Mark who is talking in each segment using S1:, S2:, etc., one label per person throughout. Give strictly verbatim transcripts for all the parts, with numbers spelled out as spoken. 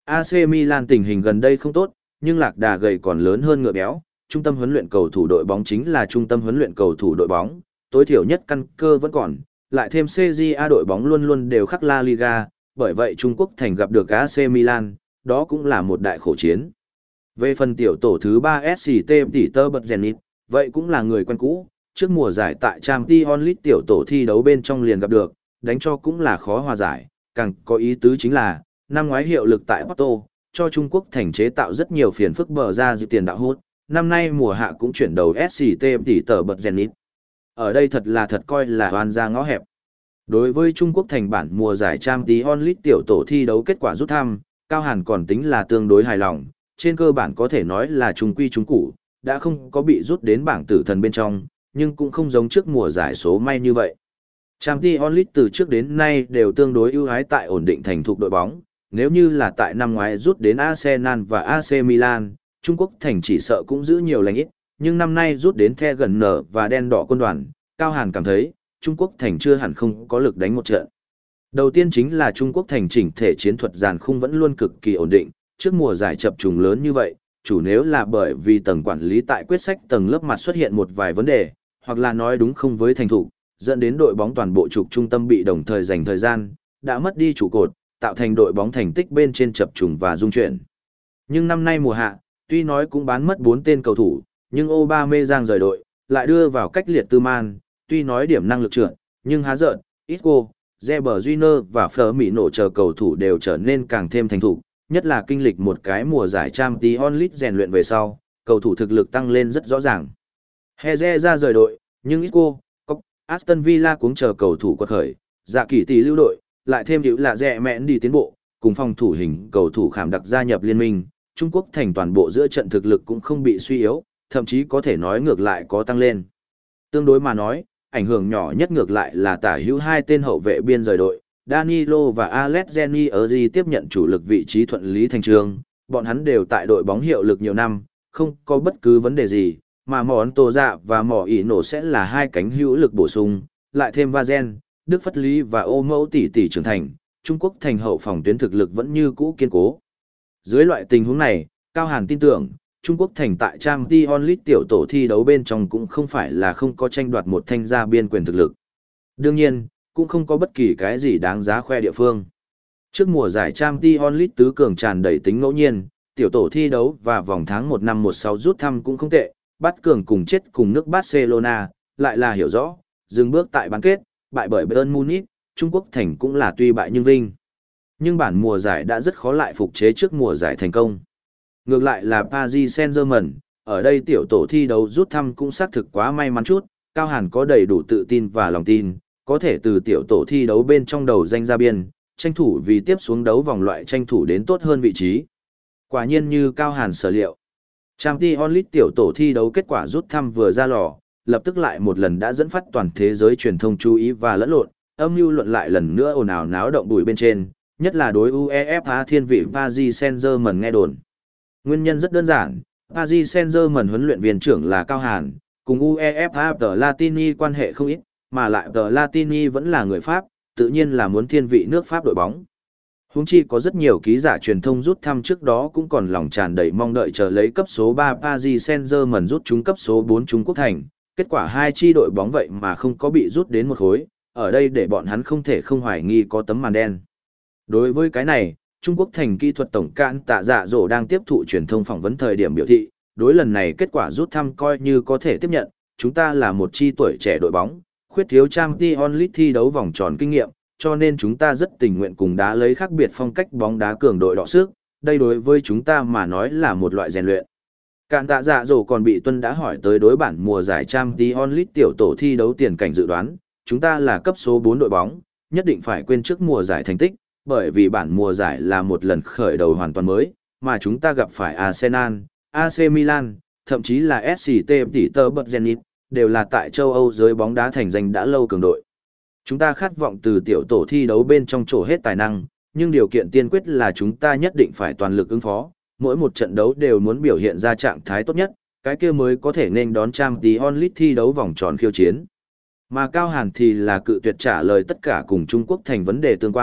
S1: a xê Milan tình hình gần đây không tốt, nhưng lạc đà gầy còn lớn hơn ngựa béo. Trung tâm huấn luyện cầu thủ đội bóng chính là trung tâm huấn luyện cầu thủ đội bóng, tối thiểu nhất căn cơ vẫn còn, lại thêm xê giê a đội bóng luôn luôn đều khắc La Liga, bởi vậy Trung Quốc thành gặp được a xê Milan, đó cũng là một đại khổ chiến. Về phần tiểu tổ thứ ba ét xê tê Petersburg Zenit, vậy cũng là người quen cũ, trước mùa giải tại Champions League tiểu tổ thi đấu bên trong liền gặp được, đánh cho cũng là khó hòa giải, càng có ý tứ chính là, năm ngoái hiệu lực tại Porto, cho Trung Quốc thành chế tạo rất nhiều phiền phức bờ ra dự tiền đạo hút, năm nay mùa hạ cũng chuyển đầu ét xê tê Petersburg Zenit. Ở đây thật là thật coi là oan ra ngõ hẹp. Đối với Trung Quốc thành bản mùa giải Champions League tiểu tổ thi đấu kết quả rút thăm, Cao Hàn còn tính là tương đối hài lòng, trên cơ bản có thể nói là trung quy trung cụ, đã không có bị rút đến bảng tử thần bên trong, nhưng cũng không giống trước mùa giải số may như vậy. Champions League từ trước đến nay đều tương đối ưu ái tại ổn định thành thục đội bóng, nếu như là tại năm ngoái rút đến Arsenal và a xê Milan, Trung Quốc thành chỉ sợ cũng giữ nhiều lành ít, nhưng năm nay rút đến The gần nở và đen đỏ quân đoàn, Cao Hàn cảm thấy, Trung Quốc thành chưa hẳn không có lực đánh một trận. Đầu tiên chính là Trung Quốc thành chỉnh thể chiến thuật giàn khung vẫn luôn cực kỳ ổn định, trước mùa giải chập trùng lớn như vậy, chủ nếu là bởi vì tầng quản lý tại quyết sách tầng lớp mặt xuất hiện một vài vấn đề, hoặc là nói đúng không với thành thủ, dẫn đến đội bóng toàn bộ trục trung tâm bị đồng thời dành thời gian, đã mất đi trụ cột, tạo thành đội bóng thành tích bên trên chập trùng và dung chuyển. Nhưng năm nay mùa hạ, tuy nói cũng bán mất bốn tên cầu thủ, nhưng Aubameyang rời đội, lại đưa vào cách liệt Tư Man, tuy nói điểm năng lực trượt, nhưng há giỡn, Isco, Reber Júnior và Firmino chờ cầu thủ đều trở nên càng thêm thành thục, nhất là kinh lịch một cái mùa giải Champions League rèn luyện về sau, cầu thủ thực lực tăng lên rất rõ ràng. Heze ra rời đội, nhưng Isco, Koch, Aston Villa cũng chờ cầu thủ quật khởi, dạ kỳ tỷ lưu đội, lại thêm hữu là rẻ mẹn đi tiến bộ, cùng phòng thủ hình cầu thủ khảm đặc gia nhập liên minh, Trung Quốc thành toàn bộ giữa trận thực lực cũng không bị suy yếu, thậm chí có thể nói ngược lại có tăng lên. Tương đối mà nói, ảnh hưởng nhỏ nhất ngược lại là tả hữu hai tên hậu vệ biên rời đội, Danilo và Alex Zanieri tiếp nhận chủ lực vị trí thuận lý thành trường, bọn hắn đều tại đội bóng hiệu lực nhiều năm, không có bất cứ vấn đề gì, mà Mòn Tô Dạ và Mỏ Ý Nổ sẽ là hai cánh hữu lực bổ sung, lại thêm Vazen, Đức Phất Lý và Ô Mẫu tỷ tỷ trưởng thành, Trung Quốc thành hậu phòng tuyến thực lực vẫn như cũ kiên cố. Dưới loại tình huống này, Cao Hàn tin tưởng, Trung Quốc thành tại Champions League tiểu tổ thi đấu bên trong cũng không phải là không có tranh đoạt một thanh gia biên quyền thực lực. Đương nhiên, cũng không có bất kỳ cái gì đáng giá khoe địa phương. Trước mùa giải Champions League tứ cường tràn đầy tính ngẫu nhiên, tiểu tổ thi đấu và vòng tháng một năm một sáu rút thăm cũng không tệ, bắt cường cùng chết cùng nước Barcelona, lại là hiểu rõ, dừng bước tại bán kết, bại bởi Bayern Munich, Trung Quốc thành cũng là tuy bại nhưng vinh. Nhưng bản mùa giải đã rất khó lại phục chế trước mùa giải thành công. Ngược lại là Paris Saint-Germain, ở đây tiểu tổ thi đấu rút thăm cũng xác thực quá may mắn chút, Cao Hàn có đầy đủ tự tin và lòng tin, có thể từ tiểu tổ thi đấu bên trong đầu danh ra biên, tranh thủ vì tiếp xuống đấu vòng loại tranh thủ đến tốt hơn vị trí. Quả nhiên như Cao Hàn sở liệu. Champions League tiểu tổ thi đấu kết quả rút thăm vừa ra lò, lập tức lại một lần đã dẫn phát toàn thế giới truyền thông chú ý và lẫn lộn, âm mưu luận lại lần nữa ồn ào náo động bùi bên trên, nhất là đối UEFA thiên vị Paris Saint-Germain nghe đồn. Nguyên nhân rất đơn giản, Paris Saint-Germain huấn luyện viên trưởng là Cao Hàn, cùng UEFA tờ Latini quan hệ không ít, mà lại tờ Latini vẫn là người Pháp, tự nhiên là muốn thiên vị nước Pháp đội bóng. Huống chi có rất nhiều ký giả truyền thông rút thăm trước đó cũng còn lòng tràn đầy mong đợi chờ lấy cấp số ba Paris Saint-Germain rút trúng cấp số bốn Trung Quốc thành, kết quả hai chi đội bóng vậy mà không có bị rút đến một khối, ở đây để bọn hắn không thể không hoài nghi có tấm màn đen. Đối với cái này, Trung Quốc thành kỹ thuật tổng cạn Tạ Dạ Dỗ đang tiếp thụ truyền thông phỏng vấn thời điểm biểu thị, đối lần này kết quả rút thăm coi như có thể tiếp nhận, chúng ta là một chi tuổi trẻ đội bóng, khuyết thiếu Champions League thi đấu vòng tròn kinh nghiệm, cho nên chúng ta rất tình nguyện cùng đá lấy khác biệt phong cách bóng đá cường đội đọ sức, đây đối với chúng ta mà nói là một loại rèn luyện. Cạn Tạ Dạ Dỗ còn bị Tuân đã hỏi tới đối bản mùa giải Champions League tiểu tổ thi đấu tiền cảnh dự đoán, chúng ta là cấp số bốn đội bóng, nhất định phải quên trước mùa giải thành tích, bởi vì bản mùa giải là một lần khởi đầu hoàn toàn mới, mà chúng ta gặp phải Arsenal, a xê Milan, thậm chí là ét xê tê Petersburg Zenit, đều là tại châu Âu giới bóng đá thành danh đã lâu cường đội. Chúng ta khát vọng từ tiểu tổ thi đấu bên trong trổ hết tài năng, nhưng điều kiện tiên quyết là chúng ta nhất định phải toàn lực ứng phó, mỗi một trận đấu đều muốn biểu hiện ra trạng thái tốt nhất, cái kia mới có thể nên đón Champions League thi đấu vòng tròn khiêu chiến. Mà Cao Hàn thì là cự tuyệt trả lời tất cả cùng Trung Quốc thành vấn đề tương quan,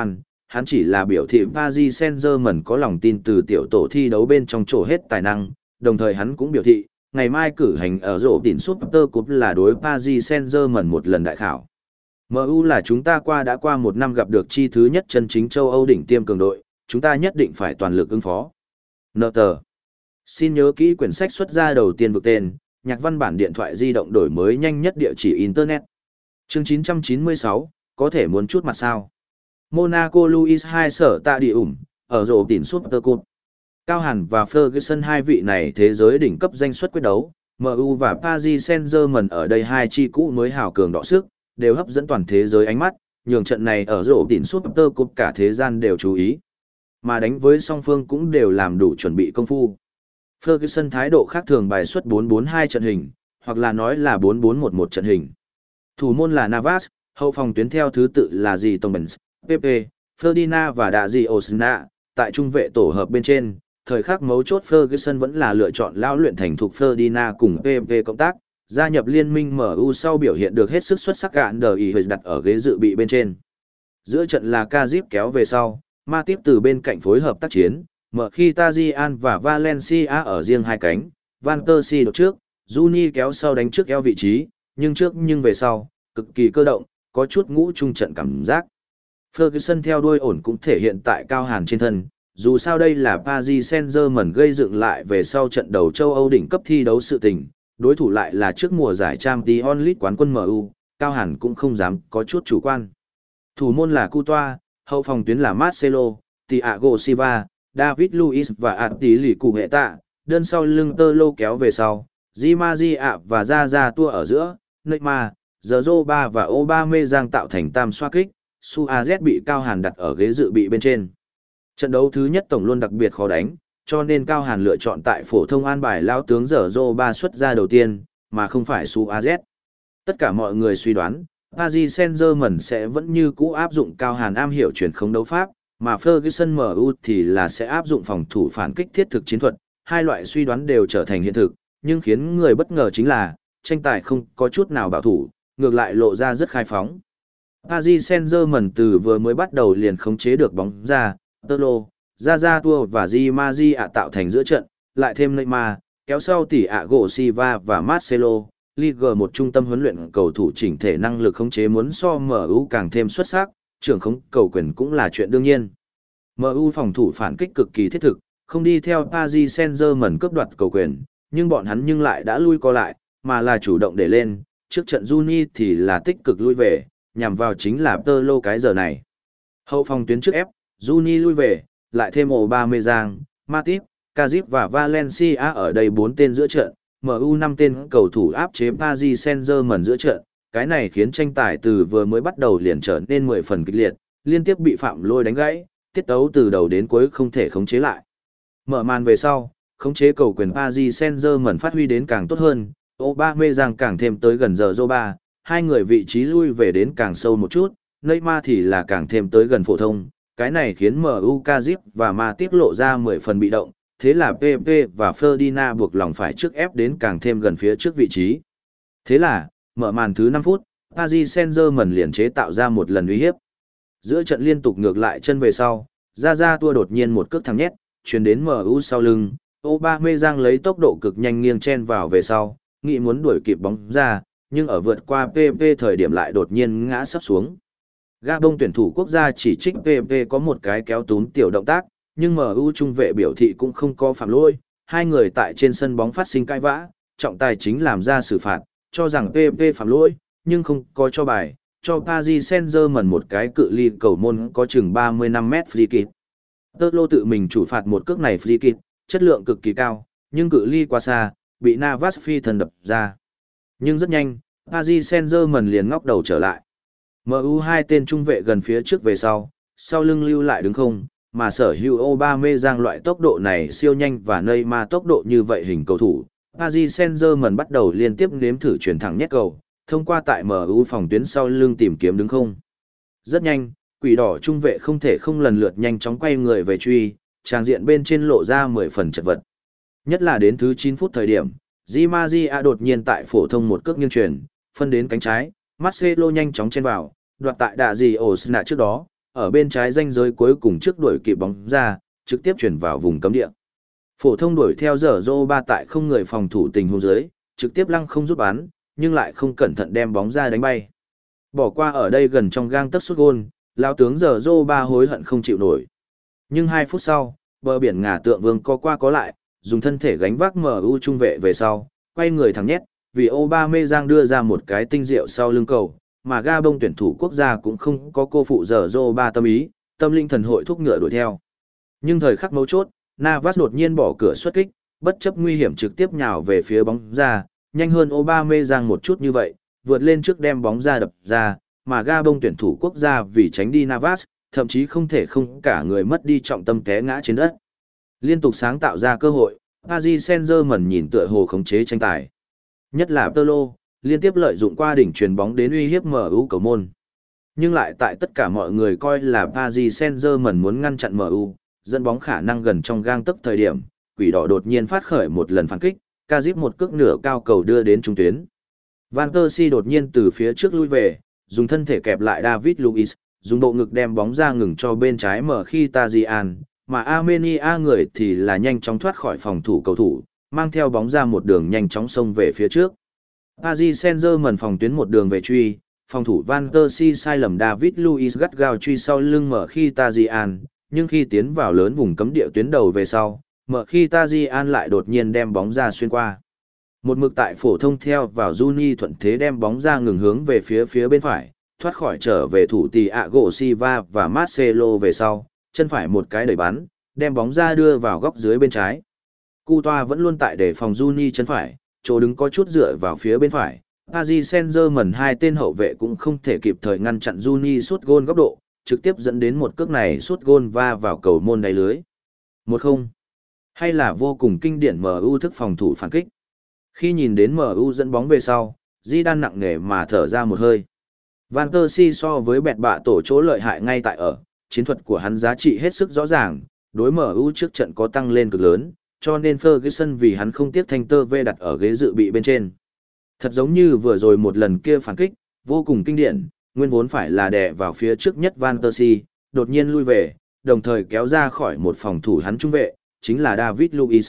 S1: hắn chỉ là biểu thị Paris Saint-Germain có lòng tin từ tiểu tổ thi đấu bên trong trổ hết tài năng, đồng thời hắn cũng biểu thị, ngày mai cử hành ở rổ tỉnh Super Cup là đối Paris Saint-Germain một lần đại khảo. em u là chúng ta qua đã qua một năm gặp được chi thứ nhất chân chính châu Âu đỉnh tiêm cường đội, chúng ta nhất định phải toàn lực ứng phó. Nợ tờ. Xin nhớ kỹ quyển sách xuất ra đầu tiên vực tên, nhạc văn bản điện thoại di động đổi mới nhanh nhất địa chỉ Internet. Chương chín trăm chín mươi sáu, có thể muốn chút mặt sao. Monaco Louis hai sở tạ địa ủng, ở rổ tỉnh Super Cup. Cao Hàn và Ferguson hai vị này thế giới đỉnh cấp danh suất quyết đấu, em u và Paris Saint-Germain ở đây hai chi cũ mới hào cường đọ sức, đều hấp dẫn toàn thế giới ánh mắt, nhường trận này ở rổ tỉnh Super Cup cả thế gian đều chú ý. Mà đánh với song phương cũng đều làm đủ chuẩn bị công phu. Ferguson thái độ khác thường bài xuất bốn bốn hai trận hình, hoặc là nói là bốn bốn một một trận hình. Thủ môn là Navas, hậu phòng tuyến theo thứ tự là Di Tombens, Pepe, Ferdinand và Đạ Di Osna, tại trung vệ tổ hợp bên trên, thời khắc mấu chốt Ferguson vẫn là lựa chọn lao luyện thành thục Ferdinand cùng Pepe cộng tác, gia nhập liên minh em u sau biểu hiện được hết sức xuất sắc gạn đờ ý đặt ở ghế dự bị bên trên. Giữa trận là Kazip kéo về sau, Matip từ bên cạnh phối hợp tác chiến, mở khi Tajian và Valencia ở riêng hai cánh, Van Persie đột trước, Juni kéo sau đánh trước eo vị trí, nhưng trước nhưng về sau, cực kỳ cơ động, có chút ngũ trung trận cảm giác. Ferguson theo đuôi ổn cũng thể hiện tại Cao Hàn trên thân, dù sao đây là Paris Saint-Germain gây dựng lại về sau trận đầu châu Âu đỉnh cấp thi đấu sự tình, đối thủ lại là trước mùa giải Champions League quán quân em u, Cao Hàn cũng không dám có chút chủ quan. Thủ môn là Courtois, hậu phòng tuyến là Marcelo, Thiago Silva, David Luiz và Attili Cụ-hệ-tạ, đơn sau lưng Tơ Lô kéo về sau, Di Maria và Ra Ra tua ở giữa, Neymar, Zorba và Aubameyang tạo thành tam xoa kích, Suarez bị Cao Hàn đặt ở ghế dự bị bên trên. Trận đấu thứ nhất tổng luôn đặc biệt khó đánh, cho nên Cao Hàn lựa chọn tại phổ thông an bài lão tướng Zorba xuất ra đầu tiên, mà không phải Suarez. Tất cả mọi người suy đoán, Paris Saint-Germain sẽ vẫn như cũ áp dụng Cao Hàn am hiểu truyền khống đấu pháp, mà Ferguson em u thì là sẽ áp dụng phòng thủ phản kích thiết thực chiến thuật, hai loại suy đoán đều trở thành hiện thực, nhưng khiến người bất ngờ chính là, tranh tài không có chút nào bảo thủ, ngược lại lộ ra rất khai phóng. Paris Saint-Germain từ vừa mới bắt đầu liền khống chế được bóng ra, Tơ Lô, Ra Ra tua và Di Maria tạo thành giữa trận, lại thêm Neymar, kéo sau Thiago Silva và Marcelo. Ligue một trung tâm huấn luyện cầu thủ chỉnh thể năng lực khống chế muốn so em u càng thêm xuất sắc, trưởng khống cầu quyền cũng là chuyện đương nhiên. em u phòng thủ phản kích cực kỳ thiết thực, không đi theo Paris Saint-Germain cướp đoạt cầu quyền, nhưng bọn hắn nhưng lại đã lui co lại, mà là chủ động để lên, trước trận Juni thì là tích cực lui về, nhằm vào chính là Tơ Lô cái giờ này. Hậu phòng tuyến trước ép, Juni lui về, lại thêm Aubameyang, Matip, Kazip và Valencia ở đây bốn tên giữa trận. em u năm tên cầu thủ áp chế Paris Saint-Germain giữa trận, cái này khiến tranh tài từ vừa mới bắt đầu liền trở nên mười phần kịch liệt, liên tiếp bị phạm lôi đánh gãy, tiết tấu từ đầu đến cuối không thể khống chế lại. Mở màn về sau, khống chế cầu quyền Paris Saint-Germain phát huy đến càng tốt hơn, Aubameyang càng thêm tới gần giờ Zoba, hai người vị trí lui về đến càng sâu một chút, Neymar thì là càng thêm tới gần phổ thông, cái này khiến em u Kazip và Matip lộ ra mười phần bị động. Thế là Pepe và Ferdinand buộc lòng phải trước ép đến càng thêm gần phía trước vị trí. Thế là, mở màn thứ năm phút, Paris Saint-Germain liền chế tạo ra một lần uy hiếp. Giữa trận liên tục ngược lại chân về sau, Ra Ra tua đột nhiên một cước thẳng nhét, truyền đến em u sau lưng, Aubameyang lấy tốc độ cực nhanh nghiêng chen vào về sau, nghĩ muốn đuổi kịp bóng ra, nhưng ở vượt qua Pepe thời điểm lại đột nhiên ngã sắp xuống. Gabon tuyển thủ quốc gia chỉ trích Pepe có một cái kéo túm tiểu động tác, nhưng em u trung vệ biểu thị cũng không có phạm lỗi, hai người tại trên sân bóng phát sinh cãi vã, trọng tài chính làm ra xử phạt, cho rằng Pepe phạm lỗi, nhưng không có cho bài, cho Paris Saint-Germain một cái cự ly cầu môn có chừng ba mươi lăm mét free kick. Tơ Lô tự mình chủ phạt một cước này free kick, chất lượng cực kỳ cao, nhưng cự ly quá xa, bị Navas phi thần đập ra. Nhưng rất nhanh, Paris Saint-Germain liền ngóc đầu trở lại. em u hai tên trung vệ gần phía trước về sau, sau lưng lưu lại đứng không, mà sở hữu Aubameyang loại tốc độ này siêu nhanh và Neymar tốc độ như vậy hình cầu thủ, Paris Saint-Germain bắt đầu liên tiếp nếm thử chuyển thẳng nhét cầu, thông qua tại em u phòng tuyến sau lưng tìm kiếm đứng không. Rất nhanh, quỷ đỏ trung vệ không thể không lần lượt nhanh chóng quay người về truy, tràng diện bên trên lộ ra mười phần chật vật. Nhất là đến thứ chín phút thời điểm, Di Maria đột nhiên tại phổ thông một cước nghiêng chuyển, phân đến cánh trái, Marcelo nhanh chóng chen vào, đoạt tại đà gì Osna trước đó, ở bên trái ranh giới cuối cùng trước đuổi kịp bóng ra, trực tiếp chuyển vào vùng cấm địa. Phổ thông đuổi theo giờ rô ba tại không người phòng thủ tình huống dưới, trực tiếp lăng không rút bắn, nhưng lại không cẩn thận đem bóng ra đánh bay. Bỏ qua ở đây gần trong gang tấc sút gôn, lão tướng giờ rô ba hối hận không chịu nổi. Nhưng hai phút sau, bờ biển ngả tượng vương co qua có lại, dùng thân thể gánh vác em u trung vệ về sau, quay người thẳng nhét, vì Aubameyang đưa ra một cái tinh diệu sau lưng cầu, mà Gabon tuyển thủ quốc gia cũng không có cô phụ giờ rô ba tâm ý, tâm linh thần hội thúc ngựa đuổi theo. Nhưng thời khắc mấu chốt, Navas đột nhiên bỏ cửa xuất kích, bất chấp nguy hiểm trực tiếp nhào về phía bóng ra, nhanh hơn Aubameyang một chút như vậy, vượt lên trước đem bóng ra đập ra, mà Gabon tuyển thủ quốc gia vì tránh đi Navas, thậm chí không thể không cả người mất đi trọng tâm té ngã trên đất. Liên tục sáng tạo ra cơ hội, Paris Saint-Germain nhìn tựa hồ khống chế tranh tài. Nhất là Tolo, liên tiếp lợi dụng qua đỉnh truyền bóng đến uy hiếp em u cầu môn. Nhưng lại tại tất cả mọi người coi là Paris Saint-Germain muốn ngăn chặn em u, dẫn bóng khả năng gần trong gang tấc thời điểm, quỷ đỏ đột nhiên phát khởi một lần phản kích, Kazip một cước nửa cao cầu đưa đến trung tuyến. Van Persie đột nhiên từ phía trước lui về, dùng thân thể kẹp lại David Luiz, dùng bộ ngực đem bóng ra ngừng cho bên trái mở khi Tajian, mà Armenia người thì là nhanh chóng thoát khỏi phòng thủ cầu thủ, mang theo bóng ra một đường nhanh chóng xông về phía trước. Paris Saint-Germain phòng tuyến một đường về truy, phòng thủ Van Persie sai lầm David Luiz gắt gao truy sau lưng mở khi Tajian, nhưng khi tiến vào lớn vùng cấm địa tuyến đầu về sau, mở khi Tajian lại đột nhiên đem bóng ra xuyên qua. Một mực tại phổ thông theo vào Juni thuận thế đem bóng ra ngừng hướng về phía phía bên phải, thoát khỏi trở về thủ Thiago Silva và Marcelo về sau, chân phải một cái đẩy bắn, đem bóng ra đưa vào góc dưới bên trái. Cu Toa vẫn luôn tại để phòng Juni chân phải, chỗ đứng có chút dựa vào phía bên phải. Paris Saint-Germain hai tên hậu vệ cũng không thể kịp thời ngăn chặn Juni sút gôn góc độ, trực tiếp dẫn đến một cước này sút gôn va vào cầu môn đáy lưới. một không. Hay là vô cùng kinh điển em u thức phòng thủ phản kích. Khi nhìn đến em u dẫn bóng về sau, Zidane nặng nề mà thở ra một hơi. Van Persie so với bẹt bạ tổ chỗ lợi hại ngay tại ở, chiến thuật của hắn giá trị hết sức rõ ràng, đối em u trước trận có tăng lên cực lớn, cho nên Ferguson vì hắn không tiếc thanh tơ vê đặt ở ghế dự bị bên trên. Thật giống như vừa rồi một lần kia phản kích, vô cùng kinh điển, nguyên vốn phải là đè vào phía trước nhất Van Persie, đột nhiên lui về, đồng thời kéo ra khỏi một phòng thủ hắn trung vệ, chính là David Luiz.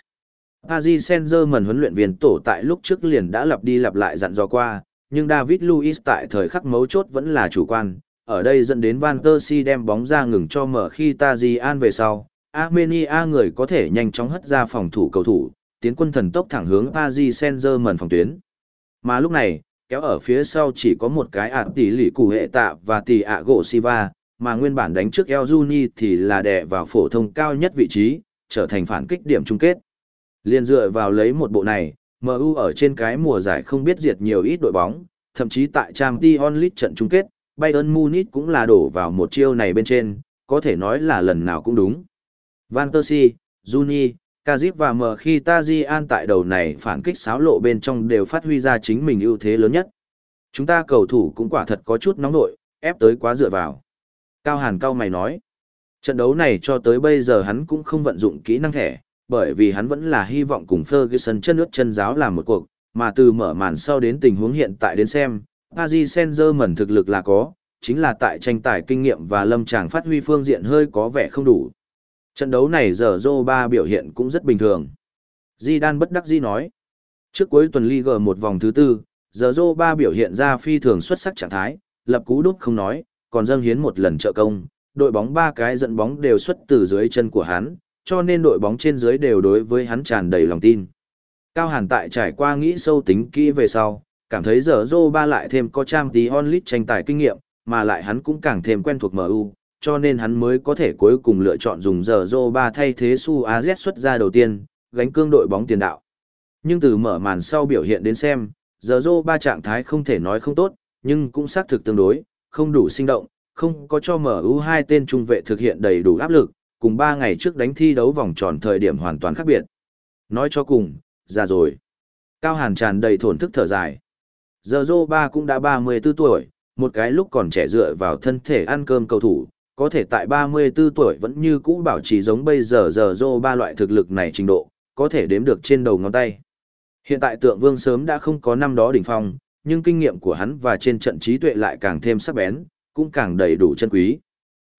S1: Paris Saint-Germain huấn luyện viên tổ tại lúc trước liền đã lặp đi lặp lại dặn dò qua, nhưng David Luiz tại thời khắc mấu chốt vẫn là chủ quan, ở đây dẫn đến Van Persie đem bóng ra ngừng cho mở khi Tajian về sau, Armenia người có thể nhanh chóng hất ra phòng thủ cầu thủ, tiến quân thần tốc thẳng hướng Paris Saint-Germain phòng tuyến. Mà lúc này, kéo ở phía sau chỉ có một cái ạt tỷ lì cụ hệ tạ và tỷ ạ gỗ Siva, mà nguyên bản đánh trước El Juni thì là đè vào phổ thông cao nhất vị trí, trở thành phản kích điểm chung kết. Liên dựa vào lấy một bộ này, em u ở trên cái mùa giải không biết diệt nhiều ít đội bóng, thậm chí tại Champions League trận chung kết, Bayern Munich cũng là đổ vào một chiêu này bên trên, có thể nói là lần nào cũng đúng. Van Persie, Juni, Kazip và Mkhitaryan tại đầu này phản kích xáo lộ bên trong đều phát huy ra chính mình ưu thế lớn nhất. Chúng ta cầu thủ cũng quả thật có chút nóng nội, ép tới quá dựa vào. Cao Hàn cao mày nói, trận đấu này cho tới bây giờ hắn cũng không vận dụng kỹ năng thẻ, bởi vì hắn vẫn là hy vọng cùng Ferguson chân ướt chân giáo làm một cuộc, mà từ mở màn sau đến tình huống hiện tại đến xem, Paris Saint-Germain thực lực là có, chính là tại tranh tài kinh nghiệm và lâm tràng phát huy phương diện hơi có vẻ không đủ. Trận đấu này giờ Zô ba biểu hiện cũng rất bình thường. Zidane bất đắc dĩ nói, trước cuối tuần Ligue một vòng thứ tư, giờ Zô ba biểu hiện ra phi thường xuất sắc trạng thái, lập cú đúp không nói, còn dâng hiến một lần trợ công, đội bóng ba cái dẫn bóng đều xuất từ dưới chân của hắn, cho nên đội bóng trên dưới đều đối với hắn tràn đầy lòng tin. Cao Hàn tại trải qua nghĩ sâu tính kỹ về sau, cảm thấy giờ Zô ba lại thêm có Champions League tranh tài kinh nghiệm, mà lại hắn cũng càng thêm quen thuộc em u, cho nên hắn mới có thể cuối cùng lựa chọn dùng giờ Zô ba thay thế Su a zét xuất ra đầu tiên, gánh cương đội bóng tiền đạo. Nhưng từ mở màn sau biểu hiện đến xem, giờ Zô ba trạng thái không thể nói không tốt, nhưng cũng xác thực tương đối, không đủ sinh động, không có cho em u hai tên trung vệ thực hiện đầy đủ áp lực, cùng ba ngày trước đánh thi đấu vòng tròn thời điểm hoàn toàn khác biệt. Nói cho cùng, già rồi. Cao Hàn tràn đầy thổn thức thở dài. Giờ Zô ba cũng đã ba mươi tư tuổi, một cái lúc còn trẻ dựa vào thân thể ăn cơm cầu thủ, có thể tại ba mươi tư tuổi vẫn như cũ bảo trì giống bây giờ giờ Zô ba loại thực lực này trình độ, có thể đếm được trên đầu ngón tay. Hiện tại Tượng Vương sớm đã không có năm đó đỉnh phong, nhưng kinh nghiệm của hắn và trên trận trí tuệ lại càng thêm sắc bén, cũng càng đầy đủ chân quý.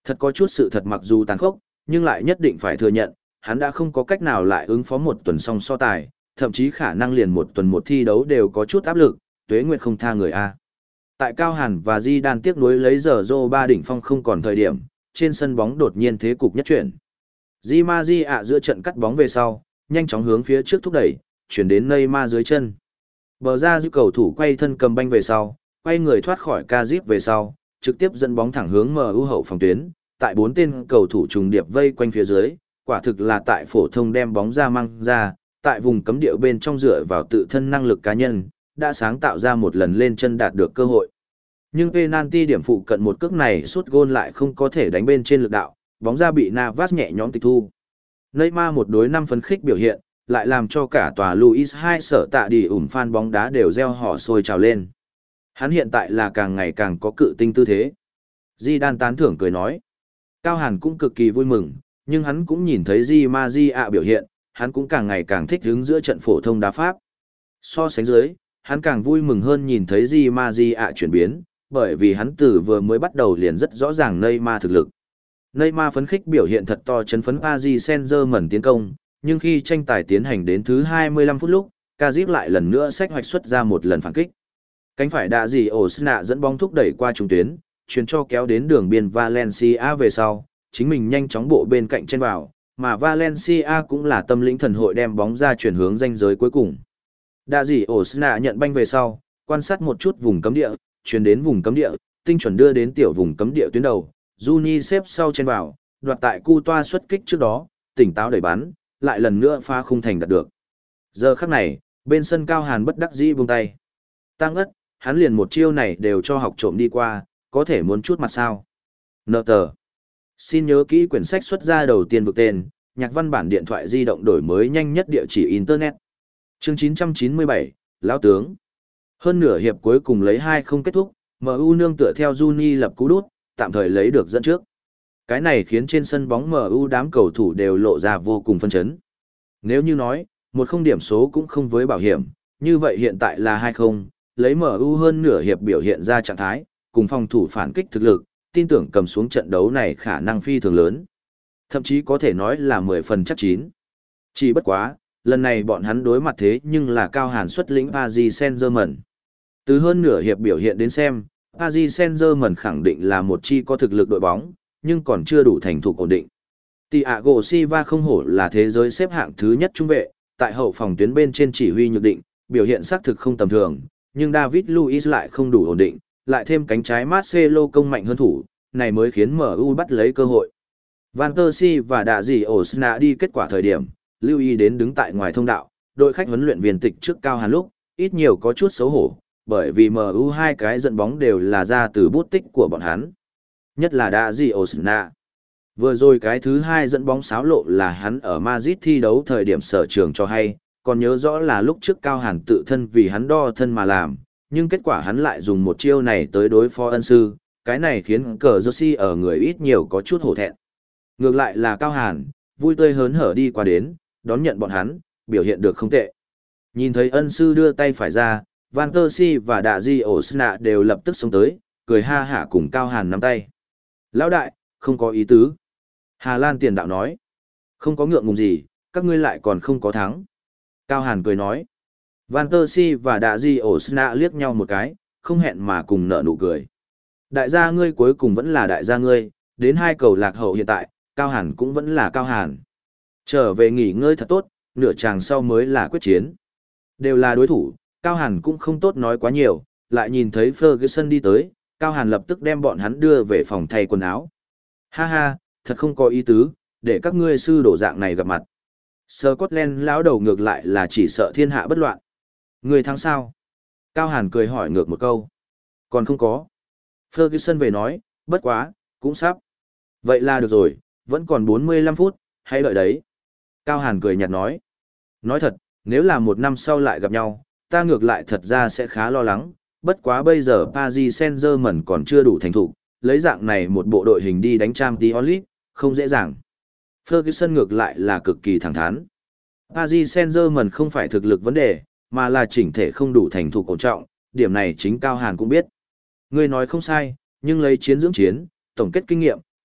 S1: Thật có chút sự thật mặc dù tàn khốc, nhưng lại nhất định phải thừa nhận, hắn đã không có cách nào lại ứng phó một tuần song so tài, thậm chí khả năng liền một tuần một thi đấu đều có chút áp lực, Tuế Nguyệt không tha người A. Tại Cao Hàn và Di Đan tiếc nuối lấy giờ Zô ba đỉnh phong không còn thời điểm, trên sân bóng đột nhiên thế cục nhất chuyển. Di Ma Di ạ giữa trận cắt bóng về sau, nhanh chóng hướng phía trước thúc đẩy, chuyển đến Neymar dưới chân. Bờ ra giữ cầu thủ quay thân cầm banh về sau, quay người thoát khỏi Kazip về sau, trực tiếp dẫn bóng thẳng hướng em u hậu phòng tuyến, tại bốn tên cầu thủ trùng điệp vây quanh phía dưới, quả thực là tại phổ thông đem bóng ra mang ra, tại vùng cấm địa bên trong dựa vào tự thân năng lực cá nhân, đã sáng tạo ra một lần lên chân đạt được cơ hội. Nhưng penalty điểm phụ cận một cước này sút gôn lại không có thể đánh bên trên lực đạo, bóng ra bị Navas nhẹ nhõm tịch thu. Neymar một đối năm phấn khích biểu hiện, lại làm cho cả tòa Luis hai sở tạ đi ủng fan bóng đá đều reo hò sôi trào lên. Hắn hiện tại là càng ngày càng có cự tinh tư thế. Di Đan tán thưởng cười nói. Cao Hàn cũng cực kỳ vui mừng, nhưng hắn cũng nhìn thấy Di Ma Di ạ biểu hiện, hắn cũng càng ngày càng thích đứng giữa trận phổ thông đá pháp. So sánh dưới, hắn càng vui mừng hơn nhìn thấy Di Ma Di ạ chuyển biến, bởi vì hắn từ vừa mới bắt đầu liền rất rõ ràng Neymar thực lực. Neymar phấn khích biểu hiện thật to chấn phấn Paris Saint-Germain tiến công, nhưng khi tranh tài tiến hành đến thứ hai mươi lăm phút lúc, Kazip lại lần nữa xách hoạch xuất ra một lần phản kích. Cánh phải đạ gì Osna dẫn bóng thúc đẩy qua trung tuyến, chuyền cho kéo đến đường biên Valencia về sau, chính mình nhanh chóng bộ bên cạnh trên vào, mà Valencia cũng là tâm lĩnh thần hội đem bóng ra chuyển hướng ranh giới cuối cùng. Đạ gì Osna nhận banh về sau, quan sát một chút vùng cấm địa, chuyển đến vùng cấm địa, tinh chuẩn đưa đến tiểu vùng cấm địa tuyến đầu, Juni xếp sau trên vào, đoạt tại cu toa xuất kích trước đó, tỉnh táo đẩy bắn, lại lần nữa pha khung thành đạt được. Giờ khắc này, bên sân Cao Hàn bất đắc dĩ buông tay. Tăng ất, hắn liền một chiêu này đều cho học trộm đi qua, có thể muốn chút mặt sao. Nợ tờ. Xin nhớ kỹ quyển sách xuất ra đầu tiên vực tên, nhạc văn bản điện thoại di động đổi mới nhanh nhất địa chỉ Internet. Chương chín trăm chín mươi bảy, Lão Tướng. Hơn nửa hiệp cuối cùng lấy hai không kết thúc, em u nương tựa theo Juni lập cú đút, tạm thời lấy được dẫn trước. Cái này khiến trên sân bóng em u đám cầu thủ đều lộ ra vô cùng phân chấn. Nếu như nói, một không điểm số cũng không với bảo hiểm, như vậy hiện tại là hai không, lấy em u hơn nửa hiệp biểu hiện ra trạng thái, cùng phòng thủ phản kích thực lực, tin tưởng cầm xuống trận đấu này khả năng phi thường lớn. Thậm chí có thể nói là mười phần chắc chín. Chỉ bất quá, lần này bọn hắn đối mặt thế nhưng là Cao Hàn xuất lĩnh Paris Saint-Germain. Từ hơn nửa hiệp biểu hiện đến xem, Paris Saint-Germain khẳng định là một chi có thực lực đội bóng, nhưng còn chưa đủ thành thục ổn định. Thiago Silva không hổ là thế giới xếp hạng thứ nhất trung vệ, tại hậu phòng tuyến bên trên chỉ huy nhược định, biểu hiện xác thực không tầm thường, nhưng David Luiz lại không đủ ổn định, lại thêm cánh trái Marcelo công mạnh hơn thủ, này mới khiến em u bắt lấy cơ hội. Van Persie và Đạ Dị Osna đi kết quả thời điểm, lưu ý đến đứng tại ngoài thông đạo, đội khách huấn luyện viên tịch trước Cao Hàn lúc, ít nhiều có chút xấu hổ, bởi vì em u hai cái dẫn bóng đều là ra từ bút tích của bọn hắn. Nhất là Đạ Dị Osna. Vừa rồi cái thứ hai dẫn bóng xáo lộ là hắn ở Madrid thi đấu thời điểm sở trường cho hay, còn nhớ rõ là lúc trước Cao Hàn tự thân vì hắn đo thân mà làm, nhưng kết quả hắn lại dùng một chiêu này tới đối phó ân sư, cái này khiến cờ Jersey ở người ít nhiều có chút hổ thẹn. Ngược lại là Cao Hàn, vui tươi hớn hở đi qua đến, đón nhận bọn hắn, biểu hiện được không tệ. Nhìn thấy ân sư đưa tay phải ra, Van Persie và Đạ Dị Osna đều lập tức xông tới, cười ha hả cùng Cao Hàn nắm tay. Lão đại, không có ý tứ. Hà Lan tiền đạo nói. Không có ngượng ngùng gì, các ngươi lại còn không có thắng. Cao Hàn cười nói. Van Persie và Đạ Dị Osna liếc nhau một cái, không hẹn mà cùng nở nụ cười. Đại gia ngươi cuối cùng vẫn là đại gia ngươi, đến hai cầu lạc hậu hiện tại, Cao Hàn cũng vẫn là Cao Hàn. Trở về nghỉ ngơi thật tốt, nửa chàng sau mới là quyết chiến. Đều là đối thủ, Cao Hàn cũng không tốt nói quá nhiều, lại nhìn thấy Ferguson đi tới, Cao Hàn lập tức đem bọn hắn đưa về phòng thay quần áo. Ha ha, thật không có ý tứ, để các ngươi sư đổ dạng này gặp mặt. Scotland lão đầu ngược lại là chỉ sợ thiên hạ bất loạn. Người thắng sao? Cao Hàn cười hỏi ngược một câu. Còn không có. Ferguson về nói, bất quá, cũng sắp. Vậy là được rồi, vẫn còn bốn mươi lăm phút, hãy đợi đấy. Cao Hàn cười nhạt nói. Nói thật, nếu là một năm sau lại gặp nhau, ta ngược lại thật ra sẽ khá lo lắng. Bất quá bây giờ Paris Saint-Germain còn chưa đủ thành thục, lấy dạng này một bộ đội hình đi đánh Champions League, không dễ dàng. Ferguson ngược lại là cực kỳ thẳng thắn. Paris Saint-Germain không phải thực lực vấn đề, mà là chỉnh thể không đủ thành thục ổn trọng, điểm này chính Cao Hàn cũng biết. Ngươi nói không sai, nhưng lấy chiến dưỡng chiến, tổng kết kinh nghiệm,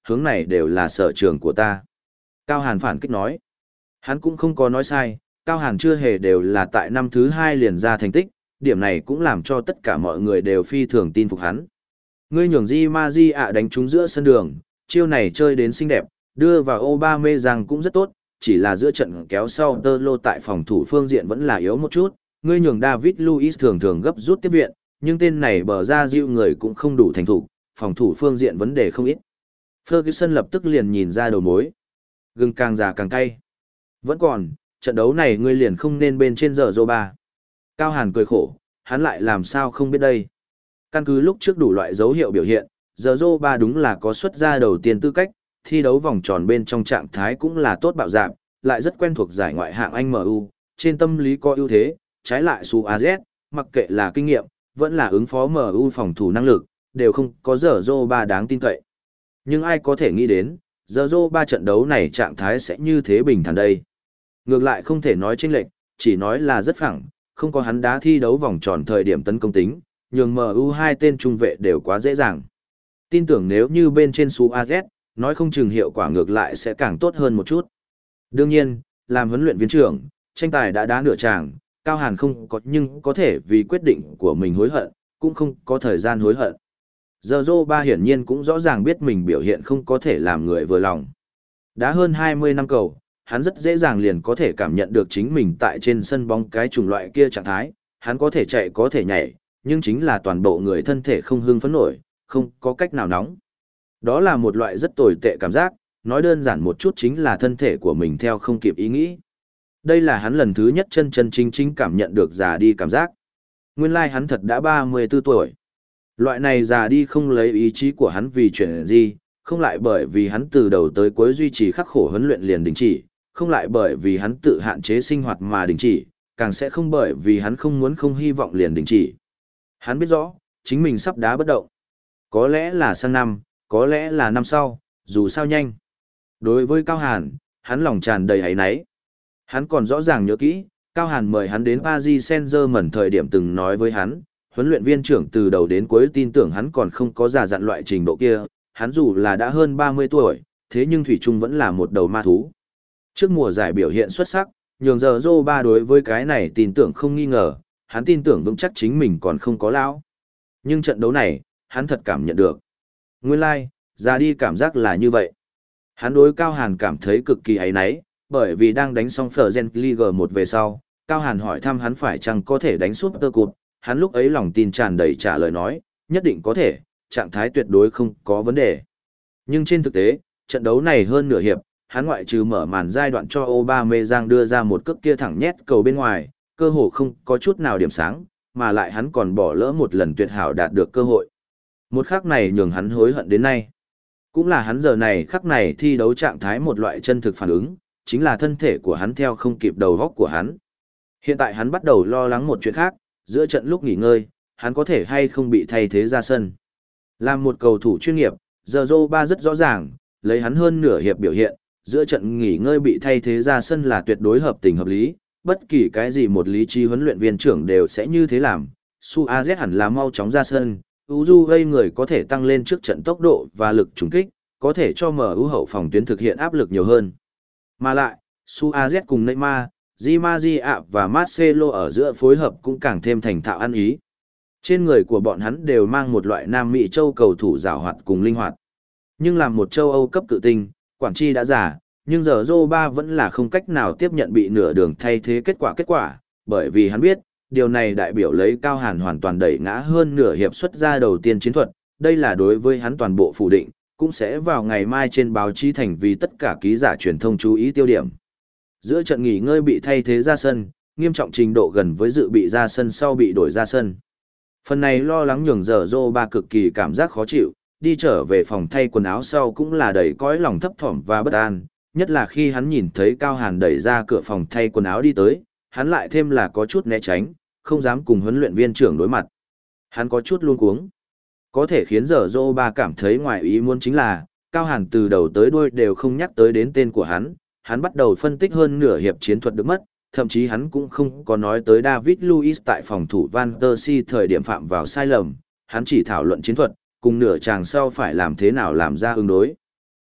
S1: hướng này đều là sở trường của ta. Cao Hàn phản kích nói. Hắn cũng không có nói sai, Cao Hàn chưa hề đều là tại năm thứ hai liền ra thành tích, điểm này cũng làm cho tất cả mọi người đều phi thường tin phục hắn. Ngươi nhường Di Ma Di ạ đánh trúng giữa sân đường, chiêu này chơi đến xinh đẹp, đưa vào Aubameyang cũng rất tốt, chỉ là giữa trận kéo sau Tơ Lô tại phòng thủ phương diện vẫn là yếu một chút, ngươi nhường David Luiz thường thường gấp rút tiếp viện, nhưng tên này bờ ra dịu người cũng không đủ thành thủ, phòng thủ phương diện vấn đề không ít. Ferguson lập tức liền nhìn ra đầu mối. Gừng càng già càng cay. Vẫn còn, trận đấu này ngươi liền không nên bên trên giờ ba. Cao Hàn cười khổ, hắn lại làm sao không biết đây. Căn cứ lúc trước đủ loại dấu hiệu biểu hiện, giờ ba đúng là có xuất ra đầu tiên tư cách, thi đấu vòng tròn bên trong trạng thái cũng là tốt bạo dạn, lại rất quen thuộc giải ngoại hạng Anh em u, trên tâm lý có ưu thế, trái lại Suarez, mặc kệ là kinh nghiệm, vẫn là ứng phó em u phòng thủ năng lực, đều không có giờ ba đáng tin cậy. Nhưng ai có thể nghĩ đến, giờ ba trận đấu này trạng thái sẽ như thế bình thản đây. Ngược lại không thể nói chênh lệch, chỉ nói là rất phẳng, không có hắn đá thi đấu vòng tròn thời điểm tấn công tính, nhường em u hai tên trung vệ đều quá dễ dàng. Tin tưởng nếu như bên trên Suarez, nói không chừng hiệu quả ngược lại sẽ càng tốt hơn một chút. Đương nhiên, làm huấn luyện viên trưởng, tranh tài đã đá nửa tràng, Cao Hàn không có nhưng có thể vì quyết định của mình hối hận, cũng không có thời gian hối hận. Giờ ba hiển nhiên cũng rõ ràng biết mình biểu hiện không có thể làm người vừa lòng. Đã hơn hai mươi năm cầu, hắn rất dễ dàng liền có thể cảm nhận được chính mình tại trên sân bóng cái chủng loại kia trạng thái, hắn có thể chạy có thể nhảy, nhưng chính là toàn bộ người thân thể không hưng phấn nổi, không có cách nào nóng. Đó là một loại rất tồi tệ cảm giác, nói đơn giản một chút chính là thân thể của mình theo không kịp ý nghĩ. Đây là hắn lần thứ nhất chân chân chính chính cảm nhận được già đi cảm giác. Nguyên lai like hắn thật đã ba mươi tư tuổi. Loại này già đi không lấy ý chí của hắn vì chuyện gì, không lại bởi vì hắn từ đầu tới cuối duy trì khắc khổ huấn luyện liền đình chỉ, không lại bởi vì hắn tự hạn chế sinh hoạt mà đình chỉ, càng sẽ không bởi vì hắn không muốn không hy vọng liền đình chỉ. Hắn biết rõ, chính mình sắp đá bất động. Có lẽ là sang năm, có lẽ là năm sau, dù sao nhanh. Đối với Cao Hàn, hắn lòng tràn đầy áy náy. Hắn còn rõ ràng nhớ kỹ, Cao Hàn mời hắn đến Paris Saint-Germain thời điểm từng nói với hắn, huấn luyện viên trưởng từ đầu đến cuối tin tưởng hắn còn không có già dặn loại trình độ kia, hắn dù là đã hơn ba mươi tuổi, thế nhưng Thủy Trung vẫn là một đầu ma thú. Trước mùa giải biểu hiện xuất sắc, nhường giờ ba đối với cái này tin tưởng không nghi ngờ, hắn tin tưởng vững chắc chính mình còn không có lão. Nhưng trận đấu này, hắn thật cảm nhận được. Nguyên lai, like, già đi cảm giác là như vậy. Hắn đối Cao Hàn cảm thấy cực kỳ áy náy, bởi vì đang đánh xong Fergen League một về sau, Cao Hàn hỏi thăm hắn phải chăng có thể đánh Super Cup, hắn lúc ấy lòng tin tràn đầy trả lời nói, nhất định có thể, trạng thái tuyệt đối không có vấn đề. Nhưng trên thực tế, trận đấu này hơn nửa hiệp, hắn ngoại trừ mở màn giai đoạn cho Aubameyang đưa ra một cước kia thẳng nhét cầu bên ngoài, cơ hồ không có chút nào điểm sáng, mà lại hắn còn bỏ lỡ một lần tuyệt hảo đạt được cơ hội. Một khắc này nhường hắn hối hận đến nay. Cũng là hắn giờ này khắc này thi đấu trạng thái một loại chân thực phản ứng, chính là thân thể của hắn theo không kịp đầu góc của hắn. Hiện tại hắn bắt đầu lo lắng một chuyện khác, giữa trận lúc nghỉ ngơi, hắn có thể hay không bị thay thế ra sân. Làm một cầu thủ chuyên nghiệp, giờ ba rất rõ ràng, lấy hắn hơn nửa hiệp biểu hiện, giữa trận nghỉ ngơi bị thay thế ra sân là tuyệt đối hợp tình hợp lý, bất kỳ cái gì một lý trí huấn luyện viên trưởng đều sẽ như thế làm. Suarez hẳn là mau chóng ra sân, Uju gây người có thể tăng lên trước trận tốc độ và lực trùng kích, có thể cho em u hậu phòng tuyến thực hiện áp lực nhiều hơn. Mà lại, Suarez cùng Neymar, Di Maria và Marcelo ở giữa phối hợp cũng càng thêm thành thạo ăn ý. Trên người của bọn hắn đều mang một loại Nam Mỹ châu cầu thủ giàu hoạt cùng linh hoạt. Nhưng làm một châu Âu cấp cự tinh, Quản Chi đã giả, nhưng giờ ba vẫn là không cách nào tiếp nhận bị nửa đường thay thế kết quả kết quả, bởi vì hắn biết, điều này đại biểu lấy Cao Hàn hoàn toàn đẩy ngã hơn nửa hiệp xuất ra đầu tiên chiến thuật, đây là đối với hắn toàn bộ phủ định, cũng sẽ vào ngày mai trên báo chí thành vì tất cả ký giả truyền thông chú ý tiêu điểm. Giữa trận nghỉ ngơi bị thay thế ra sân, nghiêm trọng trình độ gần với dự bị ra sân sau bị đổi ra sân. Phần này lo lắng nhường giờ ba cực kỳ cảm giác khó chịu, đi trở về phòng thay quần áo sau cũng là đầy cõi lòng thấp thỏm và bất an, nhất là khi hắn nhìn thấy Cao Hàn đẩy ra cửa phòng thay quần áo đi tới, hắn lại thêm là có chút né tránh, không dám cùng huấn luyện viên trưởng đối mặt. Hắn có chút luống cuống. Có thể khiến giờ ba cảm thấy ngoài ý muốn chính là, Cao Hàn từ đầu tới đuôi đều không nhắc tới đến tên của hắn, hắn bắt đầu phân tích hơn nửa hiệp chiến thuật được mất, thậm chí hắn cũng không có nói tới David Luiz tại phòng thủ Van der Si thời điểm phạm vào sai lầm, hắn chỉ thảo luận chiến thuật, cùng nửa chàng sau phải làm thế nào làm ra ứng đối.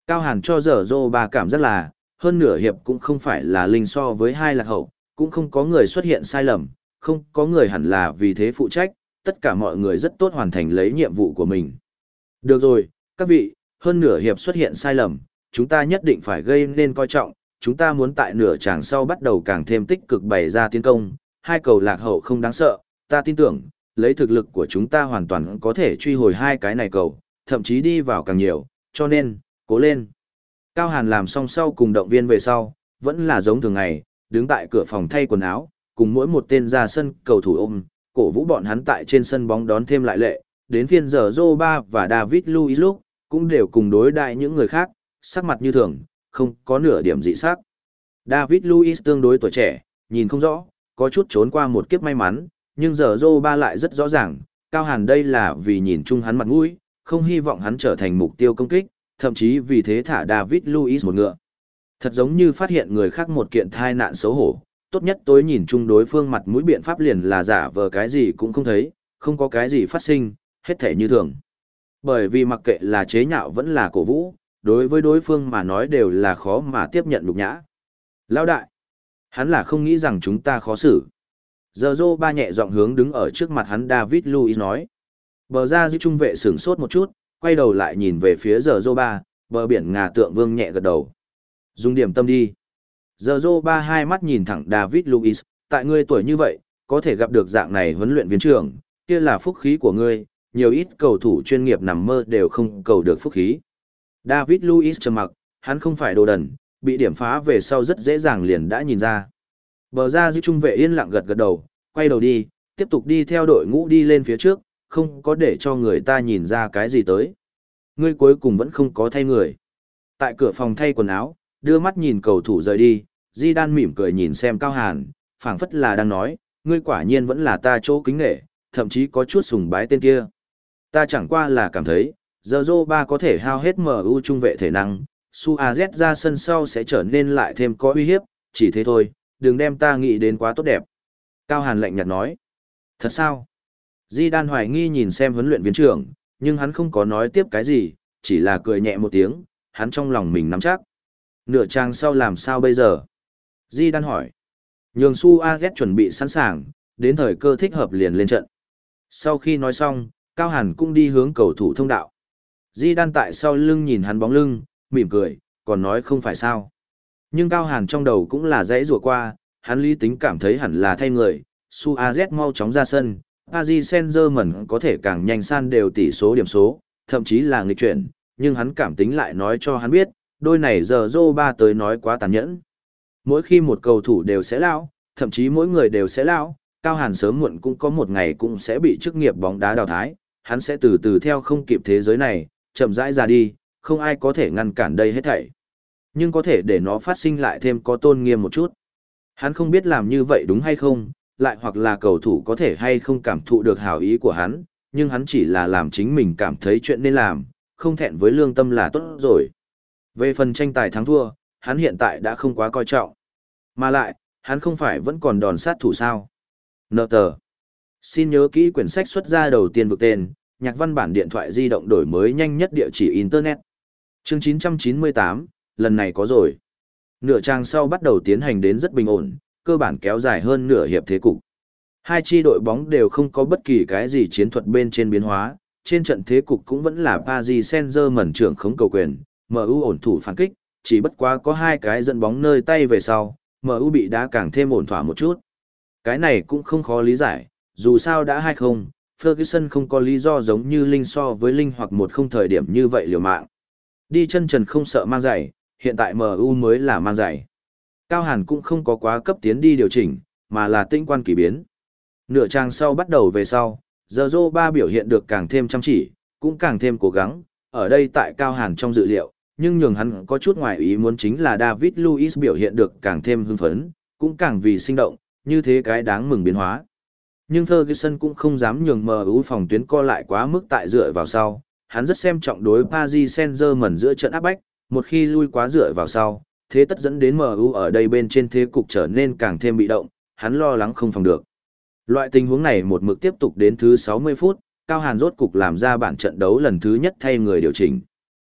S1: Cao Hàn cho giờ Zô ba cảm giác là, hơn nửa hiệp cũng không phải là linh so với hai lạc hậu, cũng không có người xuất hiện sai lầm, không có người hẳn là vì thế phụ trách, tất cả mọi người rất tốt hoàn thành lấy nhiệm vụ của mình. Được rồi, các vị, hơn nửa hiệp xuất hiện sai lầm, chúng ta nhất định phải gây nên coi trọng, chúng ta muốn tại nửa tràng sau bắt đầu càng thêm tích cực bày ra tiến công, hai cầu lạc hậu không đáng sợ, ta tin tưởng, lấy thực lực của chúng ta hoàn toàn có thể truy hồi hai cái này cầu, thậm chí đi vào càng nhiều, cho nên, cố lên. Cao Hàn làm xong sau cùng động viên về sau, vẫn là giống thường ngày, đứng tại cửa phòng thay quần áo, cùng mỗi một tên ra sân cầu thủ ôm, cổ vũ bọn hắn tại trên sân bóng đón thêm lại lệ, đến phiên giờ Zoba và David Luiz lúc, cũng đều cùng đối đại những người khác, sắc mặt như thường, không có nửa điểm dị sắc. David Luiz tương đối tuổi trẻ, nhìn không rõ, có chút trốn qua một kiếp may mắn, nhưng giờ Zoba lại rất rõ ràng, Cao Hàn đây là vì nhìn chung hắn mặt mũi, không hy vọng hắn trở thành mục tiêu công kích, thậm chí vì thế thả David Luiz một ngựa. Thật giống như phát hiện người khác một kiện thai nạn xấu hổ, tốt nhất tối nhìn chung đối phương mặt mũi biện pháp liền là giả vờ cái gì cũng không thấy, không có cái gì phát sinh, hết thể như thường. Bởi vì mặc kệ là chế nhạo vẫn là cổ vũ, đối với đối phương mà nói đều là khó mà tiếp nhận nhục nhã. Lão đại, hắn là không nghĩ rằng chúng ta khó xử. Giờ Zô ba nhẹ giọng hướng đứng ở trước mặt hắn David Luiz nói. Bờ ra giữ trung vệ sửng sốt một chút, quay đầu lại nhìn về phía giờ Zô ba, bờ biển ngà tượng vương nhẹ gật đầu. Dùng điểm tâm đi. Giờ Zô ba hai mắt nhìn thẳng David Luiz, tại ngươi tuổi như vậy, có thể gặp được dạng này huấn luyện viên trưởng, kia là phúc khí của ngươi, nhiều ít cầu thủ chuyên nghiệp nằm mơ đều không cầu được phúc khí. David Luiz trầm mặc, hắn không phải đồ đần, bị điểm phá về sau rất dễ dàng liền đã nhìn ra. Bờ ra giữ trung vệ yên lặng gật gật đầu, quay đầu đi, tiếp tục đi theo đội ngũ đi lên phía trước, không có để cho người ta nhìn ra cái gì tới. Ngươi cuối cùng vẫn không có thay người. Tại cửa phòng thay quần áo, đưa mắt nhìn cầu thủ rời đi, Di Đan mỉm cười nhìn xem Cao Hàn, phảng phất là đang nói, ngươi quả nhiên vẫn là ta chỗ kính nể, thậm chí có chút sùng bái tên kia. Ta chẳng qua là cảm thấy, giờ Zoba có thể hao hết em u trung vệ thể năng, Suarez ra sân sau sẽ trở nên lại thêm có uy hiếp, chỉ thế thôi, đừng đem ta nghĩ đến quá tốt đẹp. Cao Hàn lạnh nhạt nói. Thật sao? Di Đan hoài nghi nhìn xem huấn luyện viên trưởng, nhưng hắn không có nói tiếp cái gì, chỉ là cười nhẹ một tiếng, hắn trong lòng mình nắm chắc. Nửa trang sau làm sao bây giờ? Di Đan hỏi. Nhường Suarez chuẩn bị sẵn sàng, đến thời cơ thích hợp liền lên trận. Sau khi nói xong, Cao Hàn cũng đi hướng cầu thủ thông đạo. Di Đan tại sau lưng nhìn hắn bóng lưng, mỉm cười, còn nói không phải sao. Nhưng Cao Hàn trong đầu cũng là dãy rủa qua, hắn lý tính cảm thấy hẳn là thay người, Suarez mau chóng ra sân, Paris Saint-Germain có thể càng nhanh san đều tỷ số điểm số, thậm chí là nghịch chuyển, nhưng hắn cảm tính lại nói cho hắn biết, đôi này giờ Zoba tới nói quá tàn nhẫn. Mỗi khi một cầu thủ đều sẽ lão, thậm chí mỗi người đều sẽ lão, Cao Hàn sớm muộn cũng có một ngày cũng sẽ bị chức nghiệp bóng đá đào thái, hắn sẽ từ từ theo không kịp thế giới này, chậm rãi ra đi, không ai có thể ngăn cản đây hết thảy. Nhưng có thể để nó phát sinh lại thêm có tôn nghiêm một chút. Hắn không biết làm như vậy đúng hay không, lại hoặc là cầu thủ có thể hay không cảm thụ được hảo ý của hắn, nhưng hắn chỉ là làm chính mình cảm thấy chuyện nên làm, không thẹn với lương tâm là tốt rồi. Về phần tranh tài thắng thua, hắn hiện tại đã không quá coi trọng. Mà lại, hắn không phải vẫn còn đòn sát thủ sao. Nợ tờ. Xin nhớ kỹ quyển sách xuất ra đầu tiên vực tên, nhạc văn bản điện thoại di động đổi mới nhanh nhất địa chỉ Internet. Chương chín trăm chín mươi tám, lần này có rồi. Nửa trang sau bắt đầu tiến hành đến rất bình ổn, cơ bản kéo dài hơn nửa hiệp thế cục. Hai chi đội bóng đều không có bất kỳ cái gì chiến thuật bên trên biến hóa, trên trận thế cục cũng vẫn là Paris Saint-Germain trưởng khống cầu quyền, em u ổn thủ phản kích, chỉ bất quá có hai cái dẫn bóng nơi tay về sau, em u bị đá càng thêm ổn thỏa một chút. Cái này cũng không khó lý giải, dù sao đã hai không, Ferguson không có lý do giống như Linh so với Linh hoặc một không thời điểm như vậy liều mạng. Đi chân trần không sợ mang giày, hiện tại em u mới là mang giày. Cao Hàn cũng không có quá cấp tiến đi điều chỉnh, mà là tinh quan kỳ biến. Nửa trang sau bắt đầu về sau, giờ Zoba biểu hiện được càng thêm chăm chỉ, cũng càng thêm cố gắng, ở đây tại Cao Hàn trong dự liệu, nhưng nhường hắn có chút ngoài ý muốn chính là David Luiz biểu hiện được càng thêm hưng phấn, cũng càng vì sinh động, như thế cái đáng mừng biến hóa. Nhưng Ferguson cũng không dám nhường em u phòng tuyến co lại quá mức tại dựa vào sau, hắn rất xem trọng đối Paris Saint-Germain giữa trận áp bách, một khi lui quá dựa vào sau, thế tất dẫn đến em u ở đây bên trên thế cục trở nên càng thêm bị động, hắn lo lắng không phòng được. Loại tình huống này một mực tiếp tục đến thứ sáu mươi phút, Cao Hàn rốt cục làm ra bản trận đấu lần thứ nhất thay người điều chỉnh.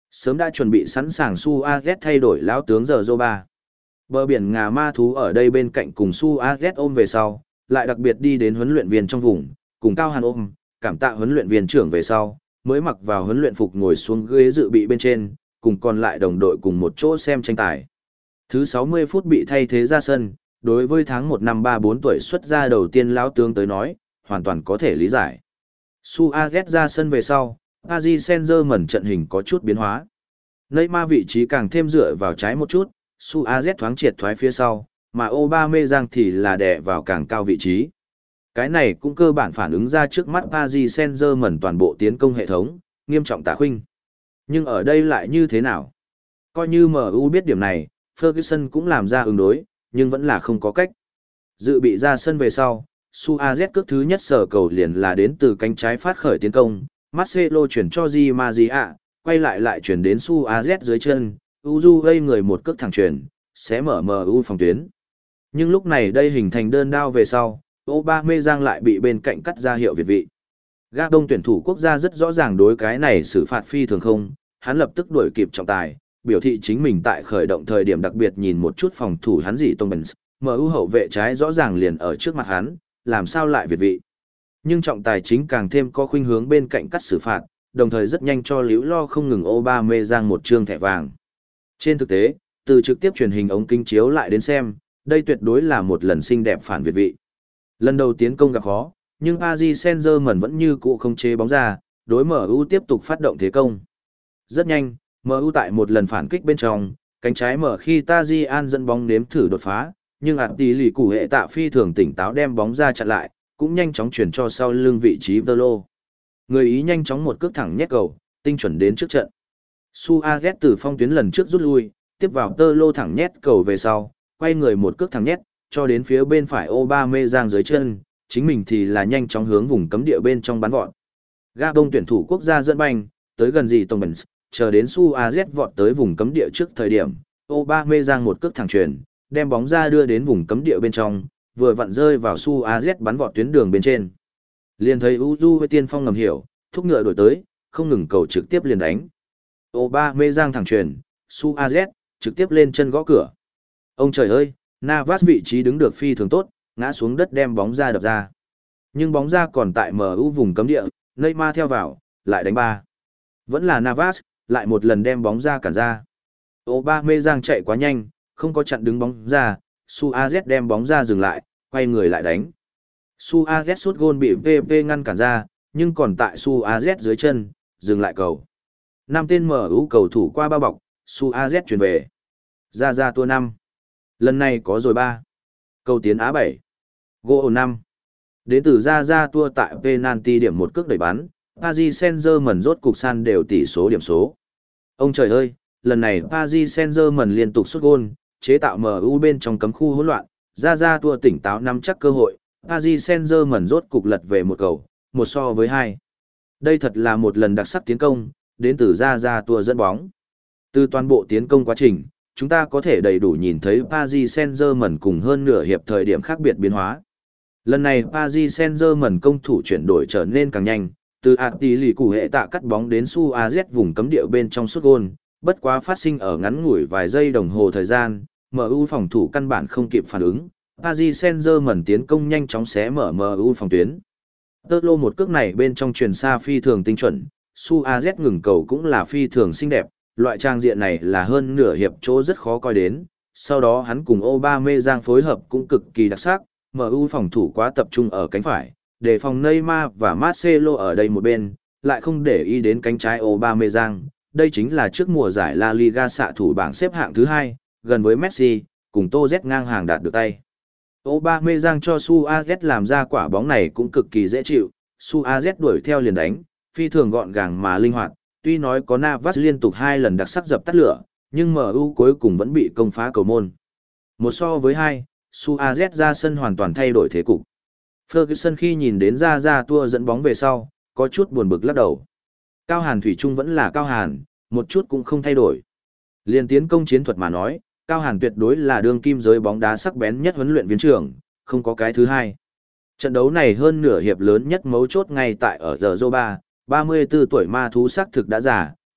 S1: Sớm đã chuẩn bị sẵn sàng Suarez thay đổi lão tướng giờ Zoba. Bờ biển ngà ma thú ở đây bên cạnh cùng Suarez ôm về sau, lại đặc biệt đi đến huấn luyện viên trong vùng, cùng Cao Hàn ôm, cảm tạ huấn luyện viên trưởng về sau, mới mặc vào huấn luyện phục ngồi xuống ghế dự bị bên trên, cùng còn lại đồng đội cùng một chỗ xem tranh tài. Thứ sáu mươi phút bị thay thế ra sân, đối với tháng một năm ba mươi bốn tuổi xuất ra đầu tiên lão tướng tới nói, hoàn toàn có thể lý giải. Suarez ra sân về sau, Paris Saint-Germain trận hình có chút biến hóa. Neymar vị trí càng thêm dựa vào trái một chút, Suarez thoáng triệt thoái phía sau, mà Aubameyang thì là đè vào càng cao vị trí. Cái này cũng cơ bản phản ứng ra trước mắt Paris Saint-Germain toàn bộ tiến công hệ thống, nghiêm trọng tả khuynh. Nhưng ở đây lại như thế nào? Coi như em u biết điểm này, Ferguson cũng làm ra ứng đối, nhưng vẫn là không có cách. Dự bị ra sân về sau, Suarez cước thứ nhất sở cầu liền là đến từ cánh trái phát khởi tiến công, Marcelo chuyển cho Di Maria, quay lại lại chuyển đến Suarez dưới chân, Uju gây người một cước thẳng chuyển, sẽ mở em u phòng tuyến. Nhưng lúc này đây hình thành đơn đao về sau, Aubameyang lại bị bên cạnh cắt ra hiệu việt vị. Gabon tuyển thủ quốc gia rất rõ ràng đối cái này xử phạt phi thường không, hắn lập tức đuổi kịp trọng tài, biểu thị chính mình tại khởi động thời điểm đặc biệt nhìn một chút phòng thủ hắn gì Tông Benz, em u hậu vệ trái rõ ràng liền ở trước mặt hắn, làm sao lại việt vị. Nhưng trọng tài chính càng thêm có khuynh hướng bên cạnh cắt xử phạt, đồng thời rất nhanh cho liễu lo không ngừng Aubameyang một trương thẻ vàng. Trên thực tế, từ trực tiếp truyền hình ống kính chiếu lại đến xem, đây tuyệt đối là một lần xinh đẹp phản việt vị. Lần đầu tiến công gặp khó, nhưng Paris Saint-Germain vẫn như cũ không chế bóng ra, đối em u tiếp tục phát động thế công. Rất nhanh, em u tại một lần phản kích bên trong, cánh trái mở khi Tajian dẫn bóng nếm thử đột phá, nhưng ạt tỷ lì củ hệ tạ phi thường tỉnh táo đem bóng ra chặn lại, cũng nhanh chóng chuyển cho sau lưng vị trí Tơ Lô. Người Ý nhanh chóng một cước thẳng nhét cầu, tinh chuẩn đến trước trận. Suarez từ phong tuyến lần trước rút lui, tiếp vào Tơ Lô thẳng nhét cầu về sau, quay người một cước thẳng nhét, cho đến phía bên phải Aubameyang dưới chân, chính mình thì là nhanh chóng hướng vùng cấm địa bên trong bắn vọt. Gabon tuyển thủ quốc gia dẫn banh, tới gần gì Tông Benz, chờ đến Suarez vọt tới vùng cấm địa trước thời điểm, Aubameyang một cước thẳng chuyền, đem bóng ra đưa đến vùng cấm địa bên trong, vừa vặn rơi vào Suarez bắn vọt tuyến đường bên trên. Liền thấy Uju với tiên phong ngầm hiểu, thúc ngựa đổi tới, không ngừng cầu trực tiếp liền đánh. Aubameyang thẳng chuyền, Suarez trực tiếp lên chân gõ cửa. Ông trời ơi, Navas vị trí đứng được phi thường tốt, ngã xuống đất đem bóng ra đập ra. Nhưng bóng ra còn tại em u vùng cấm địa, Neymar theo vào, lại đánh ba. Vẫn là Navas, lại một lần đem bóng ra cản ra. Aubameyang chạy quá nhanh, không có chặn đứng bóng ra, Suarez đem bóng ra dừng lại, quay người lại đánh. Suarez sút gôn bị vê pê ngăn cản ra, nhưng còn tại Suarez dưới chân, dừng lại cầu. Năm tên em u cầu thủ qua bao bọc, Suarez chuyển về. Ra ra tua năm. Lần này có rồi ba. Cầu tiến Á bảy. Gỗ năm. Đến từ ra ra tua tại penalty điểm một cước đẩy bắn, Paris Saint-Germain rốt cục san đều tỷ số điểm số. Ông trời ơi, lần này Paris Saint-Germain liên tục sút gôn, chế tạo em u bên trong cấm khu hỗn loạn, ra ra tua tỉnh táo nắm chắc cơ hội, Paris Saint-Germain rốt cục lật về một cầu, một so với hai. Đây thật là một lần đặc sắc tiến công, đến từ ra ra tua dẫn bóng. Từ toàn bộ tiến công quá trình, chúng ta có thể đầy đủ nhìn thấy Paris Saint-Germain cùng hơn nửa hiệp thời điểm khác biệt biến hóa. Lần này Paris Saint-Germain công thủ chuyển đổi trở nên càng nhanh, từ ạt tỷ lì củ hệ tạ cắt bóng đến Suarez vùng cấm địa bên trong sút gôn, bất quá phát sinh ở ngắn ngủi vài giây đồng hồ thời gian, em u phòng thủ căn bản không kịp phản ứng, Paris Saint-Germain tiến công nhanh chóng xé mở em u phòng tuyến. Tơ Lô một cước này bên trong truyền xa phi thường tinh chuẩn, Suarez ngừng cầu cũng là phi thường xinh đẹp, loại trang diện này là hơn nửa hiệp chỗ rất khó coi đến, sau đó hắn cùng Aubameyang phối hợp cũng cực kỳ đặc sắc, em u phòng thủ quá tập trung ở cánh phải, để phòng Neymar và Marcelo ở đây một bên, lại không để ý đến cánh trái Aubameyang. Đây chính là trước mùa giải La Liga xạ thủ bảng xếp hạng thứ hai, gần với Messi, cùng Tô Z ngang hàng đạt được tay. Aubameyang cho Suarez làm ra quả bóng này cũng cực kỳ dễ chịu, Suarez đuổi theo liền đánh, phi thường gọn gàng mà linh hoạt, tuy nói có Navas liên tục hai lần đặc sắc dập tắt lửa, nhưng em u cuối cùng vẫn bị công phá cầu môn. Một so với hai, Suarez ra sân hoàn toàn thay đổi thế cục. Ferguson khi nhìn đến ra ra tua dẫn bóng về sau, có chút buồn bực lắc đầu. Cao Hàn thủy chung vẫn là Cao Hàn, một chút cũng không thay đổi. Liên tiến công chiến thuật mà nói, Cao Hàn tuyệt đối là đương kim giới bóng đá sắc bén nhất huấn luyện viên trưởng, không có cái thứ hai. Trận đấu này hơn nửa hiệp lớn nhất mấu chốt ngay tại ở giờ Zoba, ba mươi tư tuổi ma thú sắc thực đã già,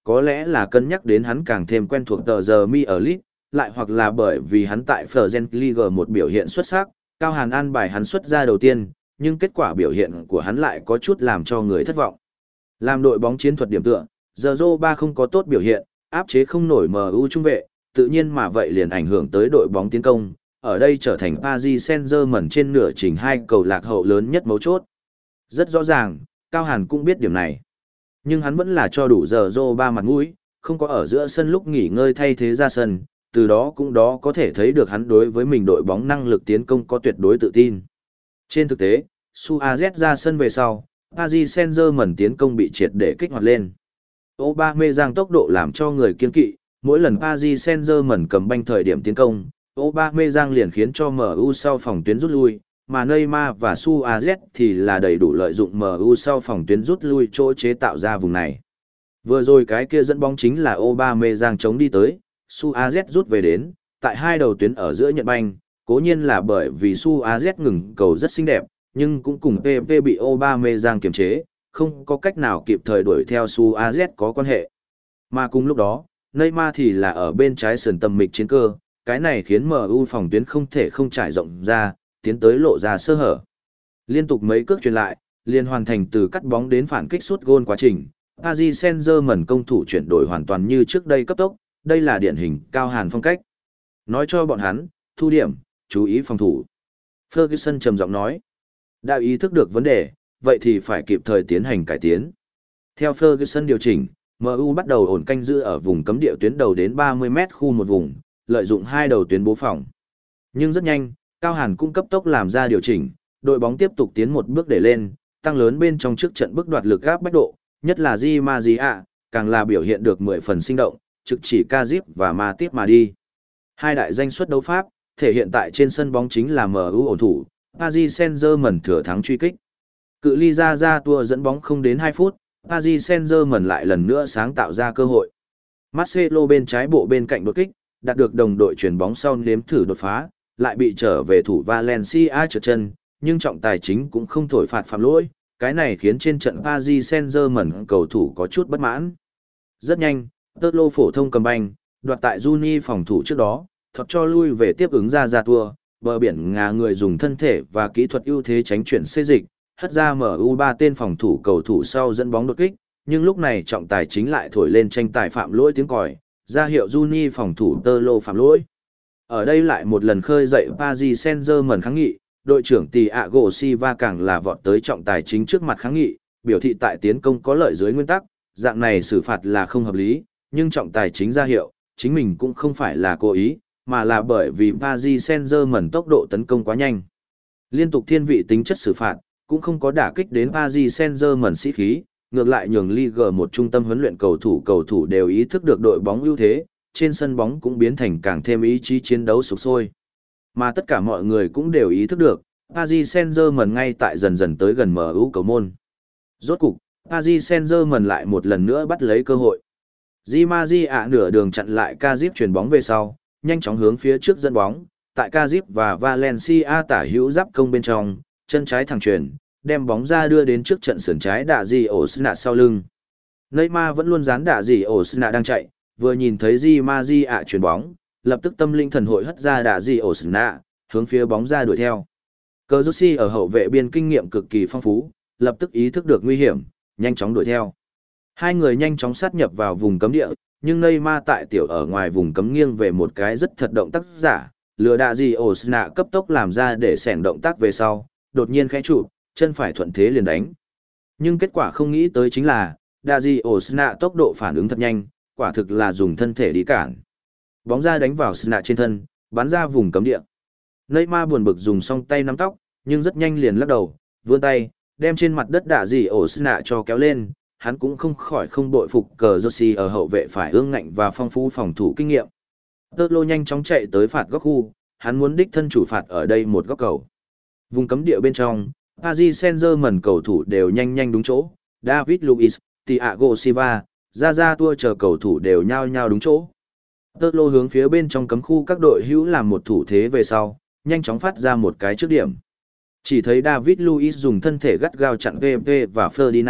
S1: có lẽ là cân nhắc đến hắn càng thêm quen thuộc tờ giờ mi ở lit, lại hoặc là bởi vì hắn tại Fergen League một biểu hiện xuất sắc, Cao Hàn an bài hắn xuất ra đầu tiên, nhưng kết quả biểu hiện của hắn lại có chút làm cho người thất vọng. Làm đội bóng chiến thuật điểm tựa, giờ ba không có tốt biểu hiện, áp chế không nổi em u trung vệ, tự nhiên mà vậy liền ảnh hưởng tới đội bóng tiến công, ở đây trở thành Paris Saint-Germain trên nửa trình hai cầu lạc hậu lớn nhất mấu chốt. Rất rõ ràng, Cao Hàn cũng biết điểm này. Nhưng hắn vẫn là cho đủ giờ ba mặt mũi, không có ở giữa sân lúc nghỉ ngơi thay thế ra sân, từ đó cũng đó có thể thấy được hắn đối với mình đội bóng năng lực tiến công có tuyệt đối tự tin. Trên thực tế, Suarez ra sân về sau, Paris Saint-Germain tiến công bị triệt để kích hoạt lên. Aubameyang tốc độ làm cho người kiêng kỵ, mỗi lần Paris Saint-Germain cầm banh thời điểm tiến công, Aubameyang liền khiến cho em u sau phòng tuyến rút lui, mà Neymar và Suarez thì là đầy đủ lợi dụng em u sau phòng tuyến rút lui chỗ chế tạo ra vùng này. Vừa rồi cái kia dẫn bóng chính là Aubameyang chống đi tới, Suarez rút về đến, tại hai đầu tuyến ở giữa nhận banh, cố nhiên là bởi vì Suarez ngừng cầu rất xinh đẹp, nhưng cũng cùng pê pê bị Aubameyang kiềm chế, không có cách nào kịp thời đuổi theo Suarez có quan hệ. Mà cùng lúc đó, Neymar thì là ở bên trái sườn tầm mịch chiến cơ, cái này khiến em u phòng tuyến không thể không trải rộng ra, tiến tới lộ ra sơ hở. Liên tục mấy cước truyền lại, liền hoàn thành từ cắt bóng đến phản kích sút gôn quá trình. Paris Saint-Germain công thủ chuyển đổi hoàn toàn như trước đây cấp tốc, đây là điển hình Cao Hàn phong cách. Nói cho bọn hắn, thu điểm, chú ý phòng thủ. Ferguson trầm giọng nói, đã ý thức được vấn đề, vậy thì phải kịp thời tiến hành cải tiến. Theo Ferguson điều chỉnh, em u bắt đầu ổn canh giữ ở vùng cấm địa tuyến đầu đến ba mươi mét khu một vùng, lợi dụng hai đầu tuyến bố phòng. Nhưng rất nhanh, Cao Hàn cũng cấp tốc làm ra điều chỉnh, đội bóng tiếp tục tiến một bước để lên, tăng lớn bên trong trước trận bước đoạt lực gáp bách độ, nhất là Di Maria, càng là biểu hiện được mười phần sinh động, trực chỉ Kazip và Matip mà đi. Hai đại danh xuất đấu pháp, thể hiện tại trên sân bóng chính là em u ổn thủ, Paris Saint-Germain thừa thắng truy kích. Cự ly ra ra tua dẫn bóng không đến hai phút, Paris Saint-Germain lại lần nữa sáng tạo ra cơ hội. Marcelo bên trái bộ bên cạnh đột kích, đạt được đồng đội chuyển bóng sau nếm thử đột phá, lại bị trở về thủ Valencia trượt chân, nhưng trọng tài chính cũng không thổi phạt phạm lỗi, cái này khiến trên trận Paris Saint-Germain cầu thủ có chút bất mãn. Rất nhanh, Tơ Lô phổ thông cầm banh, đoạt tại Juni phòng thủ trước đó, thuật cho lui về tiếp ứng ra ra tua, bờ biển ngà người dùng thân thể và kỹ thuật ưu thế tránh chuyển xê dịch, hất ra em u ba tên phòng thủ cầu thủ sau dẫn bóng đột kích, nhưng lúc này trọng tài chính lại thổi lên tranh tài phạm lỗi tiếng còi, ra hiệu Juni phòng thủ Tơ Lô phạm lỗi. Ở đây lại một lần khơi dậy Paris Saint-Germain kháng nghị, đội trưởng Thiago Silva càng là vọt tới trọng tài chính trước mặt kháng nghị, biểu thị tại tiến công có lợi dưới nguyên tắc, dạng này xử phạt là không hợp lý, nhưng trọng tài chính ra hiệu, chính mình cũng không phải là cố ý, mà là bởi vì Paris Saint-Germain tốc độ tấn công quá nhanh. Liên tục thiên vị tính chất xử phạt, cũng không có đả kích đến Paris Saint-Germain sĩ khí, ngược lại nhường Ligue một trung tâm huấn luyện cầu thủ cầu thủ đều ý thức được đội bóng ưu thế, trên sân bóng cũng biến thành càng thêm ý chí chiến đấu sục sôi. Mà tất cả mọi người cũng đều ý thức được, Paris Saint-Germain ngay tại dần dần tới gần em u cầu môn. Rốt cục, Paris Saint-Germain lại một lần nữa bắt lấy cơ hội. Di Maria nửa đường chặn lại Kazip chuyền bóng về sau, nhanh chóng hướng phía trước dẫn bóng, tại Kazip và Valencia tả hữu giáp công bên trong, chân trái thẳng chuyền, đem bóng ra đưa đến trước trận sườn trái đạ Di Osna sau lưng. Neymar vẫn luôn dán đạ Di Osna đang chạy, vừa nhìn thấy Di Maria chuyền bóng, lập tức tâm linh thần hội hất ra đạ Di Osna, hướng phía bóng ra đuổi theo. Cờ Rossi ở hậu vệ biên kinh nghiệm cực kỳ phong phú, lập tức ý thức được nguy hiểm, nhanh chóng đuổi theo. Hai người nhanh chóng sát nhập vào vùng cấm địa, nhưng Neymar tại tiểu ở ngoài vùng cấm nghiêng về một cái rất thật động tác giả, lừa đạ gì Osna cấp tốc làm ra để xẻng động tác về sau, đột nhiên khẽ chụp, chân phải thuận thế liền đánh. Nhưng kết quả không nghĩ tới chính là, đạ gì Osna tốc độ phản ứng thật nhanh, quả thực là dùng thân thể đi cản. Bóng ra đánh vào Sna trên thân, bắn ra vùng cấm địa. Neymar buồn bực dùng song tay nắm tóc, nhưng rất nhanh liền lắc đầu, vươn tay, đem trên mặt đất đạ gì Osna cho kéo lên. Hắn cũng không khỏi không bội phục cờ Rossi ở hậu vệ phải ương ngạnh và phong phú phòng thủ kinh nghiệm. Tơ Lô nhanh chóng chạy tới phạt góc khu, hắn muốn đích thân chủ phạt ở đây một góc cầu. Vùng cấm địa bên trong, Paris Saint-Germain cầu thủ đều nhanh nhanh đúng chỗ, David Luiz, Thiago Silva, Zaza Tua chờ cầu thủ đều nhao nhao đúng chỗ. Tơ Lô hướng phía bên trong cấm khu các đội hữu làm một thủ thế về sau, nhanh chóng phát ra một cái trước điểm. Chỉ thấy David Luiz dùng thân thể gắt gao chặn pê pê và Ferdinand,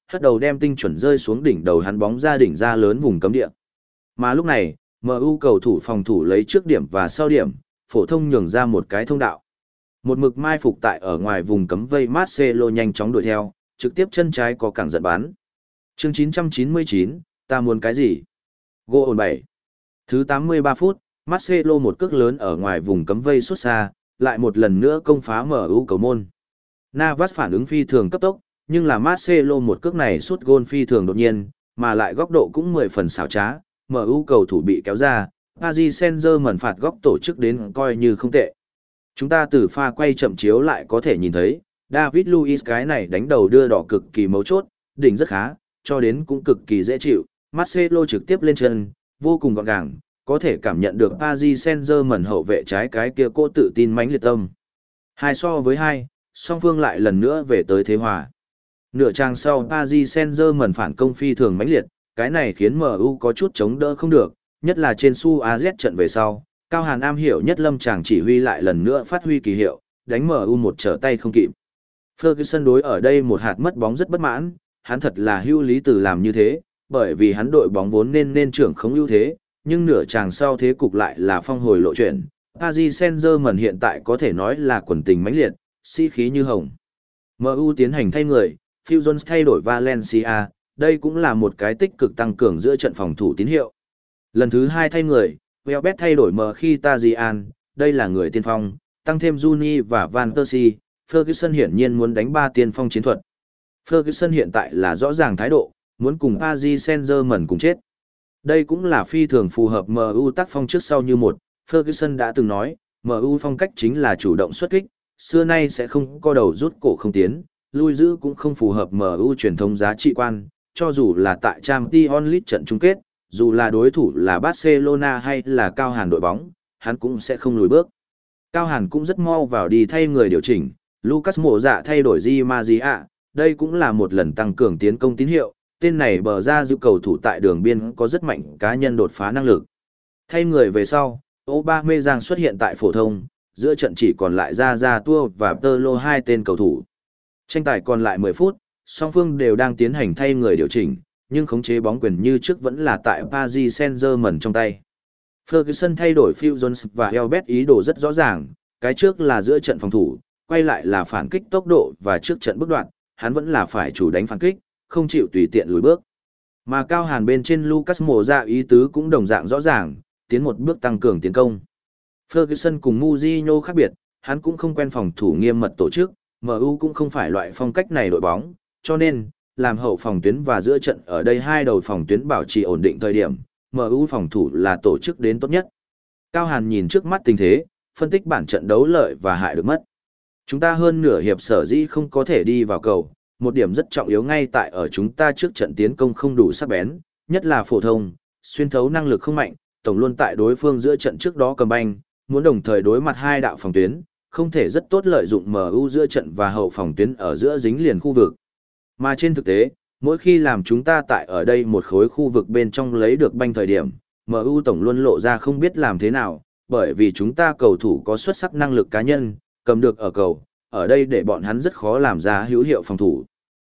S1: hất đầu đem tinh chuẩn rơi xuống đỉnh đầu hắn bóng ra đỉnh ra lớn vùng cấm địa. Mà lúc này, em u cầu thủ phòng thủ lấy trước điểm và sau điểm, phổ thông nhường ra một cái thông đạo. Một mực mai phục tại ở ngoài vùng cấm vây Marcelo nhanh chóng đuổi theo, trực tiếp chân trái có cẳng giận bắn. Chương chín trăm chín mươi chín, ta muốn cái gì? Goal bảy. Thứ tám mươi ba phút, Marcelo một cước lớn ở ngoài vùng cấm vây xuất xa, lại một lần nữa công phá em u cầu môn. Navas phản ứng phi thường cấp tốc, nhưng là Marcelo một cước này sút gôn phi thường đột nhiên, mà lại góc độ cũng mười phần xảo trá, em u cầu thủ bị kéo ra, Paris Saint-Germain phạt góc tổ chức đến coi như không tệ. Chúng ta từ pha quay chậm chiếu lại có thể nhìn thấy, David Luiz cái này đánh đầu đưa đỏ cực kỳ mấu chốt, đỉnh rất khá, cho đến cũng cực kỳ dễ chịu, Marcelo trực tiếp lên chân, vô cùng gọn gàng, có thể cảm nhận được Paris Saint-Germain hậu vệ trái cái kia cô tự tin mãnh liệt tâm. Hai so với hai, song phương lại lần nữa về tới thế hòa. Nửa trang sau Paris Saint-Germain phản công phi thường mãnh liệt, cái này khiến em u có chút chống đỡ không được, nhất là trên su a zét trận về sau, Cao Hàn am hiểu nhất lâm chàng chỉ huy lại lần nữa phát huy kỳ hiệu, đánh em u một trở tay không kịp. Ferguson đối ở đây một hạt mất bóng rất bất mãn, hắn thật là hưu lý từ làm như thế, bởi vì hắn đội bóng vốn nên nên trưởng không ưu thế, nhưng nửa chàng sau thế cục lại là phong hồi lộ chuyển. Paris Saint-Germain hiện tại có thể nói là quần tình mãnh liệt, sĩ khí như hồng. em u tiến hành thay người, Phil Jones thay đổi Valencia, đây cũng là một cái tích cực tăng cường giữa trận phòng thủ tín hiệu. Lần thứ hai thay người, Welbeck thay đổi Mkhitaryan, đây là người tiên phong, tăng thêm Juni và Van Persie, Ferguson hiển nhiên muốn đánh ba tiên phong chiến thuật. Ferguson hiện tại là rõ ràng thái độ, muốn cùng Paris Saint-Germain cùng chết. Đây cũng là phi thường phù hợp em u tác phong trước sau như một, Ferguson đã từng nói, em u phong cách chính là chủ động xuất kích, xưa nay sẽ không co đầu rút cổ không tiến, lui giữ cũng không phù hợp em u truyền thống giá trị quan, cho dù là tại Champions League trận chung kết, dù là đối thủ là Barcelona hay là Cao Hàn đội bóng, hắn cũng sẽ không lùi bước. Cao Hàn cũng rất mau vào đi thay người điều chỉnh, Lucas Mộ Dạ thay đổi Di Maria, đây cũng là một lần tăng cường tiến công tín hiệu, tên này bờ ra giữ cầu thủ tại đường biên có rất mạnh cá nhân đột phá năng lực. Thay người về sau, Aubameyang xuất hiện tại phổ thông, giữa trận chỉ còn lại Ra Ra Tua và Tơ hai tên cầu thủ. Tranh tài còn lại mười phút, song phương đều đang tiến hành thay người điều chỉnh, nhưng khống chế bóng quyền như trước vẫn là tại Paris Saint-Germain trong tay. Ferguson thay đổi Phil Jones và Welbeck ý đồ rất rõ ràng, cái trước là giữa trận phòng thủ, quay lại là phản kích tốc độ và trước trận bước đoạn, hắn vẫn là phải chủ đánh phản kích, không chịu tùy tiện lùi bước. Mà Cao Hàn bên trên Lucas Moura ý tứ cũng đồng dạng rõ ràng, tiến một bước tăng cường tiến công. Ferguson cùng Mourinho khác biệt, hắn cũng không quen phòng thủ nghiêm mật tổ chức, em u cũng không phải loại phong cách này đội bóng, cho nên, làm hậu phòng tuyến và giữa trận ở đây hai đầu phòng tuyến bảo trì ổn định thời điểm, em u phòng thủ là tổ chức đến tốt nhất. Cao Hàn nhìn trước mắt tình thế, phân tích bản trận đấu lợi và hại được mất. Chúng ta hơn nửa hiệp sở dĩ không có thể đi vào cầu, một điểm rất trọng yếu ngay tại ở chúng ta trước trận tiến công không đủ sắc bén, nhất là phổ thông, xuyên thấu năng lực không mạnh, tổng luôn tại đối phương giữa trận trước đó cầm banh, muốn đồng thời đối mặt hai đạo phòng tuyến, không thể rất tốt lợi dụng em u giữa trận và hậu phòng tuyến ở giữa dính liền khu vực. Mà trên thực tế, mỗi khi làm chúng ta tại ở đây một khối khu vực bên trong lấy được banh thời điểm, em u tổng luôn lộ ra không biết làm thế nào, bởi vì chúng ta cầu thủ có xuất sắc năng lực cá nhân, cầm được ở cầu, ở đây để bọn hắn rất khó làm ra hữu hiệu phòng thủ.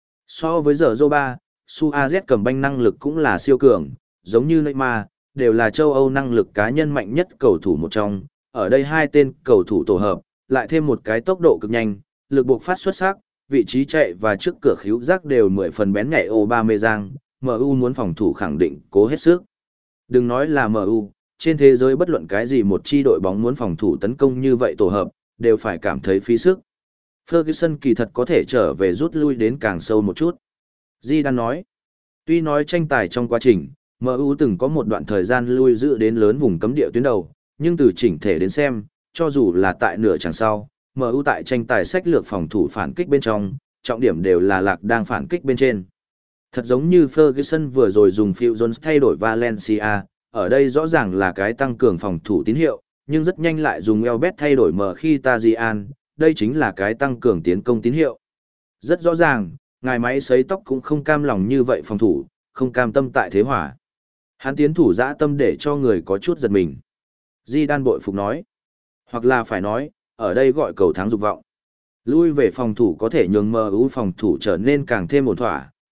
S1: So với giờ Zoba, Suarez cầm banh năng lực cũng là siêu cường, giống như Neymar, đều là châu Âu năng lực cá nhân mạnh nhất cầu thủ một trong, ở đây hai tên cầu thủ tổ hợp, lại thêm một cái tốc độ cực nhanh, lực buộc phát xuất sắc, vị trí chạy và trước cửa khíu giác đều mười phần bén nhạy Aubameyang, em u muốn phòng thủ khẳng định cố hết sức. Đừng nói là em u, trên thế giới bất luận cái gì một chi đội bóng muốn phòng thủ tấn công như vậy tổ hợp, đều phải cảm thấy phí sức. Ferguson kỳ thật có thể trở về rút lui đến càng sâu một chút. Zidane nói, tuy nói tranh tài trong quá trình, em u từng có một đoạn thời gian lui giữ đến lớn vùng cấm địa tuyến đầu, nhưng từ chỉnh thể đến xem, cho dù là tại nửa chặng sau, em u tại tranh tài sách lược phòng thủ phản kích bên trong, trọng điểm đều là lạc đang phản kích bên trên. Thật giống như Ferguson vừa rồi dùng Phil Jones thay đổi Valencia, ở đây rõ ràng là cái tăng cường phòng thủ tín hiệu, nhưng rất nhanh lại dùng Welbeck thay đổi Mkhitaryan, đây chính là cái tăng cường tiến công tín hiệu. Rất rõ ràng, ngài máy sấy tóc cũng không cam lòng như vậy phòng thủ, không cam tâm tại thế hỏa. Hắn tiến thủ dã tâm để cho người có chút giật mình. Zidane bội phục nói. Hoặc là phải nói, ở đây gọi cầu thắng dục vọng. Lui về phòng thủ có thể nhường em u phòng thủ trở nên càng thêm ổn thỏa,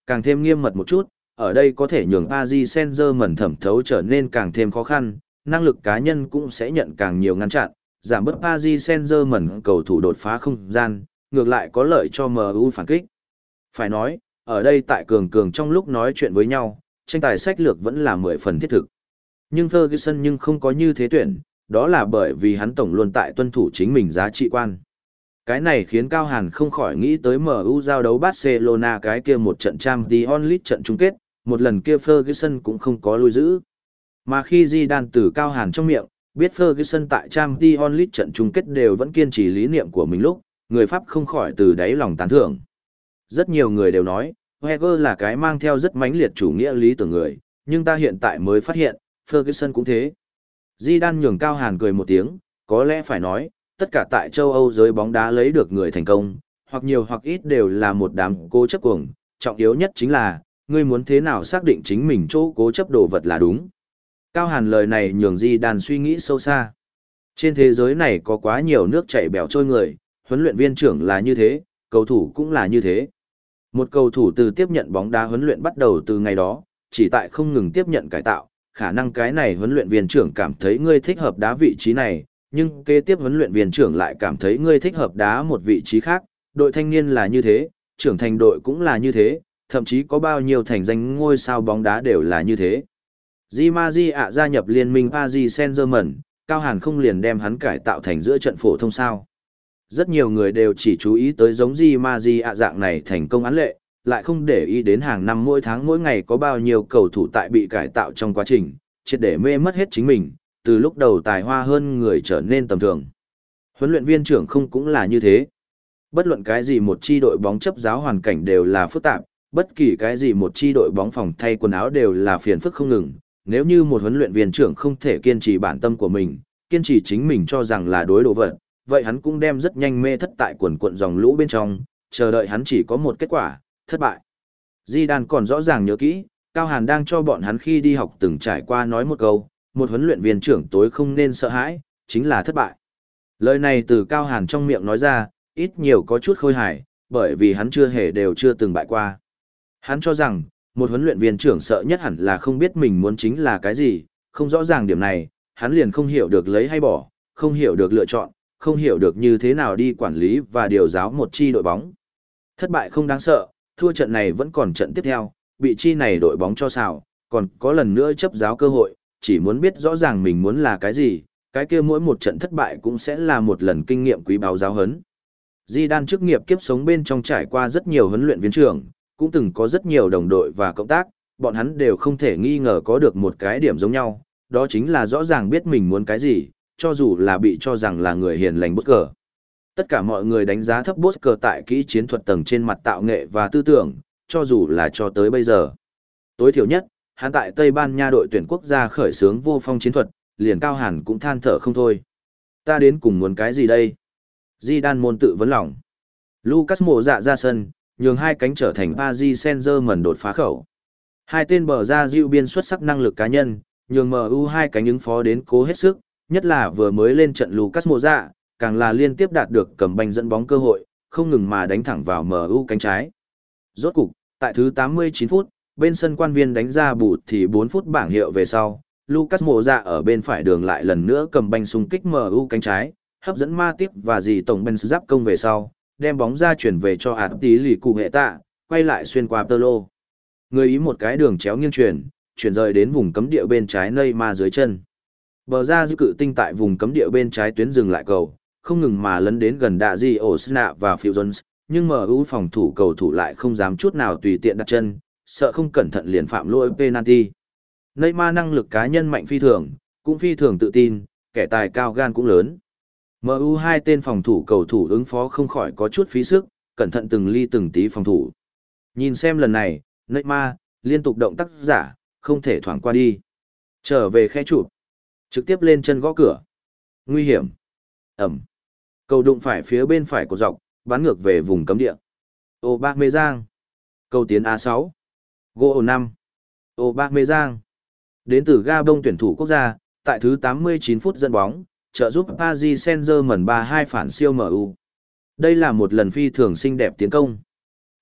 S1: càng thêm nghiêm mật một chút, ở đây có thể nhường Paris Saint-Germain thẩm thấu trở nên càng thêm khó khăn, năng lực cá nhân cũng sẽ nhận càng nhiều ngăn chặn, giảm bớt Paris Saint-Germain cầu thủ đột phá không gian, ngược lại có lợi cho em u phản kích. Phải nói, ở đây tại cường cường trong lúc nói chuyện với nhau, tranh tài sách lược vẫn là mười phần thiết thực. Nhưng Ferguson nhưng không có như thế tuyển, đó là bởi vì hắn tổng luôn tại tuân thủ chính mình giá trị quan. Cái này khiến Cao Hàn không khỏi nghĩ tới em u giao đấu Barcelona cái kia một trận Champions League trận chung kết, một lần kia Ferguson cũng không có lui giữ. Mà khi Zidane từ Cao Hàn trong miệng, biết Ferguson tại Champions League trận chung kết đều vẫn kiên trì lý niệm của mình lúc, người Pháp không khỏi từ đáy lòng tán thưởng. Rất nhiều người đều nói, Wenger là cái mang theo rất mãnh liệt chủ nghĩa lý tưởng người, nhưng ta hiện tại mới phát hiện, Ferguson cũng thế. Zidane nhường Cao Hàn cười một tiếng, có lẽ phải nói, tất cả tại châu Âu giới bóng đá lấy được người thành công, hoặc nhiều hoặc ít đều là một đám cố chấp cuồng, trọng yếu nhất chính là, ngươi muốn thế nào xác định chính mình chỗ cố chấp đồ vật là đúng. Cao Hàn lời này nhường Zidane suy nghĩ sâu xa. Trên thế giới này có quá nhiều nước chảy bèo trôi người, huấn luyện viên trưởng là như thế, cầu thủ cũng là như thế. Một cầu thủ từ tiếp nhận bóng đá huấn luyện bắt đầu từ ngày đó, chỉ tại không ngừng tiếp nhận cải tạo, khả năng cái này huấn luyện viên trưởng cảm thấy ngươi thích hợp đá vị trí này, nhưng kế tiếp huấn luyện viên trưởng lại cảm thấy ngươi thích hợp đá một vị trí khác, đội thanh niên là như thế, trưởng thành đội cũng là như thế, thậm chí có bao nhiêu thành danh ngôi sao bóng đá đều là như thế. Di Maria gia nhập liên minh Paris Saint-Germain, Cao Hàn không liền đem hắn cải tạo thành giữa trận phổ thông sao. Rất nhiều người đều chỉ chú ý tới giống Di Maria dạng này thành công án lệ, lại không để ý đến hàng năm mỗi tháng mỗi ngày có bao nhiêu cầu thủ tại bị cải tạo trong quá trình, triệt để mê mất hết chính mình, từ lúc đầu tài hoa hơn người trở nên tầm thường. Huấn luyện viên trưởng không cũng là như thế. Bất luận cái gì một chi đội bóng chấp giáo hoàn cảnh đều là phức tạp, bất kỳ cái gì một chi đội bóng phòng thay quần áo đều là phiền phức không ngừng. Nếu như một huấn luyện viên trưởng không thể kiên trì bản tâm của mình, kiên trì chính mình cho rằng là đối đồ vật, vậy hắn cũng đem rất nhanh mê thất tại quần quận dòng lũ bên trong, chờ đợi hắn chỉ có một kết quả, thất bại. Zidane còn rõ ràng nhớ kỹ, Cao Hàn đang cho bọn hắn khi đi học từng trải qua nói một câu, một huấn luyện viên trưởng tối không nên sợ hãi, chính là thất bại. Lời này từ Cao Hàn trong miệng nói ra, ít nhiều có chút khôi hài, bởi vì hắn chưa hề đều chưa từng bại qua. Hắn cho rằng, một huấn luyện viên trưởng sợ nhất hẳn là không biết mình muốn chính là cái gì, không rõ ràng điểm này, hắn liền không hiểu được lấy hay bỏ, không hiểu được lựa chọn, không hiểu được như thế nào đi quản lý và điều giáo một chi đội bóng. Thất bại không đáng sợ, thua trận này vẫn còn trận tiếp theo, bị chi này đội bóng cho xào, còn có lần nữa chấp giáo cơ hội, chỉ muốn biết rõ ràng mình muốn là cái gì, cái kia mỗi một trận thất bại cũng sẽ là một lần kinh nghiệm quý báu giáo huấn. Zidane chức nghiệp kiếp sống bên trong trải qua rất nhiều huấn luyện viên trưởng, cũng từng có rất nhiều đồng đội và cộng tác, bọn hắn đều không thể nghi ngờ có được một cái điểm giống nhau, đó chính là rõ ràng biết mình muốn cái gì, cho dù là bị cho rằng là người hiền lành bút cờ. Tất cả mọi người đánh giá thấp bút cờ tại kỹ chiến thuật tầng trên mặt tạo nghệ và tư tưởng, cho dù là cho tới bây giờ. Tối thiểu nhất, hắn tại Tây Ban Nha đội tuyển quốc gia khởi xướng vô phong chiến thuật, liền Cao Hàn cũng than thở không thôi. Ta đến cùng muốn cái gì đây? Zidane môn tự vấn lòng. Lucas Mộ dạ ra sân, nhường hai cánh trở thành Paris Saint-Germain đột phá khẩu. Hai tên bờ ra diệu biên xuất sắc năng lực cá nhân, nhường em u hai cánh ứng phó đến cố hết sức, nhất là vừa mới lên trận Lucas Mộ dạ, càng là liên tiếp đạt được cầm banh dẫn bóng cơ hội, không ngừng mà đánh thẳng vào em u cánh trái. Rốt cục, tại thứ tám mươi chín phút, bên sân quan viên đánh ra bù thì bốn phút bảng hiệu về sau, Lucas Mộ dạ ở bên phải đường lại lần nữa cầm banh xung kích em u cánh trái, hấp dẫn Matip và dì tổng bên giáp công về sau, đem bóng ra chuyển về cho ạt tí lì cụ hệ tạ, quay lại xuyên qua tơ lô. Người ý một cái đường chéo nghiêng chuyển, chuyển rời đến vùng cấm địa bên trái Neymar dưới chân. Bờ ra dư cự tinh tại vùng cấm địa bên trái tuyến dừng lại cầu, không ngừng mà lấn đến gần đạ di Osna và Phil Jones, nhưng em u phòng thủ cầu thủ lại không dám chút nào tùy tiện đặt chân, sợ không cẩn thận liền phạm lỗi penalty. Neymar năng lực cá nhân mạnh phi thường, cũng phi thường tự tin, kẻ tài cao gan cũng lớn. em u hai tên phòng thủ cầu thủ ứng phó không khỏi có chút phí sức, cẩn thận từng ly từng tí phòng thủ. Nhìn xem lần này, Neymar liên tục động tác giả, không thể thoảng qua đi. Trở về khe chụp, trực tiếp lên chân gõ cửa. Nguy hiểm. Ẩm. Cầu đụng phải phía bên phải của dọc, bắn ngược về vùng cấm địa. Ô Bác Mê Giang. Cầu tiến a sáu. Gỗ năm. Ô Bác Mê Giang. Đến từ Gabon tuyển thủ quốc gia, tại thứ tám mươi chín phút dẫn bóng, trợ giúp Paris Saint-Germain ba hai phản siêu em u. Đây là một lần phi thường xinh đẹp tiến công.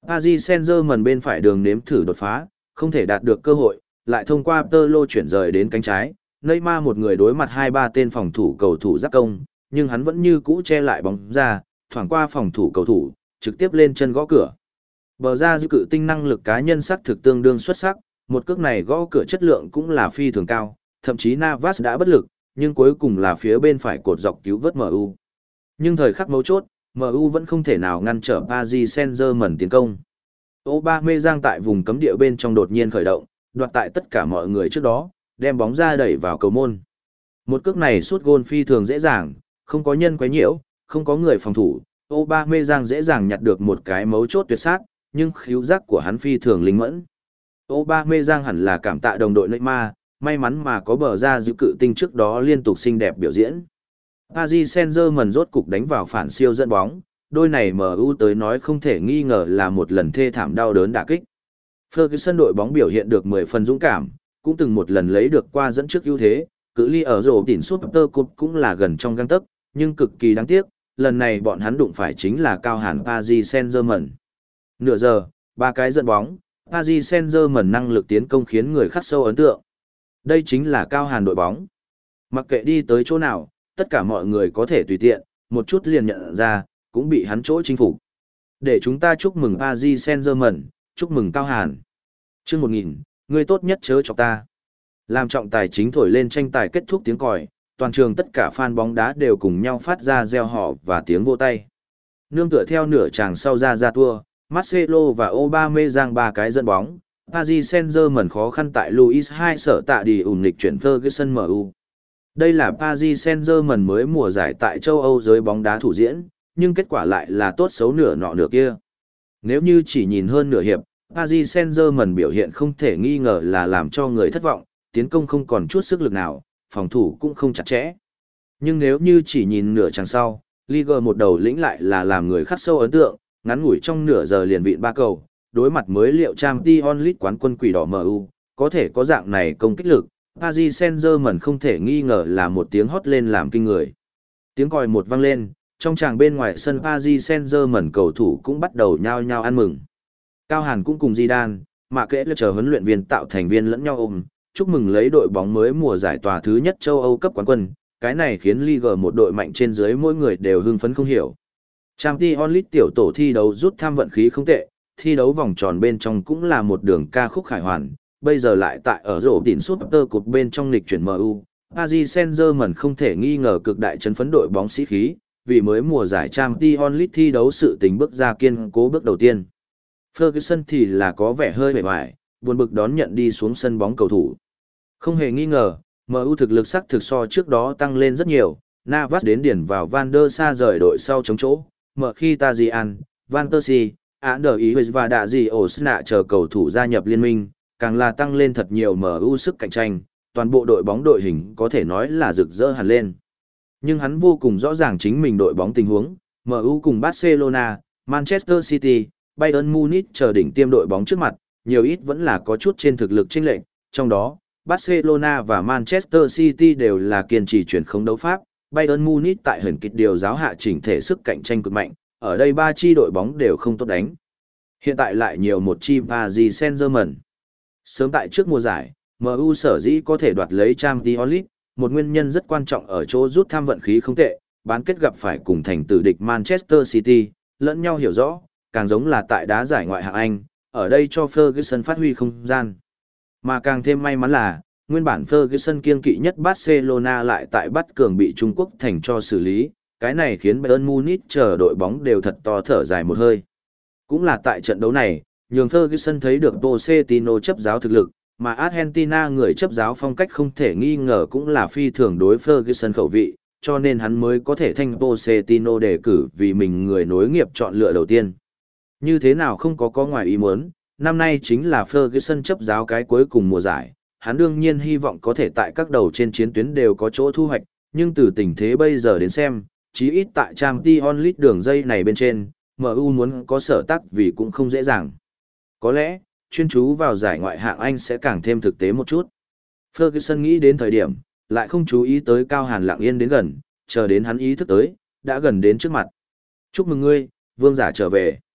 S1: Paris Saint-Germain bên phải đường nếm thử đột phá, không thể đạt được cơ hội, lại thông qua tơ lô chuyển rời đến cánh trái. Neymar một người đối mặt hai ba tên phòng thủ cầu thủ giáp công, nhưng hắn vẫn như cũ che lại bóng ra, thoảng qua phòng thủ cầu thủ, trực tiếp lên chân gõ cửa. Bờ ra dư cự tinh năng lực cá nhân sắc thực tương đương xuất sắc, một cước này gõ cửa chất lượng cũng là phi thường cao, thậm chí Navas đã bất lực, nhưng cuối cùng là phía bên phải cột dọc cứu vớt em u. Nhưng thời khắc mấu chốt, em u vẫn không thể nào ngăn trở Paris Saint-Germain tiến công. Aubameyang tại vùng cấm địa bên trong đột nhiên khởi động, đoạt tại tất cả mọi người trước đó, đem bóng ra đẩy vào cầu môn. Một cước này sút gôn phi thường dễ dàng, không có nhân quấy nhiễu, không có người phòng thủ, Aubameyang dễ dàng nhặt được một cái mấu chốt tuyệt sát, nhưng khứu giác của hắn phi thường linh mẫn. Aubameyang hẳn là cảm tạ đồng đội Neymar, may mắn mà có bờ ra giữ cự tinh trước đó liên tục xinh đẹp biểu diễn. Paris Saint-Germain rốt cục đánh vào phản siêu dẫn bóng, đôi này em u tới nói không thể nghi ngờ là một lần thê thảm đau đớn đả kích. Ferguson đội bóng biểu hiện được mười phần dũng cảm, cũng từng một lần lấy được qua dẫn trước ưu thế, cự ly ở rổ tỉnh Super Cup cũng là gần trong gang tấc, nhưng cực kỳ đáng tiếc, lần này bọn hắn đụng phải chính là cao hàn Paris Saint-Germain. Nửa giờ, ba cái dẫn bóng, Paris Saint-Germain năng lực tiến công khiến người khắc sâu ấn tượng. Đây chính là cao hàn đội bóng. Mặc kệ đi tới chỗ nào, tất cả mọi người có thể tùy tiện, một chút liền nhận ra, cũng bị hắn chỗ chinh phục. Để chúng ta chúc mừng Paris Saint-Germain, chúc mừng cao hàn. Chương một nghìn, người tốt nhất chớ chọc ta. Làm trọng tài chính thổi lên tranh tài kết thúc tiếng còi, toàn trường tất cả fan bóng đá đều cùng nhau phát ra reo hò và tiếng vỗ tay. Nương tựa theo nửa chàng sau ra ra tua, Marcelo và Aubameyang ba cái dẫn bóng, Paris Saint-Germain khó khăn tại Luis hai sở tạ đi ủng lịch chuyển Ferguson em u. Đây là Paris Saint-Germain mới mùa giải tại châu Âu giới bóng đá thủ diễn, nhưng kết quả lại là tốt xấu nửa nọ nửa kia. Nếu như chỉ nhìn hơn nửa hiệp, Paris Saint-Germain biểu hiện không thể nghi ngờ là làm cho người thất vọng, tiến công không còn chút sức lực nào, phòng thủ cũng không chặt chẽ. Nhưng nếu như chỉ nhìn nửa chặng sau, Ligue một đầu lĩnh lại là làm người khắc sâu ấn tượng, ngắn ngủi trong nửa giờ liền vịn ba cầu, đối mặt mới liệu Champions League quán quân quỷ đỏ em u, có thể có dạng này công kích lực, Paris Saint-Germain không thể nghi ngờ là một tiếng hót lên làm kinh người. Tiếng còi một vang lên, trong tràng bên ngoài sân Paris Saint-Germain cầu thủ cũng bắt đầu nhao nhao ăn mừng. Cao Hàn cũng cùng Zidane, mà kể là chờ huấn luyện viên tạo thành viên lẫn nhau ôm, chúc mừng lấy đội bóng mới mùa giải tòa thứ nhất châu Âu cấp quán quân, cái này khiến Ligue một đội mạnh trên dưới mỗi người đều hưng phấn không hiểu. Champions League tiểu tổ thi đấu rút thăm vận khí không tệ, thi đấu vòng tròn bên trong cũng là một đường ca khúc khải hoàn, bây giờ lại tại ở rổ tỉnh Super Cup bên trong lịch chuyển em u, Paris Saint-Germain không thể nghi ngờ cực đại chấn phấn đội bóng sĩ khí, vì mới mùa giải Champions League thi đấu sự tình bước ra kiên cố bước đầu tiên. Ferguson thì là có vẻ hơi bề bại, buồn bực đón nhận đi xuống sân bóng cầu thủ. Không hề nghi ngờ, em u thực lực sắc thực so trước đó tăng lên rất nhiều, Navas đến điển vào Van der Sa rời đội sau chống chỗ, mở khi Tajian, Van Persie, Ander Iwis và Đạ Dị Osna chờ cầu thủ gia nhập liên minh, càng là tăng lên thật nhiều em u sức cạnh tranh, toàn bộ đội bóng đội hình có thể nói là rực rỡ hẳn lên. Nhưng hắn vô cùng rõ ràng chính mình đội bóng tình huống, em u cùng Barcelona, Manchester City, Bayern Munich chờ đỉnh tiêm đội bóng trước mặt, nhiều ít vẫn là có chút trên thực lực chênh lệch, trong đó, Barcelona và Manchester City đều là kiên trì chuyển không đấu pháp, Bayern Munich tại hẩn kịch điều giáo hạ chỉnh thể sức cạnh tranh cực mạnh, ở đây ba chi đội bóng đều không tốt đánh. Hiện tại lại nhiều một chi Paris Saint-Germain. Sớm tại trước mùa giải, em u sở dĩ có thể đoạt lấy Champions League, một nguyên nhân rất quan trọng ở chỗ rút thăm vận khí không tệ, bán kết gặp phải cùng thành tử địch Manchester City, lẫn nhau hiểu rõ, càng giống là tại đá giải ngoại hạng Anh, ở đây cho Ferguson phát huy không gian. Mà càng thêm may mắn là, nguyên bản Ferguson kiêng kỵ nhất Barcelona lại tại bắt cường bị Trung Quốc thành cho xử lý, cái này khiến Bayern Munich chờ đội bóng đều thật to thở dài một hơi. Cũng là tại trận đấu này, nhường Ferguson thấy được Pochettino chấp giáo thực lực, mà Argentina người chấp giáo phong cách không thể nghi ngờ cũng là phi thường đối Ferguson khẩu vị, cho nên hắn mới có thể thanh Pochettino đề cử vì mình người nối nghiệp chọn lựa đầu tiên. Như thế nào không có có ngoài ý muốn, năm nay chính là Ferguson chấp giáo cái cuối cùng mùa giải, hắn đương nhiên hy vọng có thể tại các đầu trên chiến tuyến đều có chỗ thu hoạch, nhưng từ tình thế bây giờ đến xem, chí ít tại Champions League đường dây này bên trên, em u muốn có sở tác vì cũng không dễ dàng. Có lẽ, chuyên chú vào giải ngoại hạng Anh sẽ càng thêm thực tế một chút. Ferguson nghĩ đến thời điểm, lại không chú ý tới Cao Hàn lặng yên đến gần, chờ đến hắn ý thức tới, đã gần đến trước mặt. Chúc mừng ngươi, vương giả trở về.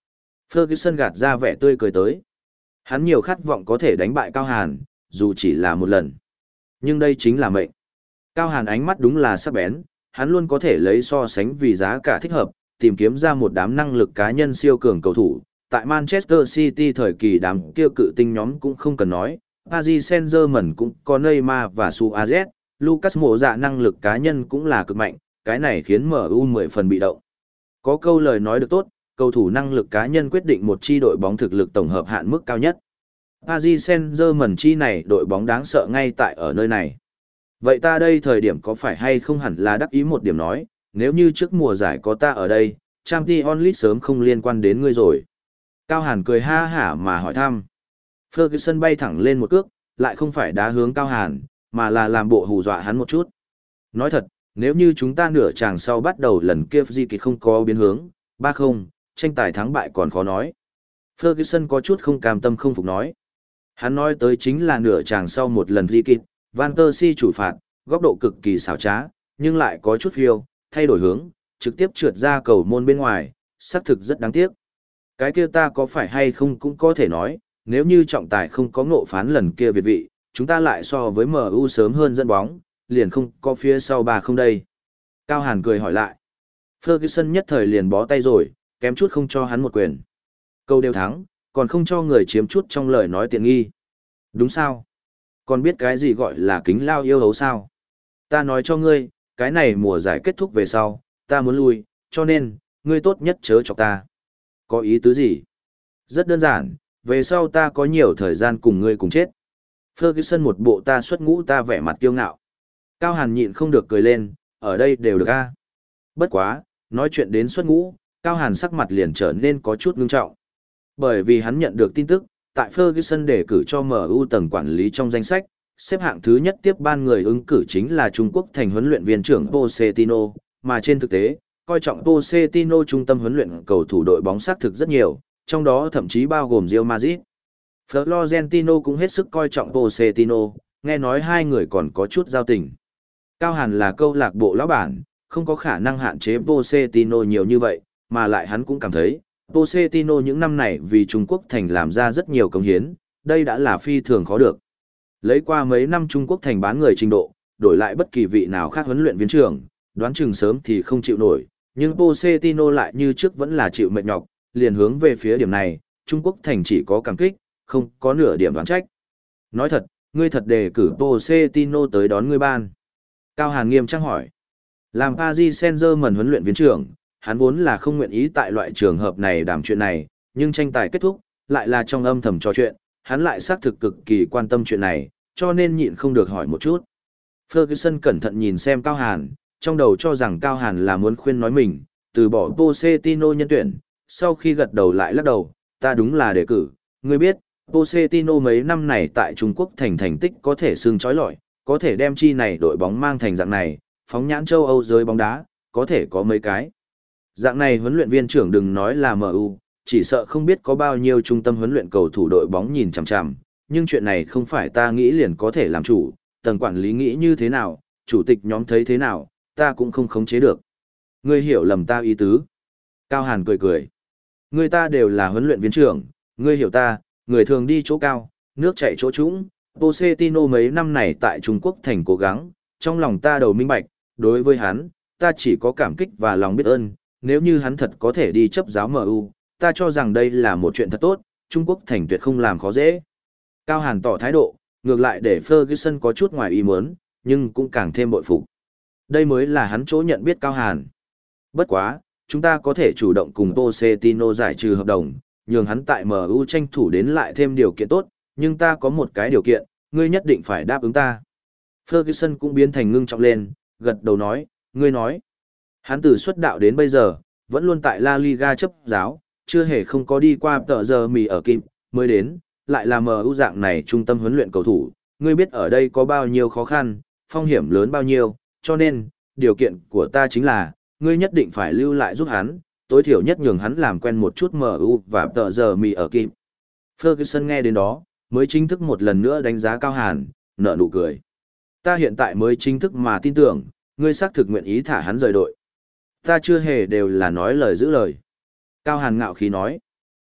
S1: Ferguson gạt ra vẻ tươi cười tới. Hắn nhiều khát vọng có thể đánh bại Cao Hàn, dù chỉ là một lần. Nhưng đây chính là mệnh. Cao Hàn ánh mắt đúng là sắc bén, hắn luôn có thể lấy so sánh vì giá cả thích hợp, tìm kiếm ra một đám năng lực cá nhân siêu cường cầu thủ. Tại Manchester City thời kỳ đám kia cự tinh nhóm cũng không cần nói, Paris Saint-Germain cũng có Neymar và Suarez, Lucas Moura năng lực cá nhân cũng là cực mạnh, cái này khiến em u mười phần bị động. Có câu lời nói được tốt, cầu thủ năng lực cá nhân quyết định một chi đội bóng thực lực tổng hợp hạn mức cao nhất. Paris Saint-Germain chi này đội bóng đáng sợ ngay tại ở nơi này. Vậy ta đây thời điểm có phải hay không hẳn là đắc ý một điểm nói, nếu như trước mùa giải có ta ở đây, Champions League sớm không liên quan đến ngươi rồi. Cao Hàn cười ha hả mà hỏi thăm. Ferguson bay thẳng lên một cước, lại không phải đá hướng Cao Hàn, mà là làm bộ hù dọa hắn một chút. Nói thật, nếu như chúng ta nửa chàng sau bắt đầu lần kia di kịch không có biến hướng, ba không, tranh tài thắng bại còn khó nói. Ferguson có chút không cam tâm không phục nói. Hắn nói tới chính là nửa chàng sau một lần di kịch, Van Persie chủ phạt, góc độ cực kỳ xảo trá, nhưng lại có chút phiêu, thay đổi hướng, trực tiếp trượt ra cầu môn bên ngoài, xác thực rất đáng tiếc. Cái kia ta có phải hay không cũng có thể nói, nếu như trọng tài không có ngộ phán lần kia việt vị, chúng ta lại so với em u sớm hơn dẫn bóng, liền không có phía sau ba không đây. Cao Hàn cười hỏi lại. Ferguson nhất thời liền bó tay rồi, kém chút không cho hắn một quyền. Câu đều thắng, còn không cho người chiếm chút trong lời nói tiện nghi. Đúng sao? Còn biết cái gì gọi là kính lao yêu hấu sao? Ta nói cho ngươi, cái này mùa giải kết thúc về sau, ta muốn lui, cho nên, ngươi tốt nhất chớ chọc ta. Có ý tứ gì? Rất đơn giản, về sau ta có nhiều thời gian cùng ngươi cùng chết. Ferguson một bộ ta xuất ngũ ta vẻ mặt kiêu ngạo. Cao Hàn nhịn không được cười lên, ở đây đều được a. Bất quá, nói chuyện đến xuất ngũ, Cao Hàn sắc mặt liền trở nên có chút ngưng trọng. Bởi vì hắn nhận được tin tức, tại Ferguson đề cử cho em u tầng quản lý trong danh sách, xếp hạng thứ nhất tiếp ban người ứng cử chính là Trung Quốc thành huấn luyện viên trưởng Pochettino, mà trên thực tế, coi trọng Pochettino trung tâm huấn luyện cầu thủ đội bóng xác thực rất nhiều, trong đó thậm chí bao gồm Real Madrid. Florentino cũng hết sức coi trọng Pochettino, nghe nói hai người còn có chút giao tình. Cao Hàn là câu lạc bộ lão bản, không có khả năng hạn chế Pochettino nhiều như vậy, mà lại hắn cũng cảm thấy, Pochettino những năm này vì Trung Quốc thành làm ra rất nhiều công hiến, đây đã là phi thường khó được. Lấy qua mấy năm Trung Quốc thành bán người trình độ, đổi lại bất kỳ vị nào khác huấn luyện viên trưởng, đoán chừng sớm thì không chịu nổi, nhưng Pochettino lại như trước vẫn là chịu mệt nhọc, liền hướng về phía điểm này, Trung Quốc thành chỉ có cảm kích, không có nửa điểm đoán trách. Nói thật, ngươi thật đề cử Pochettino tới đón ngươi ban. Cao Hàn nghiêm trang hỏi. Làm Paris Saint-Germain huấn luyện viên trưởng, hắn vốn là không nguyện ý tại loại trường hợp này đàm chuyện này, nhưng tranh tài kết thúc, lại là trong âm thầm trò chuyện, hắn lại xác thực cực kỳ quan tâm chuyện này, cho nên nhịn không được hỏi một chút. Ferguson cẩn thận nhìn xem Cao Hàn, trong đầu cho rằng Cao Hàn là muốn khuyên nói mình, từ bỏ Pochettino nhân tuyển, sau khi gật đầu lại lắc đầu, ta đúng là đề cử, ngươi biết, Pochettino mấy năm này tại Trung Quốc thành thành tích có thể xương chói lọi, có thể đem chi này đội bóng mang thành dạng này, phóng nhãn châu Âu giới bóng đá, có thể có mấy cái. Dạng này huấn luyện viên trưởng đừng nói là em u, chỉ sợ không biết có bao nhiêu trung tâm huấn luyện cầu thủ đội bóng nhìn chằm chằm, nhưng chuyện này không phải ta nghĩ liền có thể làm chủ, tầng quản lý nghĩ như thế nào, chủ tịch nhóm thấy thế nào, ta cũng không khống chế được. Ngươi hiểu lầm ta ý tứ. Cao Hàn cười cười. Ngươi ta đều là huấn luyện viên trưởng, ngươi hiểu ta, người thường đi chỗ cao, nước chảy chỗ trũng, Pochettino mấy năm này tại Trung Quốc thành cố gắng, trong lòng ta đầu minh bạch, đối với hắn, ta chỉ có cảm kích và lòng biết ơn, nếu như hắn thật có thể đi chấp giáo em u, ta cho rằng đây là một chuyện thật tốt, Trung Quốc thành tuyệt không làm khó dễ. Cao Hàn tỏ thái độ, ngược lại để Ferguson có chút ngoài ý muốn, nhưng cũng càng thêm bội phục. Đây mới là hắn chỗ nhận biết Cao Hàn. Bất quá, chúng ta có thể chủ động cùng Pochettino giải trừ hợp đồng, nhường hắn tại em u tranh thủ đến lại thêm điều kiện tốt, nhưng ta có một cái điều kiện, ngươi nhất định phải đáp ứng ta. Ferguson cũng biến thành ngưng trọng lên, gật đầu nói, ngươi nói. Hắn từ xuất đạo đến bây giờ, vẫn luôn tại La Liga chấp giáo, chưa hề không có đi qua tờ giờ mì ở kịp, mới đến, lại là em u dạng này trung tâm huấn luyện cầu thủ, ngươi biết ở đây có bao nhiêu khó khăn, phong hiểm lớn bao nhiêu, cho nên, điều kiện của ta chính là, ngươi nhất định phải lưu lại giúp hắn, tối thiểu nhất nhường hắn làm quen một chút em u và tờ giờ mì ở kịp. Ferguson nghe đến đó, mới chính thức một lần nữa đánh giá Cao Hàn, nở nụ cười. Ta hiện tại mới chính thức mà tin tưởng, ngươi xác thực nguyện ý thả hắn rời đội. Ta chưa hề đều là nói lời giữ lời. Cao Hàn ngạo khí nói.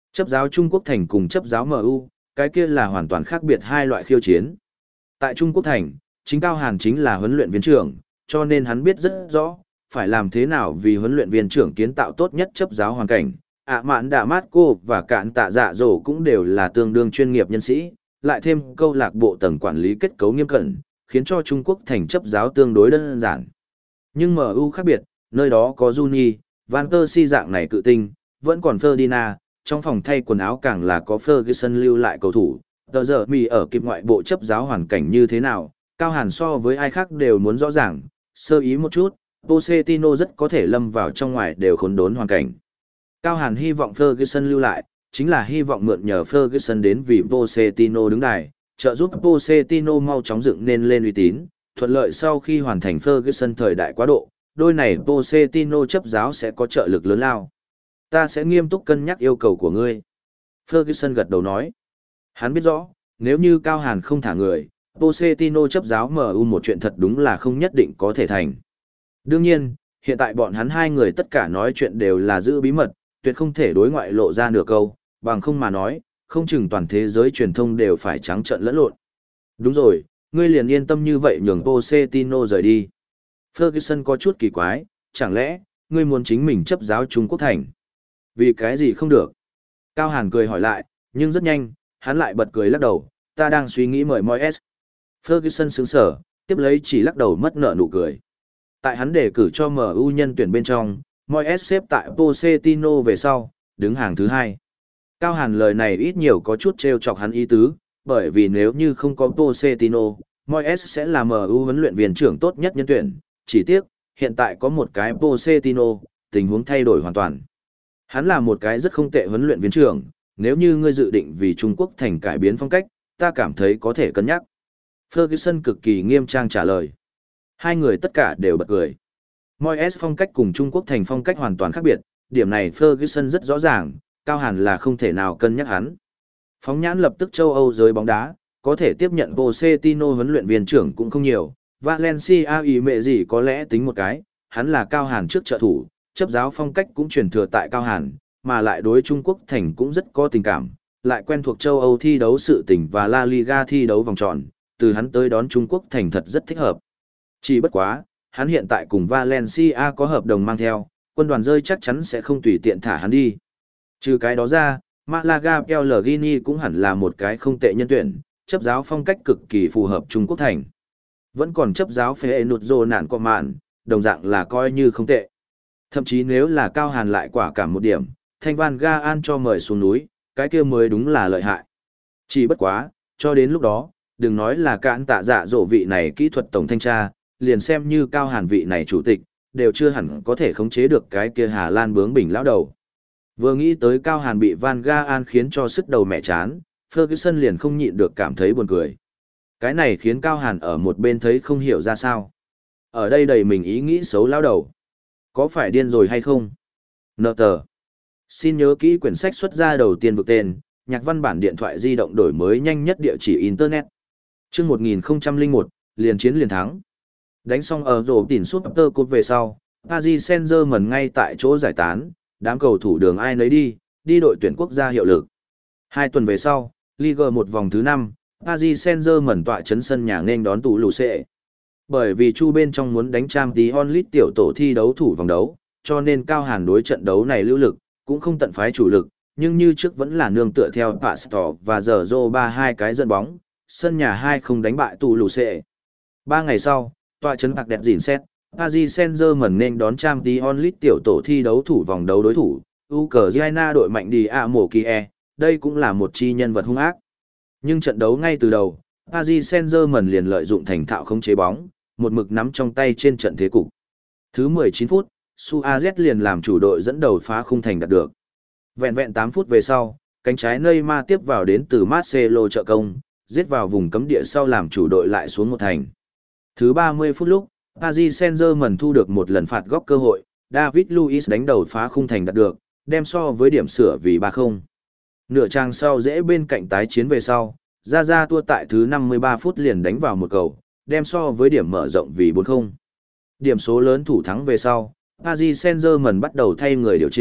S1: Chấp giáo Trung Quốc thành cùng chấp giáo em u, cái kia là hoàn toàn khác biệt hai loại khiêu chiến. Tại Trung Quốc thành, chính Cao Hàn chính là huấn luyện viên trưởng, cho nên hắn biết rất rõ, phải làm thế nào vì huấn luyện viên trưởng kiến tạo tốt nhất chấp giáo hoàn cảnh. ạ mạn đạ mát cô và cạn tạ dạ dỗ cũng đều là tương đương chuyên nghiệp nhân sĩ, lại thêm câu lạc bộ tầng quản lý kết cấu nghiêm cẩn, khiến cho Trung Quốc thành chấp giáo tương đối đơn giản. Nhưng em u khác biệt, nơi đó có Juni, Van Persie dạng này cự tinh, vẫn còn Ferdinand, trong phòng thay quần áo càng là có Ferguson lưu lại cầu thủ. Tờ giờ mì ở kịp ngoại bộ chấp giáo hoàn cảnh như thế nào, Cao Hàn so với ai khác đều muốn rõ ràng, sơ ý một chút, Pochettino rất có thể lâm vào trong ngoài đều khốn đốn hoàn cảnh. Cao Hàn hy vọng Ferguson lưu lại, chính là hy vọng mượn nhờ Ferguson đến vì Pochettino đứng đài, trợ giúp Pochettino mau chóng dựng nên lên uy tín, thuận lợi sau khi hoàn thành Ferguson thời đại quá độ, đôi này Pochettino chấp giáo sẽ có trợ lực lớn lao. Ta sẽ nghiêm túc cân nhắc yêu cầu của ngươi. Ferguson gật đầu nói. Hắn biết rõ, nếu như Cao Hàn không thả người, Pochettino chấp giáo em u một chuyện thật đúng là không nhất định có thể thành. Đương nhiên, hiện tại bọn hắn hai người tất cả nói chuyện đều là giữ bí mật, tuyệt không thể đối ngoại lộ ra nửa câu, bằng không mà nói, không chừng toàn thế giới truyền thông đều phải trắng trợn lẫn lộn. Đúng rồi, ngươi liền yên tâm như vậy nhường Pochettino rời đi. Ferguson có chút kỳ quái, chẳng lẽ, ngươi muốn chính mình chấp giáo Trung Quốc thành? Vì cái gì không được? Cao Hàn cười hỏi lại, nhưng rất nhanh, hắn lại bật cười lắc đầu, ta đang suy nghĩ mời Moyes. Ferguson sững sờ, tiếp lấy chỉ lắc đầu mất nợ nụ cười. Tại hắn đề cử cho em u nhân tuyển bên trong, Moyes xếp tại Pochettino về sau, đứng hàng thứ hai. Cao Hàn lời này ít nhiều có chút trêu chọc hắn ý tứ, bởi vì nếu như không có Pochettino, Moyes sẽ là em u huấn luyện viên trưởng tốt nhất nhân tuyển, chỉ tiếc, hiện tại có một cái Pochettino, tình huống thay đổi hoàn toàn. Hắn là một cái rất không tệ huấn luyện viên trưởng, nếu như ngươi dự định vì Trung Quốc thành cải biến phong cách, ta cảm thấy có thể cân nhắc. Ferguson cực kỳ nghiêm trang trả lời. Hai người tất cả đều bật cười. Moyes phong cách cùng Trung Quốc thành phong cách hoàn toàn khác biệt, điểm này Ferguson rất rõ ràng, Cao Hàn là không thể nào cân nhắc hắn. Phóng nhãn lập tức châu Âu giới bóng đá, có thể tiếp nhận Pochettino huấn luyện viên trưởng cũng không nhiều, Valencia ý mẹ gì có lẽ tính một cái, hắn là Cao Hàn trước trợ thủ, chấp giáo phong cách cũng truyền thừa tại Cao Hàn, mà lại đối Trung Quốc thành cũng rất có tình cảm, lại quen thuộc châu Âu thi đấu sự tình và La Liga thi đấu vòng tròn, từ hắn tới đón Trung Quốc thành thật rất thích hợp. Chỉ bất quá, hắn hiện tại cùng Valencia có hợp đồng mang theo, quân đoàn rơi chắc chắn sẽ không tùy tiện thả hắn đi. Trừ cái đó ra, Malaga Pellegrini cũng hẳn là một cái không tệ nhân tuyển, chấp giáo phong cách cực kỳ phù hợp Trung Quốc thành. Vẫn còn chấp giáo Feyenoord nạn có mạn, đồng dạng là coi như không tệ. Thậm chí nếu là Cao Hàn lại quả cảm một điểm, Thanh Van Gaal cho mời xuống núi, cái kia mới đúng là lợi hại. Chỉ bất quá, cho đến lúc đó, đừng nói là cạn tạ dạ dỗ vị này kỹ thuật tổng thanh tra, liền xem như Cao Hàn vị này chủ tịch, đều chưa hẳn có thể khống chế được cái kia Hà Lan bướng bỉnh lão đầu. Vừa nghĩ tới Cao Hàn bị Van Gaal khiến cho sức đầu mẹ chán, Ferguson liền không nhịn được cảm thấy buồn cười. Cái này khiến Cao Hàn ở một bên thấy không hiểu ra sao. Ở đây đầy mình ý nghĩ xấu lão đầu. Có phải điên rồi hay không? Nợ tờ. Xin nhớ kỹ quyển sách xuất ra đầu tiên vực tên, nhạc văn bản điện thoại di động đổi mới nhanh nhất địa chỉ Internet. Trước một nghìn không trăm lẻ một, liền chiến liền thắng. Đánh xong ở rổ tỉn Super Cup về sau, Paris Saint-Germain ngay tại chỗ giải tán, đám cầu thủ đường ai nấy đi, đi đội tuyển quốc gia hiệu lực. Hai tuần về sau, Ligue một vòng thứ năm, Paris Saint-Germain tọa chấn sân nhà nên đón tụ lù xệ. Bởi vì Chu bên trong muốn đánh Champions League tiểu tổ thi đấu thủ vòng đấu, cho nên Cao Hàn đối trận đấu này lưu lực, cũng không tận phái chủ lực, nhưng như trước vẫn là nương tựa theo Pastor và giờ Zô ba hai cái dẫn bóng, sân nhà hai không đánh bại tụ lù xệ. Ba ngày sau, tọa chấn bạc đẹp dỉn xét, Paris Saint-Germain nên đón Champions League tiểu tổ thi đấu thủ vòng đấu đối thủ, Ukraine đội mạnh đi a mổ Kie, đây cũng là một chi nhân vật hung ác. Nhưng trận đấu ngay từ đầu, Paris Saint-Germain liền lợi dụng thành thạo khống chế bóng, một mực nắm trong tay trên trận thế cục. Thứ mười chín phút, Suarez liền làm chủ đội dẫn đầu phá khung thành đạt được. Vẹn vẹn tám phút về sau, cánh trái Neymar tiếp vào đến từ Marcelo trợ công, giết vào vùng cấm địa sau làm chủ đội lại xuống một thành. Thứ ba mươi phút lúc, Paris Saint-Germain thu được một lần phạt góc cơ hội, David Luiz đánh đầu phá khung thành đạt được, đem so với điểm sửa vì ba không. Nửa trang sau dễ bên cạnh tái chiến về sau, Ra Ra tua tại thứ năm mươi ba phút liền đánh vào một cầu, đem so với điểm mở rộng vì bốn không. Điểm số lớn thủ thắng về sau, Paris Saint-Germain bắt đầu thay người điều chỉnh,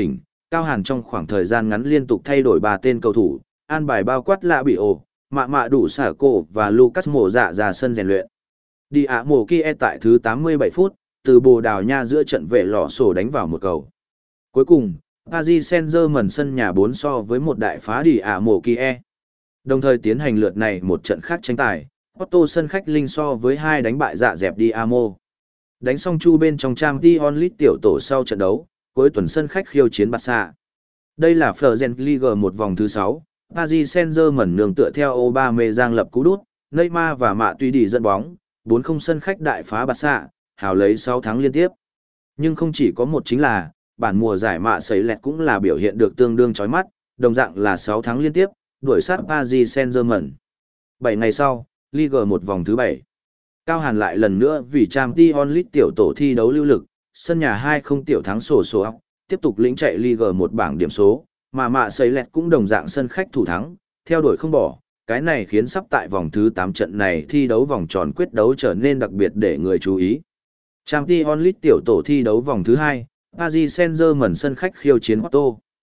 S1: Cao Hàn trong khoảng thời gian ngắn liên tục thay đổi ba tên cầu thủ, an bài bao quát lạ bị ổ, mạ mạ đủ xả cổ và Lucas Mộ dạ ra sân rèn luyện. Đi ạ mổ kia tại thứ tám mươi bảy phút, từ Bồ Đào Nha giữa trận vệ lọ sổ đánh vào một cầu. Cuối cùng, Paris Saint-Germain sân nhà bốn so với một đại phá đi ạ mổ kia. Đồng thời tiến hành lượt này một trận khác tranh tài, Porto sân khách linh so với hai đánh bại dạ dẹp đi Amo. Đánh xong chu bên trong Champions League tiểu tổ sau trận đấu, cuối tuần sân khách khiêu chiến Barca. Đây là Fleuren Ligue một vòng thứ sáu, Paris Saint-Germain nương tựa theo Aubameyang lập cú đút, Neymar và Mạ Tuy đi dẫn bóng, bốn không sân khách đại phá Barca, hào lấy sáu thắng liên tiếp. Nhưng không chỉ có một chính là, bản mùa giải Mạ Sấy Lẹt cũng là biểu hiện được tương đương chói mắt, đồng dạng là sáu thắng liên tiếp, đuổi sát Paris Saint-Germain. bảy ngày sau, Ligue một vòng thứ bảy. Cao Hàn lại lần nữa vì Champions League tiểu tổ thi đấu lưu lực, sân nhà hai không tiểu thắng sổ số óc, tiếp tục lĩnh chạy Ligue một bảng điểm số, mà Mạ Sấy Lẹt cũng đồng dạng sân khách thủ thắng, theo đuổi không bỏ. Cái này khiến sắp tại vòng thứ tám trận này thi đấu vòng tròn quyết đấu trở nên đặc biệt để người chú ý. Champions League tiểu tổ thi đấu vòng thứ hai, Paris Saint-Germain sân khách khiêu chiến Porto.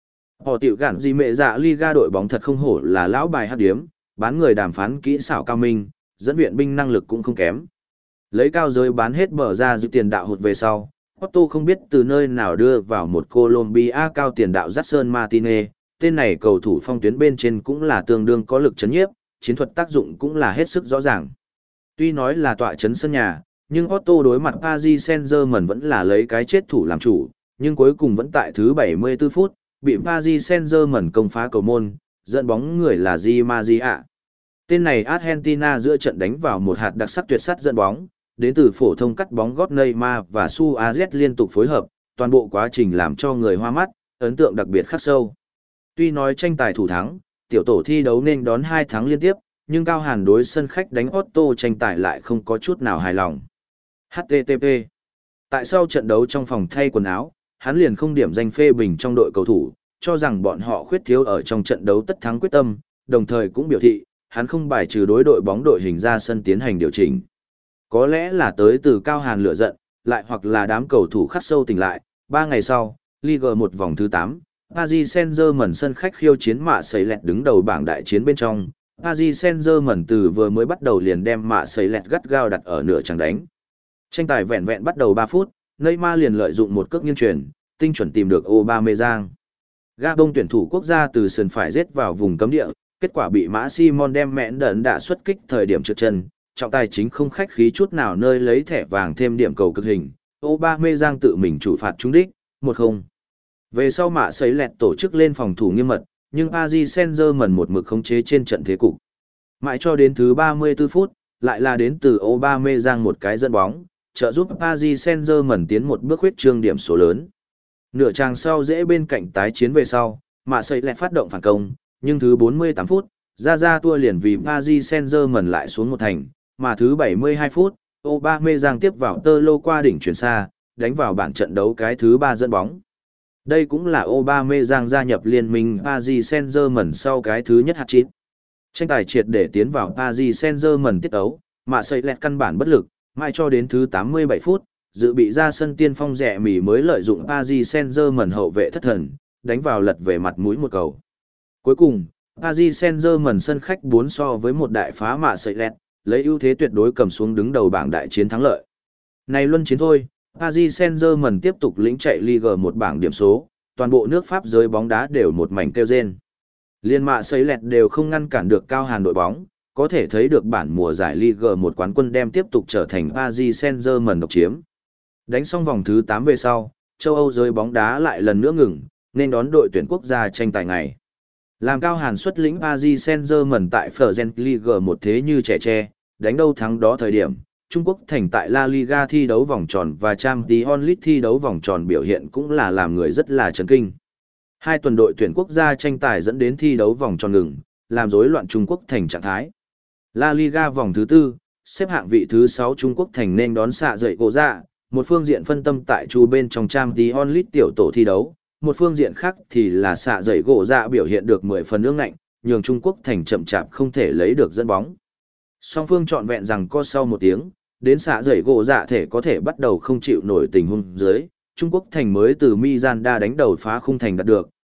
S1: Họ tiểu gạn gì mẹ dạ Liga đội bóng thật không hổ là lão bài hắc điếm, bán người đàm phán kỹ xảo cao minh, dẫn viện binh năng lực cũng không kém. Lấy cao giới bán hết bờ ra dự tiền đạo hụt về sau, Porto không biết từ nơi nào đưa vào một Colombia cao tiền đạo Jackson Martinez, tên này cầu thủ phong tuyến bên trên cũng là tương đương có lực chấn nhiếp, chiến thuật tác dụng cũng là hết sức rõ ràng. Tuy nói là tọa chấn sân nhà, nhưng Porto đối mặt Paris Saint-Germain vẫn là lấy cái chết thủ làm chủ, nhưng cuối cùng vẫn tại thứ bảy mươi tư phút, bị Paris Saint-Germain công phá cầu môn, dẫn bóng người là Di Maria. Tên này Argentina giữa trận đánh vào một hạt đặc sắc tuyệt sắt dẫn bóng, đến từ phổ thông cắt bóng gót Neymar và Suarez liên tục phối hợp, toàn bộ quá trình làm cho người hoa mắt, ấn tượng đặc biệt khắc sâu. Tuy nói tranh tài thủ thắng, tiểu tổ thi đấu nên đón hai thắng liên tiếp, nhưng Cao Hàn đối sân khách đánh Porto tranh tài lại không có chút nào hài lòng. hát tê tê pê. Tại sau trận đấu trong phòng thay quần áo, hắn liền không điểm danh phê bình trong đội cầu thủ, cho rằng bọn họ khuyết thiếu ở trong trận đấu tất thắng quyết tâm, đồng thời cũng biểu thị, hắn không bài trừ đối đội bóng đội hình ra sân tiến hành điều chỉnh. Có lẽ là tới từ Cao Hàn lửa giận, lại hoặc là đám cầu thủ khắc sâu tỉnh lại, ba ngày sau, Ligue một vòng thứ tám, Paris Saint-Germain sân khách khiêu chiến Mạ Sấy Lẹt đứng đầu bảng đại chiến bên trong. Paris Saint-Germain từ vừa mới bắt đầu liền đem Mạ Sấy Lẹt gắt gao đặt ở nửa chặng đánh. Tranh tài vẹn vẹn bắt đầu ba phút, Neymar liền lợi dụng một cước nghiêng chuyển, tinh chuẩn tìm được Aubameyang. Gabon tuyển thủ quốc gia từ sườn phải giết vào vùng cấm địa, kết quả bị Mã Simon đem mẹn đẩn đã xuất kích thời điểm trượt chân, trọng tài chính không khách khí chút nào nơi lấy thẻ vàng thêm điểm cầu cực hình. Aubameyang tự mình chủ phạt trúng đích, một không. Về sau Mạ Sấy Lẹt tổ chức lên phòng thủ nghiêm mật, nhưng Paris Saint-Germain một mực khống chế trên trận thế cục. Mãi cho đến thứ ba mươi tư phút, lại là đến từ Aubameyang một cái dẫn bóng, trợ giúp Paris Saint-Germain tiến một bước huyết trương điểm số lớn. Nửa trang sau dễ bên cạnh tái chiến về sau, Mạ Sấy Lẹt phát động phản công, nhưng thứ bốn mươi tám phút, ra ra tua liền vì Paris Saint-Germain lại xuống một thành, mà thứ bảy mươi hai phút, Aubameyang tiếp vào tơ lô qua đỉnh chuyển xa, đánh vào bản trận đấu cái thứ ba dẫn bóng. Đây cũng là Aubameyang gia nhập liên minh Paris Saint-Germain sau cái thứ nhất hat-trick. Tranh tài triệt để tiến vào Paris Saint-Germain tiết đấu, Mạ Sấy Lẹt căn bản bất lực, mãi cho đến thứ tám mươi bảy phút, dự bị ra sân tiên phong rẻ mỉ mới lợi dụng Paris Saint-Germain hậu vệ thất thần, đánh vào lật về mặt mũi một cầu. Cuối cùng, Paris Saint-Germain sân khách bốn so với một đại phá Mạ Sấy Lẹt, lấy ưu thế tuyệt đối cầm xuống đứng đầu bảng đại chiến thắng lợi. Này luân chiến thôi, Paris Saint-Germain tiếp tục lĩnh chạy Ligue một bảng điểm số, toàn bộ nước Pháp giới bóng đá đều một mảnh kêu rên. Liên Mạ Sấy Lẹt đều không ngăn cản được Cao Hàn đội bóng, có thể thấy được bản mùa giải Ligue một quán quân đem tiếp tục trở thành Paris Saint-Germain độc chiếm. Đánh xong vòng thứ tám về sau, châu Âu giới bóng đá lại lần nữa ngừng, nên đón đội tuyển quốc gia tranh tài ngày. Làm Cao Hàn xuất lĩnh Paris Saint-Germain tại Fleuren Ligue một thế như trẻ tre, đánh đâu thắng đó thời điểm, Trung Quốc thành tại La Liga thi đấu vòng tròn và Champions League thi đấu vòng tròn biểu hiện cũng là làm người rất là chấn kinh. Hai tuần đội tuyển quốc gia tranh tài dẫn đến thi đấu vòng tròn ngừng, làm rối loạn Trung Quốc thành trạng thái. La Liga vòng thứ tư, xếp hạng vị thứ sáu Trung Quốc thành nên đón xạ dậy cổ dạ, một phương diện phân tâm tại chu bên trong Champions League tiểu tổ thi đấu, một phương diện khác thì là xạ dậy gỗ dạ biểu hiện được mười phần ương ngạnh, nhường Trung Quốc thành chậm chạp không thể lấy được dẫn bóng. Song phương trọn vẹn rằng co sau một tiếng, đến xạ dậy gỗ dạ thể có thể bắt đầu không chịu nổi tình huống dưới, Trung Quốc thành mới từ Miranda đánh đầu phá khung thành đạt được,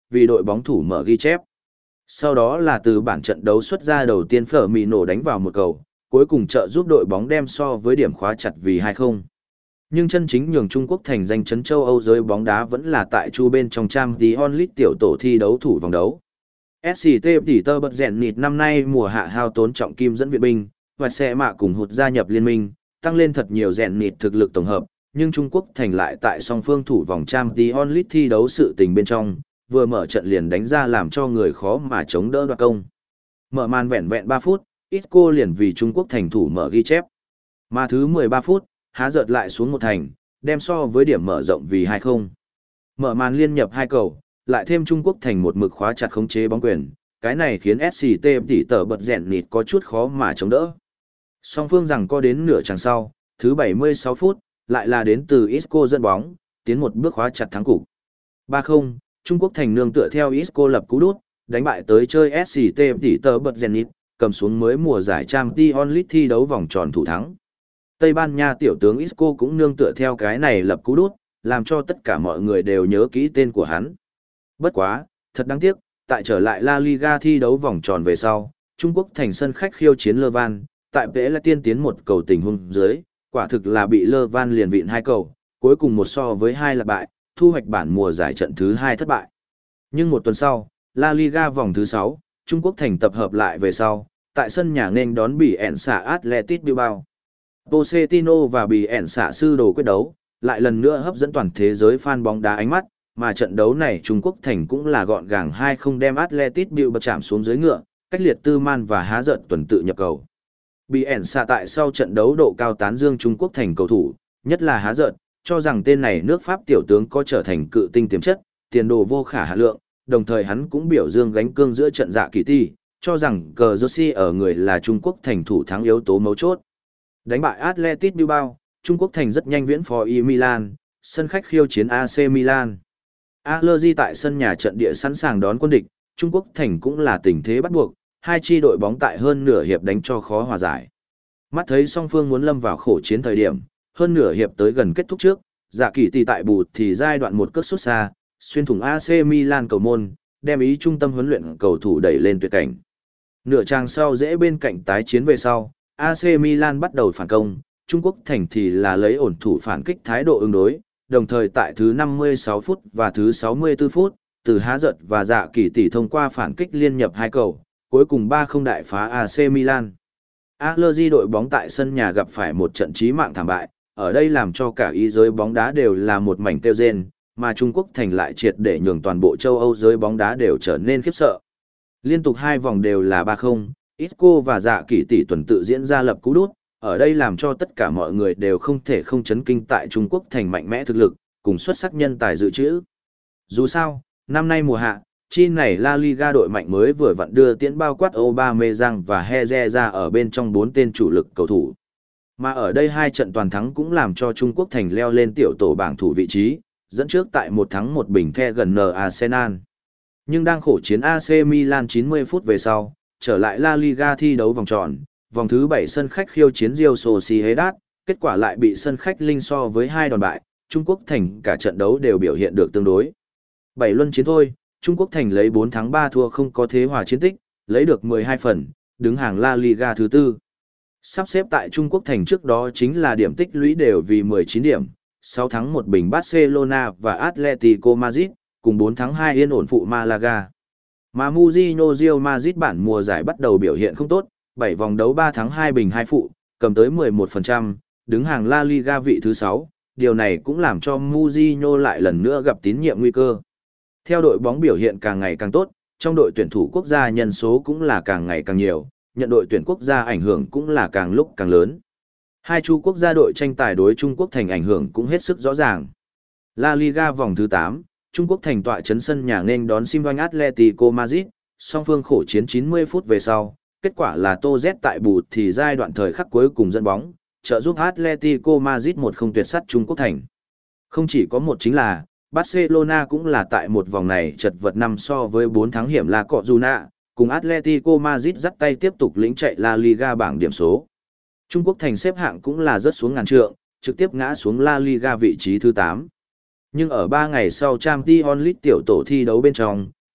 S1: vì đội bóng thủ mở ghi chép. Sau đó là từ bản trận đấu xuất ra đầu tiên Firmino đánh vào một cầu, cuối cùng trợ giúp đội bóng đem so với điểm khóa chặt vì hai không. Nhưng chân chính nhường Trung Quốc thành danh chấn châu Âu giới bóng đá vẫn là tại chu bên trong Champions League tiểu tổ thi đấu thủ vòng đấu. ét xê tê Peter Zenit năm nay mùa hạ hao tốn trọng kim dẫn viện binh, và xe mạ cùng hụt gia nhập liên minh, tăng lên thật nhiều Zenit thực lực tổng hợp, nhưng Trung Quốc thành lại tại song phương thủ vòng Champions League thi đấu sự tình bên trong, vừa mở trận liền đánh ra làm cho người khó mà chống đỡ đoạt công. Mở màn vẹn vẹn ba phút, Isco liền vì Trung Quốc thành thủ mở ghi chép. Mà thứ mười ba phút, há giật lại xuống một thành, đem so với điểm mở rộng vì hai không. Mở màn liên nhập hai cầu, lại thêm Trung Quốc thành một mực khóa chặt khống chế bóng quyền, cái này khiến ét xê tê tỉ tờ bật rèn nịt có chút khó mà chống đỡ. Song phương rằng có đến nửa chặng sau, thứ bảy mươi sáu phút, lại là đến từ Isco dẫn bóng, tiến một bước khóa chặt thắng cục. ba không, Trung Quốc thành nương tựa theo Isco lập cú đút, đánh bại tới chơi ét xê tê tỉ tờ bật rèn nịt, cầm xuống mới mùa giải Champions League thi đấu vòng tròn thủ thắng. Tây Ban Nha tiểu tướng Isco cũng nương tựa theo cái này lập cú đút, làm cho tất cả mọi người đều nhớ kỹ tên của hắn. Bất quá, thật đáng tiếc, tại trở lại La Liga thi đấu vòng tròn về sau, Trung Quốc thành sân khách khiêu chiến Lơ Van, tại Vẽ là tiên tiến một cầu tình huống dưới, quả thực là bị Lơ Van liền vịn hai cầu, cuối cùng một so với hai là bại, thu hoạch bản mùa giải trận thứ hai thất bại. Nhưng một tuần sau, La Liga vòng thứ sáu, Trung Quốc thành tập hợp lại về sau, tại sân nhà nên đón bị ẻn xả Athletic Bilbao. Pochettino và bị ẻn xả sư đồ quyết đấu, lại lần nữa hấp dẫn toàn thế giới fan bóng đá ánh mắt, mà trận đấu này Trung Quốc thành cũng là gọn gàng hai không đem Athletic Bilbao chạm xuống dưới ngựa, cách liệt Tư Man và há giận tuần tự nhập cầu. Bị ẻn xả tại sau trận đấu độ cao tán dương Trung Quốc thành cầu thủ, nhất là há giận, cho rằng tên này nước Pháp tiểu tướng có trở thành cự tinh tiềm chất, tiền đồ vô khả hạn lượng, đồng thời hắn cũng biểu dương gánh cương giữa trận dạ kỳ ti, cho rằng cờ Jersey ở người là Trung Quốc thành thủ thắng yếu tố mấu chốt. Đánh bại Athletic Bilbao, Trung Quốc thành rất nhanh viễn phò i Milan, sân khách khiêu chiến a xê Milan. Allegri tại sân nhà trận địa sẵn sàng đón quân địch, Trung Quốc thành cũng là tình thế bắt buộc, hai chi đội bóng tại hơn nửa hiệp đánh cho khó hòa giải. Mắt thấy song phương muốn lâm vào khổ chiến thời điểm, hơn nửa hiệp tới gần kết thúc trước, dạ kỳ tỷ tại bù thì giai đoạn một cước xuất xa, xuyên thủng a xê Milan cầu môn, đem ý trung tâm huấn luyện cầu thủ đẩy lên tuyệt cảnh. Nửa trang sau dễ bên cạnh tái chiến về sau, a xê Milan bắt đầu phản công, Trung Quốc thành thì là lấy ổn thủ phản kích thái độ ứng đối, đồng thời tại thứ năm mươi sáu phút và thứ sáu mươi tư phút, từ há giật và dạ kỳ tỷ thông qua phản kích liên nhập hai cầu, cuối cùng ba không đại phá a xê Milan. Allegri đội bóng tại sân nhà gặp phải một trận chí mạng thảm bại, ở đây làm cho cả ý giới bóng đá đều là một mảnh tiêu rên, mà Trung Quốc thành lại triệt để nhường toàn bộ châu Âu giới bóng đá đều trở nên khiếp sợ. Liên tục hai vòng đều là ba không, Isco và dạ kỳ tỷ tuần tự diễn ra lập cú đút, ở đây làm cho tất cả mọi người đều không thể không chấn kinh tại Trung Quốc thành mạnh mẽ thực lực, cùng xuất sắc nhân tài dự trữ. Dù sao, năm nay mùa hạ, chi này La Liga đội mạnh mới vừa vặn đưa tiễn bao quát Aubameyang và Heze ra ở bên trong bốn tên chủ lực cầu thủ. Mà ở đây hai trận toàn thắng cũng làm cho Trung Quốc thành leo lên tiểu tổ bảng thủ vị trí, dẫn trước tại một thắng một bình the gần N Arsenal. Nhưng đang khổ chiến a xê Milan chín mươi phút về sau, trở lại La Liga thi đấu vòng tròn, vòng thứ bảy sân khách khiêu chiến Real Sociedad, kết quả lại bị sân khách linh so với hai đòn bại, Trung Quốc thành cả trận đấu đều biểu hiện được tương đối. bảy luân chiến thôi, Trung Quốc thành lấy bốn thắng ba thua không có thế hòa chiến tích, lấy được mười hai phần, đứng hàng La Liga thứ tư. Sắp xếp tại Trung Quốc thành trước đó chính là điểm tích lũy đều vì mười chín điểm, sáu thắng một bình Barcelona và Atletico Madrid, cùng bốn thắng hai yên ổn phụ Malaga. Mà Mourinho Real Madrid bản mùa giải bắt đầu biểu hiện không tốt, bảy vòng đấu ba thắng hai bình hai phụ, cầm tới mười một phần trăm, đứng hàng La Liga vị thứ sáu, điều này cũng làm cho Mourinho lại lần nữa gặp tín nhiệm nguy cơ. Theo đội bóng biểu hiện càng ngày càng tốt, trong đội tuyển thủ quốc gia nhân số cũng là càng ngày càng nhiều, nhận đội tuyển quốc gia ảnh hưởng cũng là càng lúc càng lớn. Hai chu quốc gia đội tranh tài đối Trung Quốc thành ảnh hưởng cũng hết sức rõ ràng. La Liga vòng thứ tám, Trung Quốc thành tọa trấn sân nhà nên đón Simvan Atletico Madrid, song phương khổ chiến chín mươi phút về sau, kết quả là Tô Z tại bù thì giai đoạn thời khắc cuối cùng dẫn bóng, trợ giúp Atletico Madrid một không tuyệt sắt Trung Quốc thành. Không chỉ có một chính là, Barcelona cũng là tại một vòng này chật vật năm so với bốn thắng hiểm La Cojuna, cùng Atletico Madrid dắt tay tiếp tục lĩnh chạy La Liga bảng điểm số. Trung Quốc thành xếp hạng cũng là rớt xuống ngàn trượng, trực tiếp ngã xuống La Liga vị trí thứ tám. Nhưng ở ba ngày sau Champions League tiểu tổ thi đấu bên trong,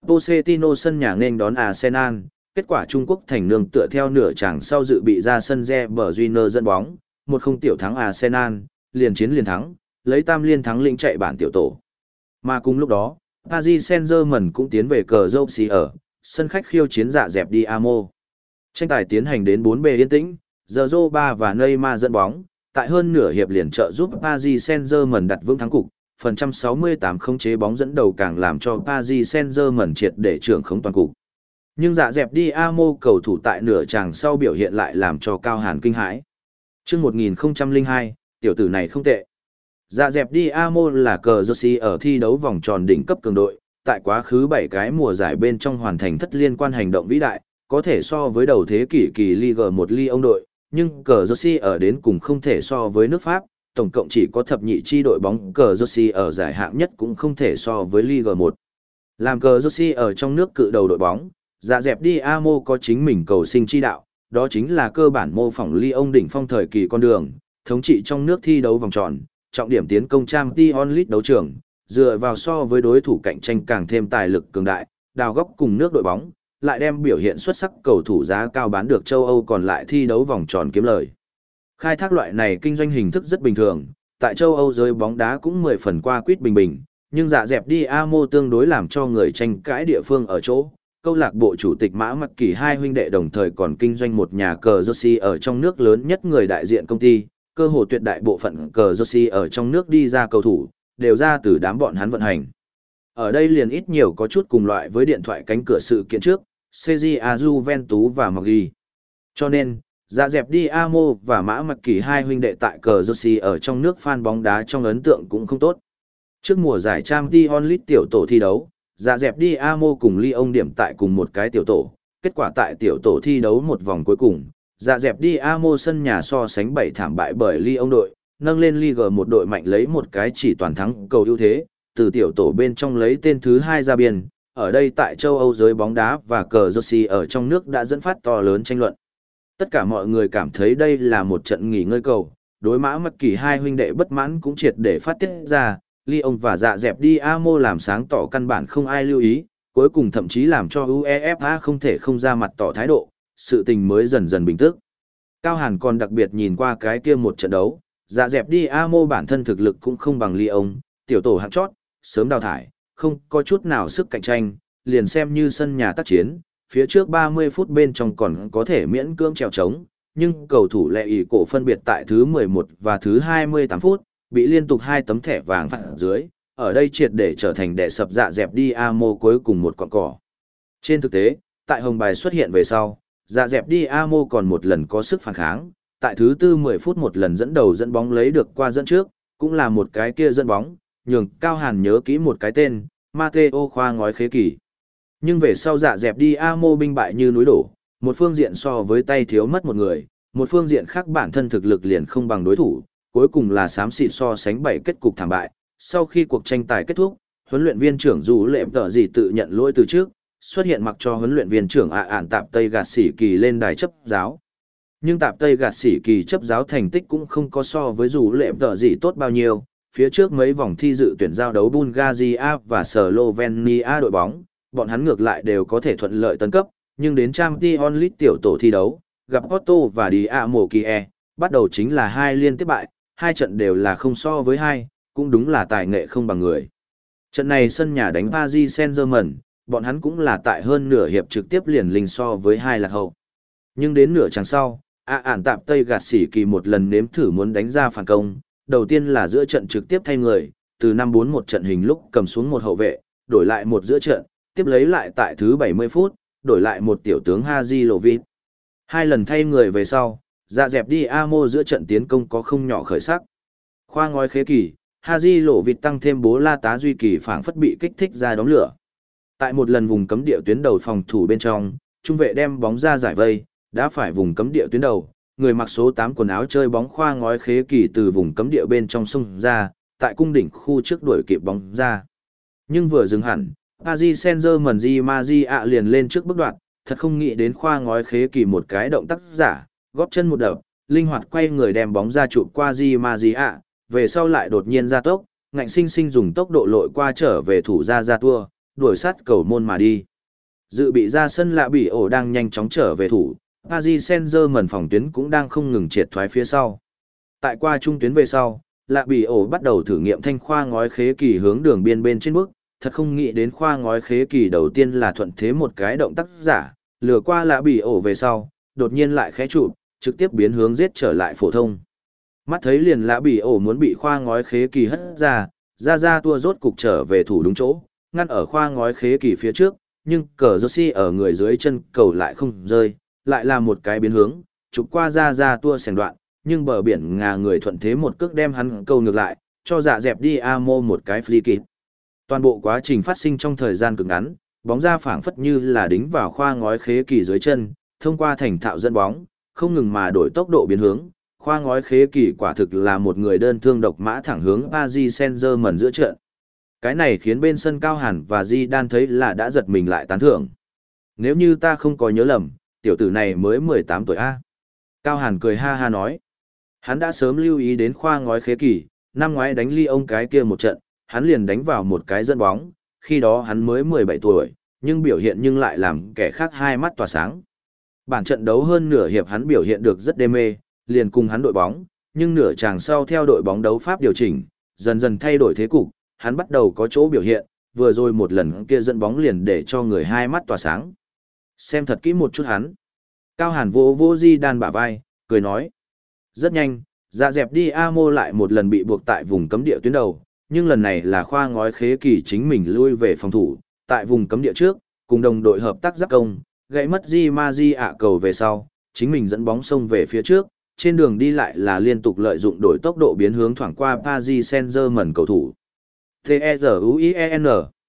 S1: Pochettino sân nhà nên đón Arsenal, kết quả Trung Quốc thành nương tựa theo nửa chàng sau dự bị ra sân Reber Júnior dẫn bóng, một không tiểu thắng Arsenal, liền chiến liền thắng, lấy tam liên thắng lĩnh chạy bản tiểu tổ. Mà cùng lúc đó, Paris Saint-Germain cũng tiến về cờ dâu xì ở, sân khách khiêu chiến dạ dẹp đi Amo. Tranh tài tiến hành đến bốn bề yên tĩnh, giờ ba và Neymar dẫn bóng, tại hơn nửa hiệp liền trợ giúp Paris Saint-Germain đặt vững thắng cục, phần trăm sáu mươi tám khống chế bóng dẫn đầu càng làm cho Paris Saint-Germain triệt để trưởng khống toàn cục. Nhưng dạ dẹp đi Amo cầu thủ tại nửa chàng sau biểu hiện lại làm cho Cao Hàn kinh hãi. Trước một nghìn không trăm lẻ hai, tiểu tử này không tệ. Dạ dẹp đi Amo là cờ Jersey ở thi đấu vòng tròn đỉnh cấp cường đội, tại quá khứ bảy cái mùa giải bên trong hoàn thành thất liên quan hành động vĩ đại, có thể so với đầu thế kỷ kỳ Ligue một Lyon đội, nhưng cờ Jersey ở đến cùng không thể so với nước Pháp, tổng cộng chỉ có thập nhị chi đội bóng cờ Jersey ở giải hạng nhất cũng không thể so với Ligue một. Làm cờ Jersey ở trong nước cự đầu đội bóng, dạ dẹp đi Amo có chính mình cầu sinh chi đạo, đó chính là cơ bản mô phỏng Lyon đỉnh phong thời kỳ con đường, thống trị trong nước thi đấu vòng tròn, trọng điểm tiến công Champions League đấu trường, dựa vào so với đối thủ cạnh tranh càng thêm tài lực cường đại, đào góc cùng nước đội bóng, lại đem biểu hiện xuất sắc cầu thủ giá cao bán được châu Âu còn lại thi đấu vòng tròn kiếm lời. Khai thác loại này kinh doanh hình thức rất bình thường, tại châu Âu giới bóng đá cũng mười phần qua quýt bình bình, nhưng dạ dẹp đi Amo tương đối làm cho người tranh cãi địa phương ở chỗ. Câu lạc bộ chủ tịch Mã Mặc Kỳ hai huynh đệ đồng thời còn kinh doanh một nhà cờ Jersey ở trong nước lớn nhất người đại diện công ty, cơ hồ tuyệt đại bộ phận cờ Jersey ở trong nước đi ra cầu thủ, đều ra từ đám bọn hắn vận hành. Ở đây liền ít nhiều có chút cùng loại với điện thoại cánh cửa sự kiện trước, xê giê a Juventus và Maggi. Cho nên, dạ dẹp đi Amo và Mã Mặc Kỳ hai huynh đệ tại cờ Jersey ở trong nước fan bóng đá trong ấn tượng cũng không tốt. Trước mùa giải Champions League tiểu tổ thi đấu, dạ dẹp đi Amo cùng Lyon điểm tại cùng một cái tiểu tổ, kết quả tại tiểu tổ thi đấu một vòng cuối cùng, dạ dẹp đi Amo sân nhà so sánh bảy thảm bại bởi Lyon đội, nâng lên Ligue một đội mạnh lấy một cái chỉ toàn thắng cầu ưu thế, từ tiểu tổ bên trong lấy tên thứ hai ra biên, ở đây tại châu Âu giới bóng đá và cờ Jersey ở trong nước đã dẫn phát to lớn tranh luận. Tất cả mọi người cảm thấy đây là một trận nghỉ ngơi cầu, đối Mã Mặc Kỳ hai huynh đệ bất mãn cũng triệt để phát tiết ra, Lyon và dạ dẹp đi Amo làm sáng tỏ căn bản không ai lưu ý, cuối cùng thậm chí làm cho UEFA không thể không ra mặt tỏ thái độ, sự tình mới dần dần bình tức. Cao Hàn còn đặc biệt nhìn qua cái kia một trận đấu, dạ dẹp đi Amo bản thân thực lực cũng không bằng Lyon, tiểu tổ hạng chót, sớm đào thải, không có chút nào sức cạnh tranh, liền xem như sân nhà tác chiến, phía trước ba mươi phút bên trong còn có thể miễn cưỡng trèo trống, nhưng cầu thủ lệ ý cổ phân biệt tại thứ mười một và thứ hai mươi tám phút, bị liên tục hai tấm thẻ vàng phạt dưới, ở đây triệt để trở thành đè sập dạ dẹp đi Amo cuối cùng một cọn cỏ. Trên thực tế, tại hồng bài xuất hiện về sau, dạ dẹp đi Amo còn một lần có sức phản kháng, tại thứ tư mười phút một lần dẫn đầu dẫn bóng lấy được qua dẫn trước, cũng là một cái kia dẫn bóng, nhường Cao Hàn nhớ kỹ một cái tên, Matteo khoa ngói khế kỳ. Nhưng về sau dạ dẹp đi Amo binh bại như núi đổ, một phương diện so với tay thiếu mất một người, một phương diện khác bản thân thực lực liền không bằng đối thủ, cuối cùng là xám xịt so sánh bảy kết cục thảm bại. Sau khi cuộc tranh tài kết thúc, huấn luyện viên trưởng dù lệm tờ gì tự nhận lỗi từ trước, xuất hiện mặc cho huấn luyện viên trưởng ạ ản tạp Tây Gạt Sĩ Kỳ lên đài chấp giáo. Nhưng tạp Tây Gạt Sĩ Kỳ chấp giáo thành tích cũng không có so với dù lệm tờ gì tốt bao nhiêu, phía trước mấy vòng thi dự tuyển giao đấu Bulgaria và Slovenia đội bóng, bọn hắn ngược lại đều có thể thuận lợi tấn cấp, nhưng đến Champions League tiểu tổ thi đấu, gặp Porto và Dinamo Kiev, bắt đầu chính là hai liên tiếp bại, hai trận đều là không so với hai, cũng đúng là tài nghệ không bằng người. Trận này sân nhà đánh Paris Saint-Germain, bọn hắn cũng là tại hơn nửa hiệp trực tiếp liền linh so với hai lạc hậu. Nhưng đến nửa chặng sau, ạ ản tạp Tây Gạt Sĩ Kỳ một lần nếm thử muốn đánh ra phản công, đầu tiên là giữa trận trực tiếp thay người, từ năm bốn một trận hình lúc cầm xuống một hậu vệ, đổi lại một giữa trận, tiếp lấy lại tại thứ bảy mươi phút, đổi lại một tiểu tướng Hazilovic. Hai lần thay người về sau, dạ dẹp đi Amo giữa trận tiến công có không nhỏ khởi sắc. Khoa ngói khế kỳ, Hazilovic tăng thêm bố la tá duy kỳ phảng phất bị kích thích ra đóng lửa. Tại một lần vùng cấm địa tuyến đầu phòng thủ bên trong, trung vệ đem bóng ra giải vây, đã phải vùng cấm địa tuyến đầu, người mặc số tám quần áo chơi bóng khoa ngói khế kỳ từ vùng cấm địa bên trong sông ra, tại cung đỉnh khu trước đuổi kịp bóng ra. Nhưng vừa dừng hẳn, Paris Saint-Germain Di Maria liền lên trước bước đoạn, thật không nghĩ đến khoa ngói khế kỳ một cái động tác giả, góp chân một đập, linh hoạt quay người đem bóng ra chụp qua Di Maria, về sau lại đột nhiên ra tốc, ngạnh sinh sinh dùng tốc độ lội qua trở về thủ ra ra tua, đuổi sát cầu môn mà đi. Dự bị ra sân lạ bị ổ đang nhanh chóng trở về thủ, Paris Saint-Germain phòng tuyến cũng đang không ngừng triệt thoái phía sau. Tại qua trung tuyến về sau, lạ bị ổ bắt đầu thử nghiệm thanh khoa ngói khế kỳ hướng đường biên bên trên bước, thật không nghĩ đến khoa ngói khế kỳ đầu tiên là thuận thế một cái động tác giả, lừa qua lạ bị ổ về sau, đột nhiên lại khẽ chụp, trực tiếp biến hướng giết trở lại phổ thông. Mắt thấy liền lạ bị ổ muốn bị khoa ngói khế kỳ hất ra, ra ra tua rốt cục trở về thủ đúng chỗ, ngăn ở khoa ngói khế kỳ phía trước, nhưng cờ Joshi ở người dưới chân cầu lại không rơi, lại là một cái biến hướng, chụp qua ra ra tua sèn đoạn, nhưng bờ biển ngà người thuận thế một cước đem hắn câu ngược lại, cho dạ dẹp đi Amo một cái free kick. Toàn bộ quá trình phát sinh trong thời gian cực ngắn, bóng ra phảng phất như là đính vào khoa ngói khế kỳ dưới chân, thông qua thành thạo dẫn bóng, không ngừng mà đổi tốc độ biến hướng. Khoa ngói khế kỳ quả thực là một người đơn thương độc mã thẳng hướng Paris Saint-Germain giữa trận. Cái này khiến bên sân Cao Hàn và Di Đan thấy là đã giật mình lại tán thưởng. Nếu như ta không có nhớ lầm, tiểu tử này mới mười tám tuổi A. Cao Hàn cười ha ha nói. Hắn đã sớm lưu ý đến khoa ngói khế kỳ, năm ngoái đánh Lyon cái kia một trận, hắn liền đánh vào một cái dẫn bóng, khi đó hắn mới mười bảy tuổi, nhưng biểu hiện nhưng lại làm kẻ khác hai mắt tỏa sáng. Bản trận đấu hơn nửa hiệp hắn biểu hiện được rất đê mê, liền cùng hắn đội bóng, nhưng nửa chàng sau theo đội bóng đấu pháp điều chỉnh, dần dần thay đổi thế cục, hắn bắt đầu có chỗ biểu hiện, vừa rồi một lần kia dẫn bóng liền để cho người hai mắt tỏa sáng. Xem thật kỹ một chút hắn. Cao Hàn vỗ vỗ Di Đan bả vai, cười nói. Rất nhanh, dạ dẹp đi Amo lại một lần bị buộc tại vùng cấm địa tuyến đầu, nhưng lần này là khoa ngói khế kỳ chính mình lui về phòng thủ, tại vùng cấm địa trước, cùng đồng đội hợp tác giáp công, gãy mất Di Ma Di ạ cầu về sau, chính mình dẫn bóng xông về phía trước, trên đường đi lại là liên tục lợi dụng đổi tốc độ biến hướng thoảng qua Paris Saint-Germain cầu thủ. T-E-Z-U-I-E-N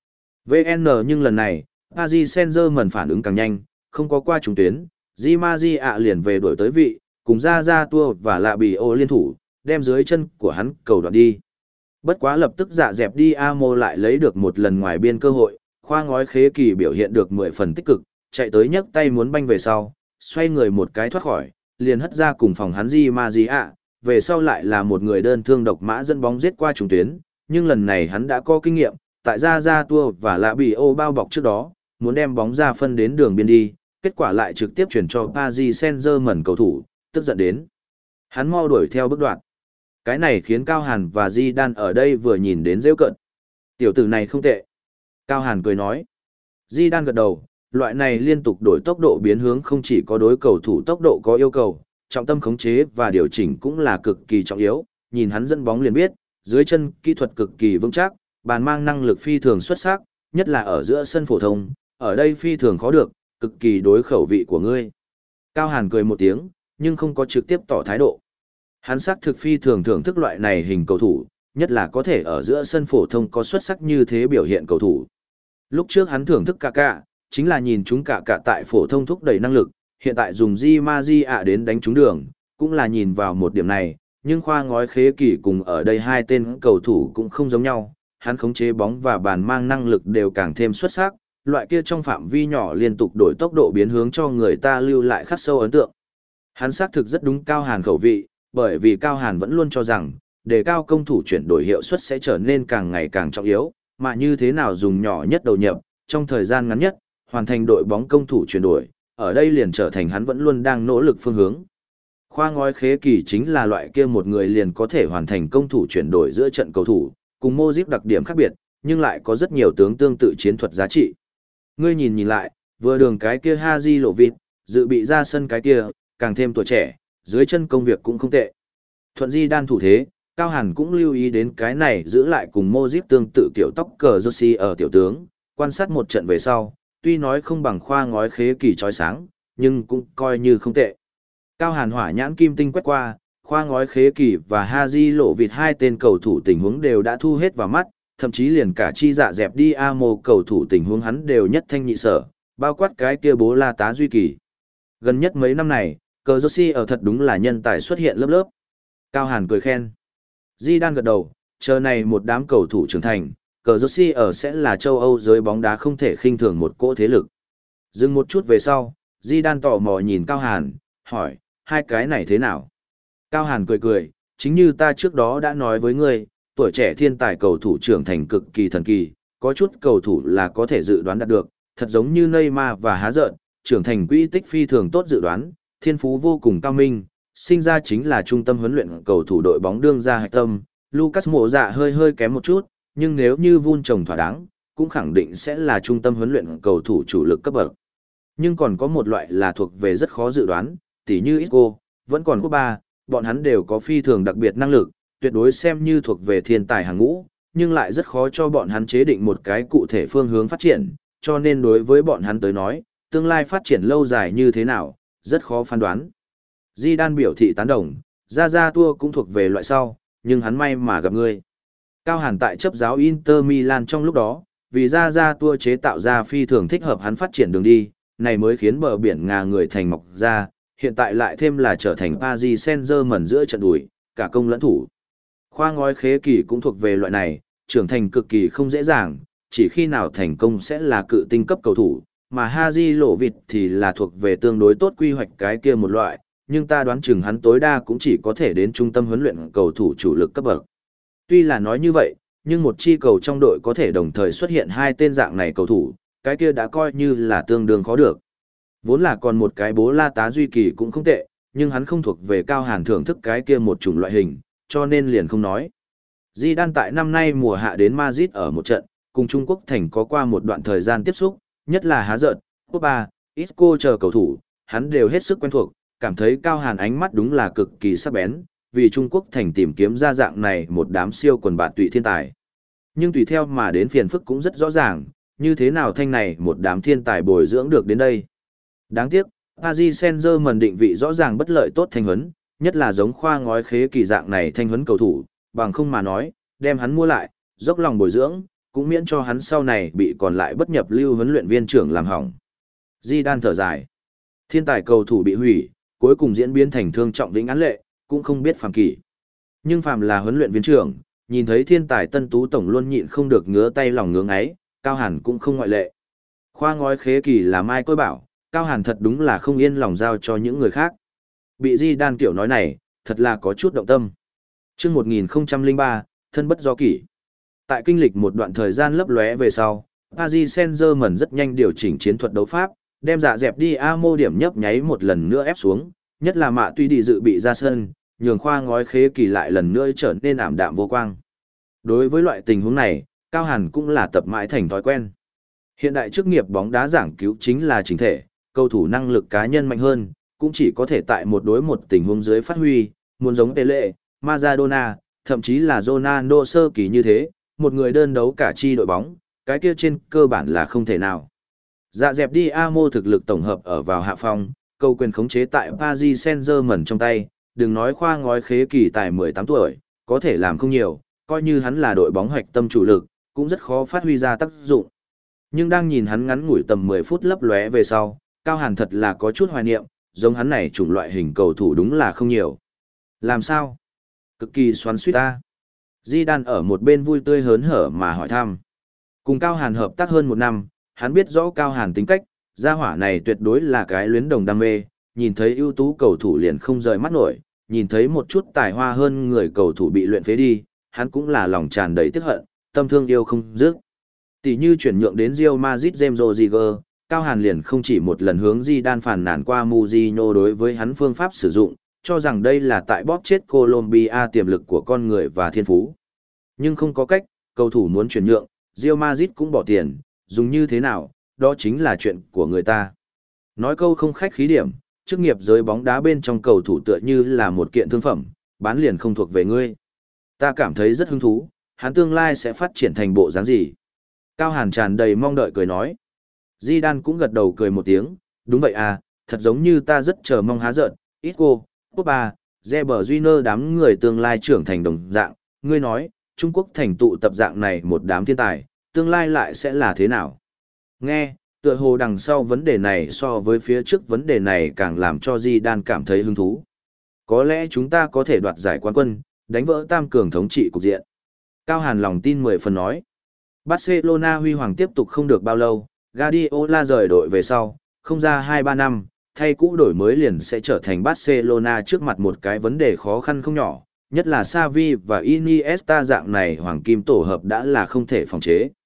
S1: vê en nhưng lần này, Paris Saint-Germain phản ứng càng nhanh, không có qua trùng tuyến, Di Ma Di ạ liền về đuổi tới vị, cùng ra ra tua và lạ bì ô liên thủ, đem dưới chân của hắn cầu đoạn đi. Bất quá lập tức dạ dẹp đi Amo lại lấy được một lần ngoài biên cơ hội, khoa ngói khế kỳ biểu hiện được mười phần tích cực, chạy tới nhấc tay muốn banh về sau, xoay người một cái thoát khỏi, liền hất ra cùng phòng hắn Di Ma Di ạ, về sau lại là một người đơn thương độc mã dẫn bóng giết qua trùng tuyến, nhưng lần này hắn đã có kinh nghiệm, tại ra ra tua và lạ bì ô bao bọc trước đó, muốn đem bóng ra phân đến đường biên đi, kết quả lại trực tiếp chuyển cho Paris Saint-Germain cầu thủ, tức giận đến. Hắn mau đuổi theo bước đoạn. Cái này khiến Cao Hàn và Di Đan ở đây vừa nhìn đến rêu cận. Tiểu tử này không tệ. Cao Hàn cười nói. Di Đan gật đầu, loại này liên tục đổi tốc độ biến hướng không chỉ có đối cầu thủ tốc độ có yêu cầu, trọng tâm khống chế và điều chỉnh cũng là cực kỳ trọng yếu. Nhìn hắn dẫn bóng liền biết, dưới chân kỹ thuật cực kỳ vững chắc, bàn mang năng lực phi thường xuất sắc, nhất là ở giữa sân phổ thông, ở đây phi thường khó được, cực kỳ đối khẩu vị của ngươi. Cao Hàn cười một tiếng, nhưng không có trực tiếp tỏ thái độ. Hắn xác thực phi thường thưởng thức loại này hình cầu thủ, nhất là có thể ở giữa sân phổ thông có xuất sắc như thế biểu hiện cầu thủ. Lúc trước hắn thưởng thức Kaká, chính là nhìn chúng Kaká tại phổ thông thúc đẩy năng lực, hiện tại dùng Di Ma Di ạ đến đánh trúng đường, cũng là nhìn vào một điểm này, nhưng khoa ngói khế kỳ cùng ở đây hai tên cầu thủ cũng không giống nhau, hắn khống chế bóng và bàn mang năng lực đều càng thêm xuất sắc, loại kia trong phạm vi nhỏ liên tục đổi tốc độ biến hướng cho người ta lưu lại khắc sâu ấn tượng. Hắn xác thực rất đúng Cao Hàn khẩu vị, bởi vì Cao Hàn vẫn luôn cho rằng, đề cao công thủ chuyển đổi hiệu suất sẽ trở nên càng ngày càng trọng yếu, mà như thế nào dùng nhỏ nhất đầu nhập, trong thời gian ngắn nhất, hoàn thành đội bóng công thủ chuyển đổi, ở đây liền trở thành hắn vẫn luôn đang nỗ lực phương hướng. Khoa ngói khế kỳ chính là loại kia một người liền có thể hoàn thành công thủ chuyển đổi giữa trận cầu thủ, cùng Modric đặc điểm khác biệt, nhưng lại có rất nhiều tướng tương tự chiến thuật giá trị. Ngươi nhìn nhìn lại, vừa đường cái kia Haji lộ vịt, dự bị ra sân cái kia, càng thêm tuổi trẻ, dưới chân công việc cũng không tệ. Thuận Di Đan thủ thế, Cao Hàn cũng lưu ý đến cái này giữ lại cùng Modric tương tự kiểu tóc cờ Joshi ở tiểu tướng, quan sát một trận về sau, tuy nói không bằng khoa ngói khế kỳ chói sáng, nhưng cũng coi như không tệ. Cao Hàn hỏa nhãn kim tinh quét qua, khoa ngói khế kỳ và Haji lộ vịt hai tên cầu thủ tình huống đều đã thu hết vào mắt, thậm chí liền cả chi dạ dẹp đi Amo cầu thủ tình huống hắn đều nhất thanh nhị sở, bao quát cái kia bố la tá duy kỳ. Gần nhất mấy năm này, cờ Joshi ở thật đúng là nhân tài xuất hiện lớp lớp. Cao Hàn cười khen. Di Đan gật đầu, chờ này một đám cầu thủ trưởng thành, cờ Joshi ở sẽ là châu Âu giới bóng đá không thể khinh thường một cỗ thế lực. Dừng một chút về sau, Di Đan tò mò nhìn Cao Hàn, hỏi, hai cái này thế nào? Cao Hàn cười cười, chính như ta trước đó đã nói với ngươi, tuổi trẻ thiên tài cầu thủ trưởng thành cực kỳ thần kỳ, có chút cầu thủ là có thể dự đoán đạt được, thật giống như Neymar và Há Dợn, trưởng thành quỹ tích phi thường tốt dự đoán, thiên phú vô cùng cao minh, sinh ra chính là trung tâm huấn luyện cầu thủ đội bóng đương gia hạch tâm. Lucas Mộ Dạ hơi hơi kém một chút, nhưng nếu như vun trồng thỏa đáng, cũng khẳng định sẽ là trung tâm huấn luyện cầu thủ chủ lực cấp bậc. Nhưng còn có một loại là thuộc về rất khó dự đoán, tỉ như Isco, vẫn còn Pogba, bọn hắn đều có phi thường đặc biệt năng lực, tuyệt đối xem như thuộc về thiên tài hàng ngũ, nhưng lại rất khó cho bọn hắn chế định một cái cụ thể phương hướng phát triển, cho nên đối với bọn hắn tới nói, tương lai phát triển lâu dài như thế nào, rất khó phán đoán. Zidane biểu thị tán đồng, Ra Ra Tua cũng thuộc về loại sau, nhưng hắn may mà gặp ngươi. Cao Hàn tại chấp giáo Inter Milan trong lúc đó, vì Ra Ra Tua chế tạo ra phi thường thích hợp hắn phát triển đường đi, này mới khiến bờ biển Ngà người thành mọc ra, hiện tại lại thêm là trở thành Paris Saint-Germain giữa trận đuổi, cả công lẫn thủ. Khoa ngói khế kỳ cũng thuộc về loại này, trưởng thành cực kỳ không dễ dàng, chỉ khi nào thành công sẽ là cự tinh cấp cầu thủ, mà Haji Lộ Vịt thì là thuộc về tương đối tốt quy hoạch cái kia một loại, nhưng ta đoán chừng hắn tối đa cũng chỉ có thể đến trung tâm huấn luyện cầu thủ chủ lực cấp bậc. Tuy là nói như vậy, nhưng một chi cầu trong đội có thể đồng thời xuất hiện hai tên dạng này cầu thủ, cái kia đã coi như là tương đương khó được. Vốn là còn một cái bố la tá duy kỳ cũng không tệ, nhưng hắn không thuộc về Cao Hàn thưởng thức cái kia một chủng loại hình, cho nên liền không nói. Zidane tại năm nay mùa hạ đến Madrid ở một trận, cùng Trung Quốc thành có qua một đoạn thời gian tiếp xúc, nhất là Há Dợn, Pogba, Isco chờ cầu thủ, hắn đều hết sức quen thuộc, cảm thấy Cao Hàn ánh mắt đúng là cực kỳ sắc bén, vì Trung Quốc thành tìm kiếm ra dạng này một đám siêu quần bạn tụy thiên tài. Nhưng tùy theo mà đến phiền phức cũng rất rõ ràng, như thế nào thanh này một đám thiên tài bồi dưỡng được đến đây. Đáng tiếc, Paris Saint-Germain định vị rõ ràng bất lợi tốt thanh huấn, nhất là giống khoa ngói khế kỳ dạng này thanh huấn cầu thủ, bằng không mà nói, đem hắn mua lại, dốc lòng bồi dưỡng, cũng miễn cho hắn sau này bị còn lại bất nhập lưu huấn luyện viên trưởng làm hỏng. Zidane thở dài. Thiên tài cầu thủ bị hủy, cuối cùng diễn biến thành thương trọng vĩnh án lệ, cũng không biết phàm kỷ. Nhưng phàm là huấn luyện viên trưởng, nhìn thấy thiên tài tân tú tổng luôn nhịn không được ngứa tay lòng ngưỡng ấy, Cao Hàn cũng không ngoại lệ. Khoa ngói khế kỳ là Mai Tôi bảo, Cao Hàn thật đúng là không yên lòng giao cho những người khác. Bị Zidane kiểu nói này, thật là có chút động tâm. Chương một nghìn không trăm lẻ ba, thân bất do kỷ. Tại kinh lịch một đoạn thời gian lấp lóe về sau, Paris Saint-Germain rất nhanh điều chỉnh chiến thuật đấu pháp, đem dạ dẹp đi Amo điểm nhấp nháy một lần nữa ép xuống, nhất là Mạ Tuy đi dự bị ra sân, nhường khoa ngói khế kỳ lại lần nữa trở nên ảm đạm vô quang. Đối với loại tình huống này, Cao Hàn cũng là tập mãi thành thói quen. Hiện đại chức nghiệp bóng đá giảng cứu chính là chính thể, cầu thủ năng lực cá nhân mạnh hơn, cũng chỉ có thể tại một đối một tình huống dưới phát huy, muốn giống Pele, Maradona, thậm chí là Ronaldo sơ kỳ như thế, một người đơn đấu cả chi đội bóng, cái kia trên cơ bản là không thể nào. Dạ dẹp đi Amo thực lực tổng hợp ở vào hạ phong, câu quyền khống chế tại Paris Saint-Germain trong tay, đừng nói khoa ngói khế kỳ tại mười tám tuổi, có thể làm không nhiều, coi như hắn là đội bóng hoạch tâm chủ lực, cũng rất khó phát huy ra tác dụng. Nhưng đang nhìn hắn ngắn ngủi tầm mười phút lấp lóe về sau, Cao Hàn thật là có chút hoài niệm, giống hắn này chủng loại hình cầu thủ đúng là không nhiều. Làm sao? Cực kỳ xoắn xuýt ta. Zidane ở một bên vui tươi hớn hở mà hỏi thăm. Cùng Cao Hàn hợp tác hơn một năm, hắn biết rõ Cao Hàn tính cách, gia hỏa này tuyệt đối là cái luyến đồng đam mê, nhìn thấy ưu tú cầu thủ liền không rời mắt nổi, nhìn thấy một chút tài hoa hơn người cầu thủ bị luyện phế đi, hắn cũng là lòng tràn đầy tiếc hận, tâm thương yêu không dứt. Tỷ như chuyển nhượng đến Real Madrid James Rodriguez, Cao Hàn liền không chỉ một lần hướng Zidane phàn nàn qua Mourinho đối với hắn phương pháp sử dụng, cho rằng đây là tại bóp chết Colombia tiềm lực của con người và thiên phú. Nhưng không có cách, cầu thủ muốn chuyển nhượng, Real Madrid cũng bỏ tiền, dùng như thế nào, đó chính là chuyện của người ta. Nói câu không khách khí điểm, chức nghiệp giới bóng đá bên trong cầu thủ tựa như là một kiện thương phẩm, bán liền không thuộc về ngươi. Ta cảm thấy rất hứng thú, hắn tương lai sẽ phát triển thành bộ dáng gì. Cao Hàn tràn đầy mong đợi cười nói. Zidane cũng gật đầu cười một tiếng, đúng vậy à, thật giống như ta rất chờ mong Há Dợn, Isco, Pogba, Reber Júnior đám người tương lai trưởng thành đồng dạng. Ngươi nói, Trung Quốc thành tụ tập dạng này một đám thiên tài, tương lai lại sẽ là thế nào? Nghe, tựa hồ đằng sau vấn đề này so với phía trước vấn đề này càng làm cho Zidane cảm thấy hứng thú. Có lẽ chúng ta có thể đoạt giải quán quân, đánh vỡ tam cường thống trị cục diện. Cao Hàn lòng tin mười phần nói. Barcelona huy hoàng tiếp tục không được bao lâu, Guardiola rời đội về sau, không ra hai ba năm, thay cũ đổi mới liền sẽ trở thành Barcelona trước mặt một cái vấn đề khó khăn không nhỏ, nhất là Xavi và Iniesta dạng này hoàng kim tổ hợp đã là không thể phòng chế.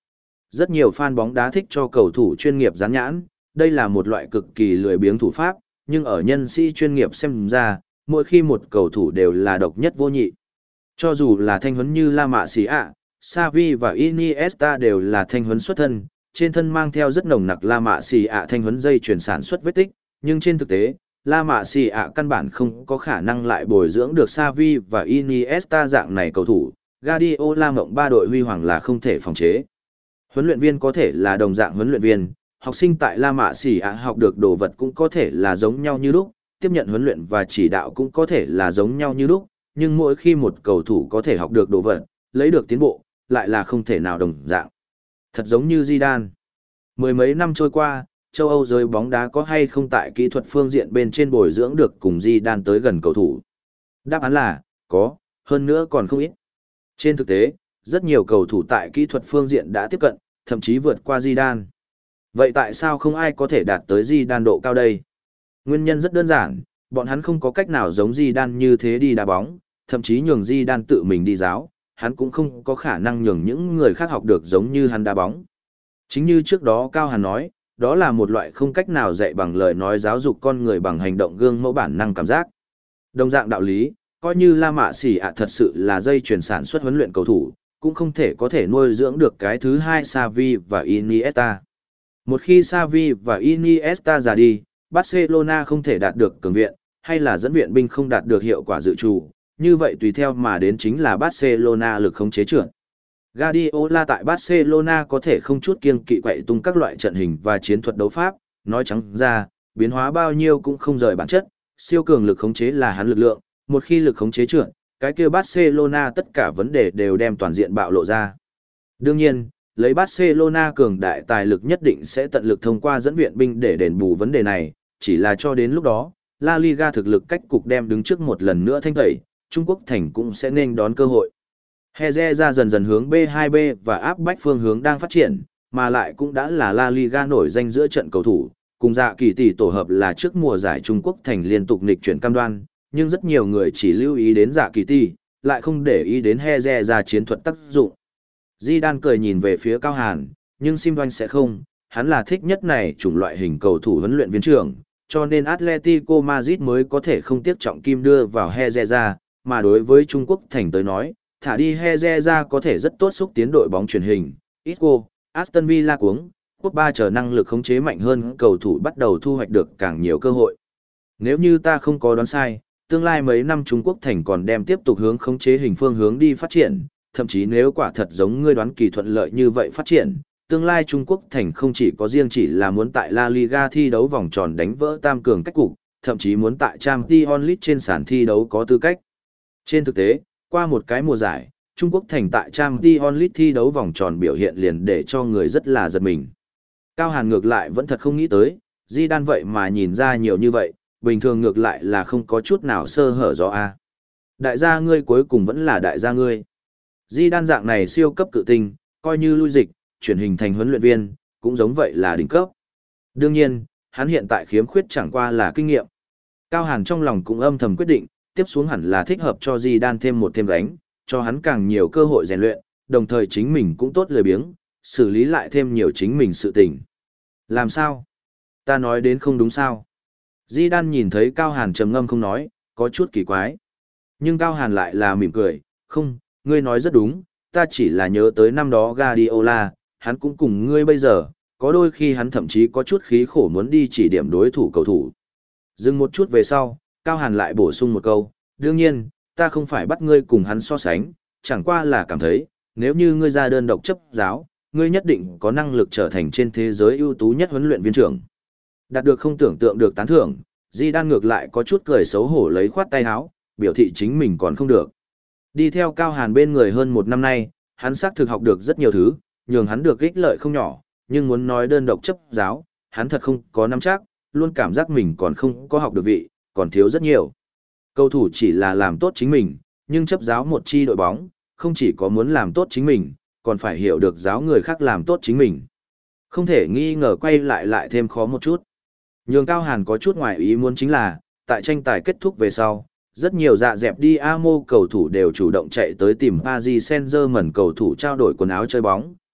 S1: Rất nhiều fan bóng đá thích cho cầu thủ chuyên nghiệp dán nhãn, đây là một loại cực kỳ lười biếng thủ pháp, nhưng ở nhân sĩ chuyên nghiệp xem ra, mỗi khi một cầu thủ đều là độc nhất vô nhị. Cho dù là thanh huấn như La Masia, Xavi và Iniesta đều là thanh huấn xuất thân, trên thân mang theo rất nồng nặc La Masia thanh huấn dây chuyển sản xuất vết tích, nhưng trên thực tế, La Masia căn bản không có khả năng lại bồi dưỡng được Xavi và Iniesta dạng này cầu thủ, Guardiola mộng ba đội huy hoàng là không thể phòng chế. Huấn luyện viên có thể là đồng dạng huấn luyện viên, học sinh tại La Masia học được đồ vật cũng có thể là giống nhau như lúc, tiếp nhận huấn luyện và chỉ đạo cũng có thể là giống nhau như lúc, nhưng mỗi khi một cầu thủ có thể học được đồ vật, lấy được tiến bộ, lại là không thể nào đồng dạng. Thật giống như Zidane. Mười mấy năm trôi qua, châu Âu giới bóng đá có hay không tại kỹ thuật phương diện bên trên bồi dưỡng được cùng Zidane tới gần cầu thủ? Đáp án là, có, hơn nữa còn không ít. Trên thực tế, rất nhiều cầu thủ tại kỹ thuật phương diện đã tiếp cận, thậm chí vượt qua Zidane. Vậy tại sao không ai có thể đạt tới Zidane độ cao đây? Nguyên nhân rất đơn giản, bọn hắn không có cách nào giống Zidane như thế đi đá bóng, thậm chí nhường Zidane tự mình đi giáo, hắn cũng không có khả năng nhường những người khác học được giống như hắn đá bóng. Chính như trước đó Cao Hàn nói, đó là một loại không cách nào dạy bằng lời nói giáo dục con người bằng hành động gương mẫu bản năng cảm giác. Đồng dạng đạo lý, coi như La Masia thật sự là dây chuyển sản xuất huấn luyện cầu thủ, cũng không thể có thể nuôi dưỡng được cái thứ hai Xavi và Iniesta. Một khi Xavi và Iniesta ra đi, Barcelona không thể đạt được cường viện, hay là dẫn viện binh không đạt được hiệu quả dự trù, như vậy tùy theo mà đến chính là Barcelona lực khống chế trượt. Guardiola tại Barcelona có thể không chút kiêng kỵ quậy tung các loại trận hình và chiến thuật đấu pháp, nói trắng ra, biến hóa bao nhiêu cũng không rời bản chất, siêu cường lực khống chế là hắn lực lượng, một khi lực khống chế trượt, cái kia Barcelona tất cả vấn đề đều đem toàn diện bạo lộ ra. Đương nhiên, lấy Barcelona cường đại tài lực nhất định sẽ tận lực thông qua dẫn viện binh để đền bù vấn đề này, chỉ là cho đến lúc đó, La Liga thực lực cách cục đem đứng trước một lần nữa thanh tẩy, Trung Quốc thành cũng sẽ nên đón cơ hội. Heze ra dần dần hướng B hai B và áp bách phương hướng đang phát triển, mà lại cũng đã là La Liga nổi danh giữa trận cầu thủ, cùng dạ kỳ tỷ tổ hợp là trước mùa giải Trung Quốc thành liên tục nghịch chuyển cam đoan, nhưng rất nhiều người chỉ lưu ý đến dạ kỳ tỷ, lại không để ý đến Heze ra chiến thuật tác dụng. Zidane cười nhìn về phía Cao Hàn, nhưng Sim Đoanh sẽ không, hắn là thích nhất này chủng loại hình cầu thủ huấn luyện viên trưởng, cho nên Atletico Madrid mới có thể không tiếc trọng kim đưa vào Heze ra, mà đối với Trung Quốc thành tới nói, thả đi Heze ra có thể rất tốt xúc tiến đội bóng truyền hình, Isco, Aston Villa cuống, quốc ba chờ năng lực khống chế mạnh hơn cầu thủ bắt đầu thu hoạch được càng nhiều cơ hội. Nếu như ta không có đoán sai, tương lai mấy năm Trung Quốc thành còn đem tiếp tục hướng khống chế hình phương hướng đi phát triển, thậm chí nếu quả thật giống ngươi đoán kỳ thuận lợi như vậy phát triển, tương lai Trung Quốc thành không chỉ có riêng chỉ là muốn tại La Liga thi đấu vòng tròn đánh vỡ tam cường cách cục, thậm chí muốn tại Champions League trên sàn thi đấu có tư cách. Trên thực tế, qua một cái mùa giải, Trung Quốc thành tại Champions League thi đấu vòng tròn biểu hiện liền để cho người rất là giật mình. Cao Hàn ngược lại vẫn thật không nghĩ tới, Zidane vậy mà nhìn ra nhiều như vậy, bình thường ngược lại là không có chút nào sơ hở do a. Đại gia ngươi cuối cùng vẫn là đại gia ngươi. Zidane dạng này siêu cấp cự tinh, coi như lui dịch, chuyển hình thành huấn luyện viên, cũng giống vậy là đỉnh cấp. Đương nhiên, hắn hiện tại khiếm khuyết chẳng qua là kinh nghiệm. Cao Hàn trong lòng cũng âm thầm quyết định, tiếp xuống hẳn là thích hợp cho Zidane thêm một thêm gánh, cho hắn càng nhiều cơ hội rèn luyện, đồng thời chính mình cũng tốt lười biếng, xử lý lại thêm nhiều chính mình sự tình. Làm sao? Ta nói đến không đúng sao? Zidane nhìn thấy Cao Hàn trầm ngâm không nói, có chút kỳ quái. Nhưng Cao Hàn lại là mỉm cười, không, ngươi nói rất đúng, ta chỉ là nhớ tới năm đó Guardiola, hắn cũng cùng ngươi bây giờ, có đôi khi hắn thậm chí có chút khí khổ muốn đi chỉ điểm đối thủ cầu thủ. Dừng một chút về sau, Cao Hàn lại bổ sung một câu, đương nhiên, ta không phải bắt ngươi cùng hắn so sánh, chẳng qua là cảm thấy, nếu như ngươi ra đơn độc chấp giáo, ngươi nhất định có năng lực trở thành trên thế giới ưu tú nhất huấn luyện viên trưởng. Đạt được không tưởng tượng được tán thưởng, Zidane ngược lại có chút cười xấu hổ lấy khoát tay áo, biểu thị chính mình còn không được. Đi theo Cao Hàn bên người hơn một năm nay, hắn xác thực học được rất nhiều thứ, nhường hắn được ích lợi không nhỏ, nhưng muốn nói đơn độc chấp giáo, hắn thật không có nắm chắc, luôn cảm giác mình còn không có học được vị, còn thiếu rất nhiều. Cầu thủ chỉ là làm tốt chính mình, nhưng chấp giáo một chi đội bóng, không chỉ có muốn làm tốt chính mình, còn phải hiểu được giáo người khác làm tốt chính mình. Không thể nghi ngờ quay lại lại thêm khó một chút. Nhường Cao Hàn có chút ngoài ý muốn chính là, tại tranh tài kết thúc về sau, rất nhiều dạ dẹp đi Amo cầu thủ đều chủ động chạy tới tìm Paris Saint-Germain cầu thủ trao đổi quần áo chơi bóng,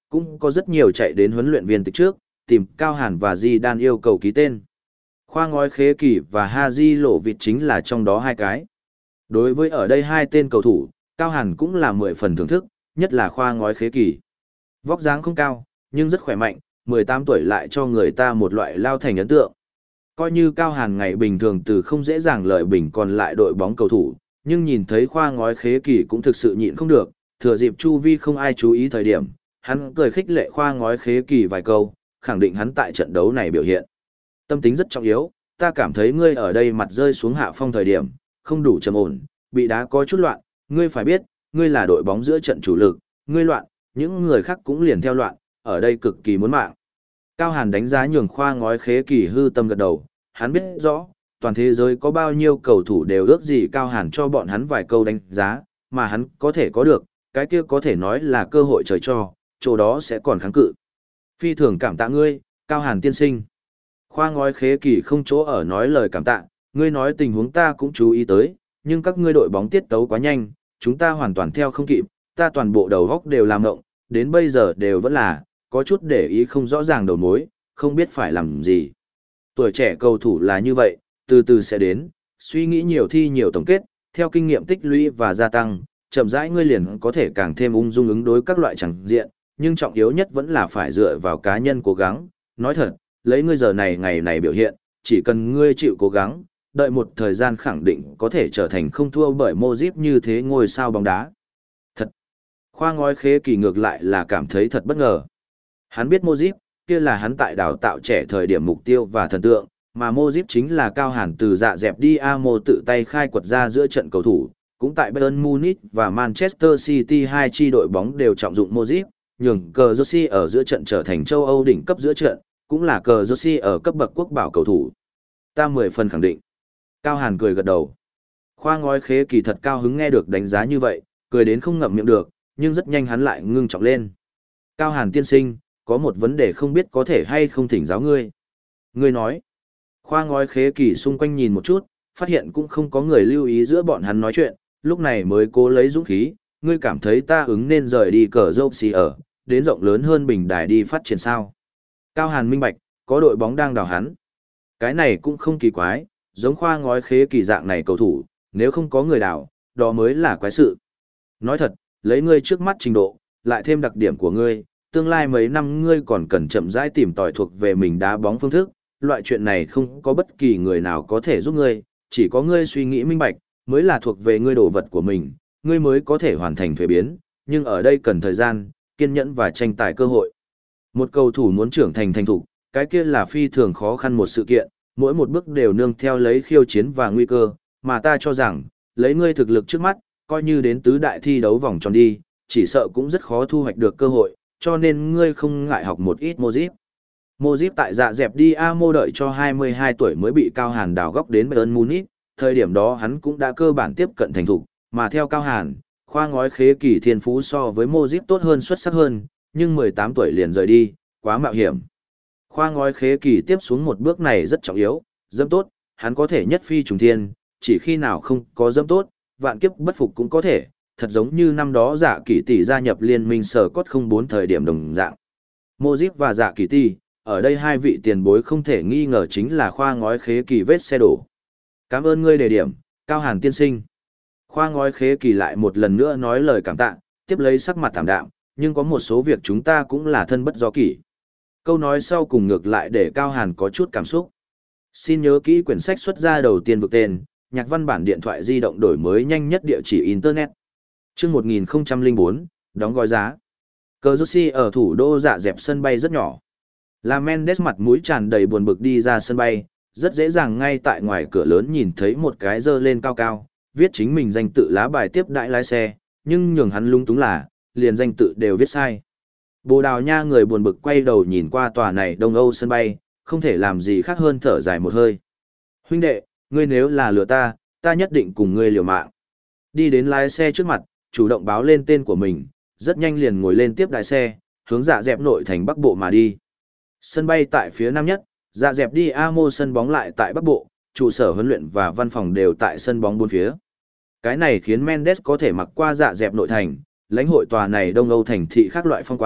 S1: cũng có rất nhiều chạy đến huấn luyện viên tịch trước, tìm Cao Hàn và Di Đan yêu cầu ký tên. Khoa ngói khế kỳ và Haji lộ vịt chính là trong đó hai cái. Đối với ở đây hai tên cầu thủ, Cao Hàn cũng là mười phần thưởng thức, nhất là khoa ngói khế kỳ. Vóc dáng không cao, nhưng rất khỏe mạnh, mười tám tuổi lại cho người ta một loại lao thành ấn tượng. Coi như Cao Hàn ngày bình thường từ không dễ dàng lợi bình còn lại đội bóng cầu thủ, nhưng nhìn thấy khoa ngói khế kỳ cũng thực sự nhịn không được, thừa dịp chu vi không ai chú ý thời điểm, hắn cười khích lệ khoa ngói khế kỳ vài câu, khẳng định hắn tại trận đấu này biểu hiện. Tâm tính rất trọng yếu, ta cảm thấy ngươi ở đây mặt rơi xuống hạ phong thời điểm, không đủ trầm ổn, bị đá có chút loạn, ngươi phải biết, ngươi là đội bóng giữa trận chủ lực, ngươi loạn, những người khác cũng liền theo loạn, ở đây cực kỳ muốn mạng. Cao Hàn đánh giá nhường khoa ngói khế kỳ hư tâm gật đầu, hắn biết rõ, toàn thế giới có bao nhiêu cầu thủ đều ước gì Cao Hàn cho bọn hắn vài câu đánh giá, mà hắn có thể có được, cái kia có thể nói là cơ hội trời cho, chỗ đó sẽ còn kháng cự. Phi thường cảm tạ ngươi, Cao Hàn tiên sinh. Khoa ngói khế kỳ không chỗ ở nói lời cảm tạ, ngươi nói tình huống ta cũng chú ý tới, nhưng các ngươi đội bóng tiết tấu quá nhanh, chúng ta hoàn toàn theo không kịp, ta toàn bộ đầu góc đều làm ngộng, đến bây giờ đều vẫn là, có chút để ý không rõ ràng đầu mối, không biết phải làm gì. Tuổi trẻ cầu thủ là như vậy, từ từ sẽ đến, suy nghĩ nhiều thi nhiều tổng kết, theo kinh nghiệm tích lũy và gia tăng, chậm rãi ngươi liền có thể càng thêm ung dung ứng đối các loại chẳng diện, nhưng trọng yếu nhất vẫn là phải dựa vào cá nhân cố gắng. Nói thật, lấy ngươi giờ này ngày này biểu hiện, chỉ cần ngươi chịu cố gắng, đợi một thời gian khẳng định có thể trở thành không thua bởi Modric như thế ngôi sao bóng đá. Thật! Khoa ngói khế kỳ ngược lại là cảm thấy thật bất ngờ. Hắn biết Modric, kia là hắn tại đào tạo trẻ thời điểm mục tiêu và thần tượng, mà Modric chính là Cao Hàn từ dạ dẹp đi Amo tự tay khai quật ra giữa trận cầu thủ, cũng tại Bayern Munich và Manchester City hai chi đội bóng đều trọng dụng Modric, nhường cờ Josi ở giữa trận trở thành châu Âu đỉnh cấp giữa trận, cũng là cờ Josi ở cấp bậc quốc bảo cầu thủ. Ta mười phần khẳng định. Cao Hàn cười gật đầu. Khoa ngói khế kỳ thật cao hứng nghe được đánh giá như vậy, cười đến không ngậm miệng được, nhưng rất nhanh hắn lại ngưng trọng lên. Cao Hàn tiên sinh, có một vấn đề không biết có thể hay không thỉnh giáo ngươi. Ngươi nói. Khoa ngói khế kỳ xung quanh nhìn một chút, phát hiện cũng không có người lưu ý giữa bọn hắn nói chuyện, lúc này mới cố lấy dũng khí, ngươi cảm thấy ta ứng nên rời đi cờ dâu xì ở, đến rộng lớn hơn bình đài đi phát triển sao. Cao Hàn minh bạch, có đội bóng đang đào hắn. Cái này cũng không kỳ quái, giống khoa ngói khế kỳ dạng này cầu thủ, nếu không có người đào, đó mới là quái sự. Nói thật, lấy ngươi trước mắt trình độ, lại thêm đặc điểm của ngươi, tương lai mấy năm ngươi còn cần chậm rãi tìm tòi thuộc về mình đá bóng phương thức, loại chuyện này không có bất kỳ người nào có thể giúp ngươi, chỉ có ngươi suy nghĩ minh bạch, mới là thuộc về ngươi đồ vật của mình, ngươi mới có thể hoàn thành thuế biến, nhưng ở đây cần thời gian, kiên nhẫn và tranh tài cơ hội. Một cầu thủ muốn trưởng thành thành thục, cái kia là phi thường khó khăn một sự kiện, mỗi một bước đều nương theo lấy khiêu chiến và nguy cơ, mà ta cho rằng, lấy ngươi thực lực trước mắt, coi như đến tứ đại thi đấu vòng tròn đi, chỉ sợ cũng rất khó thu hoạch được cơ hội, cho nên ngươi không ngại học một ít Modric. Modric tại dạ dẹp đi Amo đợi cho hai mươi hai tuổi mới bị Cao Hàn đào góc đến Bayern Munich, thời điểm đó hắn cũng đã cơ bản tiếp cận thành thục, mà theo Cao Hàn, khoa ngói khế kỳ thiên phú so với Modric tốt hơn xuất sắc hơn, nhưng mười tám tuổi liền rời đi, quá mạo hiểm. Khoa ngói khế kỳ tiếp xuống một bước này rất trọng yếu, dẫm tốt, hắn có thể nhất phi trùng thiên, chỉ khi nào không có dẫm tốt, vạn kiếp bất phục cũng có thể, thật giống như năm đó Dạ Kỳ Tỷ gia nhập liên minh sở cốt không bốn thời điểm đồng dạng. Modric và Dạ Kỳ Tỷ, ở đây hai vị tiền bối không thể nghi ngờ chính là khoa ngói khế kỳ vết xe đổ. Cảm ơn ngươi đề điểm, Cao Hàn tiên sinh. Khoa ngói khế kỳ lại một lần nữa nói lời cảm tạ, tiếp lấy sắc mặt thảm đạm, nhưng có một số việc chúng ta cũng là thân bất do kỷ. Câu nói sau cùng ngược lại để Cao Hàn có chút cảm xúc. Xin nhớ kỹ quyển sách xuất ra đầu tiên vực tên, nhạc văn bản điện thoại di động đổi mới nhanh nhất địa chỉ Internet. Trước một nghìn không trăm lẻ bốn, đóng gói giá. Cờ Josi ở thủ đô dạ dẹp sân bay rất nhỏ. Là Mendes mặt mũi tràn đầy buồn bực đi ra sân bay, rất dễ dàng ngay tại ngoài cửa lớn nhìn thấy một cái dơ lên cao cao, viết chính mình danh tự lá bài tiếp đãi lái xe, nhưng nhường hắn lung túng là, liền danh tự đều viết sai. Bồ Đào Nha người buồn bực quay đầu nhìn qua tòa này Đông Âu sân bay, không thể làm gì khác hơn thở dài một hơi. Huynh đệ, ngươi nếu là lừa ta, ta nhất định cùng ngươi liều mạng. Đi đến lái xe trước mặt, chủ động báo lên tên của mình, rất nhanh liền ngồi lên tiếp đại xe, hướng dạ dẹp nội thành Bắc Bộ mà đi. Sân bay tại phía nam nhất, dạ dẹp đi Amo sân bóng lại tại Bắc Bộ, trụ sở huấn luyện và văn phòng đều tại sân bóng bốn phía. Cái này khiến Mendes có thể mặc qua dạ dẹp nội thành, lãnh hội tòa này Đông Âu thành thị khác loại phong quang,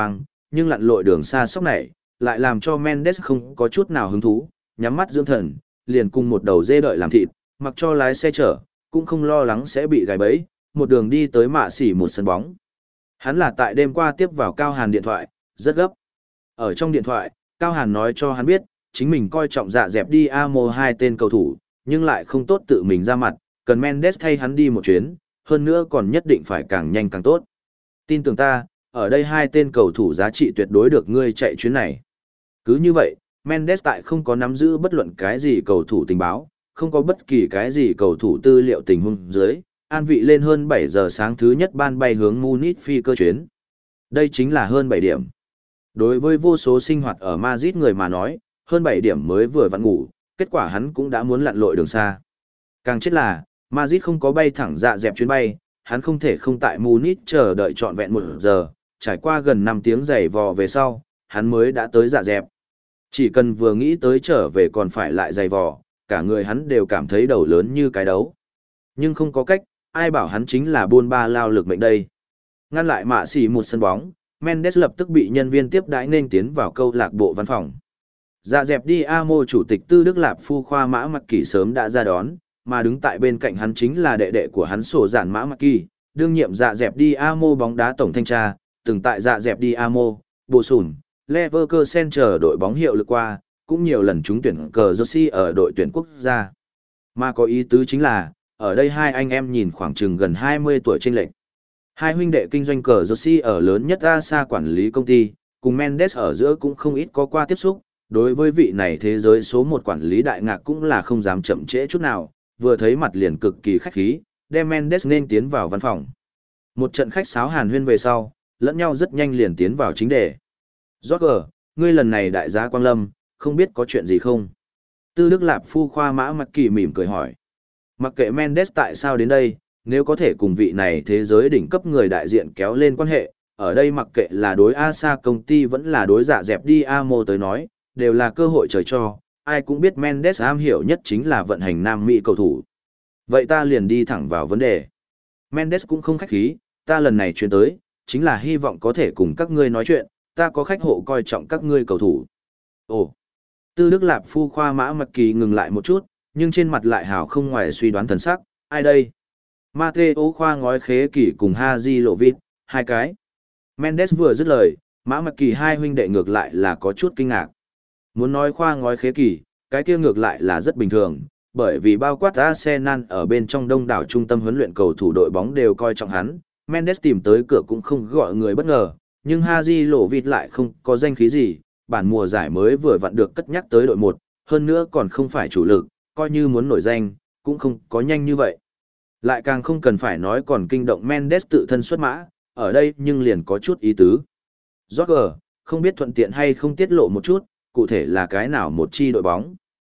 S1: nhưng lặn lội đường xa sóc này, lại làm cho Mendes không có chút nào hứng thú, nhắm mắt dưỡng thần, liền cùng một đầu dê đợi làm thịt, mặc cho lái xe chở, cũng không lo lắng sẽ bị gài bẫy, một đường đi tới mạ xỉ một sân bóng. Hắn là tại đêm qua tiếp vào Cao Hàn điện thoại, rất gấp. Ở trong điện thoại, Cao Hàn nói cho hắn biết, chính mình coi trọng dạ dẹp đi Amo hai tên cầu thủ, nhưng lại không tốt tự mình ra mặt, cần Mendes thay hắn đi một chuyến, hơn nữa còn nhất định phải càng nhanh càng tốt. Tin tưởng ta, ở đây hai tên cầu thủ giá trị tuyệt đối được ngươi chạy chuyến này. Cứ như vậy, Mendes tại không có nắm giữ bất luận cái gì cầu thủ tình báo, không có bất kỳ cái gì cầu thủ tư liệu tình huống dưới, an vị lên hơn bảy giờ sáng thứ nhất ban bay hướng Munich phi cơ chuyến. Đây chính là hơn bảy điểm. Đối với vô số sinh hoạt ở Madrid người mà nói, hơn bảy điểm mới vừa vặn ngủ, kết quả hắn cũng đã muốn lặn lội đường xa. Càng chết là, Madrid không có bay thẳng dạ dẹp chuyến bay, hắn không thể không tại Munich chờ đợi trọn vẹn một giờ, trải qua gần năm tiếng giày vò về sau, hắn mới đã tới dạ dẹp. Chỉ cần vừa nghĩ tới trở về còn phải lại giày vò, cả người hắn đều cảm thấy đầu lớn như cái đấu. Nhưng không có cách, ai bảo hắn chính là buôn ba lao lực mệnh đây. Ngăn lại mạ xỉ một sân bóng, Mendes lập tức bị nhân viên tiếp đãi nên tiến vào câu lạc bộ văn phòng. Dạ dẹp đi Amo chủ tịch Tư Đức Lạp Phu Khoa Mã Mặc Kỳ sớm đã ra đón, mà đứng tại bên cạnh hắn chính là đệ đệ của hắn sổ giản Mã Mặc Kỳ, đương nhiệm dạ dẹp đi Amo bóng đá tổng thanh tra, từng tại dạ dẹp đi Amo, Bồ Sùn, Leverkusen chờ đội bóng hiệu lực qua, cũng nhiều lần trúng tuyển cờ Jersey ở đội tuyển quốc gia. Mà có ý tứ chính là, ở đây hai anh em nhìn khoảng chừng gần hai mươi tuổi chênh lệch. Hai huynh đệ kinh doanh cờ Jersey ở lớn nhất a ét a quản lý công ty, cùng Mendes ở giữa cũng không ít có qua tiếp xúc, đối với vị này thế giới số một quản lý đại ngạc cũng là không dám chậm trễ chút nào, vừa thấy mặt liền cực kỳ khách khí, đem Mendes nên tiến vào văn phòng. Một trận khách sáo hàn huyên về sau, lẫn nhau rất nhanh liền tiến vào chính đề. Roger, ngươi lần này đại giá Quang Lâm, không biết có chuyện gì không? Tư Đức Lạp Phu Khoa Mã Mặc Kỳ mỉm cười hỏi. Mặc kệ Mendes tại sao đến đây, nếu có thể cùng vị này thế giới đỉnh cấp người đại diện kéo lên quan hệ, ở đây mặc kệ là đối a ét a công ty vẫn là đối dạ dẹp đi Amo tới nói, đều là cơ hội trời cho, ai cũng biết Mendes am hiểu nhất chính là vận hành Nam Mỹ cầu thủ. Vậy ta liền đi thẳng vào vấn đề. Mendes cũng không khách khí, ta lần này chuyến tới, chính là hy vọng có thể cùng các ngươi nói chuyện, ta có khách hộ coi trọng các ngươi cầu thủ. Ồ, Tư Đức Lạp Phu Khoa Mã Mặc Kỳ ngừng lại một chút, nhưng trên mặt lại hào không ngoài suy đoán thần sắc, ai đây? Mateo Khoa Ngói Khế Kỳ cùng Haji Lộ Vịt, hai cái. Mendes vừa dứt lời, Mã Mặc Kỳ hai huynh đệ ngược lại là có chút kinh ngạc. Muốn nói Khoa Ngói Khế Kỳ, cái kia ngược lại là rất bình thường, bởi vì bao quát Arsenal ở bên trong đông đảo trung tâm huấn luyện cầu thủ đội bóng đều coi trọng hắn, Mendes tìm tới cửa cũng không gọi người bất ngờ, nhưng Haji Lộ Vịt lại không có danh khí gì, bản mùa giải mới vừa vặn được cất nhắc tới đội một, hơn nữa còn không phải chủ lực, coi như muốn nổi danh, cũng không có nhanh như vậy. Lại càng không cần phải nói còn kinh động Mendes tự thân xuất mã, ở đây nhưng liền có chút ý tứ. Roger, không biết thuận tiện hay không tiết lộ một chút, cụ thể là cái nào một chi đội bóng.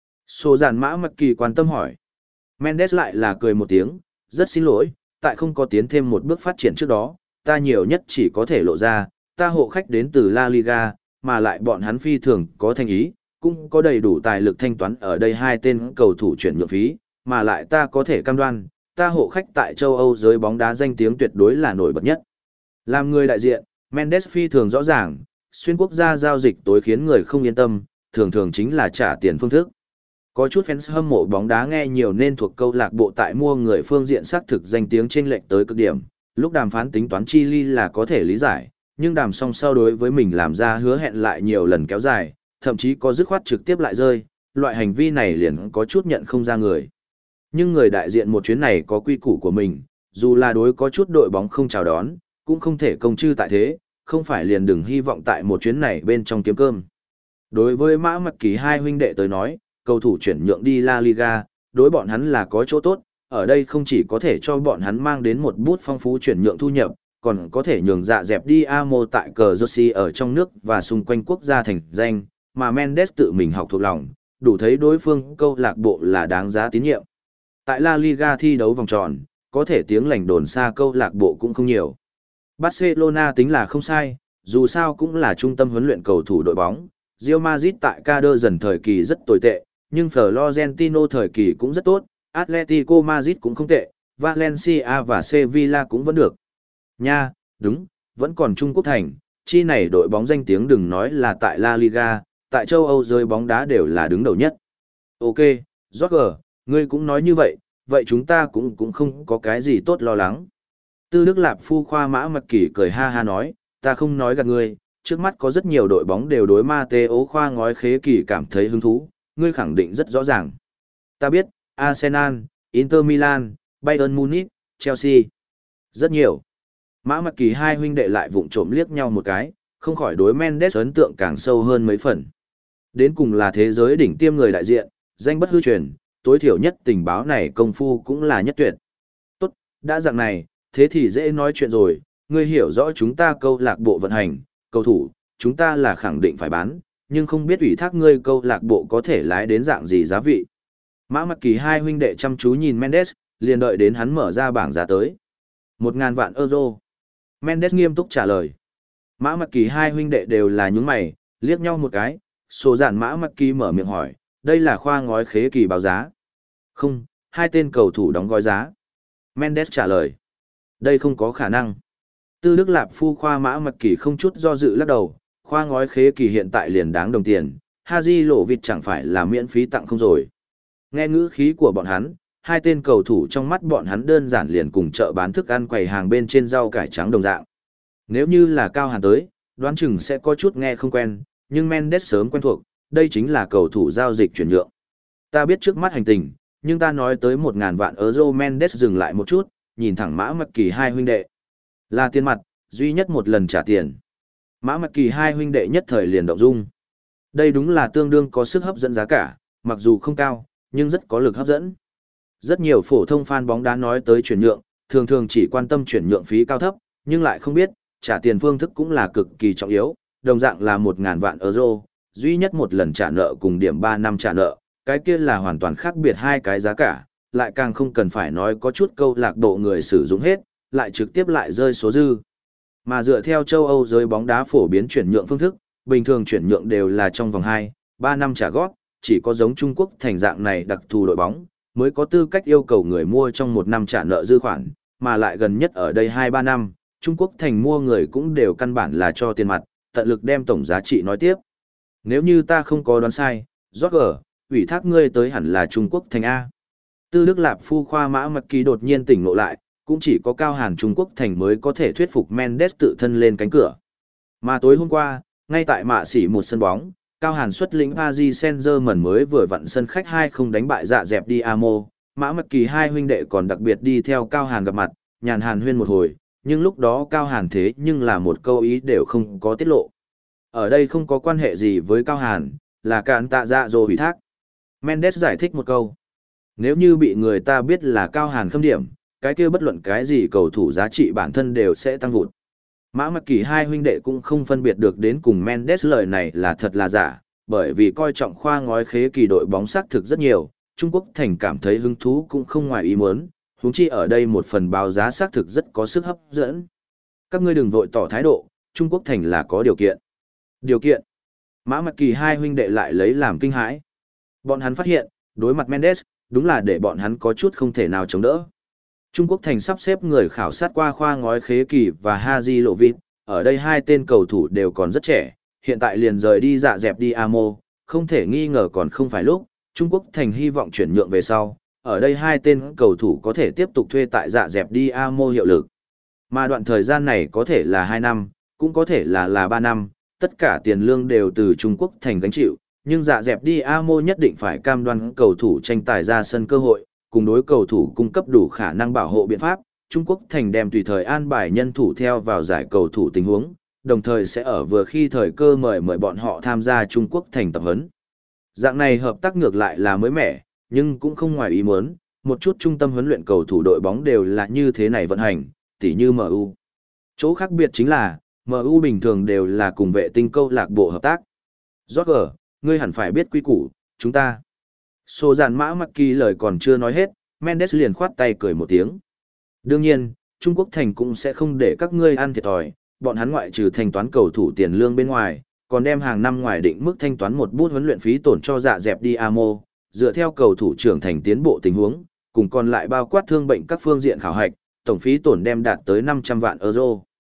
S1: Sô giản Mã Mặc Kỳ quan tâm hỏi. Mendes lại là cười một tiếng, rất xin lỗi, tại không có tiến thêm một bước phát triển trước đó, ta nhiều nhất chỉ có thể lộ ra, ta hộ khách đến từ La Liga, mà lại bọn hắn phi thường có thành ý, cũng có đầy đủ tài lực thanh toán ở đây hai tên cầu thủ chuyển nhượng phí, mà lại ta có thể cam đoan, ta hộ khách tại châu Âu giới bóng đá danh tiếng tuyệt đối là nổi bật nhất. Làm người đại diện, Mendes phi thường rõ ràng, xuyên quốc gia giao dịch tối khiến người không yên tâm, thường thường chính là trả tiền phương thức. Có chút fans hâm mộ bóng đá nghe nhiều nên thuộc câu lạc bộ tại mua người phương diện xác thực danh tiếng trên lệch tới cực điểm, lúc đàm phán tính toán chi ly là có thể lý giải, nhưng đàm song sau đối với mình làm ra hứa hẹn lại nhiều lần kéo dài, thậm chí có dứt khoát trực tiếp lại rơi, loại hành vi này liền có chút nhận không ra người. Nhưng người đại diện một chuyến này có quy củ của mình, dù là đối có chút đội bóng không chào đón, cũng không thể công chư tại thế, không phải liền đừng hy vọng tại một chuyến này bên trong kiếm cơm. Đối với Mã Mặc Kỳ hai huynh đệ tới nói, cầu thủ chuyển nhượng đi La Liga, đối bọn hắn là có chỗ tốt, ở đây không chỉ có thể cho bọn hắn mang đến một bút phong phú chuyển nhượng thu nhập, còn có thể nhường dạ dẹp đi Amo tại cờ Jersey ở trong nước và xung quanh quốc gia thành danh, mà Mendes tự mình học thuộc lòng, đủ thấy đối phương câu lạc bộ là đáng giá tín nhiệm. Tại La Liga thi đấu vòng tròn, có thể tiếng lành đồn xa câu lạc bộ cũng không nhiều. Barcelona tính là không sai, dù sao cũng là trung tâm huấn luyện cầu thủ đội bóng. Real Madrid tại Kader dần thời kỳ rất tồi tệ, nhưng Florentino thời kỳ cũng rất tốt, Atletico Madrid cũng không tệ, Valencia và Sevilla cũng vẫn được. Nha, đúng, vẫn còn Trung Quốc thành, chi này đội bóng danh tiếng đừng nói là tại La Liga, tại châu Âu giới bóng đá đều là đứng đầu nhất. Ok, Roger, ngươi cũng nói như vậy, vậy chúng ta cũng cũng không có cái gì tốt lo lắng. Tư Đức Lạp Phu Khoa Mã Mặc Kỳ cười ha ha nói, ta không nói gạt ngươi, trước mắt có rất nhiều đội bóng đều đối Matteo Khoa ngói khế kỳ cảm thấy hứng thú, ngươi khẳng định rất rõ ràng. Ta biết, Arsenal, Inter Milan, Bayern Munich, Chelsea. Rất nhiều. Mã Mặc Kỳ hai huynh đệ lại vụng trộm liếc nhau một cái, không khỏi đối Mendes ấn tượng càng sâu hơn mấy phần. Đến cùng là thế giới đỉnh tiêm người đại diện, danh bất hư truyền, tối thiểu nhất tình báo này công phu cũng là nhất tuyệt. Tốt, đã dạng này, thế thì dễ nói chuyện rồi, ngươi hiểu rõ chúng ta câu lạc bộ vận hành, cầu thủ, chúng ta là khẳng định phải bán, nhưng không biết ủy thác ngươi câu lạc bộ có thể lái đến dạng gì giá vị. Mã Mặc Kỳ hai huynh đệ chăm chú nhìn Mendes, liền đợi đến hắn mở ra bảng giá tới. Một ngàn vạn euro. Mendes nghiêm túc trả lời. Mã Mặc Kỳ hai huynh đệ đều là nhướng mày, liếc nhau một cái, số giản Mã Mặc Kỳ mở miệng hỏi, đây là khoa ngói khế kỳ báo giá. Không, hai tên cầu thủ đóng gói giá. Mendes trả lời. Đây không có khả năng. Tư Đức Lạp Phu Khoa Mã Mặc Kỳ không chút do dự lắc đầu, khoa ngói khế kỳ hiện tại liền đáng đồng tiền, Haji lộ vịt chẳng phải là miễn phí tặng không rồi. Nghe ngữ khí của bọn hắn, hai tên cầu thủ trong mắt bọn hắn đơn giản liền cùng chợ bán thức ăn quầy hàng bên trên rau cải trắng đồng dạng. Nếu như là Cao Hàn tới, đoán chừng sẽ có chút nghe không quen, nhưng Mendes sớm quen thuộc, đây chính là cầu thủ giao dịch chuyển nhượng. Ta biết trước mắt hành tình, nhưng ta nói tới một ngàn vạn euro. Mendes dừng lại một chút, nhìn thẳng Mã Mặc Kỳ hai huynh đệ. Là tiền mặt, duy nhất một lần trả tiền. Mã Mặc Kỳ hai huynh đệ nhất thời liền động dung. Đây đúng là tương đương có sức hấp dẫn giá cả, mặc dù không cao, nhưng rất có lực hấp dẫn. Rất nhiều phổ thông fan bóng đá nói tới chuyển nhượng, thường thường chỉ quan tâm chuyển nhượng phí cao thấp, nhưng lại không biết, trả tiền phương thức cũng là cực kỳ trọng yếu, đồng dạng là một ngàn vạn euro, duy nhất một lần trả nợ cùng điểm ba năm trả nợ, cái kia là hoàn toàn khác biệt hai cái giá cả, lại càng không cần phải nói có chút câu lạc bộ người sử dụng hết, lại trực tiếp lại rơi số dư. Mà dựa theo châu Âu giới bóng đá phổ biến chuyển nhượng phương thức, bình thường chuyển nhượng đều là trong vòng hai, ba năm trả góp, chỉ có giống Trung Quốc thành dạng này đặc thù đội bóng, mới có tư cách yêu cầu người mua trong một năm trả nợ dư khoản, mà lại gần nhất ở đây hai ba năm, Trung Quốc thành mua người cũng đều căn bản là cho tiền mặt, tận lực đem tổng giá trị nói tiếp. Nếu như ta không có đoán sai, Roger, ủy thác ngươi tới hẳn là Trung Quốc thành A. Tư Đức Lạp Phu Khoa Mã Mặc Kỳ đột nhiên tỉnh ngộ lại, cũng chỉ có Cao Hàn Trung Quốc thành mới có thể thuyết phục Mendes tự thân lên cánh cửa. Mà tối hôm qua, ngay tại mạ xỉ một sân bóng, Cao Hàn xuất lĩnh Paris Saint-Germain mới vừa vặn sân khách hai không đánh bại dạ dẹp Diamo, Mã Mặc Kỳ hai huynh đệ còn đặc biệt đi theo Cao Hàn gặp mặt, nhàn hàn huyên một hồi, nhưng lúc đó Cao Hàn thế nhưng là một câu ý đều không có tiết lộ. Ở đây không có quan hệ gì với Cao Hàn, là cản tạ dạ dồ ủy thác. Mendes giải thích một câu. Nếu như bị người ta biết là Cao Hàn khâm điểm, cái kia bất luận cái gì cầu thủ giá trị bản thân đều sẽ tăng vụt. Mã Mặc Kỳ hai huynh đệ cũng không phân biệt được đến cùng Mendes lời này là thật là giả, bởi vì coi trọng khoa ngói khế kỳ đội bóng xác thực rất nhiều, Trung Quốc thành cảm thấy hứng thú cũng không ngoài ý muốn, huống chi ở đây một phần báo giá xác thực rất có sức hấp dẫn. Các ngươi đừng vội tỏ thái độ, Trung Quốc thành là có điều kiện. Điều kiện? Mã Mặc Kỳ hai huynh đệ lại lấy làm kinh hãi. Bọn hắn phát hiện, đối mặt Mendes, đúng là để bọn hắn có chút không thể nào chống đỡ. Trung Quốc thành sắp xếp người khảo sát qua khoa ngói khế kỳ và Haji lộ vịt, ở đây hai tên cầu thủ đều còn rất trẻ, hiện tại liền rời đi dạ dẹp Diamo, không thể nghi ngờ còn không phải lúc, Trung Quốc thành hy vọng chuyển nhượng về sau, ở đây hai tên cầu thủ có thể tiếp tục thuê tại dạ dẹp Diamo hiệu lực. Mà đoạn thời gian này có thể là hai năm, cũng có thể là là ba năm, tất cả tiền lương đều từ Trung Quốc thành gánh chịu, nhưng dạ dẹp Diamo nhất định phải cam đoan cầu thủ tranh tài ra sân cơ hội, cùng đối cầu thủ cung cấp đủ khả năng bảo hộ biện pháp, Trung Quốc thành đem tùy thời an bài nhân thủ theo vào giải cầu thủ tình huống, đồng thời sẽ ở vừa khi thời cơ mời mời bọn họ tham gia Trung Quốc thành tập huấn. Dạng này hợp tác ngược lại là mới mẻ, nhưng cũng không ngoài ý muốn, một chút trung tâm huấn luyện cầu thủ đội bóng đều là như thế này vận hành, tỉ như em u. Chỗ khác biệt chính là, em u bình thường đều là cùng vệ tinh câu lạc bộ hợp tác. Roger, ngươi hẳn phải biết quy củ, chúng ta. Sô giản Mã Mặc Kỳ lời còn chưa nói hết, Mendes liền khoát tay cười một tiếng. Đương nhiên, Trung Quốc thành cũng sẽ không để các ngươi ăn thiệt thòi, bọn hắn ngoại trừ thanh toán cầu thủ tiền lương bên ngoài, còn đem hàng năm ngoài định mức thanh toán một bút huấn luyện phí tổn cho dạ dẹp Diamo, dựa theo cầu thủ trưởng thành tiến bộ tình huống, cùng còn lại bao quát thương bệnh các phương diện khảo hạch, tổng phí tổn đem đạt tới năm trăm vạn euro.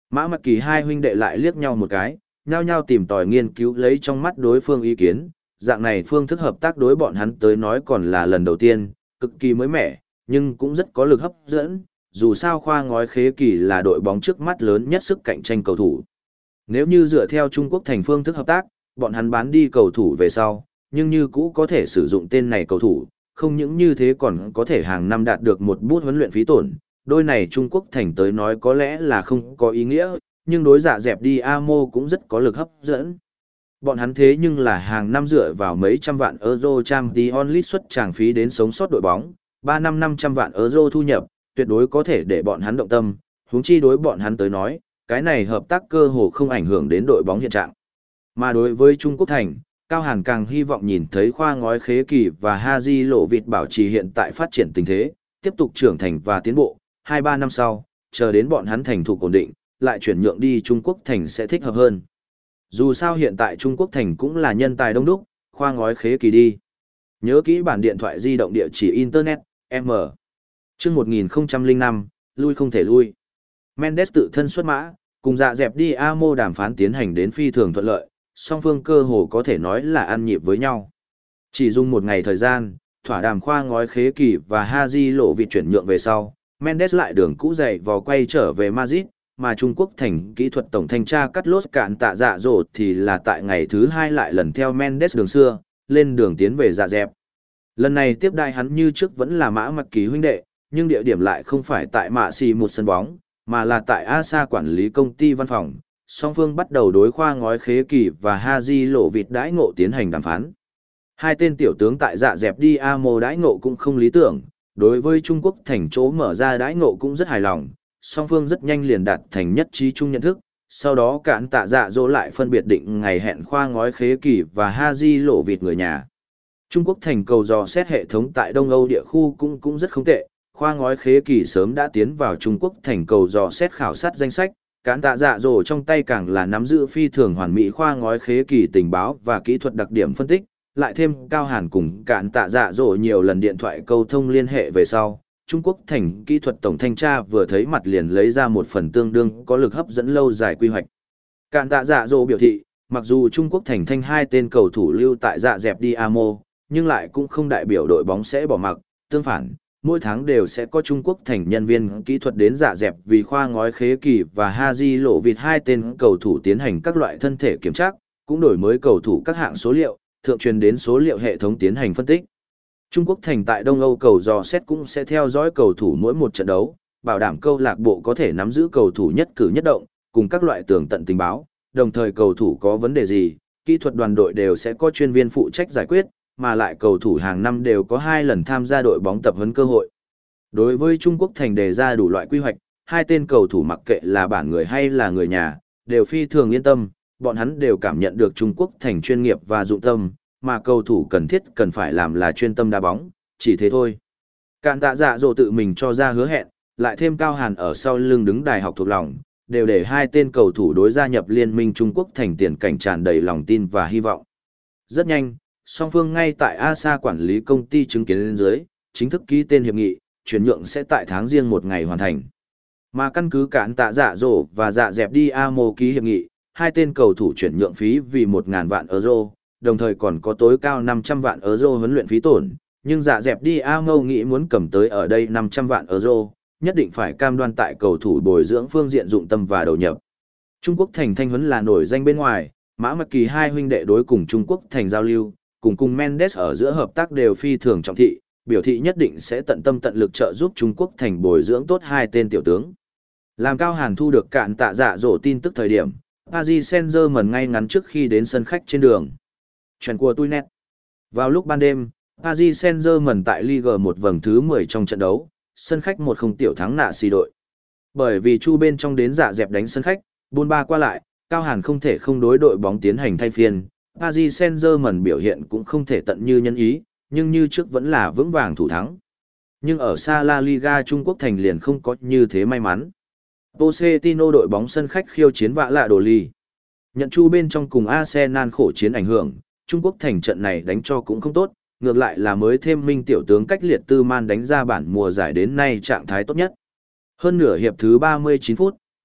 S1: Mã Mặc Kỳ hai huynh đệ lại liếc nhau một cái, nhao nhao tìm tòi nghiên cứu lấy trong mắt đối phương ý kiến, dạng này phương thức hợp tác đối bọn hắn tới nói còn là lần đầu tiên, cực kỳ mới mẻ, nhưng cũng rất có lực hấp dẫn, dù sao Khoa Ngói Khế Kỳ là đội bóng trước mắt lớn nhất sức cạnh tranh cầu thủ. Nếu như dựa theo Trung Quốc thành phương thức hợp tác, bọn hắn bán đi cầu thủ về sau, nhưng như cũ có thể sử dụng tên này cầu thủ, không những như thế còn có thể hàng năm đạt được một bút huấn luyện phí tổn, đôi này Trung Quốc thành tới nói có lẽ là không có ý nghĩa, nhưng đối Dạ Dẹp đi Amo cũng rất có lực hấp dẫn. Bọn hắn thế nhưng là hàng năm dựa vào mấy trăm vạn euro Champions League xuất tràng phí đến sống sót đội bóng, ba năm năm trăm vạn euro thu nhập, tuyệt đối có thể để bọn hắn động tâm, huống chi đối bọn hắn tới nói, cái này hợp tác cơ hồ không ảnh hưởng đến đội bóng hiện trạng. Mà đối với Trung Quốc thành, Cao Hàn càng hy vọng nhìn thấy Khoa Ngói Khế Kỳ và Haji Lộ Vịt bảo trì hiện tại phát triển tình thế, tiếp tục trưởng thành và tiến bộ, hai ba năm sau, chờ đến bọn hắn thành thục ổn định, lại chuyển nhượng đi Trung Quốc thành sẽ thích hợp hơn. Dù sao hiện tại Trung Quốc thành cũng là nhân tài đông đúc, Khoa Ngói Khế Kỳ đi. Nhớ kỹ bản điện thoại di động địa chỉ Internet, M. Trước một nghìn không trăm lẻ năm, lui không thể lui. Mendes tự thân xuất mã, cùng Dạ Dẹp đi Amo đàm phán tiến hành đến phi thường thuận lợi, song phương cơ hồ có thể nói là ăn nhịp với nhau. Chỉ dùng một ngày thời gian, thỏa đàm Khoa Ngói Khế Kỳ và Haji Lộ Vịt chuyển nhượng về sau, Mendes lại đường cũ dày vò quay trở về Madrid, mà Trung Quốc thành kỹ thuật tổng thanh tra Carlos Cạn Tạ Dạ Dỗ thì là tại ngày thứ hai lại lần theo Mendes đường xưa, lên đường tiến về Dạ Dẹp. Lần này tiếp đai hắn như trước vẫn là Mã Mặc Kỳ huynh đệ, nhưng địa điểm lại không phải tại Mạ Xì một sân bóng, mà là tại a ét a quản lý công ty văn phòng. Song phương bắt đầu đối Khoa Ngói Khế Kỳ và Haji Lộ Vịt đãi ngộ tiến hành đàm phán. Hai tên tiểu tướng tại Dạ Dẹp đi Amo đãi ngộ cũng không lý tưởng, đối với Trung Quốc thành chỗ mở ra đãi ngộ cũng rất hài lòng, song phương rất nhanh liền đạt thành nhất trí chung nhận thức, sau đó Cạn Tạ Dạ Dỗ lại phân biệt định ngày hẹn Khoa Ngói Khế Kỳ và Haji Lộ Vịt người nhà. Trung Quốc thành cầu dò xét hệ thống tại Đông Âu địa khu cũng cũng rất không tệ, Khoa Ngói Khế Kỳ sớm đã tiến vào Trung Quốc thành cầu dò xét khảo sát danh sách, Cạn Tạ Dạ Dỗ trong tay càng là nắm giữ phi thường hoàn mỹ Khoa Ngói Khế Kỳ tình báo và kỹ thuật đặc điểm phân tích, lại thêm Cao Hàn cùng Cạn Tạ Dạ Dỗ nhiều lần điện thoại câu thông liên hệ về sau, Trung Quốc thành kỹ thuật tổng thanh tra vừa thấy mặt liền lấy ra một phần tương đương có lực hấp dẫn lâu dài quy hoạch. Cạn Tạ Dạ Dỗ biểu thị, mặc dù Trung Quốc thành thanh hai tên cầu thủ lưu tại Dạ Dẹp đi Amo, nhưng lại cũng không đại biểu đội bóng sẽ bỏ mặc, tương phản, mỗi tháng đều sẽ có Trung Quốc thành nhân viên kỹ thuật đến Dạ Dẹp vì Khoa Ngói Khế Kỳ và Haji Lộ Vịt hai tên cầu thủ tiến hành các loại thân thể kiểm tra, cũng đổi mới cầu thủ các hạng số liệu, thượng truyền đến số liệu hệ thống tiến hành phân tích. Trung Quốc thành tại Đông Âu cầu dò xét cũng sẽ theo dõi cầu thủ mỗi một trận đấu, bảo đảm câu lạc bộ có thể nắm giữ cầu thủ nhất cử nhất động, cùng các loại tường tận tình báo, đồng thời cầu thủ có vấn đề gì, kỹ thuật đoàn đội đều sẽ có chuyên viên phụ trách giải quyết, mà lại cầu thủ hàng năm đều có hai lần tham gia đội bóng tập huấn cơ hội. Đối với Trung Quốc thành đề ra đủ loại quy hoạch, hai tên cầu thủ mặc kệ là bản người hay là người nhà, đều phi thường yên tâm, bọn hắn đều cảm nhận được Trung Quốc thành chuyên nghiệp và dụng tâm, mà cầu thủ cần thiết cần phải làm là chuyên tâm đá bóng, chỉ thế thôi. Cạn Tạ Dạ Dỗ tự mình cho ra hứa hẹn, lại thêm Cao Hàn ở sau lưng đứng đài học thuộc lòng, đều để hai tên cầu thủ đối gia nhập liên minh Trung Quốc thành tiền cảnh tràn đầy lòng tin và hy vọng. Rất nhanh, song phương ngay tại a ét a quản lý công ty chứng kiến lên dưới, chính thức ký tên hiệp nghị, chuyển nhượng sẽ tại tháng riêng một ngày hoàn thành. Mà căn cứ Cạn Tạ Dạ Dỗ và Dạ Dẹp đi Amo ký hiệp nghị, hai tên cầu thủ chuyển nhượng phí vì một nghìn vạn euro, đồng thời còn có tối cao năm trăm vạn euro huấn luyện phí tổn, nhưng Dạ Dẹp đi Amo nghĩ muốn cầm tới ở đây năm trăm vạn euro, nhất định phải cam đoan tại cầu thủ bồi dưỡng phương diện dụng tâm và đầu nhập. Trung Quốc thành thanh huấn là nổi danh bên ngoài, Mã Mặc Kỳ hai huynh đệ đối cùng Trung Quốc thành giao lưu, cùng cùng Mendes ở giữa hợp tác đều phi thường trọng thị, biểu thị nhất định sẽ tận tâm tận lực trợ giúp Trung Quốc thành bồi dưỡng tốt hai tên tiểu tướng. Làm Cao Hàn thu được Cạn Tạ Dạ Dỗ tin tức thời điểm, Paris Saint-Germain ngay ngắn trước khi đến sân khách trên đường. Chuyện của tôi nét. Vào lúc ban đêm, Paris Saint-Germain tại Ligue một vòng thứ mười trong trận đấu, sân khách một không tiểu thắng nạ xì đội. Bởi vì Chu bên trong đến Dạ Dẹp đánh sân khách, buôn ba qua lại, Cao Hàn không thể không đối đội bóng tiến hành thay phiên. Paris Saint-Germain biểu hiện cũng không thể tận như nhân ý, nhưng như trước vẫn là vững vàng thủ thắng. Nhưng ở xa La Liga Trung Quốc thành liền không có như thế may mắn. Pochettino đội bóng sân khách khiêu chiến vạ lạ đồ ly. Nhận Chu bên trong cùng Arsenal khổ chiến ảnh hưởng, Trung Quốc thành trận này đánh cho cũng không tốt, ngược lại là mới thêm minh tiểu tướng cách liệt tư man đánh ra bản mùa giải đến nay trạng thái tốt nhất. Hơn nửa hiệp thứ ba mươi chín phút,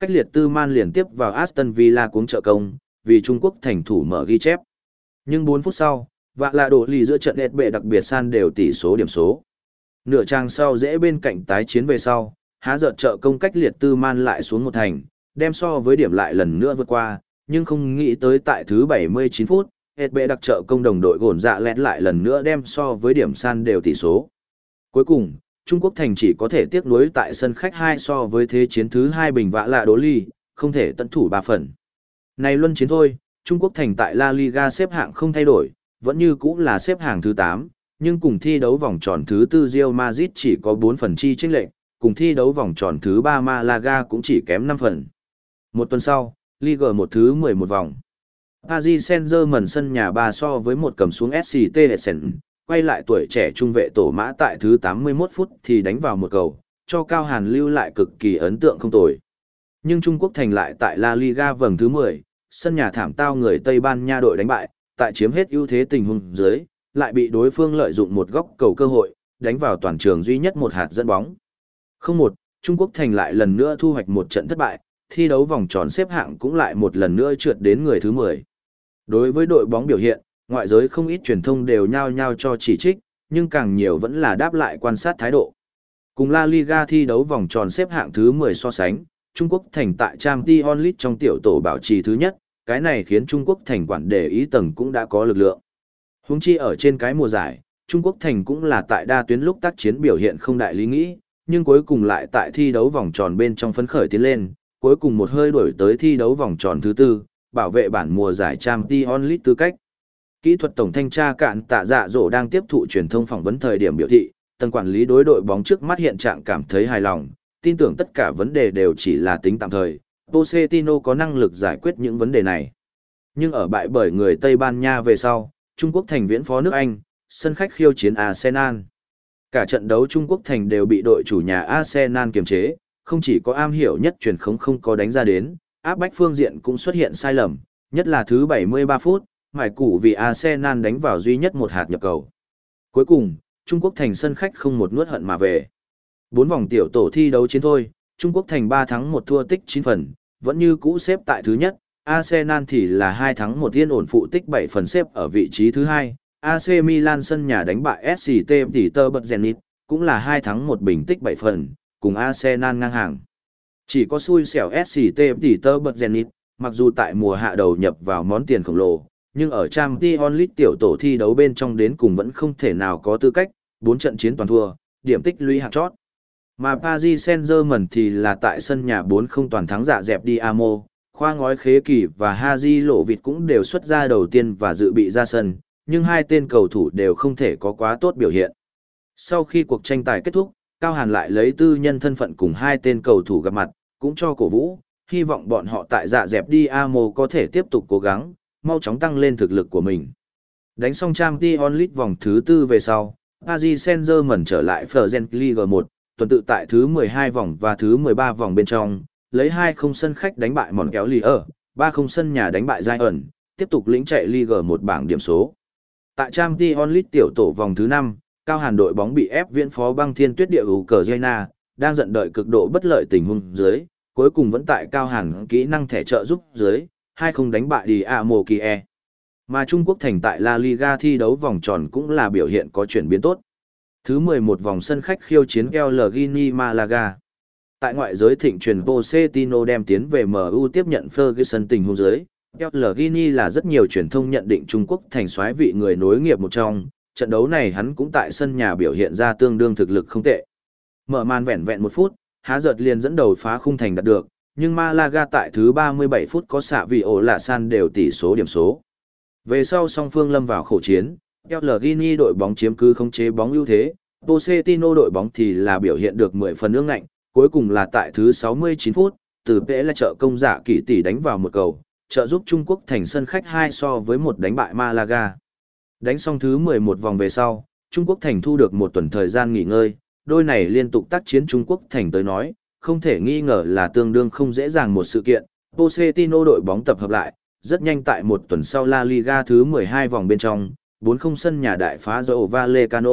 S1: cách liệt tư man liền tiếp vào Aston Villa cuống trợ công, vì Trung Quốc thành thủ mở ghi chép. Nhưng bốn phút sau, vạ là đổ lì giữa trận ẹt bệ đặc biệt san đều tỷ số điểm số. Nửa trang sau dễ bên cạnh tái chiến về sau, há giật trợ công cách liệt tư man lại xuống một thành, đem so với điểm lại lần nữa vượt qua, nhưng không nghĩ tới tại thứ bảy mươi chín phút, ẹt bệ đặc trợ công đồng đội gồn dạ lẹt lại lần nữa đem so với điểm san đều tỷ số. Cuối cùng, Trung Quốc thành chỉ có thể tiếc nuối tại sân khách hai so với thế chiến thứ hai bình vạ lạ đố ly, không thể tận thủ ba phần. Này luân chiến thôi, Trung Quốc thành tại La Liga xếp hạng không thay đổi, vẫn như cũ là xếp hạng thứ tám, nhưng cùng thi đấu vòng tròn thứ tư Real Madrid chỉ có bốn phần chi chênh lệch, cùng thi đấu vòng tròn thứ ba Malaga cũng chỉ kém năm phần. Một tuần sau, Ligue một thứ mười một vòng. Paris Saint-Germain sân nhà ba so với một cầm xuống ét xê tê Essen, quay lại tuổi trẻ trung vệ tổ mã tại thứ tám mươi mốt phút thì đánh vào một cầu, cho Cao Hàn lưu lại cực kỳ ấn tượng không tồi. Nhưng Trung Quốc thành lại tại La Liga vòng thứ mười, sân nhà thảm tao người Tây Ban Nha đội đánh bại, tại chiếm hết ưu thế tình huống dưới, lại bị đối phương lợi dụng một góc cầu cơ hội, đánh vào toàn trường duy nhất một hạt dẫn bóng. không một, Trung Quốc thành lại lần nữa thu hoạch một trận thất bại, thi đấu vòng tròn xếp hạng cũng lại một lần nữa trượt đến người thứ mười. Đối với đội bóng biểu hiện, ngoại giới không ít truyền thông đều nhao nhao cho chỉ trích, nhưng càng nhiều vẫn là đáp lại quan sát thái độ. Cùng La Liga thi đấu vòng tròn xếp hạng thứ mười so sánh, Trung Quốc thành tại Champions League trong tiểu tổ bảo trì thứ nhất, cái này khiến Trung Quốc thành quản để ý tầng cũng đã có lực lượng. Huống chi ở trên cái mùa giải, Trung Quốc thành cũng là tại đa tuyến lúc tác chiến biểu hiện không đại lý nghĩ, nhưng cuối cùng lại tại thi đấu vòng tròn bên trong phấn khởi tiến lên, cuối cùng một hơi đuổi tới thi đấu vòng tròn thứ tư, bảo vệ bản mùa giải Champions League tư cách. Kỹ thuật tổng thanh tra Cạn Tạ Dạ Dỗ đang tiếp thụ truyền thông phỏng vấn thời điểm biểu thị, tầng quản lý đối đội bóng trước mắt hiện trạng cảm thấy hài lòng, tin tưởng tất cả vấn đề đều chỉ là tính tạm thời, Pochettino có năng lực giải quyết những vấn đề này. Nhưng ở bại bởi người Tây Ban Nha về sau, Trung Quốc thành viễn phó nước Anh, sân khách khiêu chiến Arsenal. Cả trận đấu Trung Quốc thành đều bị đội chủ nhà Arsenal kiềm chế, không chỉ có am hiểu nhất truyền khống không có đánh ra đến, áp bách phương diện cũng xuất hiện sai lầm, nhất là thứ bảy mươi ba phút, mải củ vì Arsenal đánh vào duy nhất một hạt nhập cầu. Cuối cùng, Trung Quốc thành sân khách không một nuốt hận mà về. Bốn vòng tiểu tổ thi đấu chiến thôi, Trung Quốc thành ba thắng một thua tích chín phần, vẫn như cũ xếp tại thứ nhất, Arsenal thì là hai thắng một yên ổn phụ tích bảy phần xếp ở vị trí thứ hai, a xê Milan sân nhà đánh bại ét xê tê Peterborough Zenit, cũng là hai thắng một bình tích bảy phần, cùng Arsenal ngang hàng. Chỉ có xui xẻo ét xê tê Peterborough Zenit, mặc dù tại mùa hạ đầu nhập vào món tiền khổng lồ, nhưng ở Champions League tiểu tổ thi đấu bên trong đến cùng vẫn không thể nào có tư cách, bốn trận chiến toàn thua, điểm tích lũy hạng chót. Mà Paris Saint-Germain thì là tại sân nhà bốn không toàn thắng dạ dẹp đi Amo, Khoa Ngói Khế Kỳ và Haji Lộ Vịt cũng đều xuất ra đầu tiên và dự bị ra sân, nhưng hai tên cầu thủ đều không thể có quá tốt biểu hiện. Sau khi cuộc tranh tài kết thúc, Cao Hàn lại lấy tư nhân thân phận cùng hai tên cầu thủ gặp mặt, cũng cho cổ vũ, hy vọng bọn họ tại dạ dẹp đi Amo có thể tiếp tục cố gắng, mau chóng tăng lên thực lực của mình. Đánh xong Champions League vòng thứ tư về sau, Paris Saint-Germain trở lại France Ligue một, tuần tự tại thứ mười hai vòng và thứ mười ba vòng bên trong, lấy hai không sân khách đánh bại Montpellier, ba không sân nhà đánh bại Bayern, tiếp tục lĩnh chạy Ligue một bảng điểm số. Tại Champions League tiểu tổ vòng thứ năm, Cao Hàn đội bóng bị ép viễn phó băng thiên tuyết địa Ukraine, đang giận đợi cực độ bất lợi tình huống dưới, cuối cùng vẫn tại Cao Hàn kỹ năng thẻ trợ giúp dưới, hai không đánh bại Dynamo Kiev. Mà Trung Quốc thành tại La Liga thi đấu vòng tròn cũng là biểu hiện có chuyển biến tốt. Thứ mười một vòng sân khách khiêu chiến El Gini Malaga. Tại ngoại giới thịnh truyền Pochettino đem tiến về em u tiếp nhận Ferguson tình huống dưới, El Gini là rất nhiều truyền thông nhận định Trung Quốc thành soái vị người nối nghiệp một trong, trận đấu này hắn cũng tại sân nhà biểu hiện ra tương đương thực lực không tệ. Mở màn vẹn vẹn một phút, há giật liền dẫn đầu phá khung thành đạt được, nhưng Malaga tại thứ ba mươi bảy phút có xạ vì ổ lạ san đều tỷ số điểm số. Về sau song phương lâm vào khẩu chiến, El Gini đội bóng chiếm cứ khống chế bóng ưu thế, Pochettino đội bóng thì là biểu hiện được mười phần ương ngạnh, cuối cùng là tại thứ sáu mươi chín phút, từ Pễ là trợ công giả kỷ tỷ đánh vào một cầu, trợ giúp Trung Quốc thành sân khách hai so với một đánh bại Malaga. Đánh xong thứ mười một vòng về sau, Trung Quốc thành thu được một tuần thời gian nghỉ ngơi, đôi này liên tục tác chiến Trung Quốc thành tới nói, không thể nghi ngờ là tương đương không dễ dàng một sự kiện. Pochettino đội bóng tập hợp lại, rất nhanh tại một tuần sau La Liga thứ mười hai vòng bên trong, bốn không sân nhà đại phá Rayo Vallecano.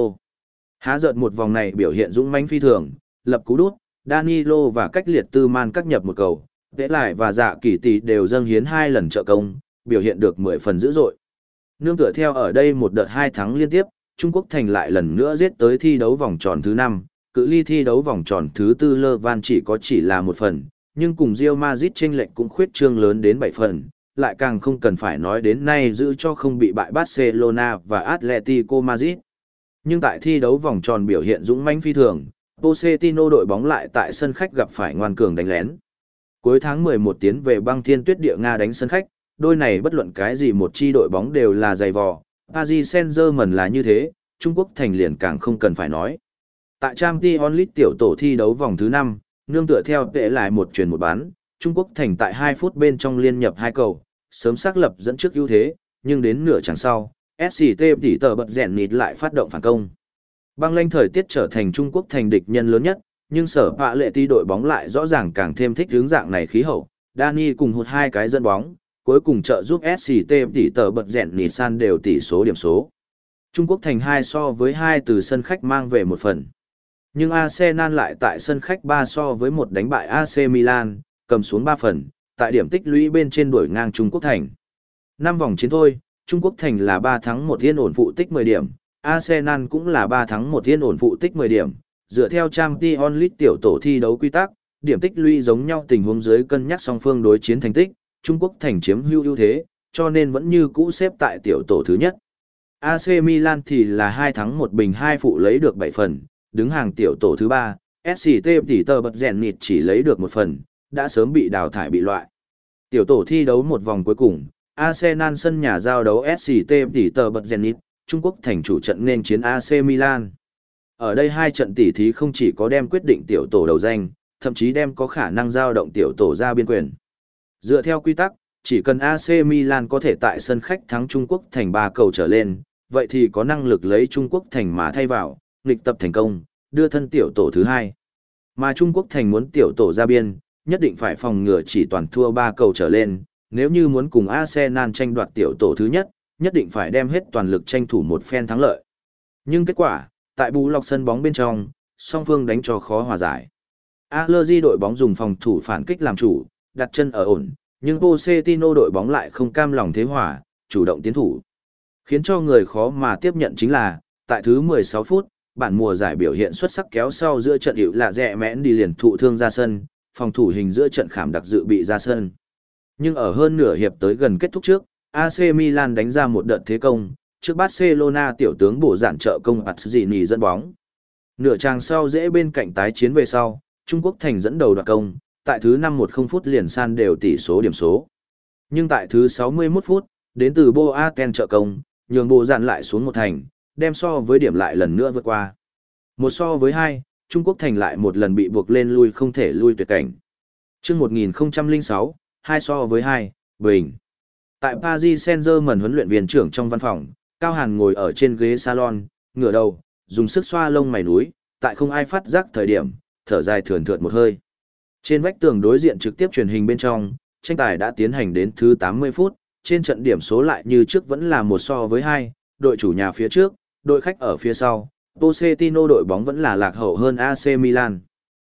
S1: Há giận một vòng này biểu hiện dũng mãnh phi thường, lập cú đút, Danilo và cách liệt tư man cắt nhập một cầu, Vẽ lại và dạ kỳ tỷ đều dâng hiến hai lần trợ công, biểu hiện được mười phần dữ dội. Nương tựa theo ở đây một đợt hai thắng liên tiếp, Trung Quốc thành lại lần nữa giết tới thi đấu vòng tròn thứ năm, cự ly thi đấu vòng tròn thứ tư Lơ Van chỉ có chỉ là một phần, nhưng cùng Real Madrid chênh lệch cũng khuyết trương lớn đến bảy phần, lại càng không cần phải nói đến nay giữ cho không bị bại Barcelona và Atletico Madrid. Nhưng tại thi đấu vòng tròn biểu hiện dũng mãnh phi thường, Pochettino đội bóng lại tại sân khách gặp phải ngoan cường đánh lén. Cuối tháng mười một tiến về băng thiên tuyết địa Nga đánh sân khách, đôi này bất luận cái gì một chi đội bóng đều là dày vò, Paris Saint-Germain là như thế, Trung Quốc thành liền càng không cần phải nói. Tại Champions League tiểu tổ thi đấu vòng thứ năm, nương tựa theo tệ lại một truyền một bán, Trung Quốc thành tại hai phút bên trong liên nhập hai cầu, sớm xác lập dẫn trước ưu thế, nhưng đến nửa chặng sau, ét xê tê tỉ tờ bật rèn nịt lại phát động phản công. Băng lanh thời tiết trở thành Trung Quốc thành địch nhân lớn nhất, nhưng sở bạ lệ ti đội bóng lại rõ ràng càng thêm thích hướng dạng này khí hậu. Dani cùng hụt hai cái dẫn bóng, cuối cùng trợ giúp ét xê tê tỉ tờ bật rèn nịt san đều tỷ số điểm số. Trung Quốc thành hai so với hai từ sân khách mang về một phần. Nhưng Arsenal lại tại sân khách ba so với một đánh bại a xê Milan, cầm xuống ba phần, tại điểm tích lũy bên trên đuổi ngang Trung Quốc thành. năm vòng chiến thôi, Trung Quốc thành là ba thắng một yên ổn phụ tích mười điểm, Arsenal cũng là ba thắng một yên ổn phụ tích mười điểm. Dựa theo Champions League tiểu tổ thi đấu quy tắc, điểm tích lũy giống nhau tình huống dưới cân nhắc song phương đối chiến thành tích, Trung Quốc thành chiếm hữu ưu thế, cho nên vẫn như cũ xếp tại tiểu tổ thứ nhất. a xê Milan thì là hai thắng một bình hai phụ lấy được bảy phần, đứng hàng tiểu tổ thứ ba, ét xê tê tỉ tờ bật rèn nịt chỉ lấy được một phần, đã sớm bị đào thải bị loại. Tiểu tổ thi đấu một vòng cuối cùng, Arsenal sân nhà giao đấu ét xê tê tỉ tờ bật rèn nịt, Trung Quốc thành chủ trận nên chiến a xê Milan. Ở đây hai trận tỉ thí không chỉ có đem quyết định tiểu tổ đầu danh, thậm chí đem có khả năng giao động tiểu tổ ra biên quyền. Dựa theo quy tắc, chỉ cần a xê Milan có thể tại sân khách thắng Trung Quốc thành ba cầu trở lên, vậy thì có năng lực lấy Trung Quốc thành mà thay vào, nghịch tập thành công, đưa thân tiểu tổ thứ hai. Mà Trung Quốc thành muốn tiểu tổ ra biên, nhất định phải phòng ngừa chỉ toàn thua ba cầu trở lên, nếu như muốn cùng Arsenal tranh đoạt tiểu tổ thứ nhất, nhất định phải đem hết toàn lực tranh thủ một phen thắng lợi. Nhưng kết quả, tại bù lọc sân bóng bên trong, song phương đánh cho khó hòa giải. Allegri đội bóng dùng phòng thủ phản kích làm chủ, đặt chân ở ổn, nhưng Pochettino đội bóng lại không cam lòng thế hòa, chủ động tiến thủ. Khiến cho người khó mà tiếp nhận chính là, tại thứ mười sáu phút, bản mùa giải biểu hiện xuất sắc kéo sau giữa trận hiệu là rẻ mẽn đi liền thụ thương ra sân, phòng thủ hình giữa trận khảm đặc dự bị ra sân. Nhưng ở hơn nửa hiệp tới gần kết thúc trước, a xê Milan đánh ra một đợt thế công, trước Barcelona tiểu tướng bổ dạn trợ công Pazzini dẫn bóng. Nửa trang sau dễ bên cạnh tái chiến về sau, Trung Quốc thành dẫn đầu đoạt công, tại thứ năm một không phút liền san đều tỷ số điểm số. Nhưng tại thứ sáu mươi mốt phút, đến từ Boateng trợ công, nhường bổ dạn lại xuống một thành, đem so với điểm lại lần nữa vượt qua. Một so với hai, Trung Quốc thành lại một lần bị buộc lên lui không thể lui tuyệt cảnh. Trước một nghìn không trăm lẻ sáu, hai so với hai, bình. Tại Paris Saint-Germain huấn luyện viên trưởng trong văn phòng, Cao Hàn ngồi ở trên ghế salon, ngửa đầu, dùng sức xoa lông mày núi, tại không ai phát giác thời điểm, thở dài thườn thượt một hơi. Trên vách tường đối diện trực tiếp truyền hình bên trong, tranh tài đã tiến hành đến thứ tám mươi phút, trên trận điểm số lại như trước vẫn là một so với hai, đội chủ nhà phía trước, đội khách ở phía sau, Pochettino đội bóng vẫn là lạc hậu hơn a xê Milan.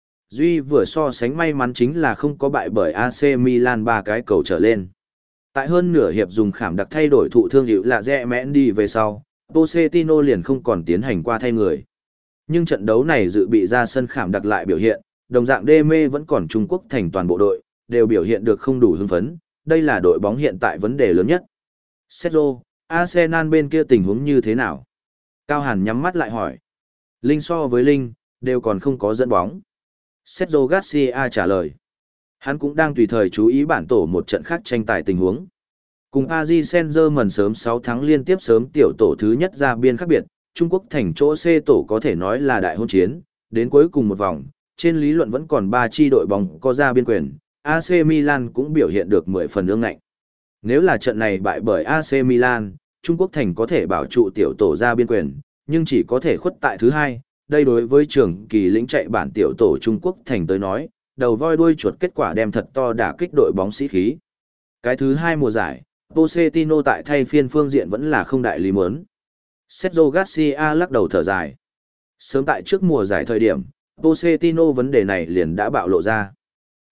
S1: Duy vừa so sánh may mắn chính là không có bại bởi a xê Milan ba cái cầu trở lên. Tại hơn nửa hiệp dùng khảm đặc thay đổi thụ thương hiệu là rẽ mẽn đi về sau, Pochettino liền không còn tiến hành qua thay người. Nhưng trận đấu này dự bị ra sân khảm đặc lại biểu hiện, đồng dạng đê mê vẫn còn Trung Quốc thành toàn bộ đội, đều biểu hiện được không đủ hưng phấn, đây là đội bóng hiện tại vấn đề lớn nhất. Sergio, Arsenal bên kia tình huống như thế nào? Cao Hàn nhắm mắt lại hỏi. Linh so với Linh, đều còn không có dẫn bóng. Sergio Garcia trả lời. Hắn cũng đang tùy thời chú ý bản tổ một trận khác tranh tài tình huống. Cùng Paris Saint-Germain sớm sáu tháng liên tiếp sớm tiểu tổ thứ nhất ra biên khác biệt, Trung Quốc thành chỗ C tổ có thể nói là đại hôn chiến, đến cuối cùng một vòng, trên lý luận vẫn còn ba chi đội bóng có ra biên quyền, a xê Milan cũng biểu hiện được mười phần ương ngạnh. Nếu là trận này bại bởi a xê Milan, Trung Quốc thành có thể bảo trụ tiểu tổ ra biên quyền, nhưng chỉ có thể khuất tại thứ hai, đây đối với trường kỳ lĩnh chạy bản tiểu tổ Trung Quốc thành tới nói, đầu voi đuôi chuột kết quả đem thật to đả kích đội bóng sĩ khí. Cái thứ hai mùa giải, Pochettino tại thay phiên phương diện vẫn là không đại lý muốn. Sergio Garcia lắc đầu thở dài. Sớm tại trước mùa giải thời điểm, Pochettino vấn đề này liền đã bạo lộ ra.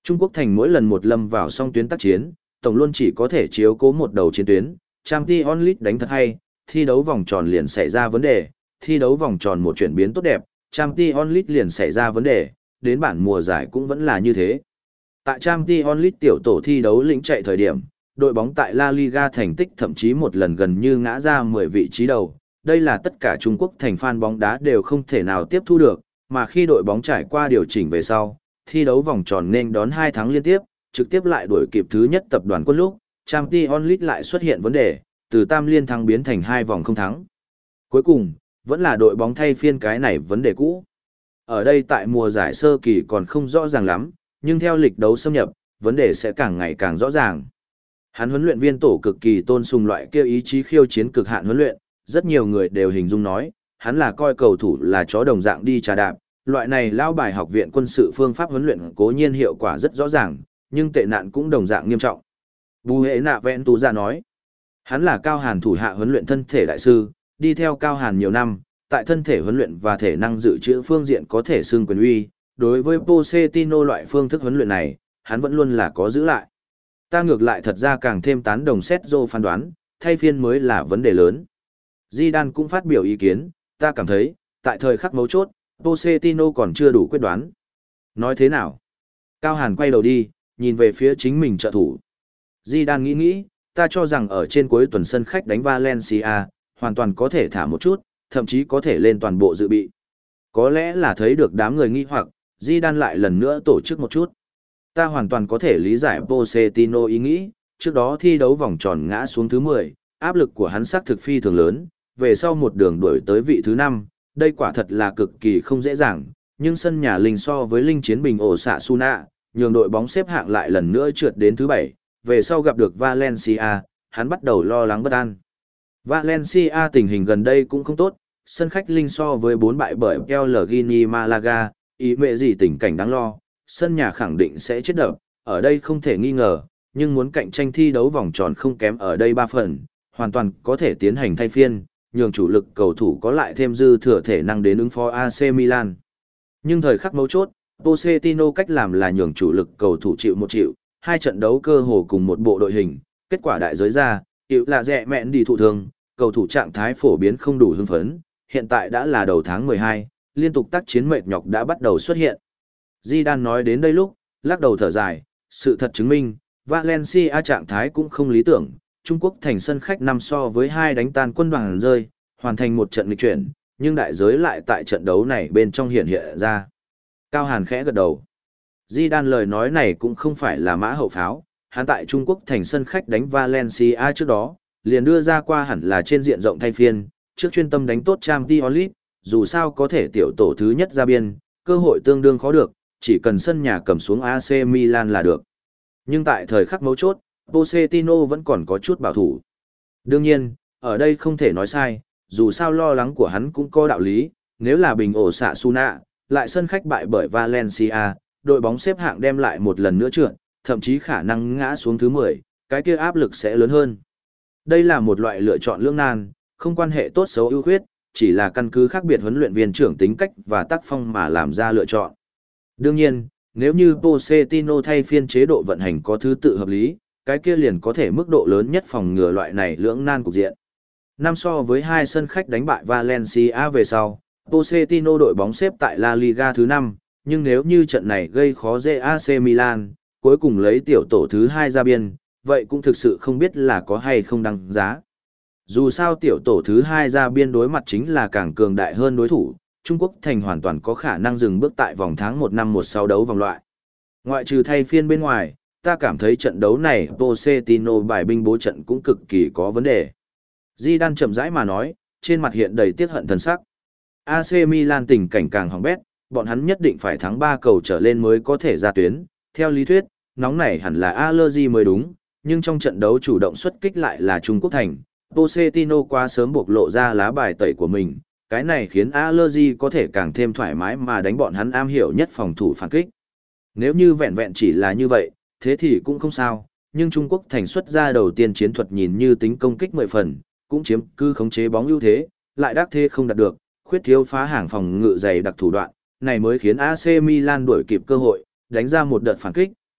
S1: Trung Quốc thành mỗi lần một lâm vào song tuyến tác chiến, tổng luôn chỉ có thể chiếu cố một đầu chiến tuyến, Champions League đánh thật hay, thi đấu vòng tròn liền xảy ra vấn đề, thi đấu vòng tròn một chuyển biến tốt đẹp, Champions League liền xảy ra vấn đề, đến bản mùa giải cũng vẫn là như thế. Tại Champions League tiểu tổ thi đấu lĩnh chạy thời điểm, đội bóng tại La Liga thành tích thậm chí một lần gần như ngã ra mười vị trí đầu, đây là tất cả Trung Quốc thành fan bóng đá đều không thể nào tiếp thu được, mà khi đội bóng trải qua điều chỉnh về sau, thi đấu vòng tròn nên đón hai tháng liên tiếp, trực tiếp lại đuổi kịp thứ nhất tập đoàn quân lúc, Champions League lại xuất hiện vấn đề, từ tam liên thắng biến thành hai vòng không thắng. Cuối cùng, vẫn là đội bóng thay phiên cái này vấn đề cũ. Ở đây tại mùa giải sơ kỳ còn không rõ ràng lắm, nhưng theo lịch đấu xâm nhập, vấn đề sẽ càng ngày càng rõ ràng. Hắn huấn luyện viên tổ cực kỳ tôn sùng loại kia ý chí khiêu chiến cực hạn huấn luyện, rất nhiều người đều hình dung nói, hắn là coi cầu thủ là chó đồng dạng đi trà đạp, loại này lao bài học viện quân sự phương pháp huấn luyện cố nhiên hiệu quả rất rõ ràng, nhưng tệ nạn cũng đồng dạng nghiêm trọng. Bù hệ nạ vẹn tú ra nói, hắn là Cao Hàn thủ hạ huấn luyện thân thể đại sư, đi theo Cao Hàn nhiều năm, tại thân thể huấn luyện và thể năng dự trữ phương diện có thể xưng quyền uy, đối với Pochettino loại phương thức huấn luyện này, hắn vẫn luôn là có giữ lại. Ta ngược lại thật ra càng thêm tán đồng Sergio phán đoán, thay phiên mới là vấn đề lớn. Zidane cũng phát biểu ý kiến, ta cảm thấy, tại thời khắc mấu chốt, Pochettino còn chưa đủ quyết đoán. Nói thế nào? Cao Hàn quay đầu đi, nhìn về phía chính mình trợ thủ. Zidane nghĩ nghĩ, ta cho rằng ở trên cuối tuần sân khách đánh Valencia, hoàn toàn có thể thả một chút, thậm chí có thể lên toàn bộ dự bị. Có lẽ là thấy được đám người nghi hoặc, Zidane lại lần nữa tổ chức một chút. Ta hoàn toàn có thể lý giải Pochettino ý nghĩ, trước đó thi đấu vòng tròn ngã xuống thứ mười, áp lực của hắn xác thực phi thường lớn, về sau một đường đuổi tới vị thứ năm, đây quả thật là cực kỳ không dễ dàng, nhưng sân nhà Linh so với Linh chiến bình ổ xạ Suna, nhường đội bóng xếp hạng lại lần nữa trượt đến thứ bảy, về sau gặp được Valencia, hắn bắt đầu lo lắng bất an. Valencia tình hình gần đây cũng không tốt, sân khách Linh so với bốn bại bởi El Gini Malaga, ý mẹ gì tình cảnh đáng lo, sân nhà khẳng định sẽ chết đập, ở đây không thể nghi ngờ, nhưng muốn cạnh tranh thi đấu vòng tròn không kém ở đây ba phần, hoàn toàn có thể tiến hành thay phiên, nhường chủ lực cầu thủ có lại thêm dư thừa thể năng đến ứng phó a xê Milan. Nhưng thời khắc mấu chốt, Pochettino cách làm là nhường chủ lực cầu thủ chịu một chịu, hai trận đấu cơ hồ cùng một bộ đội hình, kết quả đại giới ra, hiệu là rẻ mẹn đi thụ thương, cầu thủ trạng thái phổ biến không đủ hưng phấn, hiện tại đã là đầu tháng mười hai, liên tục tác chiến mệt nhọc đã bắt đầu xuất hiện. Zidane nói đến đây lúc, lắc đầu thở dài, sự thật chứng minh, Valencia trạng thái cũng không lý tưởng, Trung Quốc thành sân khách năm so với hai đánh tan quân đoàn rơi, hoàn thành một trận nghịch chuyển, nhưng đại giới lại tại trận đấu này bên trong hiện hiện ra. Cao Hàn khẽ gật đầu. Zidane lời nói này cũng không phải là mã hậu pháo, hắn tại Trung Quốc thành sân khách đánh Valencia trước đó, liền đưa ra qua hẳn là trên diện rộng thay phiên, trước chuyên tâm đánh tốt Champions League, dù sao có thể tiểu tổ thứ nhất ra biên, cơ hội tương đương khó được, chỉ cần sân nhà cầm xuống a xê Milan là được. Nhưng tại thời khắc mấu chốt, Pochettino vẫn còn có chút bảo thủ. Đương nhiên, ở đây không thể nói sai, dù sao lo lắng của hắn cũng có đạo lý, nếu là bình ổ xạ Suna, lại sân khách bại bởi Valencia, đội bóng xếp hạng đem lại một lần nữa trượt, thậm chí khả năng ngã xuống thứ mười, cái kia áp lực sẽ lớn hơn. Đây là một loại lựa chọn lưỡng nan, không quan hệ tốt xấu ưu khuyết, chỉ là căn cứ khác biệt huấn luyện viên trưởng tính cách và tác phong mà làm ra lựa chọn. Đương nhiên, nếu như Pochettino thay phiên chế độ vận hành có thứ tự hợp lý, cái kia liền có thể mức độ lớn nhất phòng ngừa loại này lưỡng nan cục diện. Năm so với hai sân khách đánh bại Valencia về sau, Pochettino đội bóng xếp tại La Liga thứ năm, nhưng nếu như trận này gây khó dễ a xê Milan, cuối cùng lấy tiểu tổ thứ hai ra biên, vậy cũng thực sự không biết là có hay không đăng giá. Dù sao tiểu tổ thứ hai ra biên đối mặt chính là càng cường đại hơn đối thủ, Trung Quốc thành hoàn toàn có khả năng dừng bước tại vòng tháng một năm một sáu đấu vòng loại. Ngoại trừ thay phiên bên ngoài, ta cảm thấy trận đấu này Pochettino bài binh bố trận cũng cực kỳ có vấn đề. Zidane chậm rãi mà nói, trên mặt hiện đầy tiếc hận thần sắc. a xê Milan tình cảnh càng hỏng bét, bọn hắn nhất định phải thắng ba cầu trở lên mới có thể ra tuyến. Theo lý thuyết, nóng này hẳn là Allegri mới đúng, nhưng trong trận đấu chủ động xuất kích lại là Trung Quốc thành. Pochettino quá sớm buộc lộ ra lá bài tẩy của mình, cái này khiến Allegri có thể càng thêm thoải mái mà đánh bọn hắn am hiểu nhất phòng thủ phản kích. Nếu như vẹn vẹn chỉ là như vậy, thế thì cũng không sao, nhưng Trung Quốc thành xuất ra đầu tiên chiến thuật nhìn như tính công kích mười phần, cũng chiếm cứ khống chế bóng ưu thế, lại đắc thế không đạt được, khuyết thiếu phá hàng phòng ngự dày đặc thủ đoạn, này mới khiến a xê Milan đuổi kịp cơ hội, đánh ra một đợt phản kích,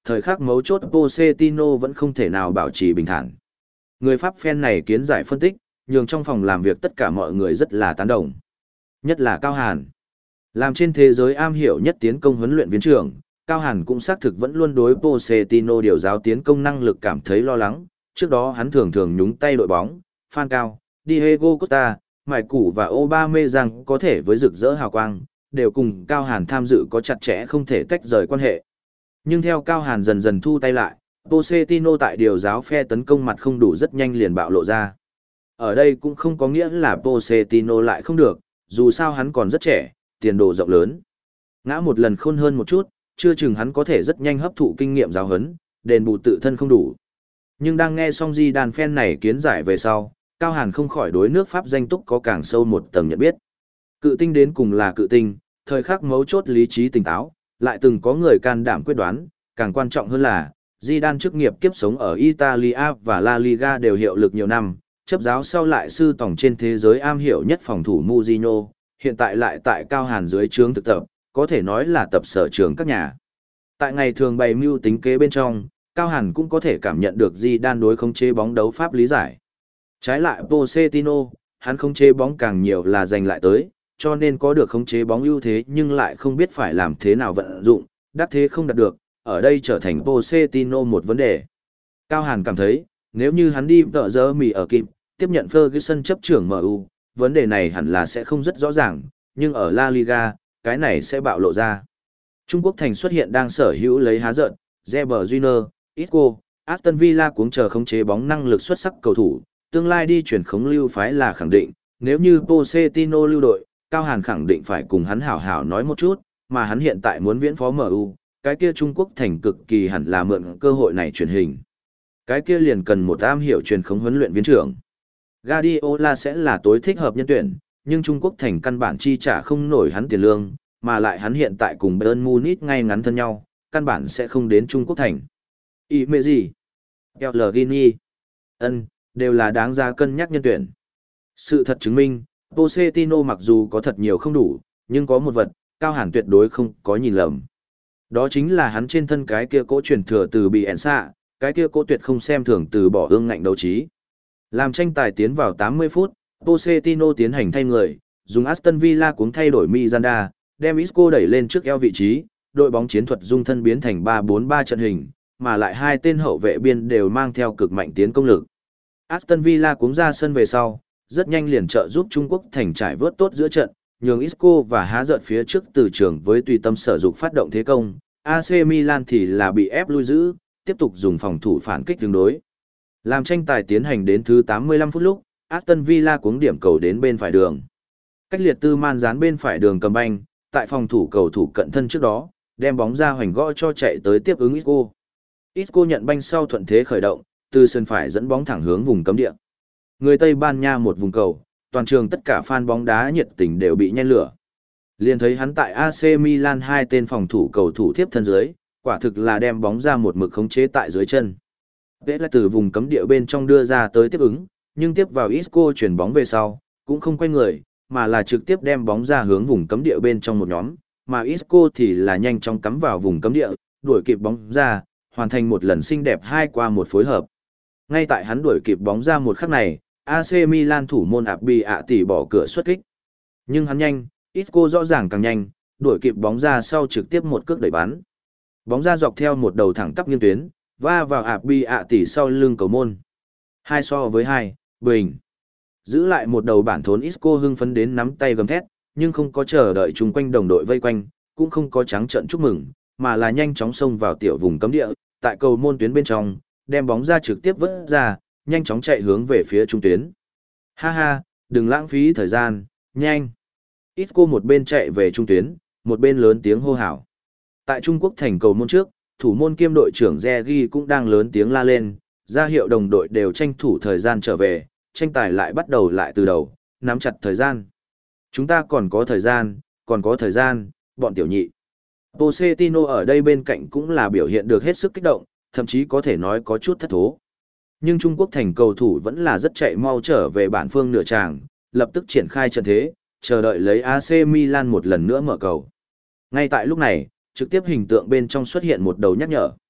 S1: thời khắc mấu chốt Pochettino vẫn không thể nào bảo trì bình thản. Người Pháp fan này kiến giải phân tích, nhường trong phòng làm việc tất cả mọi người rất là tán đồng. Nhất là Cao Hàn. Làm trên thế giới am hiểu nhất tiến công huấn luyện viên trưởng, Cao Hàn cũng xác thực vẫn luôn đối Pochettino điều giáo tiến công năng lực cảm thấy lo lắng. Trước đó hắn thường thường nhúng tay đội bóng, Phan Cao, Diego Costa, Mại Củ và Aubameyang có thể với rực rỡ hào quang, đều cùng Cao Hàn tham dự có chặt chẽ không thể tách rời quan hệ. Nhưng theo Cao Hàn dần dần thu tay lại, Pochettino tại điều giáo phe tấn công mặt không đủ rất nhanh liền bạo lộ ra. Ở đây cũng không có nghĩa là Pochettino lại không được, dù sao hắn còn rất trẻ, tiền đồ rộng lớn. Ngã một lần khôn hơn một chút, chưa chừng hắn có thể rất nhanh hấp thụ kinh nghiệm giáo huấn, đền bù tự thân không đủ. Nhưng đang nghe xong Zidane fan này kiến giải về sau, Cao Hàn không khỏi đối nước Pháp danh túc có càng sâu một tầng nhận biết. Cự tinh đến cùng là cự tinh, thời khắc mấu chốt lý trí tỉnh táo, lại từng có người can đảm quyết đoán, càng quan trọng hơn là, Zidane chức nghiệp kiếp sống ở Italia và La Liga đều hiệu lực nhiều năm, chấp giáo sau lại sư tổng trên thế giới am hiểu nhất phòng thủ Mourinho, hiện tại lại tại Cao Hàn dưới trướng thực tập, có thể nói là tập sở trường các nhà. Tại ngày thường bày mưu tính kế bên trong, Cao Hàn cũng có thể cảm nhận được Zidane đối khống chế bóng đấu pháp lý giải. Trái lại Pochettino, hắn khống chế bóng càng nhiều là giành lại tới, cho nên có được khống chế bóng ưu thế nhưng lại không biết phải làm thế nào vận dụng, đắc thế không đạt được, ở đây trở thành Pochettino một vấn đề. Cao Hàn cảm thấy, nếu như hắn đi tợ giờ mì ở kịp, tiếp nhận Ferguson chấp trưởng em u, vấn đề này hẳn là sẽ không rất rõ ràng, nhưng ở La Liga, cái này sẽ bạo lộ ra. Trung Quốc thành xuất hiện đang sở hữu lấy há giận, Reber Júnior, Isco, Aston Villa cuống chờ khống chế bóng năng lực xuất sắc cầu thủ, tương lai đi chuyển khống lưu phái là khẳng định, nếu như Pochettino lưu đội, Cao Hàn khẳng định phải cùng hắn hảo hảo nói một chút, mà hắn hiện tại muốn viễn phó em u, cái kia Trung Quốc thành cực kỳ hẳn là mượn cơ hội này truyền hình. Cái kia liền cần một am hiểu truyền khống huấn luyện viên trưởng. Guardiola sẽ là tối thích hợp nhân tuyển, nhưng Trung Quốc thành căn bản chi trả không nổi hắn tiền lương, mà lại hắn hiện tại cùng Bayern Munich ngay ngắn thân nhau, căn bản sẽ không đến Trung Quốc thành. Ý mẹ gì? Pellegrini, ân, đều là đáng ra cân nhắc nhân tuyển. Sự thật chứng minh, Pochettino mặc dù có thật nhiều không đủ, nhưng có một vật, Cao Hàn tuyệt đối không có nhìn lầm. Đó chính là hắn trên thân cái kia cỗ truyền thừa từ bị ẻn xạ, cái kia cỗ tuyệt không xem thường từ bỏ ương ngạnh đấu trí. Làm tranh tài tiến vào tám mươi phút, Pochettino tiến hành thay người, dùng Aston Villa cuống thay đổi Miranda, đem Isco đẩy lên trước eo vị trí, đội bóng chiến thuật dung thân biến thành ba bốn ba trận hình, mà lại hai tên hậu vệ biên đều mang theo cực mạnh tiến công lực. Aston Villa cuống ra sân về sau, rất nhanh liền trợ giúp Trung Quốc thành trải vớt tốt giữa trận, nhường Isco và há giận phía trước từ trường với tùy tâm sở dục phát động thế công, a xê Milan thì là bị ép lui giữ, tiếp tục dùng phòng thủ phản kích tương đối. Làm tranh tài tiến hành đến thứ tám mươi lăm phút lúc, Aston Villa cuống điểm cầu đến bên phải đường. Cách liệt tư man dán bên phải đường cầm banh, tại phòng thủ cầu thủ cận thân trước đó, đem bóng ra hoành gõ cho chạy tới tiếp ứng Isco. Isco nhận banh sau thuận thế khởi động, từ sân phải dẫn bóng thẳng hướng vùng cấm địa. Người Tây Ban Nha một vùng cầu, toàn trường tất cả fan bóng đá nhiệt tình đều bị nhen lửa. Liền thấy hắn tại a xê Milan hai tên phòng thủ cầu thủ tiếp thân dưới, quả thực là đem bóng ra một mực khống chế tại dưới chân. Vẽ là từ vùng cấm địa bên trong đưa ra tới tiếp ứng, nhưng tiếp vào Isco chuyển bóng về sau, cũng không quay người, mà là trực tiếp đem bóng ra hướng vùng cấm địa bên trong một nhóm, mà Isco thì là nhanh chóng cắm vào vùng cấm địa, đuổi kịp bóng ra, hoàn thành một lần xinh đẹp hai qua một phối hợp. Ngay tại hắn đuổi kịp bóng ra một khắc này, a xê Milan thủ môn Abi ạ tỷ bỏ cửa xuất kích. Nhưng hắn nhanh, Isco rõ ràng càng nhanh, đuổi kịp bóng ra sau trực tiếp một cước đẩy bắn. Bóng ra dọc theo một đầu thẳng tắp nghiêng tuyến, va vào Abi ạ tỷ sau lưng cầu môn. Hai so với hai, bình. Giữ lại một đầu bản thốn Isco hưng phấn đến nắm tay gầm thét, nhưng không có chờ đợi chung quanh đồng đội vây quanh, cũng không có trắng trợn chúc mừng, mà là nhanh chóng xông vào tiểu vùng cấm địa, tại cầu môn tuyến bên trong, đem bóng ra trực tiếp vớt ra, nhanh chóng chạy hướng về phía trung tuyến. Ha ha, đừng lãng phí thời gian, nhanh. Isco một bên chạy về trung tuyến, một bên lớn tiếng hô hào. Tại Trung Quốc thành cầu môn trước, thủ môn kiêm đội trưởng Zegi cũng đang lớn tiếng la lên, ra hiệu đồng đội đều tranh thủ thời gian trở về, tranh tài lại bắt đầu lại từ đầu, nắm chặt thời gian. Chúng ta còn có thời gian, còn có thời gian, bọn tiểu nhị. Pochettino ở đây bên cạnh cũng là biểu hiện được hết sức kích động, thậm chí có thể nói có chút thất thố. Nhưng Trung Quốc thành cầu thủ vẫn là rất chạy mau trở về bản phương nửa tràng, lập tức triển khai trận thế, chờ đợi lấy a xê Milan một lần nữa mở cầu. Ngay tại lúc này, trực tiếp hình tượng bên trong xuất hiện một đầu nhắc nhở.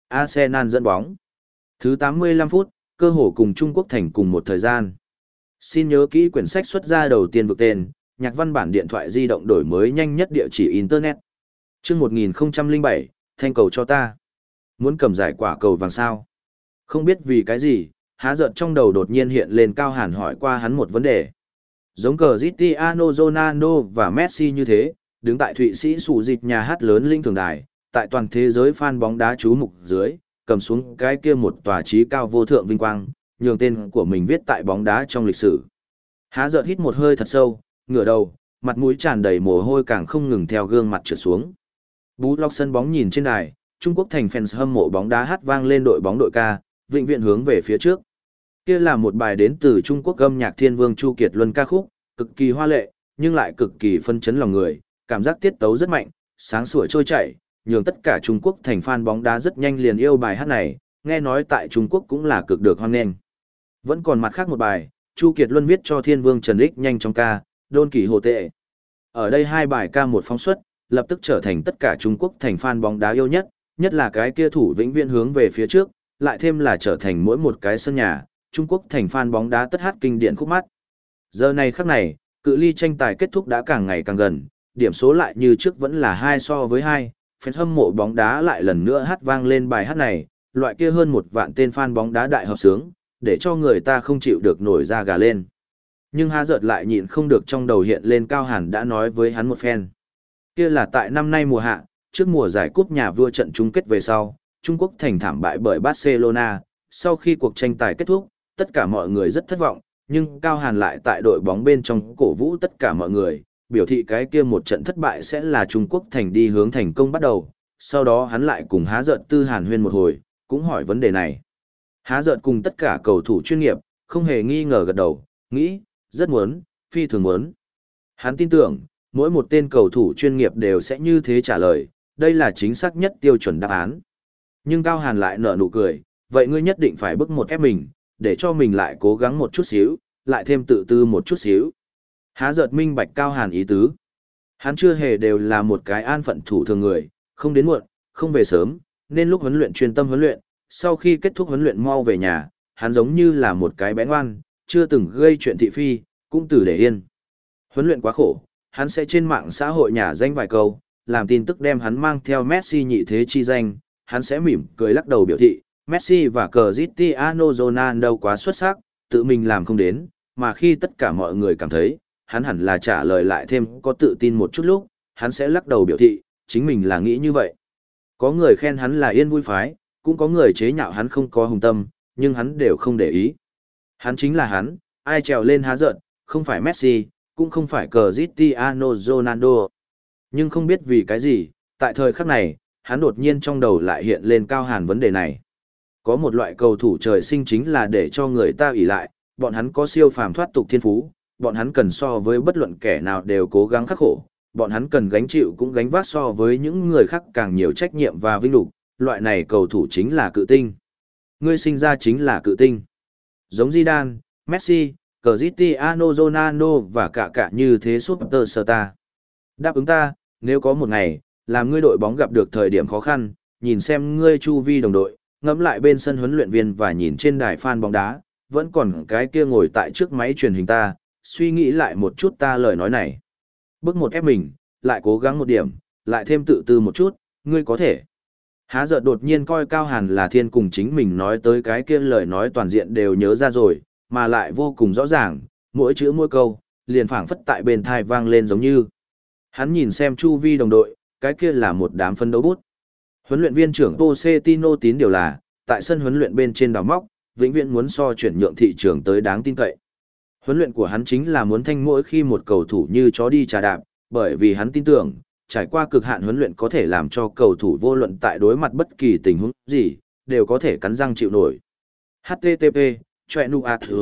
S1: Arsenal dẫn bóng. Thứ tám mươi lăm phút, cơ hồ cùng Trung Quốc thành cùng một thời gian. Xin nhớ kỹ quyển sách xuất ra đầu tiên vực tên, nhạc văn bản điện thoại di động đổi mới nhanh nhất địa chỉ Internet. Chương một nghìn không trăm lẻ bảy, thanh cầu cho ta. Muốn cầm giải quả cầu vàng sao? Không biết vì cái gì, há giận trong đầu đột nhiên hiện lên Cao Hàn hỏi qua hắn một vấn đề. Giống Cristiano Ronaldo và Messi như thế, đứng tại Thụy Sĩ sủ dịch nhà hát lớn linh thường đài, tại toàn thế giới fan bóng đá chú mục dưới, cầm xuống cái kia một tòa chí cao vô thượng vinh quang, nhường tên của mình viết tại bóng đá trong lịch sử. Há giận hít một hơi thật sâu, ngửa đầu, mặt mũi tràn đầy mồ hôi càng không ngừng theo gương mặt trượt xuống. Bú lọc sân bóng nhìn trên đài, Trung Quốc thành fans hâm mộ bóng đá hát vang lên đội bóng đội ca, vĩnh viễn hướng về phía trước. Kia là một bài đến từ Trung Quốc âm nhạc thiên vương Chu Kiệt Luân ca khúc, cực kỳ hoa lệ, nhưng lại cực kỳ phân chấn lòng người, cảm giác tiết tấu rất mạnh, sáng sủa trôi chảy, nhường tất cả Trung Quốc thành fan bóng đá rất nhanh liền yêu bài hát này, nghe nói tại Trung Quốc cũng là cực được hoan nghênh. Vẫn còn mặt khác một bài, Chu Kiệt Luân viết cho thiên vương Trần Ích nhanh trong ca, Đôn Kỳ Hồ Tệ. Ở đây hai bài ca một phóng xuất, lập tức trở thành tất cả Trung Quốc thành fan bóng đá yêu nhất, nhất là cái kia thủ vĩnh viễn hướng về phía trước, lại thêm là trở thành mỗi một cái sân nhà, Trung Quốc thành fan bóng đá tất hát kinh điển khúc mắt. Giờ này khắc này, cự ly tranh tài kết thúc đã càng ngày càng gần, điểm số lại như trước vẫn là hai so với hai, fans hâm mộ bóng đá lại lần nữa hát vang lên bài hát này, loại kia hơn một vạn tên fan bóng đá đại hợp sướng, để cho người ta không chịu được nổi da gà lên. Nhưng Há Giật lại nhịn không được trong đầu hiện lên Cao Hàn đã nói với hắn một phen. Kia là tại năm nay mùa hạ, trước mùa giải cúp nhà vua trận chung kết về sau, Trung Quốc thành thảm bại bởi Barcelona, sau khi cuộc tranh tài kết thúc, tất cả mọi người rất thất vọng, nhưng Cao Hàn lại tại đội bóng bên trong cổ vũ tất cả mọi người, biểu thị cái kia một trận thất bại sẽ là Trung Quốc thành đi hướng thành công bắt đầu. Sau đó hắn lại cùng Há Giật tư hàn huyên một hồi, cũng hỏi vấn đề này. Há Giật cùng tất cả cầu thủ chuyên nghiệp, không hề nghi ngờ gật đầu, nghĩ, rất muốn, phi thường muốn. Hắn tin tưởng, mỗi một tên cầu thủ chuyên nghiệp đều sẽ như thế trả lời, đây là chính xác nhất tiêu chuẩn đáp án. Nhưng Cao Hàn lại nở nụ cười, vậy ngươi nhất định phải bức một ép mình, để cho mình lại cố gắng một chút xíu, lại thêm tự tư một chút xíu. Há Giật minh bạch Cao Hàn ý tứ. Hắn chưa hề đều là một cái an phận thủ thường người, không đến muộn, không về sớm, nên lúc huấn luyện chuyên tâm huấn luyện, sau khi kết thúc huấn luyện mau về nhà, hắn giống như là một cái bé ngoan, chưa từng gây chuyện thị phi, cũng từ để yên. Huấn luyện quá khổ, hắn sẽ trên mạng xã hội nhả danh vài câu, làm tin tức đem hắn mang theo Messi nhị thế chi danh, hắn sẽ mỉm cười lắc đầu biểu thị, Messi và Cristiano Ronaldo quá xuất sắc, tự mình làm không đến, mà khi tất cả mọi người cảm thấy, hắn hẳn là trả lời lại thêm có tự tin một chút lúc, hắn sẽ lắc đầu biểu thị, chính mình là nghĩ như vậy. Có người khen hắn là yên vui phái, cũng có người chế nhạo hắn không có hùng tâm, nhưng hắn đều không để ý. Hắn chính là hắn, ai trèo lên Há Giận, không phải Messi, cũng không phải Cristiano Ronaldo. Nhưng không biết vì cái gì, tại thời khắc này, hắn đột nhiên trong đầu lại hiện lên Cao Hàn vấn đề này. Có một loại cầu thủ trời sinh chính là để cho người ta ỷ lại, bọn hắn có siêu phàm thoát tục thiên phú, bọn hắn cần so với bất luận kẻ nào đều cố gắng khắc khổ, bọn hắn cần gánh chịu cũng gánh vác so với những người khác càng nhiều trách nhiệm và vinh lục, loại này cầu thủ chính là cự tinh. Ngươi sinh ra chính là cự tinh. Giống Zidane, Messi, Cristiano Ronaldo và cả cả như thế superstar. Đáp ứng ta, nếu có một ngày, làm ngươi đội bóng gặp được thời điểm khó khăn, nhìn xem ngươi chu vi đồng đội, ngẫm lại bên sân huấn luyện viên và nhìn trên đài fan bóng đá, vẫn còn cái kia ngồi tại trước máy truyền hình ta, suy nghĩ lại một chút ta lời nói này. Bước một ép mình, lại cố gắng một điểm, lại thêm tự tư một chút, ngươi có thể. Há Giận đột nhiên coi Cao Hàn là thiên cùng chính mình nói tới cái kia lời nói toàn diện đều nhớ ra rồi, mà lại vô cùng rõ ràng, mỗi chữ mỗi câu, liền phảng phất tại bên thai vang lên giống như. Hắn nhìn xem chu vi đồng đội, cái kia là một đám phân đấu bút. Huấn luyện viên trưởng Pochettino tín điều là, tại sân huấn luyện bên trên đào móc, vĩnh viễn muốn so chuyển nhượng thị trường tới đáng tin cậy. Huấn luyện của hắn chính là muốn thanh mỗi khi một cầu thủ như chó đi trà đạp, bởi vì hắn tin tưởng, trải qua cực hạn huấn luyện có thể làm cho cầu thủ vô luận tại đối mặt bất kỳ tình huống gì, đều có thể cắn răng chịu nổi. hát tê tê pê, choẹ nu a thừa.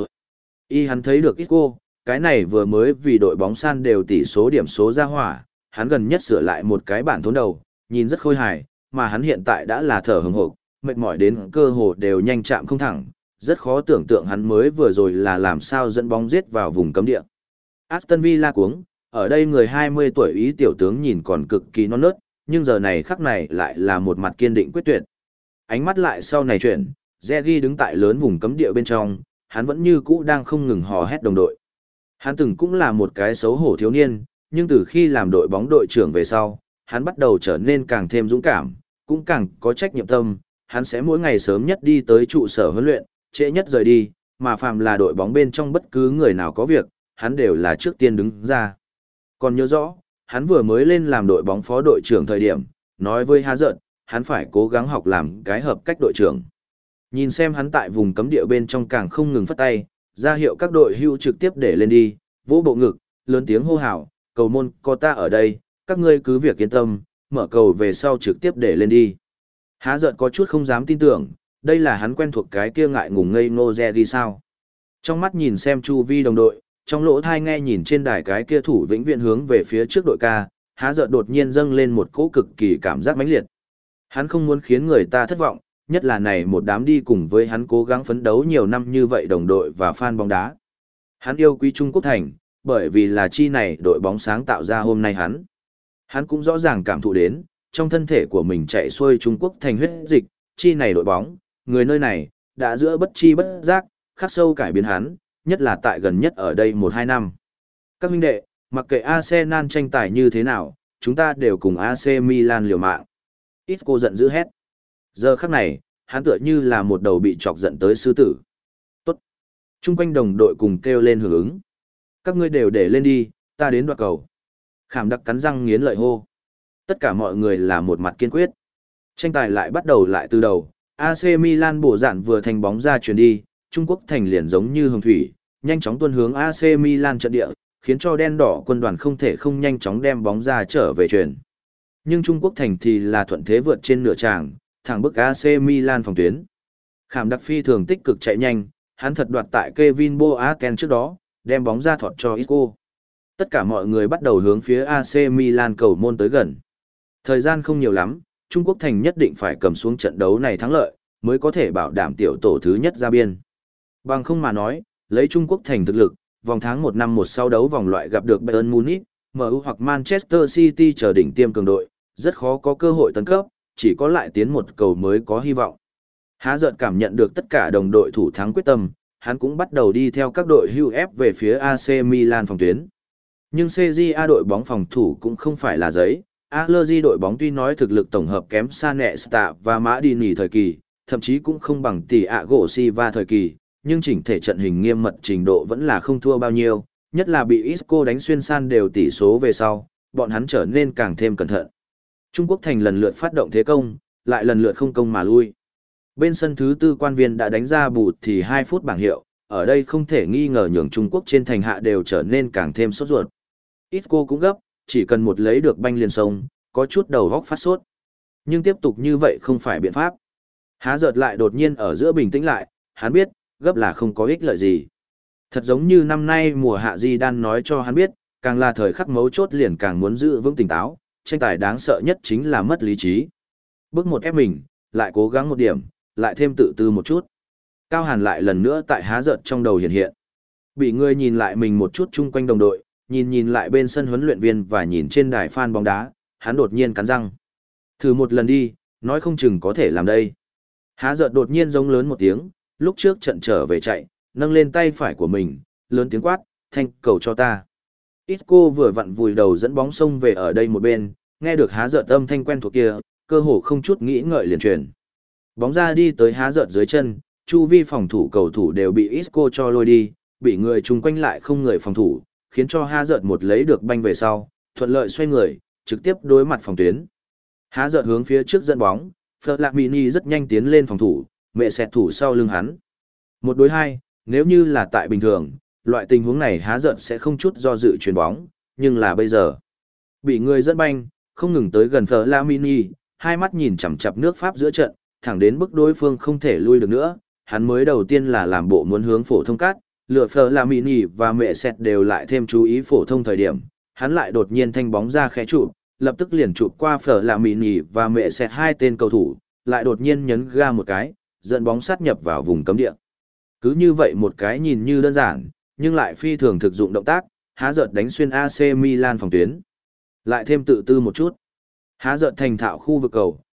S1: Y hắn thấy được Isco, cái này vừa mới vì đội bóng san đều tỷ số điểm số ra hỏa, hắn gần nhất sửa lại một cái bản thốn đầu, nhìn rất khôi hài, mà hắn hiện tại đã là thở hừng hực, mệt mỏi đến cơ hồ đều nhanh chạm không thẳng, rất khó tưởng tượng hắn mới vừa rồi là làm sao dẫn bóng giết vào vùng cấm địa. Aston Villa cuống, ở đây người hai mươi tuổi Ý tiểu tướng nhìn còn cực kỳ non nớt, nhưng giờ này khắc này lại là một mặt kiên định quyết tuyệt. ánh mắt lại sau này chuyển, Regi đứng tại lớn vùng cấm địa bên trong, hắn vẫn như cũ đang không ngừng hò hét đồng đội. Hắn từng cũng là một cái xấu hổ thiếu niên, nhưng từ khi làm đội bóng đội trưởng về sau, hắn bắt đầu trở nên càng thêm dũng cảm, cũng càng có trách nhiệm tâm, hắn sẽ mỗi ngày sớm nhất đi tới trụ sở huấn luyện, trễ nhất rời đi, mà phàm là đội bóng bên trong bất cứ người nào có việc, hắn đều là trước tiên đứng ra. Còn nhớ rõ, hắn vừa mới lên làm đội bóng phó đội trưởng thời điểm, nói với Há Giận, hắn phải cố gắng học làm cái hợp cách đội trưởng. Nhìn xem hắn tại vùng cấm địa bên trong càng không ngừng phất tay, ra hiệu các đội hưu trực tiếp để lên đi, vỗ bộ ngực, lớn tiếng hô hào, cầu môn có ta ở đây, các ngươi cứ việc yên tâm, mở cầu về sau trực tiếp để lên đi. Há Giận có chút không dám tin tưởng, đây là hắn quen thuộc cái kia ngại ngùng ngây ngô Regi sao. Trong mắt nhìn xem chu vi đồng đội, trong lỗ thai nghe nhìn trên đài cái kia thủ vĩnh viễn hướng về phía trước đội ca, Há Giận đột nhiên dâng lên một cỗ cực kỳ cảm giác mãnh liệt. Hắn không muốn khiến người ta thất vọng, nhất là này một đám đi cùng với hắn cố gắng phấn đấu nhiều năm như vậy đồng đội và fan bóng đá. Hắn yêu quý Trung Quốc Thành, bởi vì là chi này đội bóng sáng tạo ra hôm nay hắn. Hắn cũng rõ ràng cảm thụ đến, trong thân thể của mình chạy xuôi Trung Quốc Thành huyết dịch, chi này đội bóng, người nơi này, đã giữa bất chi bất giác, khắc sâu cải biến hắn, nhất là tại gần nhất ở đây một hai năm. Các huynh đệ, mặc kệ Arsenal tranh tài như thế nào, chúng ta đều cùng a xê Milan liều mạng. Isco giận dữ hét. Giờ khắc này, hắn tựa như là một đầu bị chọc giận tới sư tử. Tốt. Trung quanh đồng đội cùng kêu lên hưởng ứng. Các ngươi đều để lên đi, ta đến đoạt cầu. Khảm Đặc cắn răng nghiến lợi hô. Tất cả mọi người là một mặt kiên quyết. Tranh tài lại bắt đầu lại từ đầu. a xê Milan bổ dạn vừa thành bóng ra chuyển đi, Trung Quốc Thành liền giống như hồng thủy, nhanh chóng tuôn hướng a xê Milan trận địa, khiến cho đen đỏ quân đoàn không thể không nhanh chóng đem bóng ra trở về chuyển. Nhưng Trung Quốc Thành thì là thuận thế vượt trên nửa tràng, thẳng bức a xê Milan phòng tuyến. Khảm Đặc phi thường tích cực chạy nhanh, hắn thật đoạt tại Kevin Boateng trước đó, đem bóng ra thọt cho Isco. Tất cả mọi người bắt đầu hướng phía a xê Milan cầu môn tới gần. Thời gian không nhiều lắm, Trung Quốc Thành nhất định phải cầm xuống trận đấu này thắng lợi, mới có thể bảo đảm tiểu tổ thứ nhất ra biên. Bằng không mà nói, lấy Trung Quốc Thành thực lực, vòng tháng một năm một sau đấu vòng loại gặp được Bayern Munich, em u hoặc Manchester City chờ đỉnh tiêm cường đội, rất khó có cơ hội tấn cấp, chỉ có lại tiến một cầu mới có hy vọng. Há Giận cảm nhận được tất cả đồng đội thủ thắng quyết tâm, hắn cũng bắt đầu đi theo các đội hưu ép về phía a xê Milan phòng tuyến. Nhưng xê giê a đội bóng phòng thủ cũng không phải là giấy, Allegri đội bóng tuy nói thực lực tổng hợp kém xa Nesta và Maldini thời kỳ, thậm chí cũng không bằng Thiago Silva thời kỳ, nhưng chỉnh thể trận hình nghiêm mật trình độ vẫn là không thua bao nhiêu, nhất là bị Isco đánh xuyên san đều tỷ số về sau, bọn hắn trở nên càng thêm cẩn thận. Trung Quốc Thành lần lượt phát động thế công, lại lần lượt không công mà lui. Bên sân thứ tư quan viên đã đánh ra bù thì hai phút bảng hiệu, ở đây không thể nghi ngờ nhường Trung Quốc trên thành hạ đều trở nên càng thêm sốt ruột. Isco cũng gấp, chỉ cần một lấy được banh liền sông, có chút đầu góc phát sốt. Nhưng tiếp tục như vậy không phải biện pháp. Há Giận lại đột nhiên ở giữa bình tĩnh lại, hắn biết, gấp là không có ích lợi gì. Thật giống như năm nay mùa hạ Di Đan nói cho hắn biết, càng là thời khắc mấu chốt liền càng muốn giữ vững tỉnh táo, tranh tài đáng sợ nhất chính là mất lý trí. Bước một ép mình, lại cố gắng một điểm, lại thêm tự tư một chút. Cao Hàn lại lần nữa tại Há Giận trong đầu hiện hiện. Bị người nhìn lại mình một chút chung quanh đồng đội, nhìn nhìn lại bên sân huấn luyện viên và nhìn trên đài fan bóng đá, hắn đột nhiên cắn răng. Thử một lần đi, nói không chừng có thể làm đây. Há Giận đột nhiên giống lớn một tiếng, lúc trước trận trở về chạy, nâng lên tay phải của mình, lớn tiếng quát, thanh cầu cho ta. Isco vừa vặn vùi đầu dẫn bóng sông về ở đây một bên, nghe được Há Giận âm thanh quen thuộc kia, cơ hồ không chút nghĩ ngợi liền truyền. Bóng ra đi tới Há Giận dưới chân, chu vi phòng thủ cầu thủ đều bị Isco cho lôi đi, bị người chung quanh lại không người phòng thủ, khiến cho Há Giận một lấy được banh về sau, thuận lợi xoay người, trực tiếp đối mặt phòng tuyến. Há Giận hướng phía trước dẫn bóng, Flamini rất nhanh tiến lên phòng thủ, mẹ xẹt thủ sau lưng hắn. Một đối hai, nếu như là tại bình thường, loại tình huống này Há Giận sẽ không chút do dự chuyền bóng, nhưng là bây giờ. Bị người dẫn banh, không ngừng tới gần Flamini, hai mắt nhìn chằm chằm nước Pháp giữa trận, thẳng đến bức đối phương không thể lui được nữa, hắn mới đầu tiên là làm bộ muốn hướng phổ thông cắt, lựa Flamini và mẹ xẹt đều lại thêm chú ý phổ thông thời điểm, hắn lại đột nhiên thanh bóng ra khẽ chụp, lập tức liền chụp qua Flamini và mẹ xẹt hai tên cầu thủ, lại đột nhiên nhấn ga một cái, dẫn bóng sát nhập vào vùng cấm địa. Cứ như vậy một cái nhìn như đơn giản, nhưng lại phi thường thực dụng động tác, Há Giận đánh xuyên a xê Milan phòng tuyến. Lại thêm tự tư một chút. Há Giận thành thạo khu vực cầu,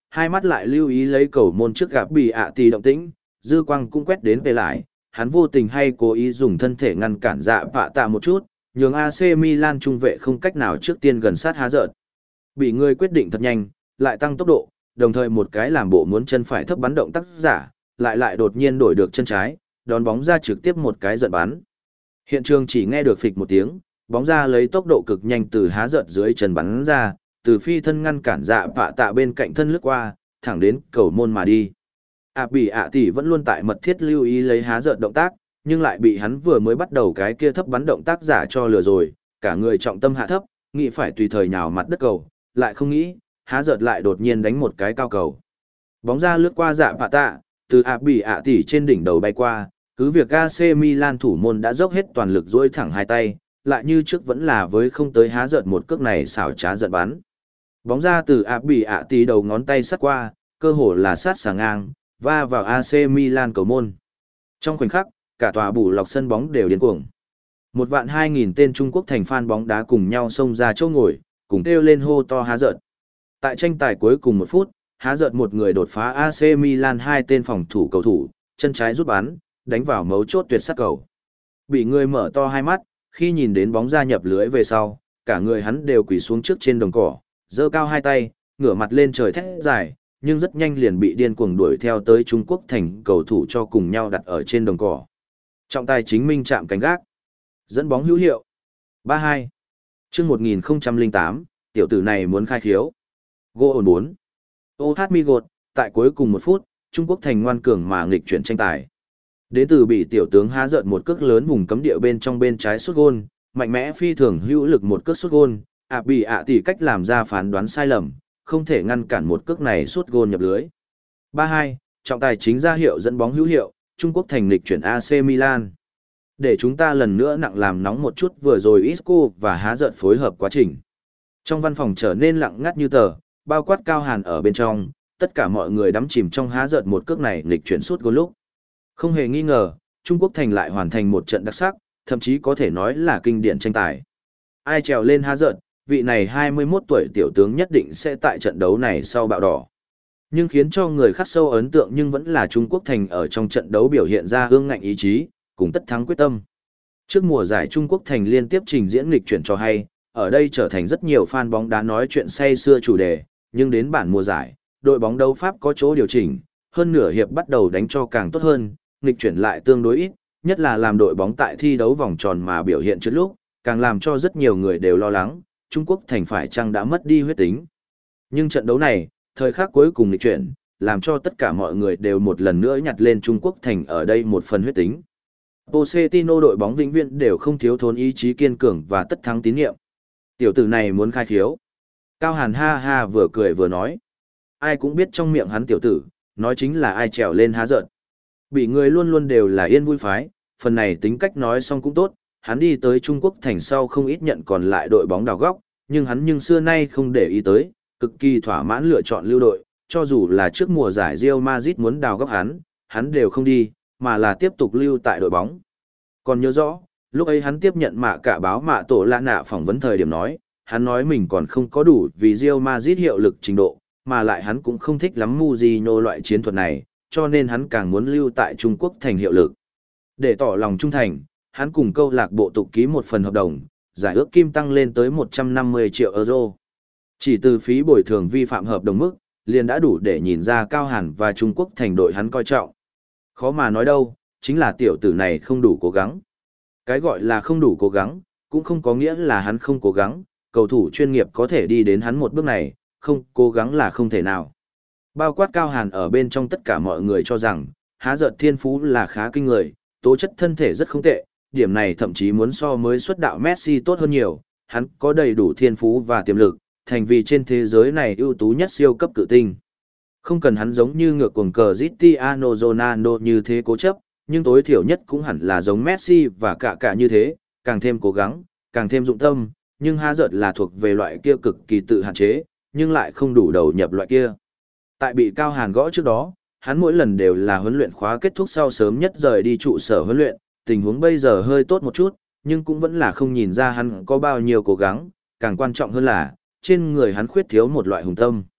S1: hai mắt lại lưu ý lấy cầu môn trước gặp bị ạ tỷ động tĩnh, dư quang cũng quét đến về lại, hắn vô tình hay cố ý dùng thân thể ngăn cản dạ vạ tạ một chút, nhường a xê Milan trung vệ không cách nào trước tiên gần sát há giận. Bị người quyết định thật nhanh, lại tăng tốc độ, đồng thời một cái làm bộ muốn chân phải thấp bắn động tác giả, lại lại đột nhiên đổi được chân trái, đón bóng ra trực tiếp một cái giận bắn. Hiện trường chỉ nghe được phịch một tiếng, bóng ra lấy tốc độ cực nhanh từ há giận dưới chân bắn ra, từ phi thân ngăn cản dạ vạ tạ bên cạnh thân lướt qua, thẳng đến cầu môn mà đi. À bị ạ tỷ vẫn luôn tại mật thiết lưu ý lấy há giận động tác, nhưng lại bị hắn vừa mới bắt đầu cái kia thấp bắn động tác giả cho lừa rồi, cả người trọng tâm hạ thấp, nghĩ phải tùy thời nhào mặt đất cầu, lại không nghĩ, há giận lại đột nhiên đánh một cái cao cầu. Bóng ra lướt qua dạ vạ tạ, từ ạ bị ạ tỷ trên đỉnh đầu bay qua, cứ việc a xê Milan thủ môn đã dốc hết toàn lực duỗi thẳng hai tay, lại như trước vẫn là với không tới há giận một cước này xảo trá giận bắn. Bóng ra từ ạ bị ạ tỷ đầu ngón tay sát qua, cơ hồ là sát sàng ngang, va vào a xê Milan cầu môn. Trong khoảnh khắc, cả tòa bù lọc sân bóng đều điên cuồng. Một vạn hai nghìn tên Trung Quốc thành fan bóng đá cùng nhau xông ra chỗ ngồi, cùng kêu lên hô to há giận. Tại tranh tài cuối cùng một phút, há giận một người đột phá a xê Milan hai tên phòng thủ cầu thủ, chân trái rút bắn, đánh vào mấu chốt tuyệt sắc cầu. Bị người mở to hai mắt, khi nhìn đến bóng ra nhập lưới về sau, cả người hắn đều quỳ xuống trước trên đồng cỏ, giơ cao hai tay, ngửa mặt lên trời thét dài, nhưng rất nhanh liền bị điên cuồng đuổi theo tới Trung Quốc thành cầu thủ cho cùng nhau đặt ở trên đồng cỏ. Trọng tài chính minh chạm cánh gác. Dẫn bóng hữu hiệu. ba hai. Chương một nghìn không trăm lẻ tám, tiểu tử này muốn khai khiếu. Goal bốn. ô hát mi gột, tại cuối cùng một phút, Trung Quốc thành ngoan cường mà nghịch chuyển tranh tài. Đến từ bị tiểu tướng há giận một cước lớn vùng cấm địa bên trong bên trái sút gôn, mạnh mẽ phi thường hữu lực một cước sút gôn, ạ bị ạ tỷ cách làm ra phán đoán sai lầm, không thể ngăn cản một cước này sút gôn nhập lưới. ba hai, trọng tài chính ra hiệu dẫn bóng hữu hiệu, Trung Quốc thành nghịch chuyển a xê Milan. Để chúng ta lần nữa nặng làm nóng một chút vừa rồi Isco và há giận phối hợp quá trình. Trong văn phòng trở nên lặng ngắt như tờ, bao quát Cao Hàn ở bên trong, tất cả mọi người đắm chìm trong há giận một cước này nghịch chuyển sút gôn lúc. Không hề nghi ngờ, Trung Quốc thành lại hoàn thành một trận đặc sắc, thậm chí có thể nói là kinh điển tranh tài. Ai trèo lên há giận, vị này hai mươi mốt tuổi tiểu tướng nhất định sẽ tại trận đấu này sau bạo đỏ. Nhưng khiến cho người khắc sâu ấn tượng nhưng vẫn là Trung Quốc thành ở trong trận đấu biểu hiện ra ương ngạnh ý chí, cùng tất thắng quyết tâm. Trước mùa giải Trung Quốc thành liên tiếp trình diễn nghịch chuyển cho hay, ở đây trở thành rất nhiều fan bóng đá nói chuyện say xưa chủ đề, nhưng đến bản mùa giải, đội bóng đấu Pháp có chỗ điều chỉnh, hơn nửa hiệp bắt đầu đánh cho càng tốt hơn, nghịch chuyển lại tương đối ít, nhất là làm đội bóng tại thi đấu vòng tròn mà biểu hiện trước lúc, càng làm cho rất nhiều người đều lo lắng, Trung Quốc thành phải chăng đã mất đi huyết tính. Nhưng trận đấu này, thời khắc cuối cùng nghịch chuyển, làm cho tất cả mọi người đều một lần nữa nhặt lên Trung Quốc thành ở đây một phần huyết tính. Pochettino đội bóng vĩnh viễn đều không thiếu thốn ý chí kiên cường và tất thắng tín nhiệm. Tiểu tử này muốn khai khiếu. Cao Hàn ha ha vừa cười vừa nói. Ai cũng biết trong miệng hắn tiểu tử, nói chính là ai trèo lên há giận. Bị người luôn luôn đều là yên vui phái, phần này tính cách nói xong cũng tốt, hắn đi tới Trung Quốc thành sau không ít nhận còn lại đội bóng đào góc, nhưng hắn nhưng xưa nay không để ý tới, cực kỳ thỏa mãn lựa chọn lưu đội, cho dù là trước mùa giải Real Madrid muốn đào góc hắn, hắn đều không đi, mà là tiếp tục lưu tại đội bóng. Còn nhớ rõ, lúc ấy hắn tiếp nhận mạ cả báo mạ tổ lạ nạ phỏng vấn thời điểm nói, hắn nói mình còn không có đủ vì Real Madrid hiệu lực trình độ, mà lại hắn cũng không thích lắm Mourinho loại chiến thuật này, cho nên hắn càng muốn lưu tại Trung Quốc thành hiệu lực. Để tỏ lòng trung thành, hắn cùng câu lạc bộ tục ký một phần hợp đồng, giải ước kim tăng lên tới một trăm năm mươi triệu euro. Chỉ từ phí bồi thường vi phạm hợp đồng mức, liền đã đủ để nhìn ra Cao Hàn và Trung Quốc thành đội hắn coi trọng. Khó mà nói đâu, chính là tiểu tử này không đủ cố gắng. Cái gọi là không đủ cố gắng, cũng không có nghĩa là hắn không cố gắng, cầu thủ chuyên nghiệp có thể đi đến hắn một bước này, không cố gắng là không thể nào. Bao quát Cao Hàn ở bên trong tất cả mọi người cho rằng, há giận thiên phú là khá kinh người, tố chất thân thể rất không tệ, điểm này thậm chí muốn so mới xuất đạo Messi tốt hơn nhiều, hắn có đầy đủ thiên phú và tiềm lực, thành vì trên thế giới này ưu tú nhất siêu cấp cự tinh. Không cần hắn giống như ngược cuồng cờ Cristiano Ronaldo như thế cố chấp, nhưng tối thiểu nhất cũng hẳn là giống Messi và cả cả như thế, càng thêm cố gắng, càng thêm dụng tâm, nhưng há giận là thuộc về loại kia cực kỳ tự hạn chế, nhưng lại không đủ đầu nhập loại kia. Tại bị Cao Hàn gõ trước đó, hắn mỗi lần đều là huấn luyện khóa kết thúc sau sớm nhất rời đi trụ sở huấn luyện, tình huống bây giờ hơi tốt một chút, nhưng cũng vẫn là không nhìn ra hắn có bao nhiêu cố gắng, càng quan trọng hơn là, trên người hắn khuyết thiếu một loại hùng tâm.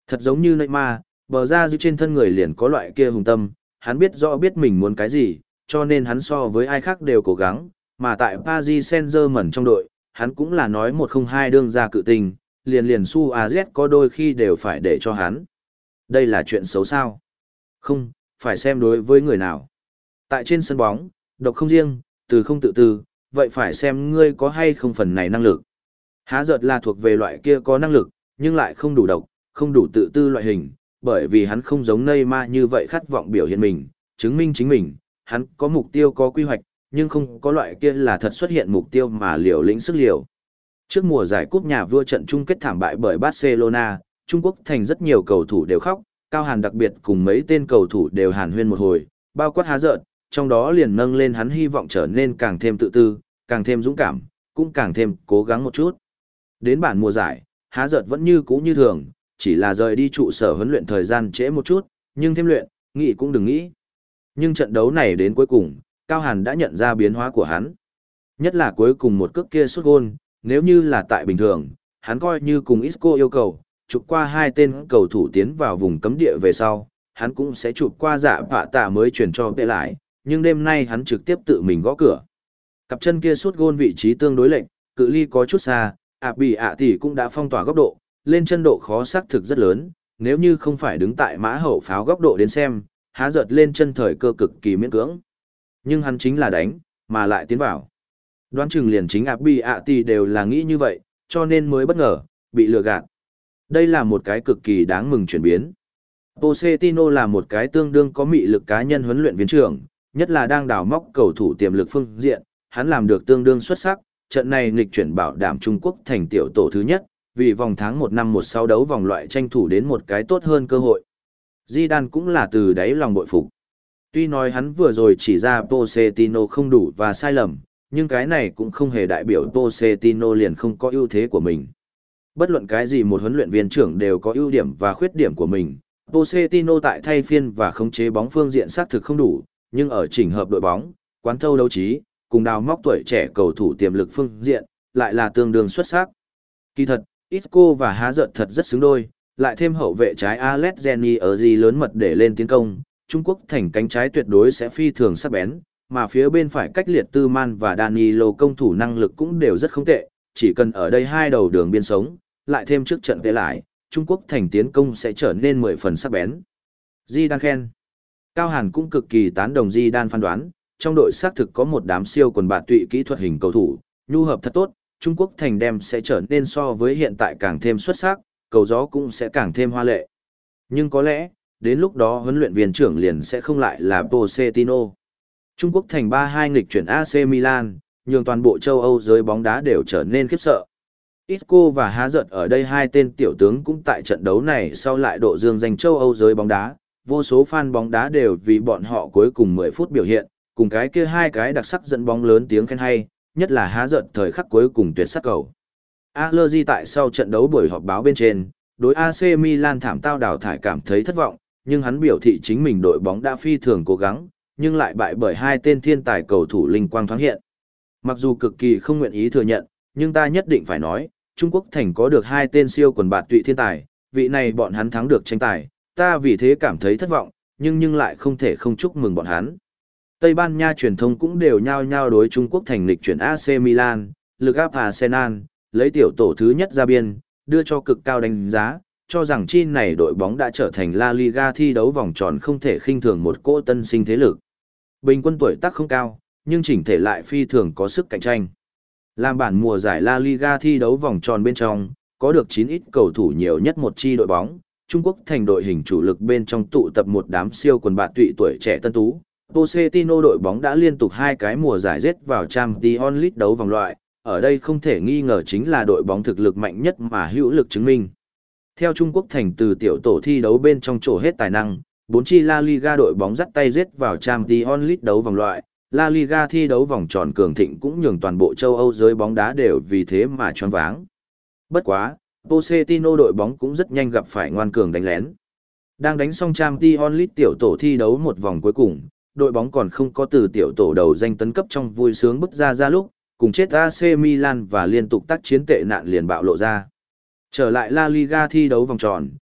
S1: Thật giống như Neymar, bờ ra giữ trên thân người liền có loại kia hùng tâm, hắn biết rõ biết mình muốn cái gì, cho nên hắn so với ai khác đều cố gắng, mà tại Paris Saint-Germain trong đội, hắn cũng là nói một không hai đương ra cự tình, liền liền su a z có đôi khi đều phải để cho hắn. Đây là chuyện xấu sao? Không, phải xem đối với người nào. Tại trên sân bóng, độc không riêng, từ không tự tư, vậy phải xem ngươi có hay không phần này năng lực. Há giật là thuộc về loại kia có năng lực, nhưng lại không đủ độc, không đủ tự tư loại hình, bởi vì hắn không giống Neymar như vậy khát vọng biểu hiện mình, chứng minh chính mình, hắn có mục tiêu có quy hoạch, nhưng không có loại kia là thật xuất hiện mục tiêu mà liều lĩnh sức liều. Trước mùa giải cúp nhà vua trận chung kết thảm bại bởi Barcelona, Trung Quốc thành rất nhiều cầu thủ đều khóc, Cao Hàn đặc biệt cùng mấy tên cầu thủ đều hàn huyên một hồi, bao quát Há giận, trong đó liền nâng lên hắn hy vọng trở nên càng thêm tự tư, càng thêm dũng cảm, cũng càng thêm cố gắng một chút. Đến bản mùa giải, Há giận vẫn như cũ như thường, chỉ là rời đi trụ sở huấn luyện thời gian trễ một chút, nhưng thêm luyện, nghĩ cũng đừng nghĩ. Nhưng trận đấu này đến cuối cùng, Cao Hàn đã nhận ra biến hóa của hắn. Nhất là cuối cùng một cước kia sút gôn, nếu như là tại bình thường, hắn coi như cùng Isco yêu cầu, chụp qua hai tên cầu thủ tiến vào vùng cấm địa về sau, hắn cũng sẽ chụp qua dạ vạ tạ mới chuyển cho vệ lại, nhưng đêm nay hắn trực tiếp tự mình gõ cửa. Cặp chân kia sút gôn vị trí tương đối lệch, cự ly có chút xa, ạ bì ạ tỷ cũng đã phong tỏa góc độ, lên chân độ khó xác thực rất lớn, nếu như không phải đứng tại mã hậu pháo góc độ đến xem, Há giật lên chân thời cơ cực kỳ miễn cưỡng. Nhưng hắn chính là đánh, mà lại tiến vào. Đoán chừng liền chính ạp bi ạ tỷ đều là nghĩ như vậy, cho nên mới bất ngờ, bị lừa gạt. Đây là một cái cực kỳ đáng mừng chuyển biến. Pochettino là một cái tương đương có mị lực cá nhân huấn luyện viên trưởng, nhất là đang đào móc cầu thủ tiềm lực phương diện, hắn làm được tương đương xuất sắc, trận này nghịch chuyển bảo đảm Trung Quốc thành tiểu tổ thứ nhất, vì vòng tháng một năm một sáu đấu vòng loại tranh thủ đến một cái tốt hơn cơ hội. Zidane cũng là từ đáy lòng bội phục. Tuy nói hắn vừa rồi chỉ ra Pochettino không đủ và sai lầm, nhưng cái này cũng không hề đại biểu Pochettino liền không có ưu thế của mình. Bất luận cái gì một huấn luyện viên trưởng đều có ưu điểm và khuyết điểm của mình. Pochettino tại thay phiên và khống chế bóng phương diện xác thực không đủ, nhưng ở chỉnh hợp đội bóng, quán thâu đấu trí, cùng đào móc tuổi trẻ cầu thủ tiềm lực phương diện, lại là tương đương xuất sắc. Kỳ thật, Isco và Há giận thật rất xứng đôi, lại thêm hậu vệ trái Alex Jenny ở gì lớn mật để lên tiến công, Trung Quốc thành cánh trái tuyệt đối sẽ phi thường sắc bén, mà phía bên phải cách liệt Tư Man và Danilo công thủ năng lực cũng đều rất không tệ, chỉ cần ở đây hai đầu đường biên sống, lại thêm trước trận vệ lại, Trung Quốc thành tiến công sẽ trở nên mười phần sắc bén. Zidane khen. Cao Hàn cũng cực kỳ tán đồng Zidane phán đoán, trong đội xác thực có một đám siêu quần bạt tụy kỹ thuật hình cầu thủ, nhu hợp thật tốt, Trung Quốc thành đem sẽ trở nên so với hiện tại càng thêm xuất sắc, cầu gió cũng sẽ càng thêm hoa lệ. Nhưng có lẽ, đến lúc đó huấn luyện viên trưởng liền sẽ không lại là Pochettino. Trung Quốc thành ba hai nghịch chuyển a xê Milan, nhường toàn bộ châu Âu giới bóng đá đều trở nên khiếp sợ. Isco và Há giận ở đây hai tên tiểu tướng cũng tại trận đấu này sau lại độ dương danh châu Âu giới bóng đá, vô số fan bóng đá đều vì bọn họ cuối cùng mười phút biểu hiện, cùng cái kia hai cái đặc sắc dẫn bóng lớn tiếng khen hay, nhất là Há giận thời khắc cuối cùng tuyệt sắc cầu. Allegri tại sau trận đấu buổi họp báo bên trên, đối a xê Milan thảm tao đào thải cảm thấy thất vọng, nhưng hắn biểu thị chính mình đội bóng đã phi thường cố gắng, nhưng lại bại bởi hai tên thiên tài cầu thủ linh quang thoáng hiện. Mặc dù cực kỳ không nguyện ý thừa nhận, nhưng ta nhất định phải nói, Trung Quốc thành có được hai tên siêu quần bạt tụy thiên tài, vị này bọn hắn thắng được tranh tài, ta vì thế cảm thấy thất vọng, nhưng nhưng lại không thể không chúc mừng bọn hắn. Tây Ban Nha truyền thông cũng đều nhao nhao đối Trung Quốc thành lịch chuyển a xê Milan, lực áp Arsenal, lấy tiểu tổ thứ nhất ra biên, đưa cho cực cao đánh giá, cho rằng chi này đội bóng đã trở thành La Liga thi đấu vòng tròn không thể khinh thường một cỗ tân sinh thế lực. Bình quân tuổi tác không cao, nhưng chỉnh thể lại phi thường có sức cạnh tranh. Làm bản mùa giải La Liga thi đấu vòng tròn bên trong, có được chín ít cầu thủ nhiều nhất một chi đội bóng, Trung Quốc thành đội hình chủ lực bên trong tụ tập một đám siêu quần bạt tụy tuổi trẻ tân tú. Pochettino đội bóng đã liên tục hai cái mùa giải rết vào Champions League đấu vòng loại, ở đây không thể nghi ngờ chính là đội bóng thực lực mạnh nhất mà hữu lực chứng minh. Theo Trung Quốc thành từ tiểu tổ thi đấu bên trong trổ hết tài năng, bốn chi La Liga đội bóng dắt tay rết vào Champions League đấu vòng loại, La Liga thi đấu vòng tròn cường thịnh cũng nhường toàn bộ châu Âu giới bóng đá đều vì thế mà choáng váng. Bất quá, Pochettino đội bóng cũng rất nhanh gặp phải ngoan cường đánh lén. Đang đánh xong Champions League tiểu tổ thi đấu một vòng cuối cùng, đội bóng còn không có từ tiểu tổ đầu danh tấn cấp trong vui sướng bứt ra ra lúc, cùng chết a xê Milan và liên tục tác chiến tệ nạn liền bạo lộ ra. Trở lại La Liga thi đấu vòng tròn,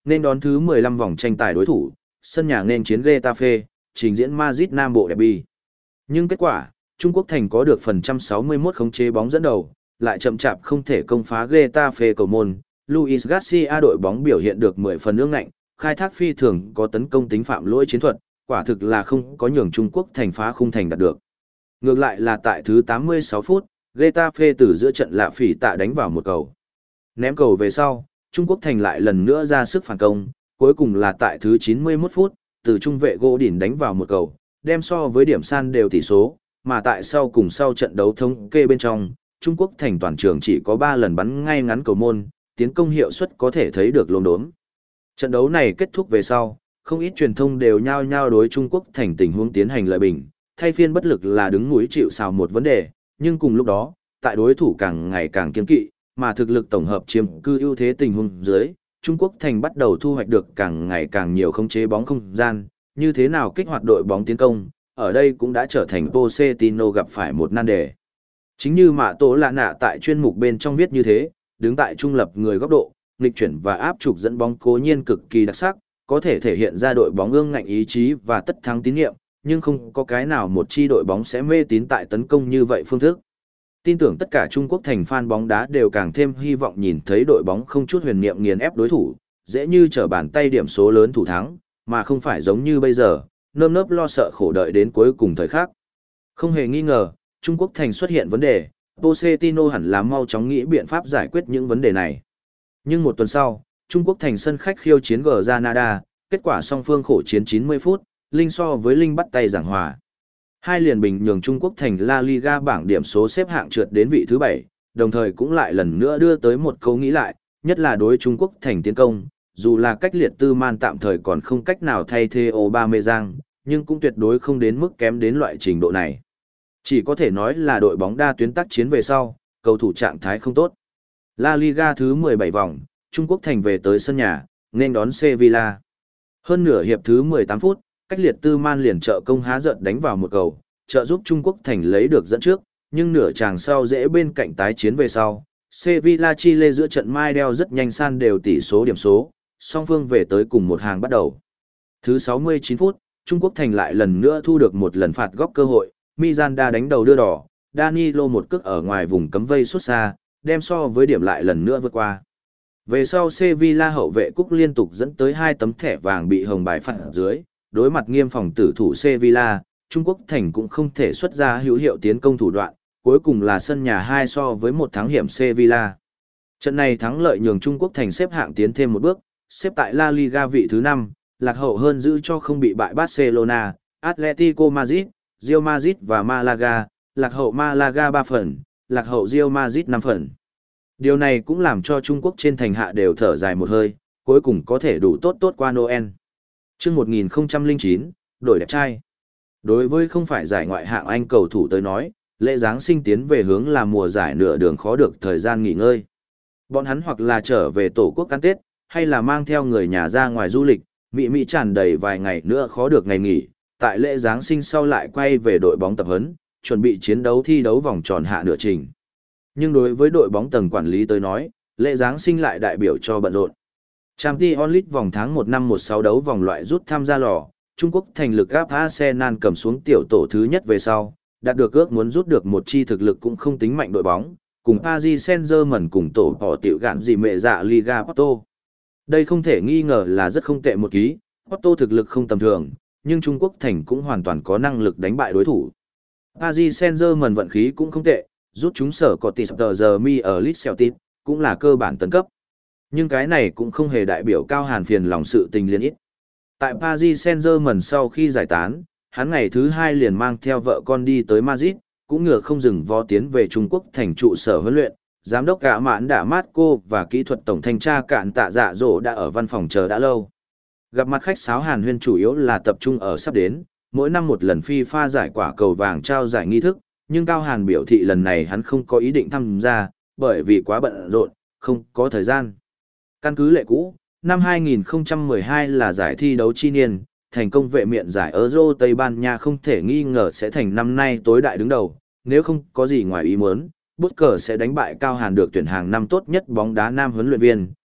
S1: nên đón thứ mười lăm vòng tranh tài đối thủ, sân nhà nên chiến Getafe, trình diễn Madrid Nam Bộ derby. Nhưng kết quả, Trung Quốc Thành có được phần trăm sáu mươi mốt khống chế bóng dẫn đầu, lại chậm chạp không thể công phá Getafe cầu môn. Luis Garcia đội bóng biểu hiện được mười phần ương ngạnh, khai thác phi thường có tấn công tính phạm lỗi chiến thuật, quả thực là không có nhường Trung Quốc Thành phá khung thành đạt được. Ngược lại là tại thứ tám mươi sáu phút, Getafe từ giữa trận lạ phỉ tạ đánh vào một cầu. Ném cầu về sau, Trung Quốc Thành lại lần nữa ra sức phản công, cuối cùng là tại thứ chín mươi mốt phút, từ trung vệ gỗ đỉnh đánh vào một cầu, đem so với điểm san đều tỷ số, mà tại sau cùng sau trận đấu thống kê bên trong, Trung Quốc Thành toàn trường chỉ có ba lần bắn ngay ngắn cầu môn, tiến công hiệu suất có thể thấy được lồn đốm. Trận đấu này kết thúc về sau, không ít truyền thông đều nhao nhao đối Trung Quốc Thành tình huống tiến hành lợi bình, thay phiên bất lực là đứng núi chịu sào một vấn đề, nhưng cùng lúc đó, tại đối thủ càng ngày càng kiên kỵ, mà thực lực tổng hợp chiếm cư ưu thế tình huống dưới, Trung Quốc Thành bắt đầu thu hoạch được càng ngày càng nhiều khống chế bóng không gian, như thế nào kích hoạt đội bóng tiến công, ở đây cũng đã trở thành Pochettino gặp phải một nan đề. Chính như Mạ Tổ Lạ Nạ tại chuyên mục bên trong viết như thế, đứng tại trung lập người góc độ, nghịch chuyển và áp trục dẫn bóng cố nhiên cực kỳ đặc sắc, có thể thể hiện ra đội bóng ương ngạnh ý chí và tất thắng tín nhiệm, nhưng không có cái nào một chi đội bóng sẽ mê tín tại tấn công như vậy phương thức. Tin tưởng tất cả Trung Quốc Thành fan bóng đá đều càng thêm hy vọng nhìn thấy đội bóng không chút huyền niệm nghiền ép đối thủ, dễ như trở bàn tay điểm số lớn thủ thắng, mà không phải giống như bây giờ, nơm nớp lo sợ khổ đợi đến cuối cùng thời khắc. Không hề nghi ngờ, Trung Quốc Thành xuất hiện vấn đề, Pochettino hẳn là mau chóng nghĩ biện pháp giải quyết những vấn đề này. Nhưng một tuần sau, Trung Quốc Thành sân khách khiêu chiến Granada, kết quả song phương khổ chiến chín mươi phút, Linh so với Linh bắt tay giảng hòa. Hai liền bình nhường Trung Quốc Thành La Liga bảng điểm số xếp hạng trượt đến vị thứ bảy, đồng thời cũng lại lần nữa đưa tới một câu nghĩ lại, nhất là đối Trung Quốc Thành tiến công, dù là cách liệt tư man tạm thời còn không cách nào thay thế Aubameyang, nhưng cũng tuyệt đối không đến mức kém đến loại trình độ này. Chỉ có thể nói là đội bóng đa tuyến tác chiến về sau, cầu thủ trạng thái không tốt. La Liga thứ mười bảy vòng, Trung Quốc Thành về tới sân nhà, nên đón Sevilla. Hơn nửa hiệp thứ mười tám phút, cách liệt tư man liền trợ công há giận đánh vào một cầu, trợ giúp Trung Quốc Thành lấy được dẫn trước, nhưng nửa chàng sau dễ bên cạnh tái chiến về sau. Sevilla Chile giữa trận Mai đeo rất nhanh san đều tỷ số điểm số, song phương về tới cùng một hàng bắt đầu. Thứ sáu mươi chín phút, Trung Quốc Thành lại lần nữa thu được một lần phạt góc cơ hội, Miranda đánh đầu đưa đỏ, Danilo một cước ở ngoài vùng cấm vây xuất xa, đem so với điểm lại lần nữa vượt qua. Về sau Sevilla hậu vệ Cúc liên tục dẫn tới hai tấm thẻ vàng bị hồng bài phạt dưới, đối mặt nghiêm phòng tử thủ Sevilla, Trung Quốc Thành cũng không thể xuất ra hữu hiệu tiến công thủ đoạn, cuối cùng là sân nhà hai so với một thắng hiểm Sevilla. Trận này thắng lợi nhường Trung Quốc Thành xếp hạng tiến thêm một bước, xếp tại La Liga vị thứ năm, lạc hậu hơn giữ cho không bị bại Barcelona, Atletico Madrid, Real Madrid và Malaga, lạc hậu Malaga ba phần, lạc hậu Real Madrid năm phần. Điều này cũng làm cho Trung Quốc trên thành hạ đều thở dài một hơi, cuối cùng có thể đủ tốt tốt qua Noel. Chương một nghìn không trăm lẻ chín, đổi đẹp trai. Đối với không phải giải ngoại hạng Anh cầu thủ tới nói, lễ Giáng sinh tiến về hướng là mùa giải nửa đường khó được thời gian nghỉ ngơi. Bọn hắn hoặc là trở về tổ quốc ăn Tết, hay là mang theo người nhà ra ngoài du lịch, mị mị tràn đầy vài ngày nữa khó được ngày nghỉ, tại lễ Giáng sinh sau lại quay về đội bóng tập huấn, chuẩn bị chiến đấu thi đấu vòng tròn hạ nửa trình. Nhưng đối với đội bóng tầng quản lý tới nói, lễ Giáng sinh lại đại biểu cho bận rộn. Champions League vòng tháng một năm một sáu đấu vòng loại rút tham gia lò, Trung Quốc thành lực áp Arsenal cầm xuống tiểu tổ thứ nhất về sau, đạt được ước muốn rút được một chi thực lực cũng không tính mạnh đội bóng, cùng Paris Saint-Germain cùng tổ bỏ tiểu gạn gì mẹ dạ Liga Porto. Đây không thể nghi ngờ là rất không tệ một ký, Porto thực lực không tầm thường, nhưng Trung Quốc thành cũng hoàn toàn có năng lực đánh bại đối thủ. Paris Saint-Germain vận khí cũng không tệ, rút chúng sở có tỷ tờ giờ mi ở Leeds Celtic, cũng là cơ bản tấn cấp. Nhưng cái này cũng không hề đại biểu Cao Hàn phiền lòng sự tình liên ít. Tại Paris Saint-Germain sau khi giải tán, hắn ngày thứ hai liền mang theo vợ con đi tới Madrid, cũng ngựa không dừng vó tiến về Trung Quốc thành trụ sở huấn luyện. Giám đốc cả mãn đã mát cô và kỹ thuật tổng thanh tra cạn tạ dạ dỗ đã ở văn phòng chờ đã lâu. Gặp mặt khách sáo Hàn Huyên chủ yếu là tập trung ở sắp đến, mỗi năm một lần FIFA giải quả cầu vàng trao giải nghi thức, nhưng Cao Hàn biểu thị lần này hắn không có ý định tham gia, bởi vì quá bận rộn, không có thời gian. Căn cứ lệ cũ, năm hai nghìn không trăm mười hai là giải thi đấu chi niên, thành công vệ miện giải Euro Tây Ban Nha không thể nghi ngờ sẽ thành năm nay tối đại đứng đầu, nếu không có gì ngoài ý muốn, Busquets sẽ đánh bại Cao Hàn được tuyển hàng năm tốt nhất bóng đá nam huấn luyện viên,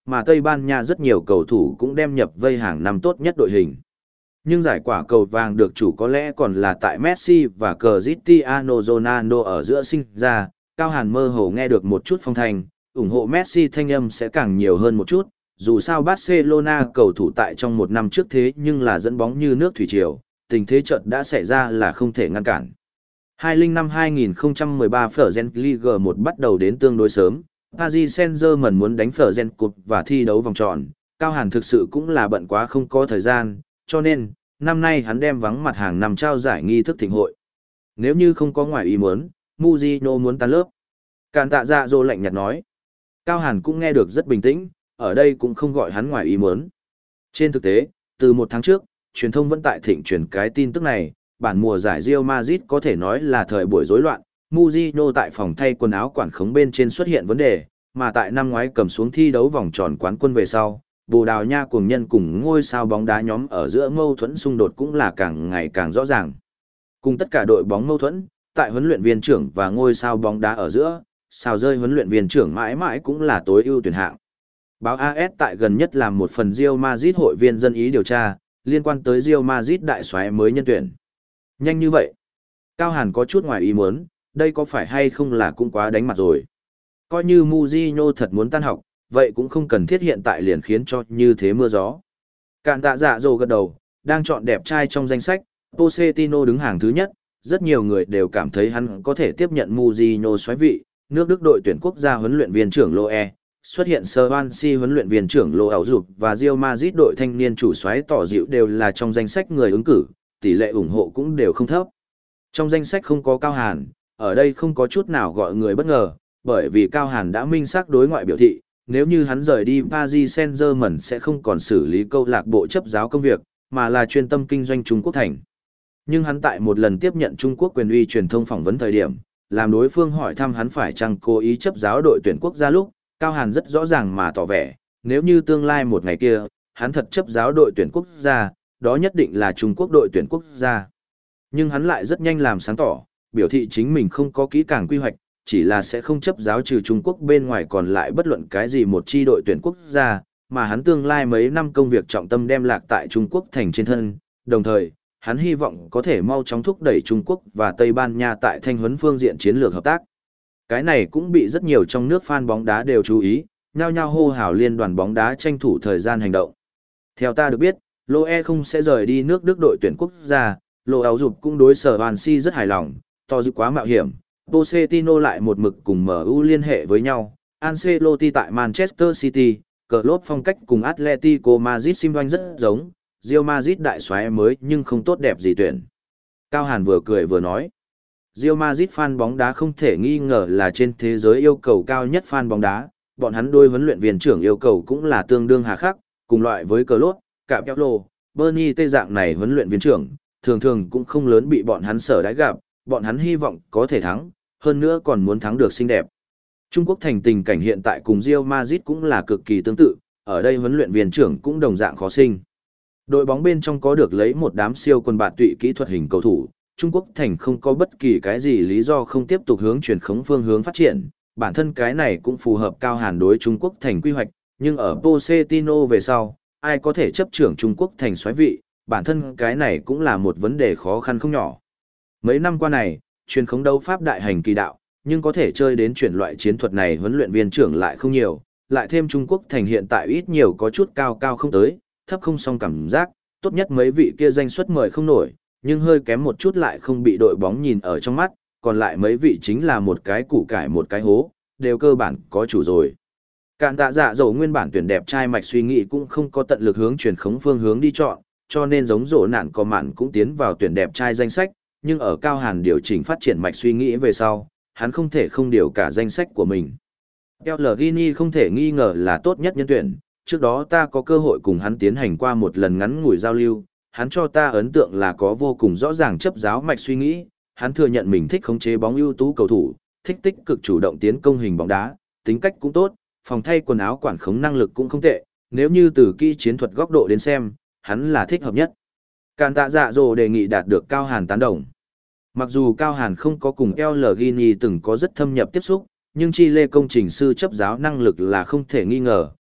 S1: mà Tây Ban Nha rất nhiều cầu thủ cũng đem nhập vây hàng năm tốt nhất đội hình. Nhưng giải quả cầu vàng được chủ có lẽ còn là tại Messi và Cristiano Ronaldo ở giữa sinh ra, Cao Hàn mơ hồ nghe được một chút phong thanh, ủng hộ Messi thanh âm sẽ càng nhiều hơn một chút, dù sao Barcelona cầu thủ tại trong một năm trước thế nhưng là dẫn bóng như nước thủy triều, tình thế chợt đã xảy ra là không thể ngăn cản. hai không năm hai không một ba Fergen Ligue một bắt đầu đến tương đối sớm, Paris Saint-Germain muốn đánh Fergen Cup và thi đấu vòng tròn, Cao Hàn thực sự cũng là bận quá không có thời gian, cho nên, năm nay hắn đem vắng mặt hàng năm trao giải nghi thức thịnh hội. Nếu như không có ngoài ý muốn, Mujino muốn tan lớp. Càn tạ dạ dô lạnh nhạt nói. Cao Hàn cũng nghe được rất bình tĩnh, ở đây cũng không gọi hắn ngoài ý muốn. Trên thực tế, từ một tháng trước, truyền thông vẫn tại thịnh truyền cái tin tức này, bản mùa giải Real Madrid có thể nói là thời buổi rối loạn, Mujino tại phòng thay quần áo quản khống bên trên xuất hiện vấn đề, mà tại năm ngoái cầm xuống thi đấu vòng tròn quán quân về sau, Bồ Đào Nha cuồng nhân cùng ngôi sao bóng đá nhóm ở giữa mâu thuẫn xung đột cũng là càng ngày càng rõ ràng. Cùng tất cả đội bóng mâu thuẫn, tại huấn luyện viên trưởng và ngôi sao bóng đá ở giữa, xào rơi huấn luyện viên trưởng mãi mãi cũng là tối ưu tuyển hạng. Báo a ét tại gần nhất làm một phần Real Madrid hội viên dân ý điều tra, liên quan tới Real Madrid đại soái mới nhân tuyển. Nhanh như vậy. Cao Hàn có chút ngoài ý muốn, đây có phải hay không là cũng quá đánh mặt rồi. Coi như Mujino thật muốn tan học, vậy cũng không cần thiết hiện tại liền khiến cho như thế mưa gió. Cạn tạ dạ dồ gật đầu, đang chọn đẹp trai trong danh sách, Pochettino đứng hàng thứ nhất, rất nhiều người đều cảm thấy hắn có thể tiếp nhận Mujino soái vị, nước Đức đội tuyển quốc gia huấn luyện viên trưởng Loe, xuất hiện Swansea huấn luyện viên trưởng Lô Ảo Dục và Real Madrid đội thanh niên chủ soái tỏ dịu đều là trong danh sách người ứng cử, tỷ lệ ủng hộ cũng đều không thấp. Trong danh sách không có Cao Hàn, ở đây không có chút nào gọi người bất ngờ, bởi vì Cao Hàn đã minh xác đối ngoại biểu thị, nếu như hắn rời đi Paris Saint-Germain sẽ không còn xử lý câu lạc bộ chấp giáo công việc, mà là chuyên tâm kinh doanh Trung Quốc thành. Nhưng hắn tại một lần tiếp nhận Trung Quốc quyền uy truyền thông phỏng vấn thời điểm, làm đối phương hỏi thăm hắn phải chăng cố ý chấp giáo đội tuyển quốc gia lúc, Cao Hàn rất rõ ràng mà tỏ vẻ, nếu như tương lai một ngày kia, hắn thật chấp giáo đội tuyển quốc gia, đó nhất định là Trung Quốc đội tuyển quốc gia. Nhưng hắn lại rất nhanh làm sáng tỏ, biểu thị chính mình không có kỹ càng quy hoạch, chỉ là sẽ không chấp giáo trừ Trung Quốc bên ngoài còn lại bất luận cái gì một chi đội tuyển quốc gia, mà hắn tương lai mấy năm công việc trọng tâm đem lạc tại Trung Quốc thành trên thân, đồng thời, hắn hy vọng có thể mau chóng thúc đẩy Trung Quốc và Tây Ban Nha tại thanh huấn phương diện chiến lược hợp tác. Cái này cũng bị rất nhiều trong nước fan bóng đá đều chú ý, nhao nhao hô hào liên đoàn bóng đá tranh thủ thời gian hành động. Theo ta được biết, Loe không sẽ rời đi nước Đức đội tuyển quốc gia, Lô Áo Dục cũng đối sở Hoàn Si rất hài lòng, to dự quá mạo hiểm. Pochettino lại một mực cùng em u liên hệ với nhau, Ancelotti tại Manchester City, Klopp phong cách cùng Atletico Madrid sim doanh rất giống, Real Madrid đại soái mới nhưng không tốt đẹp gì tuyển. Cao Hàn vừa cười vừa nói, Real Madrid fan bóng đá không thể nghi ngờ là trên thế giới yêu cầu cao nhất fan bóng đá, bọn hắn đôi huấn luyện viên trưởng yêu cầu cũng là tương đương hà khắc, cùng loại với Klopp, Capello, Bernie tê dạng này huấn luyện viên trưởng, thường thường cũng không lớn bị bọn hắn sở đãi gặp, bọn hắn hy vọng có thể thắng, hơn nữa còn muốn thắng được xinh đẹp. Trung Quốc thành tình cảnh hiện tại cùng Real Madrid cũng là cực kỳ tương tự, ở đây huấn luyện viên trưởng cũng đồng dạng khó sinh. Đội bóng bên trong có được lấy một đám siêu quần bạt tụy kỹ thuật hình cầu thủ, Trung Quốc thành không có bất kỳ cái gì lý do không tiếp tục hướng chuyển khống phương hướng phát triển, bản thân cái này cũng phù hợp Cao Hàn đối Trung Quốc thành quy hoạch, nhưng ở Pochettino về sau, ai có thể chấp trưởng Trung Quốc thành soái vị, bản thân cái này cũng là một vấn đề khó khăn không nhỏ. Mấy năm qua này, truyền khống đấu pháp đại hành kỳ đạo, nhưng có thể chơi đến chuyển loại chiến thuật này huấn luyện viên trưởng lại không nhiều, lại thêm Trung Quốc thành hiện tại ít nhiều có chút cao cao không tới, thấp không song cảm giác, tốt nhất mấy vị kia danh suất mời không nổi, nhưng hơi kém một chút lại không bị đội bóng nhìn ở trong mắt, còn lại mấy vị chính là một cái củ cải một cái hố, đều cơ bản có chủ rồi. Cạn tạ dạ dầu nguyên bản tuyển đẹp trai mạch suy nghĩ cũng không có tận lực hướng truyền khống phương hướng đi chọn, cho nên giống rổ nạn có mạn cũng tiến vào tuyển đẹp trai danh sách, nhưng ở Cao Hàn điều chỉnh phát triển mạch suy nghĩ về sau, hắn không thể không điều cả danh sách của mình. Pellegrini không thể nghi ngờ là tốt nhất nhân tuyển, trước đó ta có cơ hội cùng hắn tiến hành qua một lần ngắn ngủi giao lưu, hắn cho ta ấn tượng là có vô cùng rõ ràng chấp giáo mạch suy nghĩ, hắn thừa nhận mình thích khống chế bóng ưu tú cầu thủ, thích tích cực chủ động tiến công hình bóng đá, tính cách cũng tốt, phòng thay quần áo quản khống năng lực cũng không tệ, nếu như từ kỹ chiến thuật góc độ đến xem, hắn là thích hợp nhất. Càn tạ dạ dồ đề nghị đạt được Cao Hàn tán đồng. Mặc dù Cao Hàn không có cùng Pellegrini từng có rất thâm nhập tiếp xúc, nhưng Chile công trình sư chấp giáo năng lực là không thể nghi ngờ,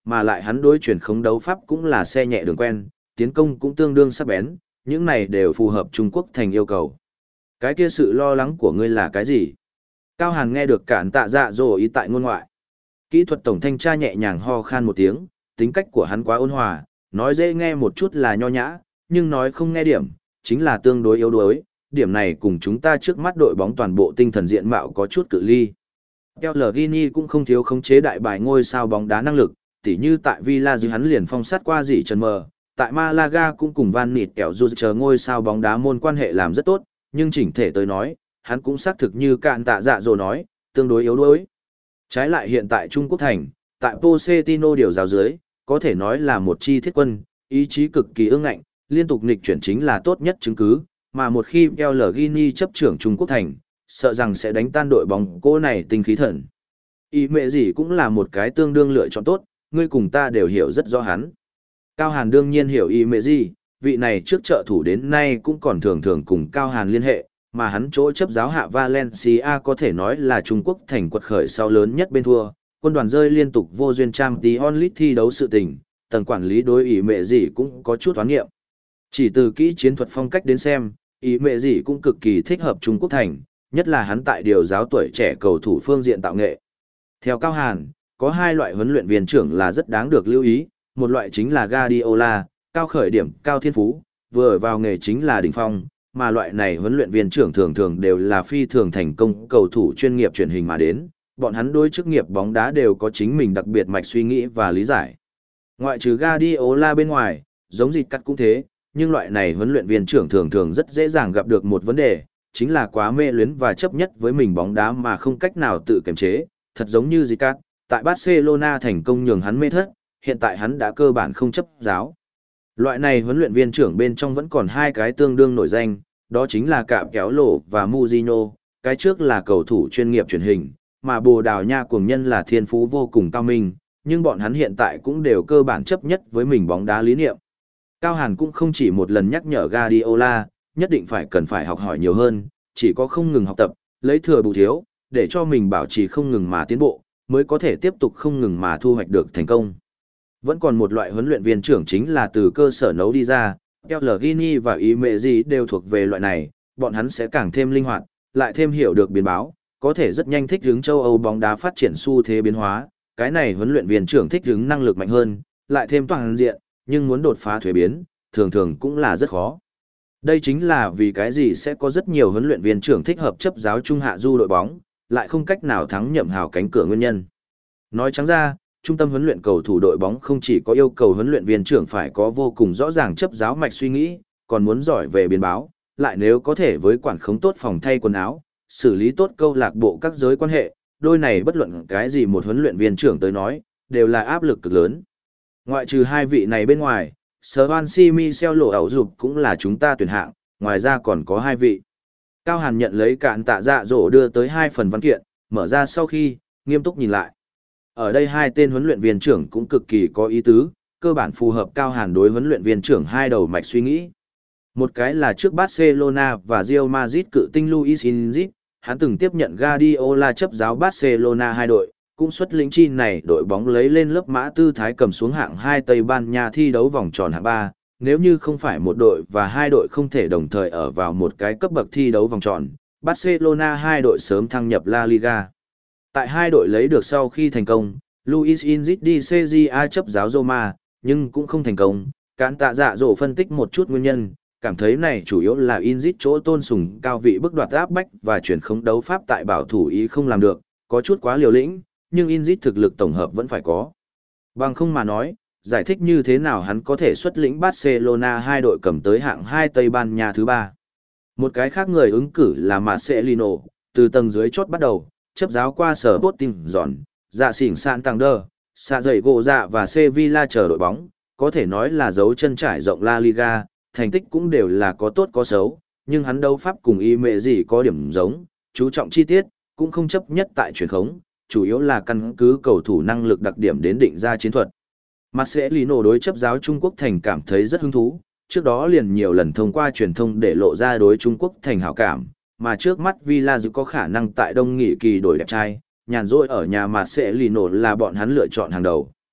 S1: mà lại hắn đối chuyển khống đấu pháp cũng là xe nhẹ đường quen, tiến công cũng tương đương sắc bén, những này đều phù hợp Trung Quốc thành yêu cầu. Cái kia sự lo lắng của ngươi là cái gì? Cao Hàn nghe được cản tạ dạ dỗ ý tại ngôn ngoại. Kỹ thuật tổng thanh tra nhẹ nhàng ho khan một tiếng, tính cách của hắn quá ôn hòa, nói dễ nghe một chút là nho nhã, nhưng nói không nghe điểm, chính là tương đối yếu đuối, điểm này cùng chúng ta trước mắt đội bóng toàn bộ tinh thần diện mạo có chút cự ly. Pellegrini cũng không thiếu khống chế đại bài ngôi sao bóng đá năng lực, tỉ như tại Villa dư hắn liền phong sát qua dỉ trần mờ, tại Malaga cũng cùng Van Nịt kẹo dù chờ ngôi sao bóng đá môn quan hệ làm rất tốt, nhưng chỉnh thể tới nói, hắn cũng xác thực như cạn tạ dạ rồi nói, tương đối yếu đuối. Trái lại hiện tại Trung Quốc thành, tại Pochettino điều giáo dưới, có thể nói là một chi thiết quân, ý chí cực kỳ ương ngạnh, liên tục nghịch chuyển chính là tốt nhất chứng cứ, mà một khi Pellegrini chấp trưởng Trung Quốc thành, sợ rằng sẽ đánh tan đội bóng cô này tinh khí thần. Ý mẹ gì cũng là một cái tương đương lựa chọn tốt, ngươi cùng ta đều hiểu rất rõ hắn. Cao Hàn đương nhiên hiểu ý mẹ gì, vị này trước trợ thủ đến nay cũng còn thường thường cùng Cao Hàn liên hệ, mà hắn chỗ chấp giáo hạ Valencia có thể nói là Trung Quốc thành quật khởi sau lớn nhất bên thua, quân đoàn rơi liên tục vô duyên Champions League thi đấu sự tình, tầng quản lý đối ý mẹ gì cũng có chút toán nghiệm. Chỉ từ kỹ chiến thuật phong cách đến xem, ý mẹ gì cũng cực kỳ thích hợp Trung Quốc thành, nhất là hắn tại điều giáo tuổi trẻ cầu thủ phương diện tạo nghệ. Theo Cao Hàn, có hai loại huấn luyện viên trưởng là rất đáng được lưu ý, một loại chính là Guardiola, cao khởi điểm, cao thiên phú, vừa vào nghề chính là đỉnh phong, mà loại này huấn luyện viên trưởng thường thường đều là phi thường thành công cầu thủ chuyên nghiệp truyền hình mà đến, bọn hắn đối chức nghiệp bóng đá đều có chính mình đặc biệt mạch suy nghĩ và lý giải. Ngoại trừ Guardiola bên ngoài, giống dịch cắt cũng thế, nhưng loại này huấn luyện viên trưởng thường thường rất dễ dàng gặp được một vấn đề, chính là quá mê luyến và chấp nhất với mình bóng đá mà không cách nào tự kiềm chế, thật giống như dịch cắt, tại Barcelona thành công nhường hắn mê thất, hiện tại hắn đã cơ bản không chấp giáo. Loại này huấn luyện viên trưởng bên trong vẫn còn hai cái tương đương nổi danh, đó chính là Cạm Kéo Lỗ và Mourinho, cái trước là cầu thủ chuyên nghiệp truyền hình, mà Bồ Đào Nha cuồng nhân là thiên phú vô cùng cao minh, nhưng bọn hắn hiện tại cũng đều cơ bản chấp nhất với mình bóng đá lý niệm. Cao Hàn cũng không chỉ một lần nhắc nhở Guardiola, nhất định phải cần phải học hỏi nhiều hơn, chỉ có không ngừng học tập, lấy thừa bù thiếu, để cho mình bảo trì không ngừng mà tiến bộ, mới có thể tiếp tục không ngừng mà thu hoạch được thành công. Vẫn còn một loại huấn luyện viên trưởng chính là từ cơ sở nấu đi ra, Pellegrini và ý mẹ gì đều thuộc về loại này, bọn hắn sẽ càng thêm linh hoạt, lại thêm hiểu được biến báo, có thể rất nhanh thích ứng châu Âu bóng đá phát triển xu thế biến hóa, cái này huấn luyện viên trưởng thích ứng năng lực mạnh hơn, lại thêm toàn diện, nhưng muốn đột phá thuế biến, thường thường cũng là rất khó. Đây chính là vì cái gì sẽ có rất nhiều huấn luyện viên trưởng thích hợp chấp giáo trung hạ du đội bóng, lại không cách nào thắng nhậm hào cánh cửa nguyên nhân. Nói trắng ra, trung tâm huấn luyện cầu thủ đội bóng không chỉ có yêu cầu huấn luyện viên trưởng phải có vô cùng rõ ràng chấp giáo mạch suy nghĩ, còn muốn giỏi về biến báo, lại nếu có thể với quản khống tốt phòng thay quần áo, xử lý tốt câu lạc bộ các giới quan hệ, đôi này bất luận cái gì một huấn luyện viên trưởng tới nói, đều là áp lực cực lớn. Ngoại trừ hai vị này bên ngoài, Swansea Michel lộ ảo dục cũng là chúng ta tuyển hạng, ngoài ra còn có hai vị. Cao Hàn nhận lấy cạn tạ dạ dỗ đưa tới hai phần văn kiện, mở ra sau khi, nghiêm túc nhìn lại. Ở đây hai tên huấn luyện viên trưởng cũng cực kỳ có ý tứ, cơ bản phù hợp Cao Hàn đối huấn luyện viên trưởng hai đầu mạch suy nghĩ. Một cái là trước Barcelona và Real Madrid cự tinh Luis Enrique, hắn từng tiếp nhận Guardiola chấp giáo Barcelona hai đội, cũng xuất lĩnh chi này đội bóng lấy lên lớp mã tư thái cầm xuống hạng hai Tây Ban Nha thi đấu vòng tròn hạng ba, nếu như không phải một đội và hai đội không thể đồng thời ở vào một cái cấp bậc thi đấu vòng tròn, Barcelona hai đội sớm thăng nhập La Liga. Tại hai đội lấy được sau khi thành công, Luis Enrique đi xê giê a chấp giáo Roma, nhưng cũng không thành công. Cán tạ dạ dỗ phân tích một chút nguyên nhân, cảm thấy này chủ yếu là Enrique chỗ tôn sùng cao vị bức đoạt áp bách và chuyển khống đấu pháp tại bảo thủ ý không làm được, có chút quá liều lĩnh, nhưng Enrique thực lực tổng hợp vẫn phải có. Bằng không mà nói, giải thích như thế nào hắn có thể xuất lĩnh Barcelona hai đội cầm tới hạng hai Tây Ban Nha thứ ba. Một cái khác người ứng cử là Marcelino, từ tầng dưới chốt bắt đầu, chấp giáo qua sở Sporting giòn, dạ xỉn Santander, xạ dậy gỗ dạ và Sevilla chờ đội bóng, có thể nói là dấu chân trải rộng La Liga, thành tích cũng đều là có tốt có xấu, nhưng hắn đấu pháp cùng y mẹ gì có điểm giống, chú trọng chi tiết, cũng không chấp nhất tại truyền khống, chủ yếu là căn cứ cầu thủ năng lực đặc điểm đến định ra chiến thuật. Marcelino đối chấp giáo Trung Quốc thành cảm thấy rất hứng thú, trước đó liền nhiều lần thông qua truyền thông để lộ ra đối Trung Quốc thành hảo cảm, mà trước mắt Villa dự có khả năng tại đông nghị kỳ đổi đẹp trai, nhàn rỗi ở nhà Marcelino là bọn hắn lựa chọn hàng đầu.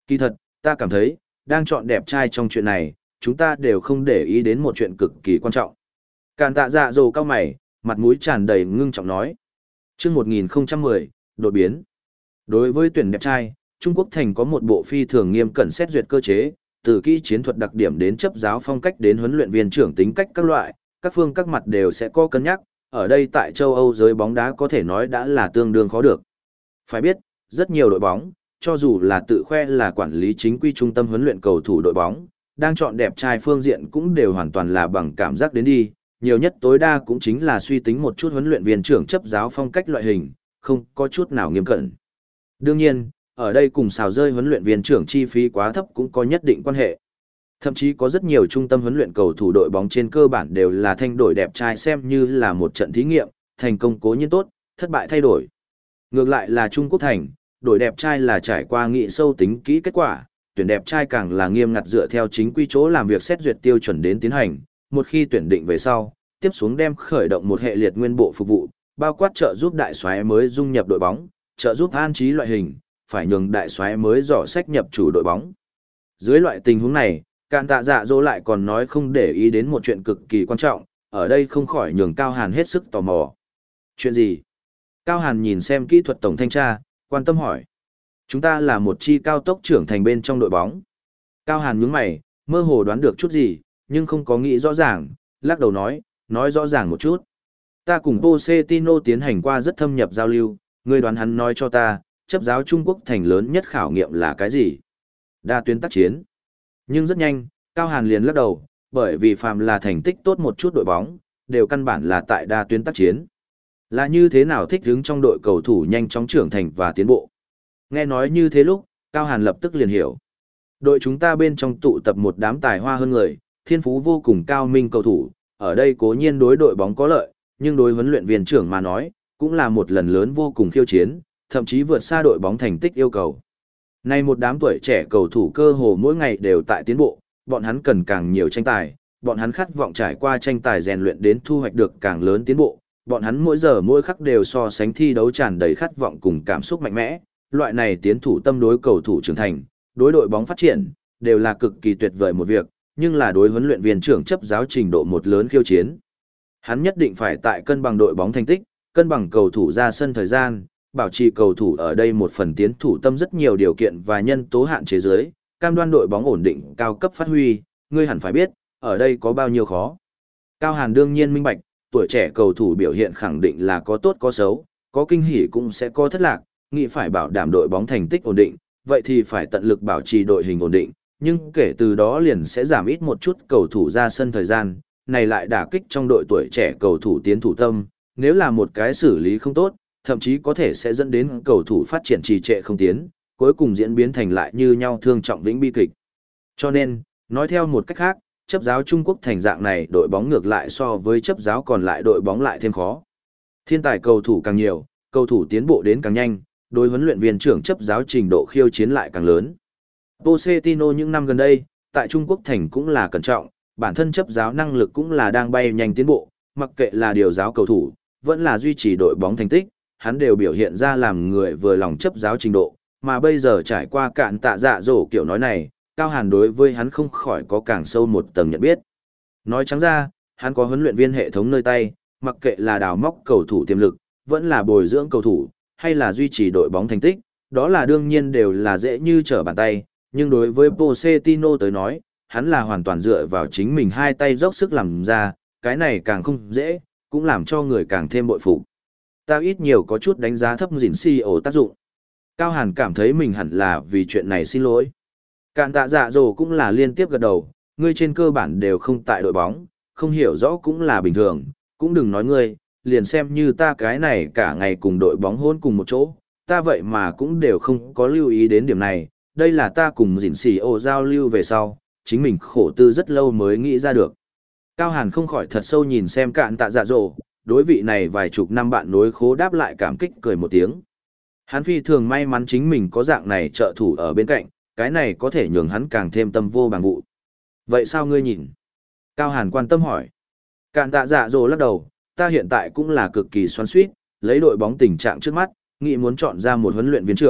S1: Kỳ thật, ta cảm thấy, đang chọn đẹp trai trong chuyện này, chúng ta đều không để ý đến một chuyện cực kỳ quan trọng. Càn tạ dạ dồ cao mày, mặt mũi tràn đầy ngưng trọng nói. Trước một nghìn không trăm mười, đột biến. Đối với tuyển đẹp trai, Trung Quốc Thành có một bộ phi thường nghiêm cẩn xét duyệt cơ chế, từ kỹ chiến thuật đặc điểm đến chấp giáo phong cách đến huấn luyện viên trưởng tính cách các loại, các phương các mặt đều sẽ có cân nhắc, ở đây tại châu Âu giới bóng đá có thể nói đã là tương đương khó được. Phải biết, rất nhiều đội bóng, cho dù là tự khoe là quản lý chính quy trung tâm huấn luyện cầu thủ đội bóng, đang chọn đẹp trai phương diện cũng đều hoàn toàn là bằng cảm giác đến đi, nhiều nhất tối đa cũng chính là suy tính một chút huấn luyện viên trưởng chấp giáo phong cách loại hình, không có chút nào nghiêm cẩn. Đương nhiên, ở đây cùng xào rơi huấn luyện viên trưởng chi phí quá thấp cũng có nhất định quan hệ. Thậm chí có rất nhiều trung tâm huấn luyện cầu thủ đội bóng trên cơ bản đều là thanh đổi đẹp trai xem như là một trận thí nghiệm, thành công cố nhiên tốt, thất bại thay đổi. Ngược lại là Trung Quốc Thành, đổi đẹp trai là trải qua nghị sâu tính kỹ kết quả, tuyển đẹp trai càng là nghiêm ngặt dựa theo chính quy chỗ làm việc xét duyệt tiêu chuẩn đến tiến hành, một khi tuyển định về sau, tiếp xuống đem khởi động một hệ liệt nguyên bộ phục vụ, bao quát trợ giúp đại soái mới dung nhập đội bóng, trợ giúp an trí loại hình, phải nhường đại soái mới dò sách nhập chủ đội bóng. Dưới loại tình huống này, Càn tạ dạ dỗ lại còn nói không để ý đến một chuyện cực kỳ quan trọng, ở đây không khỏi nhường Cao Hàn hết sức tò mò. Chuyện gì? Cao Hàn nhìn xem kỹ thuật tổng thanh tra, quan tâm hỏi. Chúng ta là một chi cao tốc trưởng thành bên trong đội bóng. Cao Hàn nhướng mày, mơ hồ đoán được chút gì, nhưng không có nghĩ rõ ràng, lắc đầu nói, nói rõ ràng một chút. Ta cùng Pochettino tiến hành qua rất thâm nhập giao lưu, ngươi đoán hắn nói cho ta, chấp giáo Trung Quốc Thành lớn nhất khảo nghiệm là cái gì? Đa tuyến tác chiến. Nhưng rất nhanh, Cao Hàn liền lắc đầu, bởi vì phàm là thành tích tốt một chút đội bóng, đều căn bản là tại đa tuyến tác chiến. Là như thế nào thích ứng trong đội cầu thủ nhanh chóng trưởng thành và tiến bộ. Nghe nói như thế lúc, Cao Hàn lập tức liền hiểu. Đội chúng ta bên trong tụ tập một đám tài hoa hơn người, thiên phú vô cùng cao minh cầu thủ, ở đây cố nhiên đối đội bóng có lợi, nhưng đối huấn luyện viên trưởng mà nói, cũng là một lần lớn vô cùng khiêu chiến, thậm chí vượt xa đội bóng thành tích yêu cầu. Nay một đám tuổi trẻ cầu thủ cơ hồ mỗi ngày đều tại tiến bộ, bọn hắn cần càng nhiều tranh tài, bọn hắn khát vọng trải qua tranh tài rèn luyện đến thu hoạch được càng lớn tiến bộ, bọn hắn mỗi giờ mỗi khắc đều so sánh thi đấu tràn đầy khát vọng cùng cảm xúc mạnh mẽ, loại này tiến thủ tâm đối cầu thủ trưởng thành, đối đội bóng phát triển, đều là cực kỳ tuyệt vời một việc, nhưng là đối huấn luyện viên trưởng chấp giáo trình độ một lớn khiêu chiến. Hắn nhất định phải tại cân bằng đội bóng thành tích, cân bằng cầu thủ ra sân thời gian, bảo trì cầu thủ ở đây một phần tiến thủ tâm rất nhiều điều kiện và nhân tố hạn chế giới, cam đoan đội bóng ổn định cao cấp phát huy, ngươi hẳn phải biết, ở đây có bao nhiêu khó. Cao Hàn đương nhiên minh bạch, tuổi trẻ cầu thủ biểu hiện khẳng định là có tốt có xấu, có kinh hỉ cũng sẽ có thất lạc, nghĩ phải bảo đảm đội bóng thành tích ổn định, vậy thì phải tận lực bảo trì đội hình ổn định, nhưng kể từ đó liền sẽ giảm ít một chút cầu thủ ra sân thời gian, này lại đả kích trong đội tuổi trẻ cầu thủ tiến thủ tâm, nếu là một cái xử lý không tốt, thậm chí có thể sẽ dẫn đến cầu thủ phát triển trì trệ không tiến, cuối cùng diễn biến thành lại như nhau thương trọng vĩnh bi kịch. Cho nên, nói theo một cách khác, chấp giáo Trung Quốc Thành dạng này đội bóng ngược lại so với chấp giáo còn lại đội bóng lại thêm khó. Thiên tài cầu thủ càng nhiều, cầu thủ tiến bộ đến càng nhanh, đối huấn luyện viên trưởng chấp giáo trình độ khiêu chiến lại càng lớn. Pochettino những năm gần đây, tại Trung Quốc Thành cũng là cẩn trọng, bản thân chấp giáo năng lực cũng là đang bay nhanh tiến bộ, mặc kệ là điều giáo cầu thủ, vẫn là duy trì đội bóng thành tích, hắn đều biểu hiện ra làm người vừa lòng chấp giáo trình độ, mà bây giờ trải qua cạn tạ dạ dỗ kiểu nói này, Cao Hàn đối với hắn không khỏi có càng sâu một tầng nhận biết. Nói trắng ra, hắn có huấn luyện viên hệ thống nơi tay, mặc kệ là đào móc cầu thủ tiềm lực, vẫn là bồi dưỡng cầu thủ, hay là duy trì đội bóng thành tích, đó là đương nhiên đều là dễ như trở bàn tay, nhưng đối với Pochettino tới nói, hắn là hoàn toàn dựa vào chính mình hai tay dốc sức làm ra, cái này càng không dễ, cũng làm cho người càng thêm bội phục. Ta ít nhiều có chút đánh giá thấp Dĩnh xê e ô tác dụng. Cao Hàn cảm thấy mình hẳn là vì chuyện này xin lỗi. Cạn tạ dạ dỗ cũng là liên tiếp gật đầu, ngươi trên cơ bản đều không tại đội bóng, không hiểu rõ cũng là bình thường, cũng đừng nói ngươi, liền xem như ta cái này cả ngày cùng đội bóng hôn cùng một chỗ, ta vậy mà cũng đều không có lưu ý đến điểm này, đây là ta cùng Dĩnh xì ô giao lưu về sau, chính mình khổ tư rất lâu mới nghĩ ra được. Cao Hàn không khỏi thật sâu nhìn xem cạn tạ dạ dỗ, đối vị này vài chục năm bạn nối khố đáp lại cảm kích cười một tiếng. Hắn phi thường may mắn chính mình có dạng này trợ thủ ở bên cạnh, cái này có thể nhường hắn càng thêm tâm vô bằng vụ. Vậy sao ngươi nhìn? Cao Hàn quan tâm hỏi. Cạn tạ dạ dỗ lắc đầu, ta hiện tại cũng là cực kỳ xoắn xuýt, lấy đội bóng tình trạng trước mắt, nghĩ muốn chọn ra một huấn luyện viên trưởng,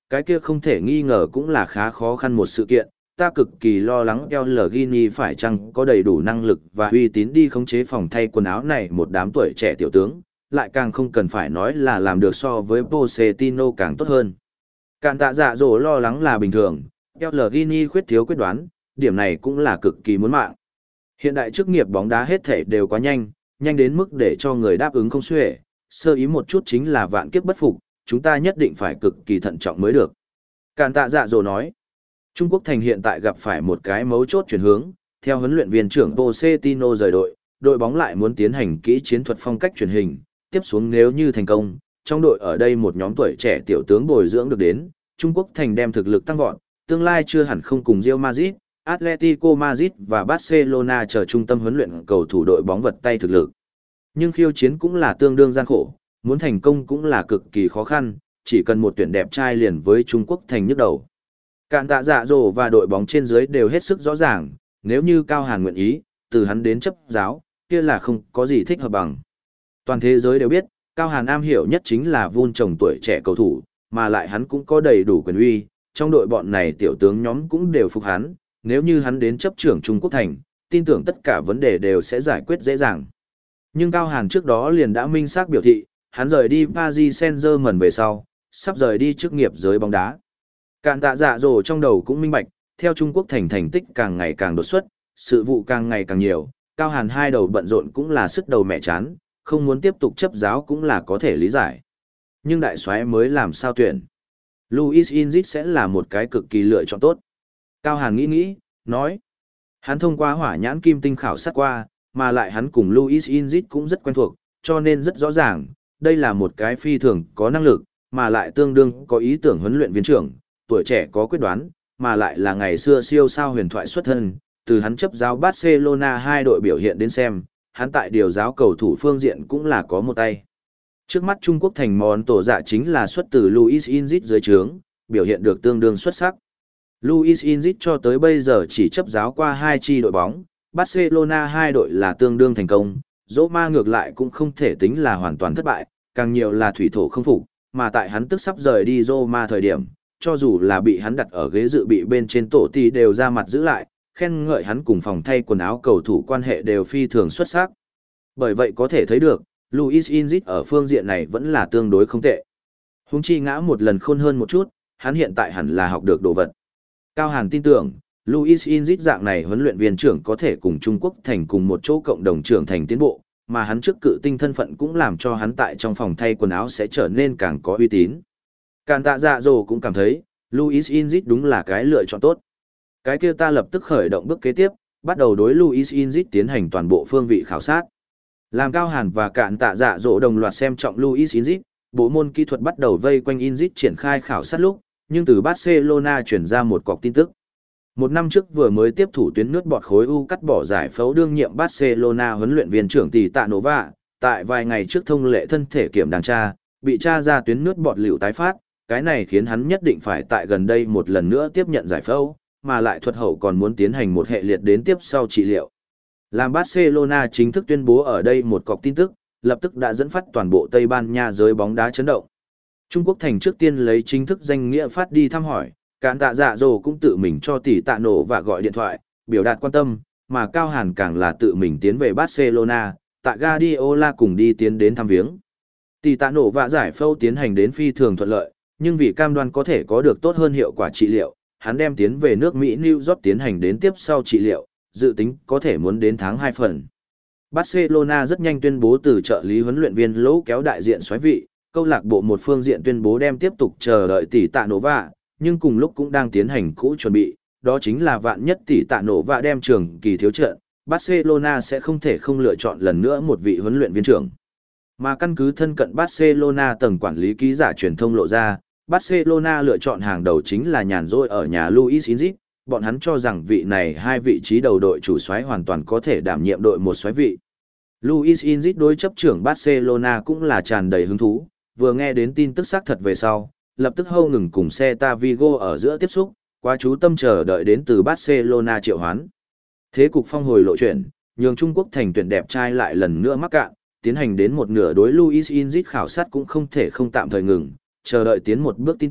S1: Cái kia không thể nghi ngờ cũng là khá khó khăn một sự kiện, ta cực kỳ lo lắng El Gini phải chăng có đầy đủ năng lực và uy tín đi khống chế phòng thay quần áo này một đám tuổi trẻ tiểu tướng, lại càng không cần phải nói là làm được so với Pochettino càng tốt hơn. Cản tạ dạ dỗ lo lắng là bình thường, El Gini khuyết thiếu quyết đoán, điểm này cũng là cực kỳ muốn mạng. Hiện đại chức nghiệp bóng đá hết thể đều quá nhanh, nhanh đến mức để cho người đáp ứng không xuể, sơ ý một chút chính là vạn kiếp bất phục, chúng ta nhất định phải cực kỳ thận trọng mới được. Cản tạ dạ dỗ nói, Trung Quốc thành hiện tại gặp phải một cái mấu chốt chuyển hướng, theo huấn luyện viên trưởng Pochettino rời đội, đội bóng lại muốn tiến hành kỹ chiến thuật phong cách truyền hình, tiếp xuống nếu như thành công, trong đội ở đây một nhóm tuổi trẻ tiểu tướng bồi dưỡng được đến, Trung Quốc thành đem thực lực tăng vọt, tương lai chưa hẳn không cùng Real Madrid, Atletico Madrid và Barcelona chờ trung tâm huấn luyện cầu thủ đội bóng vật tay thực lực. Nhưng khiêu chiến cũng là tương đương gian khổ, muốn thành công cũng là cực kỳ khó khăn, chỉ cần một tuyển đẹp trai liền với Trung Quốc thành nhức đầu. Cản tạ dạ dỗ và đội bóng trên dưới đều hết sức rõ ràng, nếu như Cao Hàn nguyện ý, từ hắn đến chấp giáo, kia là không có gì thích hợp bằng. Toàn thế giới đều biết, Cao Hàn am hiểu nhất chính là vun trồng tuổi trẻ cầu thủ, mà lại hắn cũng có đầy đủ quyền uy, trong đội bọn này tiểu tướng nhóm cũng đều phục hắn, nếu như hắn đến chấp trưởng Trung Quốc thành, tin tưởng tất cả vấn đề đều sẽ giải quyết dễ dàng. Nhưng Cao Hàn trước đó liền đã minh xác biểu thị, hắn rời đi Paris Saint-Germain về sau, sắp rời đi chức nghiệp giới bóng đá. Cản tạ dạ dỗ trong đầu cũng minh bạch, theo Trung Quốc thành thành tích càng ngày càng đột xuất, sự vụ càng ngày càng nhiều, Cao Hàn hai đầu bận rộn cũng là sức đầu mẹ chán, không muốn tiếp tục chấp giáo cũng là có thể lý giải. Nhưng đại soái mới làm sao tuyển? Luis Inzit sẽ là một cái cực kỳ lựa chọn tốt. Cao Hàn nghĩ nghĩ, nói. Hắn thông qua hỏa nhãn kim tinh khảo sát qua, mà lại hắn cùng Luis Inzit cũng rất quen thuộc, cho nên rất rõ ràng, đây là một cái phi thường có năng lực, mà lại tương đương có ý tưởng huấn luyện viên trưởng, tuổi trẻ có quyết đoán, mà lại là ngày xưa siêu sao huyền thoại xuất thân, từ hắn chấp giáo Barcelona hai đội biểu hiện đến xem, hắn tại điều giáo cầu thủ phương diện cũng là có một tay. Trước mắt Trung Quốc thành món tổ dạ chính là xuất từ Luis Inzit dưới trướng, biểu hiện được tương đương xuất sắc. Luis Inzit cho tới bây giờ chỉ chấp giáo qua hai chi đội bóng, Barcelona hai đội là tương đương thành công, Roma ngược lại cũng không thể tính là hoàn toàn thất bại, càng nhiều là thủy thổ không phục, mà tại hắn tức sắp rời đi Roma thời điểm, cho dù là bị hắn đặt ở ghế dự bị bên trên tổ tỷ đều ra mặt giữ lại, khen ngợi hắn cùng phòng thay quần áo cầu thủ quan hệ đều phi thường xuất sắc. Bởi vậy có thể thấy được, Luis Inzit ở phương diện này vẫn là tương đối không tệ. Huống chi ngã một lần khôn hơn một chút, hắn hiện tại hẳn là học được đồ vật. Cao Hàn tin tưởng, Luis Inzit dạng này huấn luyện viên trưởng có thể cùng Trung Quốc thành cùng một chỗ cộng đồng trưởng thành tiến bộ, mà hắn trước cự tinh thân phận cũng làm cho hắn tại trong phòng thay quần áo sẽ trở nên càng có uy tín. Cản tạ dạ dỗ cũng cảm thấy, Luis Inzit đúng là cái lựa chọn tốt. Cái kia ta lập tức khởi động bước kế tiếp, bắt đầu đối Luis Inzit tiến hành toàn bộ phương vị khảo sát. Làm Cao Hàn và Cản tạ dạ dỗ đồng loạt xem trọng Luis Inzit, bộ môn kỹ thuật bắt đầu vây quanh Inzit triển khai khảo sát lúc, nhưng từ Barcelona chuyển ra một cọc tin tức. Một năm trước vừa mới tiếp thủ tuyến nước bọt khối U cắt bỏ giải phẫu đương nhiệm Barcelona huấn luyện viên trưởng Tỷ Tạ Nova, tại vài ngày trước thông lệ thân thể kiểm đàng tra, bị tra ra tuyến nước bọt liệu tái phát, cái này khiến hắn nhất định phải tại gần đây một lần nữa tiếp nhận giải phẫu, mà lại thuật hậu còn muốn tiến hành một hệ liệt đến tiếp sau trị liệu. Làm Barcelona chính thức tuyên bố ở đây một cọc tin tức, lập tức đã dẫn phát toàn bộ Tây Ban Nha giới bóng đá chấn động. Trung Quốc thành trước tiên lấy chính thức danh nghĩa phát đi thăm hỏi, Cản tạ dạ dỗ cũng tự mình cho Tỷ Tạ Nổ và gọi điện thoại, biểu đạt quan tâm, mà Cao Hàn càng là tự mình tiến về Barcelona, tại Guardiola cùng đi tiến đến thăm viếng. Tỷ Tạ Nổ và giải phẫu tiến hành đến phi thường thuận lợi, nhưng vì cam đoan có thể có được tốt hơn hiệu quả trị liệu, hắn đem tiến về nước Mỹ New York tiến hành đến tiếp sau trị liệu, dự tính có thể muốn đến tháng hai phần. Barcelona rất nhanh tuyên bố từ trợ lý huấn luyện viên lỗ kéo đại diện soái vị, câu lạc bộ một phương diện tuyên bố đem tiếp tục chờ đợi Tỷ Tạ Nổ vạ, nhưng cùng lúc cũng đang tiến hành cũ chuẩn bị, đó chính là vạn nhất Tỷ Tạ Nổ vạ đem trường kỳ thiếu trận, Barcelona sẽ không thể không lựa chọn lần nữa một vị huấn luyện viên trưởng. Mà căn cứ thân cận Barcelona tầng quản lý ký giả truyền thông lộ ra, Barcelona lựa chọn hàng đầu chính là nhàn rỗi ở nhà Luis Inzit, bọn hắn cho rằng vị này hai vị trí đầu đội chủ soái hoàn toàn có thể đảm nhiệm đội một soái vị. Luis Inzit đối chấp trưởng Barcelona cũng là tràn đầy hứng thú, vừa nghe đến tin tức xác thật về sau, lập tức hâu ngừng cùng Celta Vigo ở giữa tiếp xúc, quá chú tâm chờ đợi đến từ Barcelona triệu hoán. Thế cục phong hồi lộ chuyển, nhường Trung Quốc thành tuyển đẹp trai lại lần nữa mắc cạn, tiến hành đến một nửa đối Luis Inzit khảo sát cũng không thể không tạm thời ngừng, chờ đợi tiến một bước tin tức,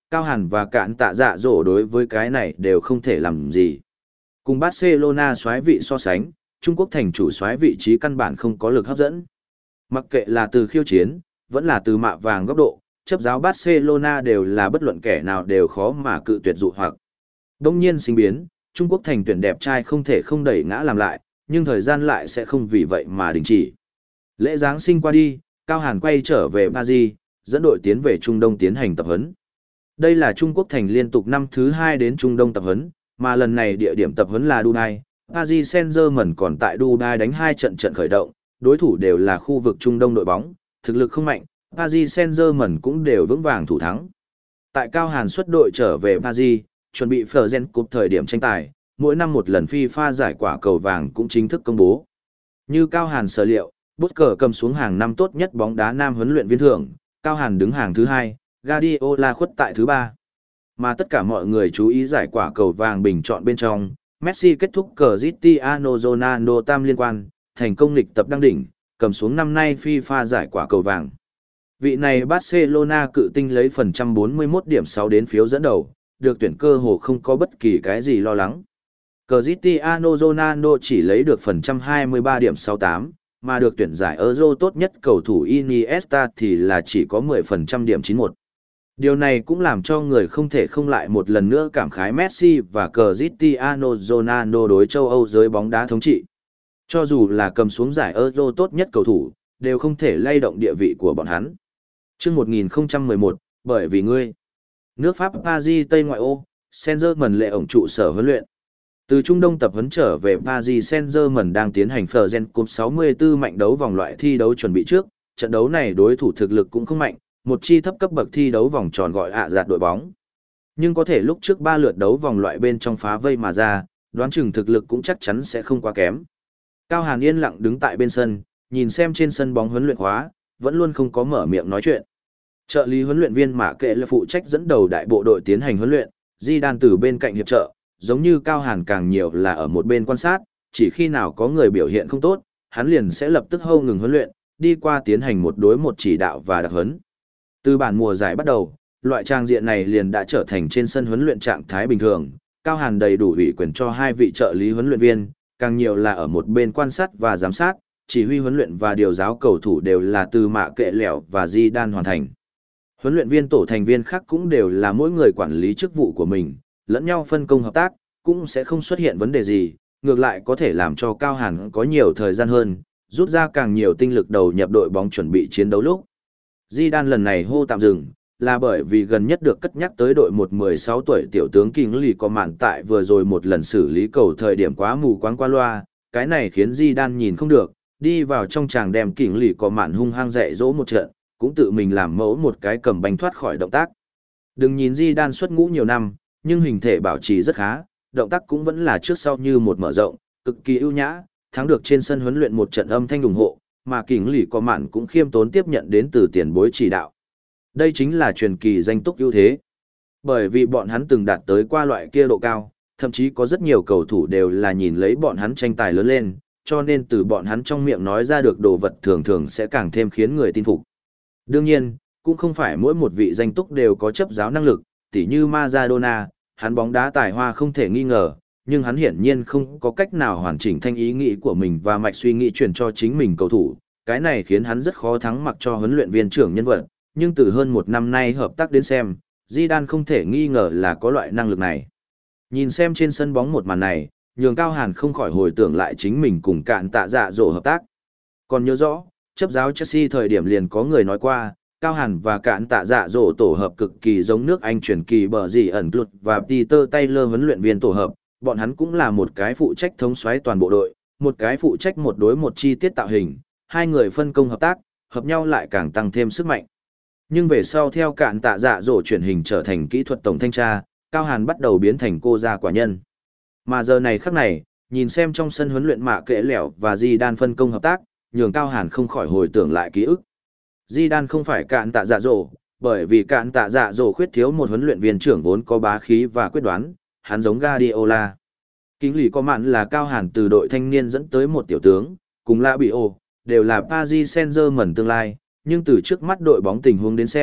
S1: Cao Hàn và Cạn Tạ Dạ Dỗ đối với cái này đều không thể làm gì. Cùng Barcelona soái vị so sánh, Trung Quốc thành chủ soái vị trí căn bản không có lực hấp dẫn. Mặc kệ là từ khiêu chiến, vẫn là từ mạ vàng góc độ, chấp giáo Barcelona đều là bất luận kẻ nào đều khó mà cự tuyệt dụ hoặc. Đông nhiên sinh biến, Trung Quốc thành tuyển đẹp trai không thể không đẩy ngã làm lại, nhưng thời gian lại sẽ không vì vậy mà đình chỉ. Lễ Giáng sinh qua đi, Cao Hàn quay trở về Paris, dẫn đội tiến về Trung Đông tiến hành tập huấn. Đây là Trung Quốc thành liên tục năm thứ hai đến Trung Đông tập huấn, mà lần này địa điểm tập huấn là Dubai. Paris Saint-Germain còn tại Dubai đánh hai trận trận khởi động, đối thủ đều là khu vực Trung Đông đội bóng, thực lực không mạnh, Paris Saint-Germain cũng đều vững vàng thủ thắng. Tại Cao Hàn xuất đội trở về Paris, chuẩn bị Fleuren Cup thời điểm tranh tài, mỗi năm một lần FIFA giải quả cầu vàng cũng chính thức công bố. Như Cao Hàn sở liệu, Busker cầm xuống hàng năm tốt nhất bóng đá nam huấn luyện viên thưởng, Cao Hàn đứng hàng thứ hai, Guardiola khuất tại thứ ba. Mà tất cả mọi người chú ý giải quả cầu vàng bình chọn bên trong, Messi kết thúc Cristiano Ronaldo tam liên quan, thành công lịch tập đăng đỉnh, cầm xuống năm nay FIFA giải quả cầu vàng. Vị này Barcelona cự tinh lấy phần trăm bốn mươi mốt điểm sáu đến phiếu dẫn đầu, được tuyển cơ hồ không có bất kỳ cái gì lo lắng. Cristiano Ronaldo chỉ lấy được phần trăm hai mươi ba điểm sáu tám, mà được tuyển giải Euro tốt nhất cầu thủ Iniesta thì là chỉ có mười phần trăm điểm chín một. Điều này cũng làm cho người không thể không lại một lần nữa cảm khái Messi và Cristiano Ronaldo đối châu Âu giới bóng đá thống trị. Cho dù là cầm xuống giải Euro tốt nhất cầu thủ, đều không thể lay động địa vị của bọn hắn. Trước một nghìn không trăm mười một, bởi vì ngươi. Nước Pháp Paris Tây ngoại ô, Saint-Germain lệ ổng trụ sở huấn luyện. Từ Trung Đông tập huấn trở về Paris Saint-Germain đang tiến hành Fleuren Cup sáu mươi tư mạnh đấu vòng loại thi đấu chuẩn bị trước, trận đấu này đối thủ thực lực cũng không mạnh, một chi thấp cấp bậc thi đấu vòng tròn gọi ạ giạt đội bóng. Nhưng có thể lúc trước ba lượt đấu vòng loại bên trong phá vây mà ra, đoán chừng thực lực cũng chắc chắn sẽ không quá kém. Cao Hàn yên lặng đứng tại bên sân, nhìn xem trên sân bóng huấn luyện hóa, vẫn luôn không có mở miệng nói chuyện. Trợ lý huấn luyện viên Mã Kệ là phụ trách dẫn đầu đại bộ đội tiến hành huấn luyện, Di Đan từ bên cạnh hiệp trợ, giống như Cao Hàn càng nhiều là ở một bên quan sát, chỉ khi nào có người biểu hiện không tốt, hắn liền sẽ lập tức hâu ngừng huấn luyện, đi qua tiến hành một đối một chỉ đạo và đặc huấn. Từ bản mùa giải bắt đầu, loại trang diện này liền đã trở thành trên sân huấn luyện trạng thái bình thường, Cao Hàn đầy đủ ủy quyền cho hai vị trợ lý huấn luyện viên, càng nhiều là ở một bên quan sát và giám sát, chỉ huy huấn luyện và điều giáo cầu thủ đều là từ Mã Kệ Lẻo và Di Đan hoàn thành. Huấn luyện viên tổ thành viên khác cũng đều là mỗi người quản lý chức vụ của mình, lẫn nhau phân công hợp tác, cũng sẽ không xuất hiện vấn đề gì, ngược lại có thể làm cho Cao Hàn có nhiều thời gian hơn, rút ra càng nhiều tinh lực đầu nhập đội bóng chuẩn bị chiến đấu lúc. Di Đan lần này hô tạm dừng, là bởi vì gần nhất được cất nhắc tới đội một mười sáu tuổi tiểu tướng Kinh Lì có mạn tại vừa rồi một lần xử lý cầu thời điểm quá mù quáng qua loa, cái này khiến Di Đan nhìn không được, đi vào trong tràng đem Kinh Lì có mạn hung hăng dạy dỗ một trận, cũng tự mình làm mẫu một cái cầm bánh thoát khỏi động tác. Đừng nhìn Di Đan xuất ngũ nhiều năm, nhưng hình thể bảo trì rất khá, động tác cũng vẫn là trước sau như một mở rộng, cực kỳ ưu nhã, thắng được trên sân huấn luyện một trận âm thanh ủng hộ, mà Kinh Lì có mạn cũng khiêm tốn tiếp nhận đến từ tiền bối chỉ đạo. Đây chính là truyền kỳ danh túc ưu thế. Bởi vì bọn hắn từng đạt tới qua loại kia độ cao, thậm chí có rất nhiều cầu thủ đều là nhìn lấy bọn hắn tranh tài lớn lên, cho nên từ bọn hắn trong miệng nói ra được đồ vật thường thường sẽ càng thêm khiến người tin phục. Đương nhiên, cũng không phải mỗi một vị danh túc đều có chấp giáo năng lực, tỉ như Maradona, hắn bóng đá tài hoa không thể nghi ngờ, nhưng hắn hiển nhiên không có cách nào hoàn chỉnh thanh ý nghĩ của mình và mạch suy nghĩ truyền cho chính mình cầu thủ, cái này khiến hắn rất khó thắng mặc cho huấn luyện viên trưởng nhân vật, nhưng từ hơn một năm nay hợp tác đến xem, Zidane không thể nghi ngờ là có loại năng lực này. Nhìn xem trên sân bóng một màn này, nhường Cao Hàn không khỏi hồi tưởng lại chính mình cùng Cạn Tạ Dạ Dỗ hợp tác. Còn nhớ rõ, chấp giáo Chelsea thời điểm liền có người nói qua, Cao Hàn và Cạn Tạ Dạ Dỗ tổ hợp cực kỳ giống nước Anh truyền kỳ bờ gì ẩn luật và Peter Taylor huấn luyện viên tổ hợp, bọn hắn cũng là một cái phụ trách thống soái toàn bộ đội, một cái phụ trách một đối một chi tiết tạo hình, hai người phân công hợp tác, hợp nhau lại càng tăng thêm sức mạnh. Nhưng về sau theo Cạn Tạ Dạ Dỗ chuyển hình trở thành kỹ thuật tổng thanh tra, Cao Hàn bắt đầu biến thành cô gia quả nhân. Mà giờ này khắc này, nhìn xem trong sân huấn luyện Mã Kệ Lẻo và Zidane phân công hợp tác, nhường Cao Hàn không khỏi hồi tưởng lại ký ức. Zidane không phải Cạn Tạ Dạ Dỗ, bởi vì Cạn Tạ Dạ Dỗ khuyết thiếu một huấn luyện viên trưởng vốn có bá khí và quyết đoán, hắn giống Guardiola. Kính lì có mạn là Cao Hàn từ đội thanh niên dẫn tới một tiểu tướng, cùng La Bị Ô, đều là Paris Saint-Germain tương lai, nhưng từ trước mắt đội bóng tình huống đến xem,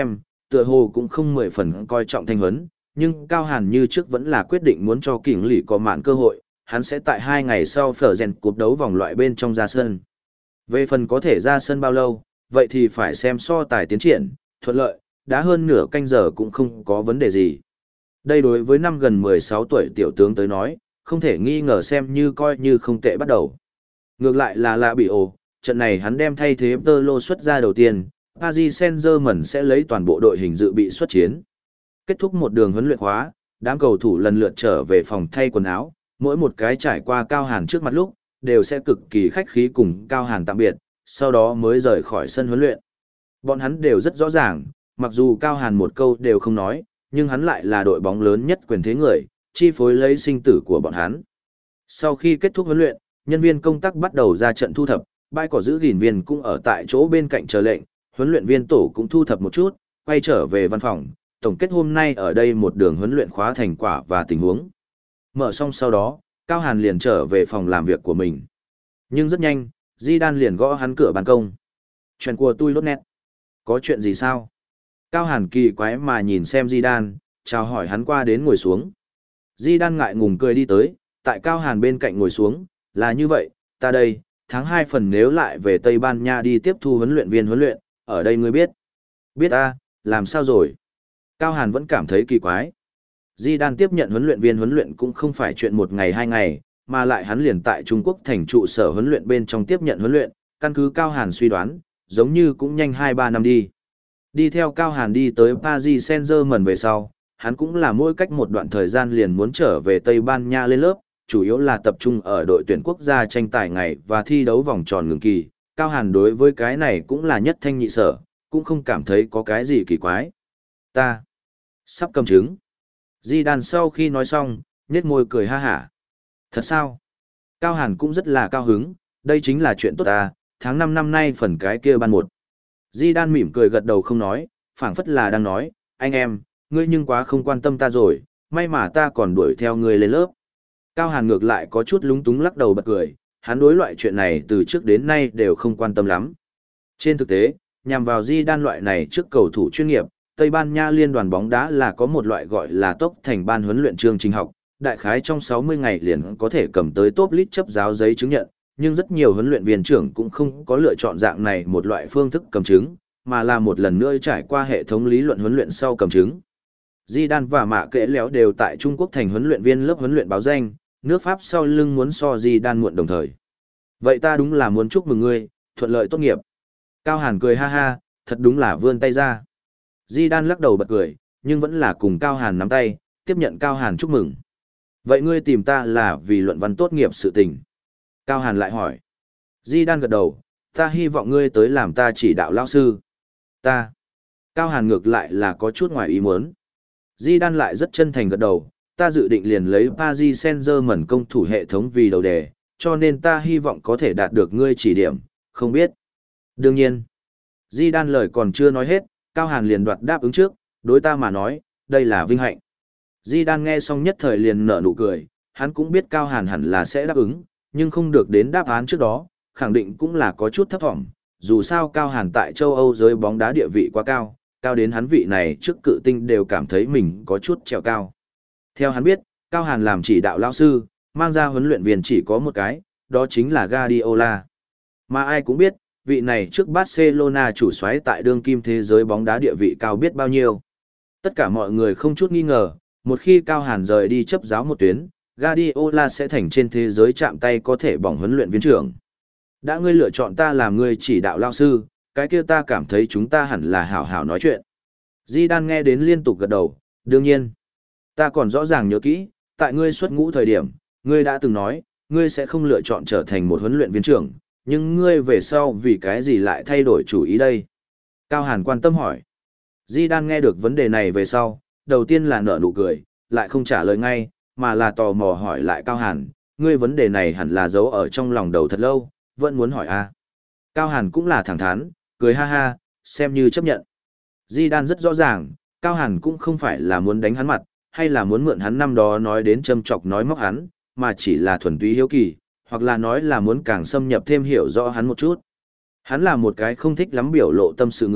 S1: tựa hồ cũng không mười phần coi trọng thanh huấn, nhưng Cao Hàn như trước vẫn là quyết định muốn cho Kình Lỷ có mạn cơ hội, hắn sẽ tại hai ngày sau phở rèn cuộc đấu vòng loại bên trong ra sân. Về phần có thể ra sân bao lâu, vậy thì phải xem so tài tiến triển, thuận lợi, đã hơn nửa canh giờ cũng không có vấn đề gì. Đây đối với năm gần mười sáu tuổi tiểu tướng tới nói, không thể nghi ngờ xem như coi như không tệ bắt đầu. Ngược lại là lạ bị ổ, trận này hắn đem thay thế Tơ Lô xuất ra đầu tiên, Paris Saint-Germain sẽ lấy toàn bộ đội hình dự bị xuất chiến. Kết thúc một đường huấn luyện khóa, đám cầu thủ lần lượt trở về phòng thay quần áo, mỗi một cái trải qua Cao Hàn trước mặt lúc, đều sẽ cực kỳ khách khí cùng Cao Hàn tạm biệt, sau đó mới rời khỏi sân huấn luyện. Bọn hắn đều rất rõ ràng, mặc dù Cao Hàn một câu đều không nói, nhưng hắn lại là đội bóng lớn nhất quyền thế người, chi phối lấy sinh tử của bọn hắn. Sau khi kết thúc huấn luyện, nhân viên công tác bắt đầu ra trận thu thập, bãi cỏ giữ gìn viên cũng ở tại chỗ bên cạnh chờ lệnh, huấn luyện viên tổ cũng thu thập một chút, quay trở về văn phòng, tổng kết hôm nay ở đây một đường huấn luyện khóa thành quả và tình huống. Mở xong sau đó, Cao Hàn liền trở về phòng làm việc của mình. Nhưng rất nhanh, Di Đan liền gõ hắn cửa ban công. Chuyện của tôi lốt nét. Có chuyện gì sao? Cao Hàn kỳ quái mà nhìn xem Di Đan, chào hỏi hắn qua đến ngồi xuống. Di Đan ngại ngùng cười đi tới, tại Cao Hàn bên cạnh ngồi xuống, là như vậy, ta đây, tháng hai phần nếu lại về Tây Ban Nha đi tiếp thu huấn luyện viên huấn luyện, ở đây ngươi biết. Biết a, làm sao rồi? Cao Hàn vẫn cảm thấy kỳ quái. Di Đan tiếp nhận huấn luyện viên huấn luyện cũng không phải chuyện một ngày hai ngày, mà lại hắn liền tại Trung Quốc thành trụ sở huấn luyện bên trong tiếp nhận huấn luyện, căn cứ Cao Hàn suy đoán, giống như cũng nhanh hai ba năm đi. Đi theo Cao Hàn đi tới Paris Saint-Germain về sau, hắn cũng là mỗi cách một đoạn thời gian liền muốn trở về Tây Ban Nha lên lớp, chủ yếu là tập trung ở đội tuyển quốc gia tranh tài ngày và thi đấu vòng tròn ngừng kỳ. Cao Hàn đối với cái này cũng là nhất thanh nhị sở, cũng không cảm thấy có cái gì kỳ quái. Ta sắp cầm chứng. Di Đan sau khi nói xong, nhếch môi cười ha hả. Thật sao? Cao Hàn cũng rất là cao hứng, đây chính là chuyện tốt ta, tháng năm năm nay phần cái kia ban một. Di Đan mỉm cười gật đầu không nói, phảng phất là đang nói, anh em, ngươi nhưng quá không quan tâm ta rồi, may mà ta còn đuổi theo ngươi lên lớp. Cao Hàn ngược lại có chút lúng túng lắc đầu bật cười, hắn đối loại chuyện này từ trước đến nay đều không quan tâm lắm. Trên thực tế, nhằm vào Di Đan loại này trước cầu thủ chuyên nghiệp, Tây Ban Nha liên đoàn bóng đá là có một loại gọi là tốc thành ban huấn luyện chương trình học, đại khái trong sáu mươi ngày liền có thể cầm tới top list chấp giáo giấy chứng nhận, nhưng rất nhiều huấn luyện viên trưởng cũng không có lựa chọn dạng này một loại phương thức cầm chứng, mà là một lần nữa trải qua hệ thống lý luận huấn luyện sau cầm chứng. Di Đan và Mạ Kệ Léo đều tại Trung Quốc thành huấn luyện viên lớp huấn luyện báo danh, nước Pháp sau lưng muốn so Di Đan muộn đồng thời. Vậy ta đúng là muốn chúc mừng ngươi, thuận lợi tốt nghiệp. Cao Hàn cười ha ha, thật đúng là vươn tay ra. Di Đan lắc đầu bật cười, nhưng vẫn là cùng Cao Hàn nắm tay, tiếp nhận Cao Hàn chúc mừng. Vậy ngươi tìm ta là vì luận văn tốt nghiệp sự tình. Cao Hàn lại hỏi. Di Đan gật đầu, ta hy vọng ngươi tới làm ta chỉ đạo lão sư. Ta. Cao Hàn ngược lại là có chút ngoài ý muốn. Di Đan lại rất chân thành gật đầu, ta dự định liền lấy Paris Saint-Germain công thủ hệ thống vì đầu đề, cho nên ta hy vọng có thể đạt được ngươi chỉ điểm, không biết. Đương nhiên. Di Đan lời còn chưa nói hết, Cao Hàn liền đoạt đáp ứng trước, đối ta mà nói, đây là vinh hạnh. Di Đan nghe xong nhất thời liền nở nụ cười, hắn cũng biết Cao Hàn hẳn là sẽ đáp ứng, nhưng không được đến đáp án trước đó, khẳng định cũng là có chút thấp vọng. Dù sao Cao Hàn tại châu Âu giới bóng đá địa vị quá cao, cao đến hắn vị này trước cự tinh đều cảm thấy mình có chút trèo cao. Theo hắn biết, Cao Hàn làm chỉ đạo lão sư, mang ra huấn luyện viên chỉ có một cái, đó chính là Guardiola. Mà ai cũng biết, vị này trước Barcelona chủ soái tại đương kim thế giới bóng đá địa vị cao biết bao nhiêu. Tất cả mọi người không chút nghi ngờ, một khi Cao Hàn rời đi chấp giáo một tuyến, Guardiola sẽ thành trên thế giới chạm tay có thể bỏng huấn luyện viên trưởng. Đã ngươi lựa chọn ta làm ngươi chỉ đạo lao sư, cái kia ta cảm thấy chúng ta hẳn là hảo hảo nói chuyện. Di Đan nghe đến liên tục gật đầu, đương nhiên. Ta còn rõ ràng nhớ kỹ, tại ngươi xuất ngũ thời điểm, ngươi đã từng nói, ngươi sẽ không lựa chọn trở thành một huấn luyện viên trưởng, nhưng ngươi về sau vì cái gì lại thay đổi chủ ý đây? Cao Hàn quan tâm hỏi. Di Đan nghe được vấn đề này về sau, đầu tiên là nở nụ cười, lại không trả lời ngay, mà là tò mò hỏi lại Cao Hàn, ngươi vấn đề này hẳn là giấu ở trong lòng đầu thật lâu, vẫn muốn hỏi à. Cao Hàn cũng là thẳng thắn, cười ha ha, xem như chấp nhận. Di Đan rất rõ ràng, Cao Hàn cũng không phải là muốn đánh hắn mặt, hay là muốn mượn hắn năm đó nói đến châm chọc nói móc hắn, mà chỉ là thuần túy hiếu kỳ, hoặc là nói là muốn càng xâm nhập thêm hiểu rõ hắn một chút. Hắn là một cái không thích lắm biểu lộ tâm sự người,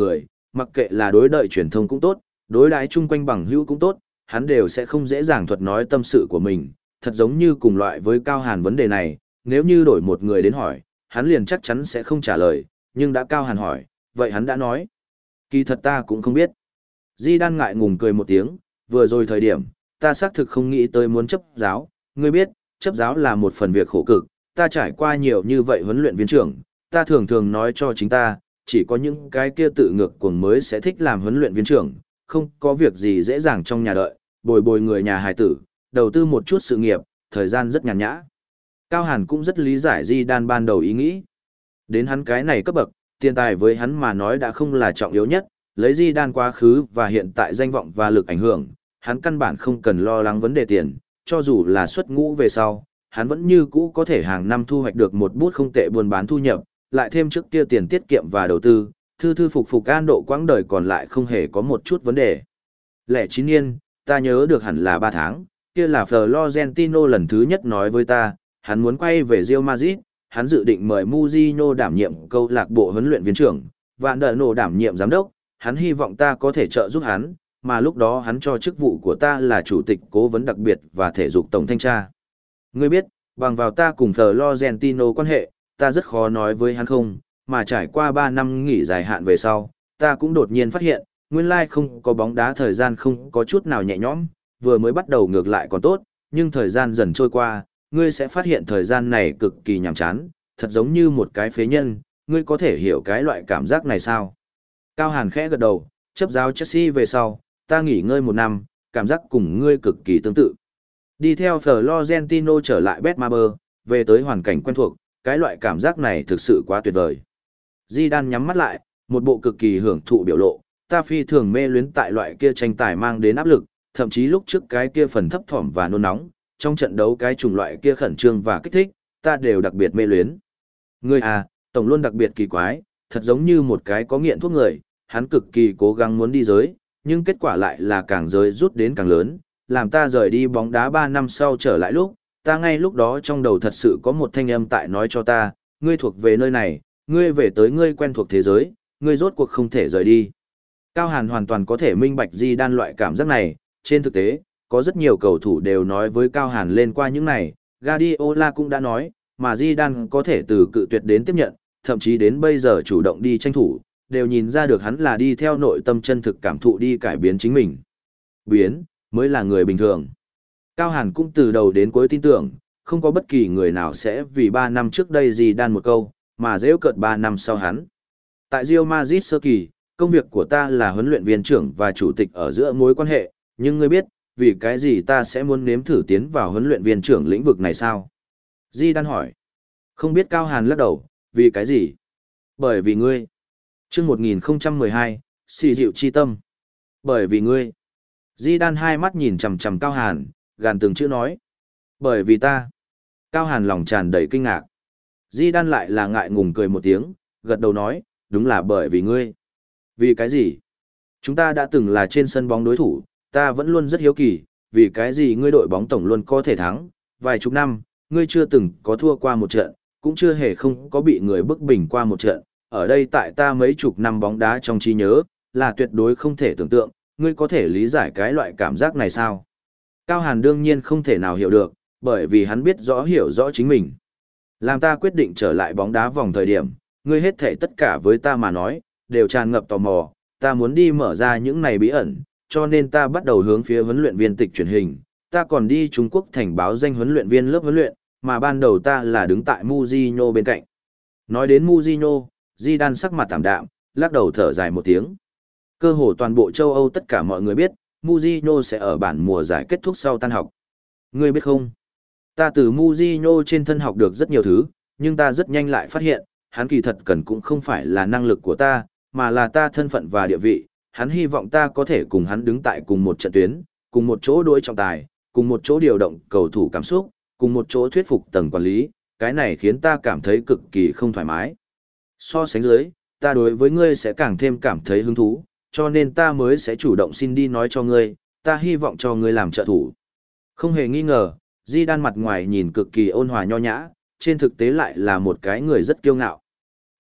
S1: mặc kệ là đối đợi truyền thông cũng tốt, đối đãi chung quanh bằng hữu cũng tốt, hắn đều sẽ không dễ dàng thuật nói tâm sự của mình, thật giống như cùng loại với Cao Hàn vấn đề này, nếu như đổi một người đến hỏi, hắn liền chắc chắn sẽ không trả lời, nhưng đã Cao Hàn hỏi, vậy hắn đã nói. Kỳ thật ta cũng không biết. Di Đan ngại ngùng cười một tiếng, vừa rồi thời điểm, ta xác thực không nghĩ tới muốn chấp giáo, ngươi biết, chấp giáo là một phần việc khổ cực, ta trải qua nhiều như vậy huấn luyện viên trưởng, ta thường thường nói cho chính ta, chỉ có những cái kia tự ngược cuồng mới sẽ thích làm huấn luyện viên trưởng, không có việc gì dễ dàng trong nhà đợi, bồi bồi người nhà hài tử, đầu tư một chút sự nghiệp, thời gian rất nhàn nhã. Cao Hàn cũng rất lý giải Di Đan ban đầu ý nghĩ. Đến hắn cái này cấp bậc, tiền tài với hắn mà nói đã không là trọng yếu nhất, lấy Di Đan quá khứ và hiện tại danh vọng và lực ảnh hưởng, hắn căn bản không cần lo lắng vấn đề tiền, cho dù là xuất ngũ về sau, hắn vẫn như cũ có thể hàng năm thu hoạch được một bút không tệ buôn bán thu nhập, lại thêm trước kia tiền tiết kiệm và đầu tư, thư thư phục phục an độ quãng đời còn lại không hề có một chút vấn đề. Lẻ chín niên, ta nhớ được hẳn là ba tháng, kia là Florentino lần thứ nhất nói với ta, hắn muốn quay về Real Madrid, hắn dự định mời Mourinho đảm nhiệm câu lạc bộ huấn luyện viên trưởng, và Đờ Nổ đảm nhiệm giám đốc, hắn hy vọng ta có thể trợ giúp hắn, mà lúc đó hắn cho chức vụ của ta là chủ tịch cố vấn đặc biệt và thể dục tổng thanh tra. Ngươi biết, bằng vào ta cùng Florentino quan hệ, ta rất khó nói với hắn không, mà trải qua ba năm nghỉ dài hạn về sau, ta cũng đột nhiên phát hiện, nguyên lai không có bóng đá thời gian không có chút nào nhẹ nhõm, vừa mới bắt đầu ngược lại còn tốt, nhưng thời gian dần trôi qua, ngươi sẽ phát hiện thời gian này cực kỳ nhàm chán, thật giống như một cái phế nhân, ngươi có thể hiểu cái loại cảm giác này sao? Cao Hàn khẽ gật đầu, chấp giáo Chelsea về sau, ta nghỉ ngơi một năm, cảm giác cùng ngươi cực kỳ tương tự. Đi theo Florentino trở lại Betmaber, về tới hoàn cảnh quen thuộc, cái loại cảm giác này thực sự quá tuyệt vời. Zidane nhắm mắt lại, một bộ cực kỳ hưởng thụ biểu lộ, ta phi thường mê luyến tại loại kia tranh tài mang đến áp lực, thậm chí lúc trước cái kia phần thấp thỏm và nôn nóng, trong trận đấu cái chủng loại kia khẩn trương và kích thích, ta đều đặc biệt mê luyến. Ngươi à, tổng luôn đặc biệt kỳ quái, thật giống như một cái có nghiện thuốc người, hắn cực kỳ cố gắng muốn đi giới, nhưng kết quả lại là càng giới rút đến càng lớn, làm ta rời đi bóng đá ba năm sau trở lại lúc, ta ngay lúc đó trong đầu thật sự có một thanh âm tại nói cho ta, ngươi thuộc về nơi này, ngươi về tới ngươi quen thuộc thế giới, ngươi rốt cuộc không thể rời đi. Cao Hàn hoàn toàn có thể minh bạch Di Đan loại cảm giác này, trên thực tế, có rất nhiều cầu thủ đều nói với Cao Hàn lên qua những này, Guardiola cũng đã nói, mà Di Đan có thể từ cự tuyệt đến tiếp nhận, thậm chí đến bây giờ chủ động đi tranh thủ, đều nhìn ra được hắn là đi theo nội tâm chân thực cảm thụ đi cải biến chính mình. Biến, mới là người bình thường. Cao Hàn cũng từ đầu đến cuối tin tưởng, không có bất kỳ người nào sẽ vì ba năm trước đây Di Đan một câu, mà dễ cợt ba năm sau hắn. Tại Real Madrid sơ kỳ, công việc của ta là huấn luyện viên trưởng và chủ tịch ở giữa mối quan hệ, nhưng ngươi biết, vì cái gì ta sẽ muốn nếm thử tiến vào huấn luyện viên trưởng lĩnh vực này sao? Di Đan hỏi. Không biết. Cao Hàn lắc đầu, vì cái gì? Bởi vì ngươi. Chương một nghìn không trăm mười hai, xì dịu chi tâm. Bởi vì ngươi. Di Đan hai mắt nhìn chằm chằm Cao Hàn, gàn từng chữ nói. Bởi vì ta. Cao Hàn lòng tràn đầy kinh ngạc. Di Đan lại là ngại ngùng cười một tiếng, gật đầu nói, đúng là bởi vì ngươi. Vì cái gì? Chúng ta đã từng là trên sân bóng đối thủ, ta vẫn luôn rất hiếu kỳ, vì cái gì ngươi đội bóng tổng luôn có thể thắng, vài chục năm, ngươi chưa từng có thua qua một trận, cũng chưa hề không có bị người bức bình qua một trận, ở đây tại ta mấy chục năm bóng đá trong trí nhớ, là tuyệt đối không thể tưởng tượng, ngươi có thể lý giải cái loại cảm giác này sao? Cao Hàn đương nhiên không thể nào hiểu được, bởi vì hắn biết rõ hiểu rõ chính mình. Làm ta quyết định trở lại bóng đá vòng thời điểm, ngươi hết thể tất cả với ta mà nói, đều tràn ngập tò mò, ta muốn đi mở ra những này bí ẩn, cho nên ta bắt đầu hướng phía huấn luyện viên tịch truyền hình, ta còn đi Trung Quốc thành báo danh huấn luyện viên lớp huấn luyện, mà ban đầu ta là đứng tại Mourinho bên cạnh. Nói đến Mourinho, Zidane sắc mặt tạm đạm, lắc đầu thở dài một tiếng. Cơ hồ toàn bộ châu Âu tất cả mọi người biết, Mourinho sẽ ở bản mùa giải kết thúc sau tan học. Ngươi biết không? Ta từ Mourinho trên thân học được rất nhiều thứ, nhưng ta rất nhanh lại phát hiện, hắn kỳ thật cần cũng không phải là năng lực của ta, mà là ta thân phận và địa vị. Hắn hy vọng ta có thể cùng hắn đứng tại cùng một trận tuyến, cùng một chỗ đối trọng tài, cùng một chỗ điều động cầu thủ cảm xúc, cùng một chỗ thuyết phục tầng quản lý, cái này khiến ta cảm thấy cực kỳ không thoải mái. So sánh dưới, ta đối với ngươi sẽ càng thêm cảm thấy hứng thú, cho nên ta mới sẽ chủ động xin đi nói cho ngươi, ta hy vọng cho ngươi làm trợ thủ. Không hề nghi ngờ, Di Đan mặt ngoài nhìn cực kỳ ôn hòa nho nhã, trên thực tế lại là một cái người rất kiêu ngạo.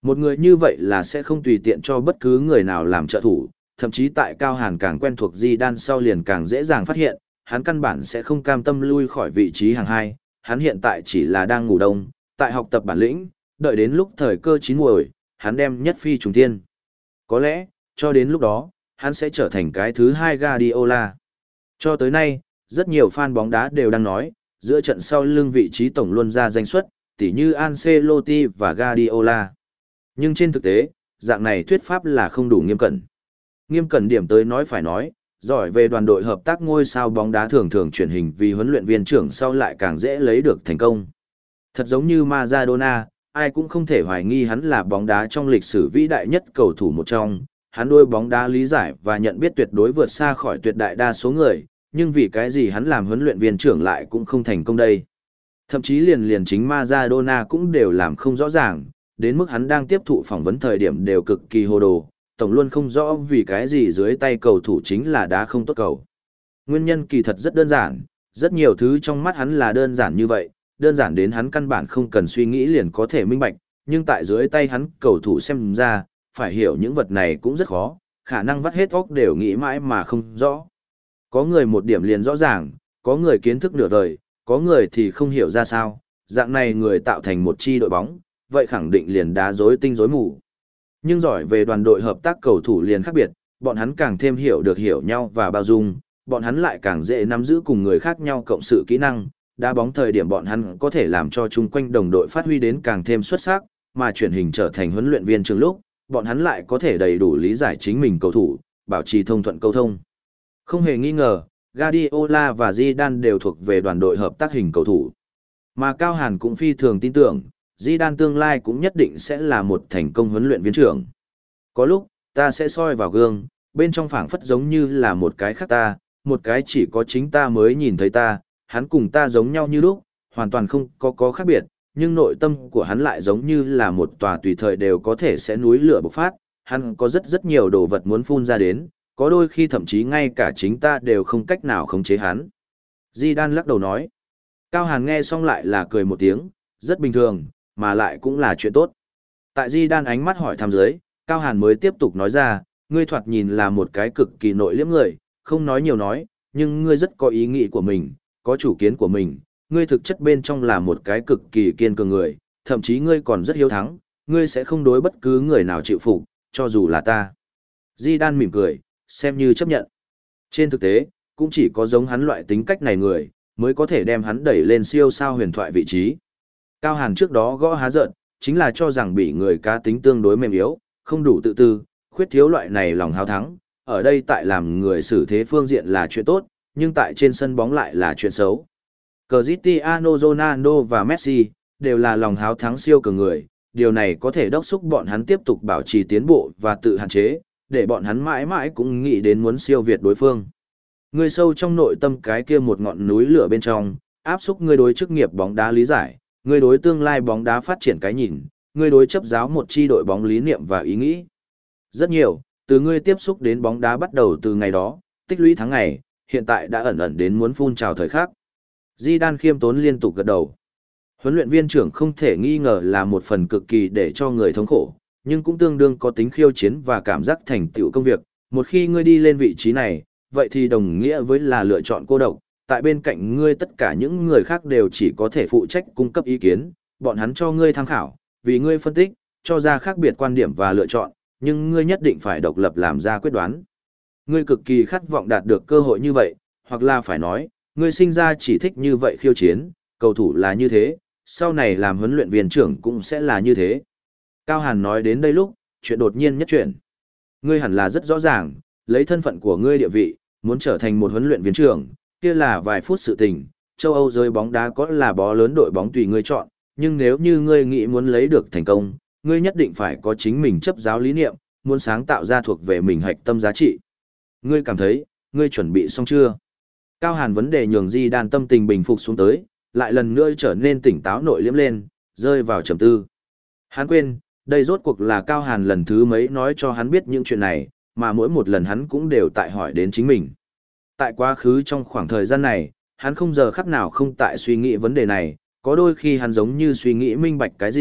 S1: Một người như vậy là sẽ không tùy tiện cho bất cứ người nào làm trợ thủ, thậm chí tại Cao Hàn càng quen thuộc Di Đan sau liền càng dễ dàng phát hiện, hắn căn bản sẽ không cam tâm lui khỏi vị trí hàng hai, hắn hiện tại chỉ là đang ngủ đông, tại học tập bản lĩnh, đợi đến lúc thời cơ chín muồi, hắn đem nhất phi trùng thiên. Có lẽ, cho đến lúc đó, hắn sẽ trở thành cái thứ hai Guardiola. Cho tới nay, rất nhiều fan bóng đá đều đang nói, giữa trận sau lưng vị trí tổng luôn ra danh suất, tỉ như Ancelotti và Guardiola. Nhưng trên thực tế, dạng này thuyết pháp là không đủ nghiêm cẩn. Nghiêm cẩn điểm tới nói phải nói, giỏi về đoàn đội hợp tác ngôi sao bóng đá thường thường chuyển hình vì huấn luyện viên trưởng sau lại càng dễ lấy được thành công. Thật giống như Maradona, ai cũng không thể hoài nghi hắn là bóng đá trong lịch sử vĩ đại nhất cầu thủ một trong, hắn đôi bóng đá lý giải và nhận biết tuyệt đối vượt xa khỏi tuyệt đại đa số người, nhưng vì cái gì hắn làm huấn luyện viên trưởng lại cũng không thành công đây. Thậm chí liền liền chính Maradona cũng đều làm không rõ ràng, đến mức hắn đang tiếp thụ phỏng vấn thời điểm đều cực kỳ hồ đồ, tổng luôn không rõ vì cái gì dưới tay cầu thủ chính là đá không tốt cầu. Nguyên nhân kỳ thật rất đơn giản, rất nhiều thứ trong mắt hắn là đơn giản như vậy, đơn giản đến hắn căn bản không cần suy nghĩ liền có thể minh bạch, nhưng tại dưới tay hắn cầu thủ xem ra, phải hiểu những vật này cũng rất khó, khả năng vắt hết óc đều nghĩ mãi mà không rõ. Có người một điểm liền rõ ràng, có người kiến thức nửa vời, có người thì không hiểu ra sao, dạng này người tạo thành một chi đội bóng, vậy khẳng định liền đá rối tinh rối mù. Nhưng giỏi về đoàn đội hợp tác cầu thủ liền khác biệt, bọn hắn càng thêm hiểu được hiểu nhau và bao dung, bọn hắn lại càng dễ nắm giữ cùng người khác nhau cộng sự kỹ năng, đá bóng thời điểm bọn hắn có thể làm cho chung quanh đồng đội phát huy đến càng thêm xuất sắc, mà chuyển hình trở thành huấn luyện viên trường lúc, bọn hắn lại có thể đầy đủ lý giải chính mình cầu thủ, bảo trì thông thuận câu thông. Không hề nghi ngờ, Guardiola và Zidane đều thuộc về đoàn đội hợp tác hình cầu thủ. Mà Cao Hàn cũng phi thường tin tưởng, Zidane tương lai cũng nhất định sẽ là một thành công huấn luyện viên trưởng. Có lúc, ta sẽ soi vào gương, bên trong phảng phất giống như là một cái khác ta, một cái chỉ có chính ta mới nhìn thấy ta, hắn cùng ta giống nhau như lúc, hoàn toàn không có có khác biệt, nhưng nội tâm của hắn lại giống như là một tòa tùy thời đều có thể sẽ núi lửa bộc phát, hắn có rất rất nhiều đồ vật muốn phun ra đến, có đôi khi thậm chí ngay cả chính ta đều không cách nào khống chế hắn. Zidane lắc đầu nói. Cao Hàn nghe xong lại là cười một tiếng, rất bình thường, mà lại cũng là chuyện tốt. Tại Zidane ánh mắt hỏi thăm dưới, Cao Hàn mới tiếp tục nói ra, ngươi thoạt nhìn là một cái cực kỳ nội liễm người, không nói nhiều nói, nhưng ngươi rất có ý nghĩ của mình, có chủ kiến của mình, ngươi thực chất bên trong là một cái cực kỳ kiên cường người, thậm chí ngươi còn rất hiếu thắng, ngươi sẽ không đối bất cứ người nào chịu phục, cho dù là ta. Zidane mỉm cười, xem như chấp nhận. Trên thực tế, cũng chỉ có giống hắn loại tính cách này người, mới có thể đem hắn đẩy lên siêu sao huyền thoại vị trí. Cao Hàn trước đó gõ há giận, chính là cho rằng bị người cá tính tương đối mềm yếu, không đủ tự tư, khuyết thiếu loại này lòng háo thắng, ở đây tại làm người xử thế phương diện là chuyện tốt, nhưng tại trên sân bóng lại là chuyện xấu. Cristiano Ronaldo và Messi đều là lòng háo thắng siêu cường người, điều này có thể đốc thúc bọn hắn tiếp tục bảo trì tiến bộ và tự hạn chế, để bọn hắn mãi mãi cũng nghĩ đến muốn siêu việt đối phương. Người sâu trong nội tâm cái kia một ngọn núi lửa bên trong, áp xúc ngươi đối chức nghiệp bóng đá lý giải, ngươi đối tương lai bóng đá phát triển cái nhìn, ngươi đối chấp giáo một chi đội bóng lý niệm và ý nghĩ. Rất nhiều, từ ngươi tiếp xúc đến bóng đá bắt đầu từ ngày đó, tích lũy tháng ngày, hiện tại đã ẩn ẩn đến muốn phun trào thời khắc. Zidane khiêm tốn liên tục gật đầu. Huấn luyện viên trưởng không thể nghi ngờ là một phần cực kỳ để cho người thống khổ, nhưng cũng tương đương có tính khiêu chiến và cảm giác thành tựu công việc. Một khi ngươi đi lên vị trí này, vậy thì đồng nghĩa với là lựa chọn cô độc, tại bên cạnh ngươi tất cả những người khác đều chỉ có thể phụ trách cung cấp ý kiến, bọn hắn cho ngươi tham khảo, vì ngươi phân tích, cho ra khác biệt quan điểm và lựa chọn, nhưng ngươi nhất định phải độc lập làm ra quyết đoán. Ngươi cực kỳ khát vọng đạt được cơ hội như vậy, hoặc là phải nói, ngươi sinh ra chỉ thích như vậy khiêu chiến, cầu thủ là như thế, sau này làm huấn luyện viên trưởng cũng sẽ là như thế. Cao Hàn nói đến đây lúc, chuyện đột nhiên nhất chuyển. Ngươi hẳn là rất rõ ràng, lấy thân phận của ngươi địa vị, muốn trở thành một huấn luyện viên trưởng, kia là vài phút sự tình, châu Âu giới bóng đá có là bó lớn đội bóng tùy ngươi chọn, nhưng nếu như ngươi nghĩ muốn lấy được thành công, ngươi nhất định phải có chính mình chấp giáo lý niệm, muốn sáng tạo ra thuộc về mình hạch tâm giá trị. Ngươi cảm thấy, ngươi chuẩn bị xong chưa? Cao Hàn vấn đề nhường Zidane tâm tình bình phục xuống tới, lại lần nữa trở nên tỉnh táo nội liễm lên, rơi vào trầm tư. Hắn quên, đây rốt cuộc là Cao Hàn lần thứ mấy nói cho hắn biết những chuyện này, mà mỗi một lần hắn cũng đều tại hỏi đến chính mình. Tại quá khứ trong khoảng thời gian này, hắn không giờ khắc nào không tại suy nghĩ vấn đề này, có đôi khi hắn giống như suy nghĩ minh bạch cái gì,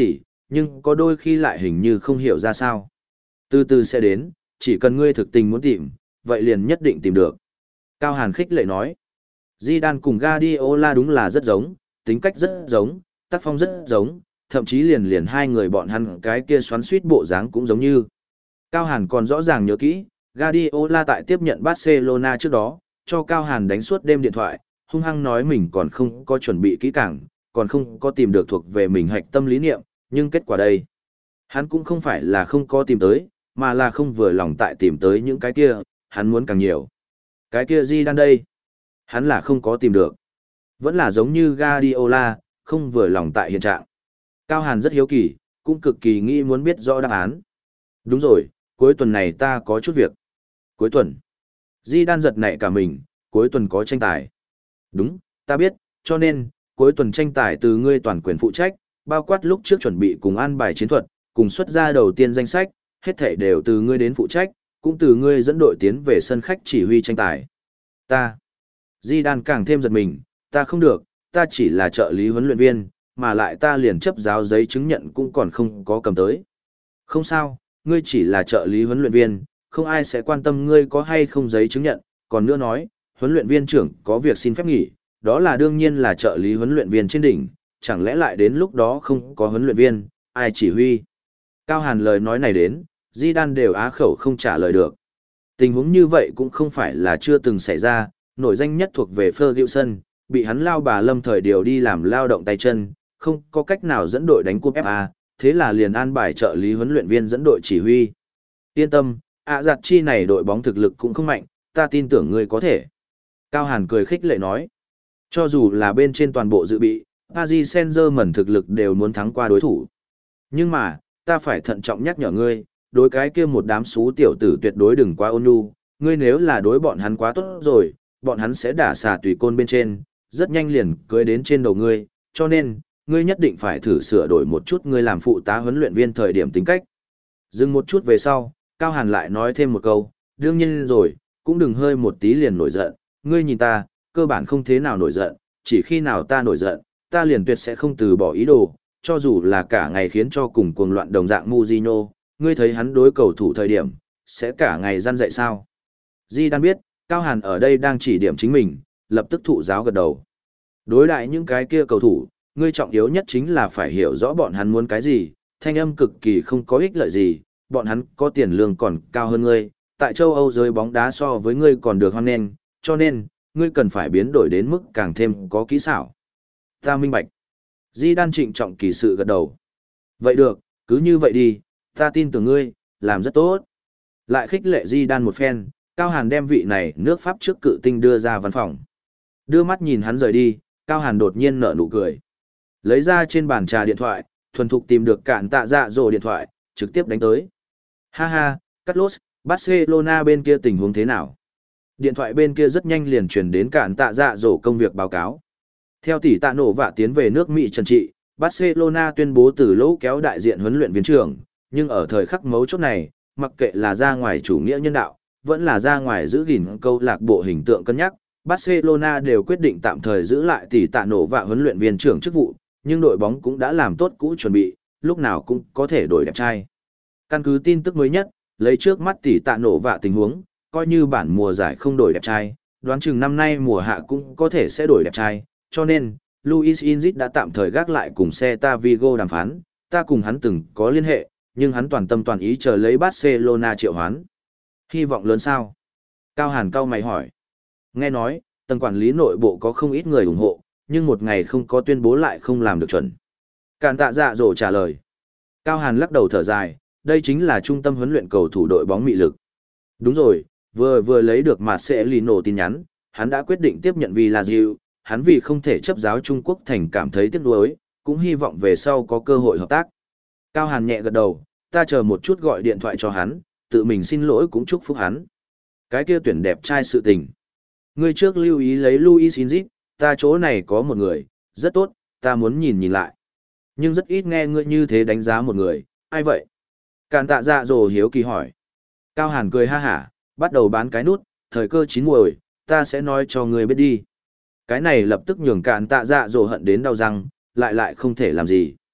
S1: nhưng có đôi khi lại hình như không hiểu ra sao. Từ từ sẽ đến, chỉ cần ngươi thực tình muốn tìm, vậy liền nhất định tìm được. Cao Hàn khích lệ nói. Zidane cùng Guardiola đúng là rất giống, tính cách rất giống, tác phong rất giống, thậm chí liền liền hai người bọn hắn cái kia xoắn suýt bộ dáng cũng giống như. Cao Hàn còn rõ ràng nhớ kỹ, Guardiola tại tiếp nhận Barcelona trước đó, cho Cao Hàn đánh suốt đêm điện thoại, hung hăng nói mình còn không có chuẩn bị kỹ càng, còn không có tìm được thuộc về mình hạch tâm lý niệm, nhưng kết quả đây. Hắn cũng không phải là không có tìm tới, mà là không vừa lòng tại tìm tới những cái kia, hắn muốn càng nhiều. Cái kia Zidane đây? Hắn là không có tìm được. Vẫn là giống như Guardiola, không vừa lòng tại hiện trạng. Cao Hàn rất hiếu kỳ, cũng cực kỳ nghĩ muốn biết rõ đáp án. Đúng rồi, cuối tuần này ta có chút việc. Cuối tuần. Zidane giật nảy cả mình, cuối tuần có tranh tài. Đúng, ta biết, cho nên, cuối tuần tranh tài từ ngươi toàn quyền phụ trách, bao quát lúc trước chuẩn bị cùng an bài chiến thuật, cùng xuất ra đầu tiên danh sách, hết thảy đều từ ngươi đến phụ trách, cũng từ ngươi dẫn đội tiến về sân khách chỉ huy tranh tài. Ta. Zidane càng thêm giật mình, ta không được, ta chỉ là trợ lý huấn luyện viên, mà lại ta liền chấp giáo giấy chứng nhận cũng còn không có cầm tới. Không sao, ngươi chỉ là trợ lý huấn luyện viên, không ai sẽ quan tâm ngươi có hay không giấy chứng nhận, còn nữa nói, huấn luyện viên trưởng có việc xin phép nghỉ, đó là đương nhiên là trợ lý huấn luyện viên trên đỉnh, chẳng lẽ lại đến lúc đó không có huấn luyện viên, ai chỉ huy. Cao Hàn lời nói này đến, Zidane đều á khẩu không trả lời được. Tình huống như vậy cũng không phải là chưa từng xảy ra, nổi danh nhất thuộc về Ferguson, bị hắn lao bà lâm thời điều đi làm lao động tay chân, không có cách nào dẫn đội đánh cúp ép a, thế là liền an bài trợ lý huấn luyện viên dẫn đội chỉ huy. Yên tâm, ạ giặt chi này đội bóng thực lực cũng không mạnh, ta tin tưởng ngươi có thể. Cao Hàn cười khích lệ nói, cho dù là bên trên toàn bộ dự bị, Paris Saint-Germain thực lực đều muốn thắng qua đối thủ. Nhưng mà, ta phải thận trọng nhắc nhở ngươi, đối cái kia một đám xú tiểu tử tuyệt đối đừng quá ôn nhu, ngươi nếu là đối bọn hắn quá tốt rồi, bọn hắn sẽ đả xà tùy côn bên trên, rất nhanh liền cưới đến trên đầu ngươi, cho nên, ngươi nhất định phải thử sửa đổi một chút ngươi làm phụ tá huấn luyện viên thời điểm tính cách. Dừng một chút về sau, Cao Hàn lại nói thêm một câu, đương nhiên rồi, cũng đừng hơi một tí liền nổi giận, ngươi nhìn ta, cơ bản không thế nào nổi giận, chỉ khi nào ta nổi giận, ta liền tuyệt sẽ không từ bỏ ý đồ, cho dù là cả ngày khiến cho cùng cuồng loạn đồng dạng Mujino, ngươi thấy hắn đối cầu thủ thời điểm, sẽ cả ngày răn dạy sao. Zidane biết, Cao Hàn ở đây đang chỉ điểm chính mình, lập tức thụ giáo gật đầu. Đối đại những cái kia cầu thủ, ngươi trọng yếu nhất chính là phải hiểu rõ bọn hắn muốn cái gì, thanh âm cực kỳ không có ích lợi gì, bọn hắn có tiền lương còn cao hơn ngươi, tại châu Âu giới bóng đá so với ngươi còn được hoan nghênh, cho nên, ngươi cần phải biến đổi đến mức càng thêm có kỹ xảo. Ta minh bạch. Zidane trịnh trọng kỳ sự gật đầu. Vậy được, cứ như vậy đi, ta tin tưởng ngươi, làm rất tốt. Lại khích lệ Zidane một phen, Cao Hàn đem vị này nước Pháp trước cự tinh đưa ra văn phòng. Đưa mắt nhìn hắn rời đi, Cao Hàn đột nhiên nở nụ cười. Lấy ra trên bàn trà điện thoại, thuần thục tìm được cạn tạ dạ dỗ điện thoại, trực tiếp đánh tới. Ha ha, Carlos, Barcelona bên kia tình huống thế nào? Điện thoại bên kia rất nhanh liền truyền đến cạn tạ dạ dỗ công việc báo cáo. Theo tỷ tạ nổ vạ tiến về nước Mỹ trần trị, Barcelona tuyên bố từ lỗ kéo đại diện huấn luyện viên trưởng, nhưng ở thời khắc mấu chốt này, mặc kệ là ra ngoài chủ nghĩa nhân đạo, vẫn là ra ngoài giữ gìn câu lạc bộ hình tượng cân nhắc, Barcelona đều quyết định tạm thời giữ lại tỷ tạ nổ vạ huấn luyện viên trưởng chức vụ, nhưng đội bóng cũng đã làm tốt cũ chuẩn bị, lúc nào cũng có thể đổi đẹp trai. Căn cứ tin tức mới nhất, lấy trước mắt tỷ tạ nổ vạ tình huống, coi như bản mùa giải không đổi đẹp trai, đoán chừng năm nay mùa hạ cũng có thể sẽ đổi đẹp trai, cho nên, Luis Inzit đã tạm thời gác lại cùng Celta Vigo đàm phán, ta cùng hắn từng có liên hệ, nhưng hắn toàn tâm toàn ý chờ lấy Barcelona triệu hoán. Hy vọng lớn sao? Cao Hàn cao mày hỏi. Nghe nói, tầng quản lý nội bộ có không ít người ủng hộ, nhưng một ngày không có tuyên bố lại không làm được chuẩn. Càn tạ dạ dỗ trả lời. Cao Hàn lắc đầu thở dài, đây chính là trung tâm huấn luyện cầu thủ đội bóng mị lực. Đúng rồi, vừa vừa lấy được Marcelino tin nhắn, hắn đã quyết định tiếp nhận Villarreal, hắn vì không thể chấp giáo Trung Quốc thành cảm thấy tiếc nuối, cũng hy vọng về sau có cơ hội hợp tác. Cao Hàn nhẹ gật đầu, ta chờ một chút gọi điện thoại cho hắn, tự mình xin lỗi cũng chúc phúc hắn. Cái kia tuyển đẹp trai sự tình. Ngươi trước lưu ý lấy Luis Inzit, ta chỗ này có một người, rất tốt, ta muốn nhìn nhìn lại. Nhưng rất ít nghe ngươi như thế đánh giá một người, ai vậy? Càn tạ dạ dỗ hiếu kỳ hỏi. Cao Hàn cười ha hả, bắt đầu bán cái nút, thời cơ chín muồi, ta sẽ nói cho ngươi biết đi. Cái này lập tức nhường cạn tạ dạ dỗ hận đến đau răng, lại lại không thể làm gì.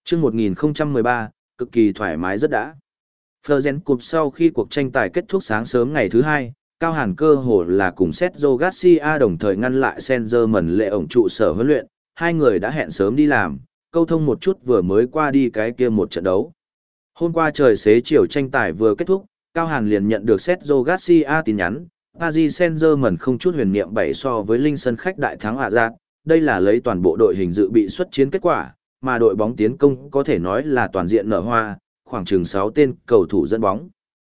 S1: Chương một nghìn không trăm mười ba, cực kỳ thoải mái rất đã. Fleuren Cup sau khi cuộc tranh tài kết thúc sáng sớm ngày thứ hai, Cao Hàn cơ hồ là cùng Sergio Garcia đồng thời ngăn lại Saint-Germain lệ ổng trụ sở huấn luyện, hai người đã hẹn sớm đi làm, câu thông một chút vừa mới qua đi cái kia một trận đấu. Hôm qua trời xế chiều tranh tài vừa kết thúc, Cao Hàn liền nhận được Sergio Garcia tin nhắn, Paris Saint-Germain không chút huyền niệm bảy so với Linh sân khách đại thắng hạ giạt, đây là lấy toàn bộ đội hình dự bị xuất chiến kết quả, mà đội bóng tiến công có thể nói là toàn diện nở hoa, khoảng chừng sáu tên cầu thủ dẫn bóng.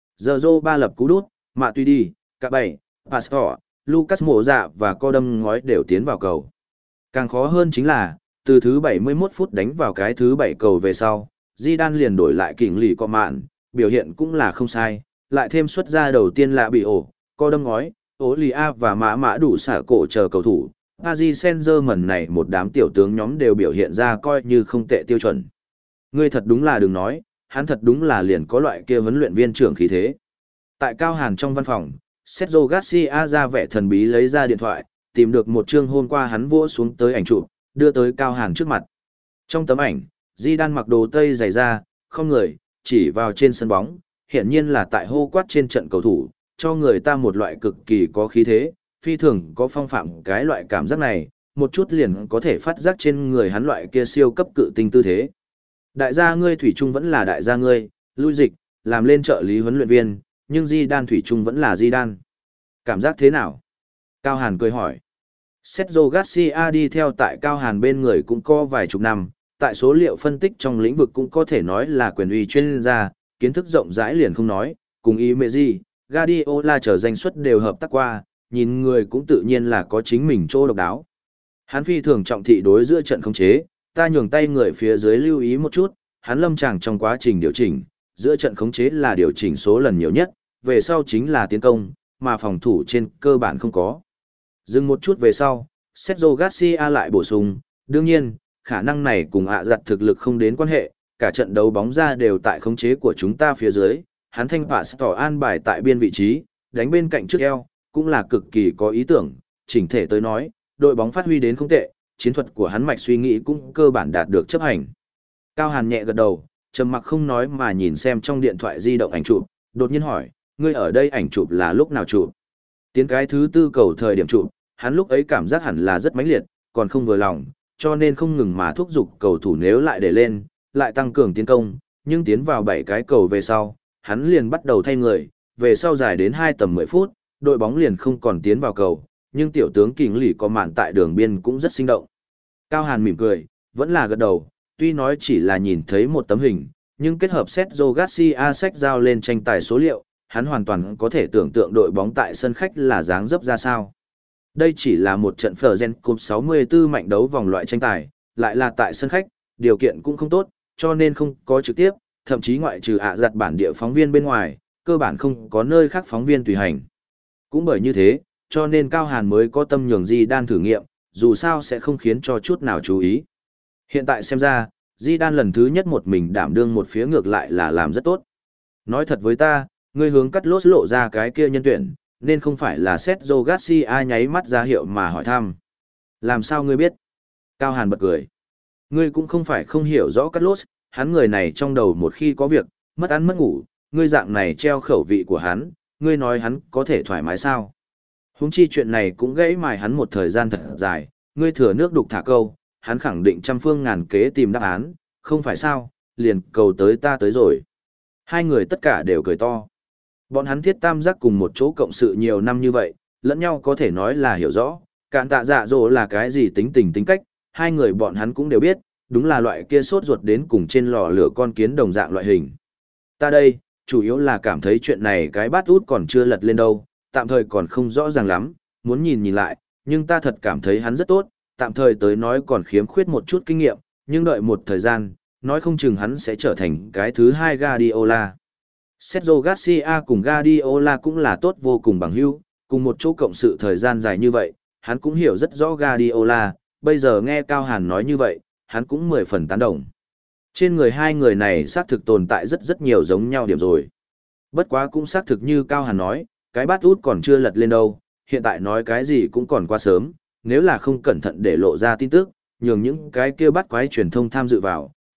S1: Giờ ba lập cú đút, Mạ Tuy Đi, cả bảy, Pastor, Lucas Mộ Dạ và Co đâm ngói đều tiến vào cầu. Càng khó hơn chính là, từ thứ bảy mươi mốt phút đánh vào cái thứ bảy cầu về sau, Zidane liền đổi lại kỉnh lì có mạn, biểu hiện cũng là không sai, lại thêm xuất ra đầu tiên là bị ổ, Co đâm ngói, ố lì A và mã mã đủ xả cổ chờ cầu thủ. Paris Saint-Germain này một đám tiểu tướng nhóm đều biểu hiện ra coi như không tệ tiêu chuẩn. Ngươi thật đúng là đừng nói, hắn thật đúng là liền có loại kia huấn luyện viên trưởng khí thế. Tại Cao Hàn trong văn phòng, Sergio Garcia ra vẻ thần bí lấy ra điện thoại, tìm được một chương hôm qua hắn vỗ xuống tới ảnh chụp, đưa tới Cao Hàn trước mặt. Trong tấm ảnh, Zidane mặc đồ tây dày da, không người, chỉ vào trên sân bóng, hiển nhiên là tại hô quát trên trận cầu thủ, cho người ta một loại cực kỳ có khí thế, phi thường có phong phạm cái loại cảm giác này, một chút liền có thể phát giác trên người hắn loại kia siêu cấp cự tinh tư thế. Đại gia ngươi thủy chung vẫn là đại gia ngươi, lui dịch, làm lên trợ lý huấn luyện viên, nhưng Zidane thủy chung vẫn là Zidane. Cảm giác thế nào? Cao Hàn cười hỏi. Sergio Garcia đi theo tại Cao Hàn bên người cũng có vài chục năm, tại số liệu phân tích trong lĩnh vực cũng có thể nói là quyền uy chuyên gia, kiến thức rộng rãi liền không nói, cùng ý mẹ gì, Guardiola trở danh suất đều hợp tác qua, nhìn người cũng tự nhiên là có chính mình chỗ độc đáo. Hắn phi thường trọng thị đối giữa trận khống chế, ta nhường tay người phía dưới lưu ý một chút, hắn lâm tràng trong quá trình điều chỉnh, giữa trận khống chế là điều chỉnh số lần nhiều nhất, về sau chính là tiến công, mà phòng thủ trên cơ bản không có. Dừng một chút về sau, Sergio Garcia lại bổ sung, đương nhiên, khả năng này cùng ạ giặt thực lực không đến quan hệ, cả trận đấu bóng ra đều tại khống chế của chúng ta phía dưới, hắn thanh Pastor an bài tại biên vị trí, đánh bên cạnh trước eo, cũng là cực kỳ có ý tưởng, chỉnh thể tới nói, đội bóng phát huy đến không tệ, chiến thuật của hắn mạch suy nghĩ cũng cơ bản đạt được chấp hành. Cao Hàn nhẹ gật đầu, trầm mặc không nói mà nhìn xem trong điện thoại di động ảnh chụp, đột nhiên hỏi, ngươi ở đây ảnh chụp là lúc nào chụp? Tiến cái thứ tư cầu thời điểm chụp, hắn lúc ấy cảm giác hẳn là rất mãnh liệt, còn không vừa lòng, cho nên không ngừng mà thúc giục cầu thủ nếu lại để lên, lại tăng cường tiến công, nhưng tiến vào bảy cái cầu về sau, hắn liền bắt đầu thay người, về sau dài đến hai tầm mười phút, đội bóng liền không còn tiến vào cầu, nhưng tiểu tướng Kình Lỷ có mạn tại đường biên cũng rất sinh động. Cao Hàn mỉm cười, vẫn là gật đầu, tuy nói chỉ là nhìn thấy một tấm hình, nhưng kết hợp Sergio Garcia sách giao lên tranh tài số liệu, hắn hoàn toàn có thể tưởng tượng đội bóng tại sân khách là dáng dấp ra sao. Đây chỉ là một trận Fleuren Cup sáu mươi tư mạnh đấu vòng loại tranh tài, lại là tại sân khách, điều kiện cũng không tốt, cho nên không có trực tiếp, thậm chí ngoại trừ ạ giặt bản địa phóng viên bên ngoài, cơ bản không có nơi khác phóng viên tùy hành. Cũng bởi như thế, cho nên Cao Hàn mới có tâm nhường Zidane thử nghiệm, dù sao sẽ không khiến cho chút nào chú ý. Hiện tại xem ra, Zidane lần thứ nhất một mình đảm đương một phía ngược lại là làm rất tốt. Nói thật với ta, ngươi hướng cắt lốt lộ ra cái kia nhân tuyển, nên không phải là Sergio Garcia nháy mắt ra hiệu mà hỏi thăm. Làm sao ngươi biết? Cao Hàn bật cười. Ngươi cũng không phải không hiểu rõ cắt lốt, hắn người này trong đầu một khi có việc, mất ăn mất ngủ, ngươi dạng này treo khẩu vị của hắn, ngươi nói hắn có thể thoải mái sao? Huống chi chuyện này cũng gãy mài hắn một thời gian thật dài, ngươi thừa nước đục thả câu, hắn khẳng định trăm phương ngàn kế tìm đáp án, không phải sao, liền cầu tới ta tới rồi. Hai người tất cả đều cười to. Bọn hắn thiết tam giác cùng một chỗ cộng sự nhiều năm như vậy, lẫn nhau có thể nói là hiểu rõ, cạn tạ dạ dỗ là cái gì tính tình tính cách, hai người bọn hắn cũng đều biết, đúng là loại kia sốt ruột đến cùng trên lò lửa con kiến đồng dạng loại hình. Ta đây, chủ yếu là cảm thấy chuyện này cái bát út còn chưa lật lên đâu, tạm thời còn không rõ ràng lắm, muốn nhìn nhìn lại, nhưng ta thật cảm thấy hắn rất tốt, tạm thời tới nói còn khiếm khuyết một chút kinh nghiệm, nhưng đợi một thời gian, nói không chừng hắn sẽ trở thành cái thứ hai Guardiola. Sergio Garcia cùng Guardiola cũng là tốt vô cùng bằng hữu, cùng một chỗ cộng sự thời gian dài như vậy, hắn cũng hiểu rất rõ Guardiola, bây giờ nghe Cao Hàn nói như vậy, hắn cũng mười phần tán đồng. Trên người hai người này xác thực tồn tại rất rất nhiều giống nhau điểm rồi. Bất quá cũng xác thực như Cao Hàn nói, cái bát út còn chưa lật lên đâu, hiện tại nói cái gì cũng còn quá sớm, nếu là không cẩn thận để lộ ra tin tức, nhường những cái kia bắt quái truyền thông tham dự vào,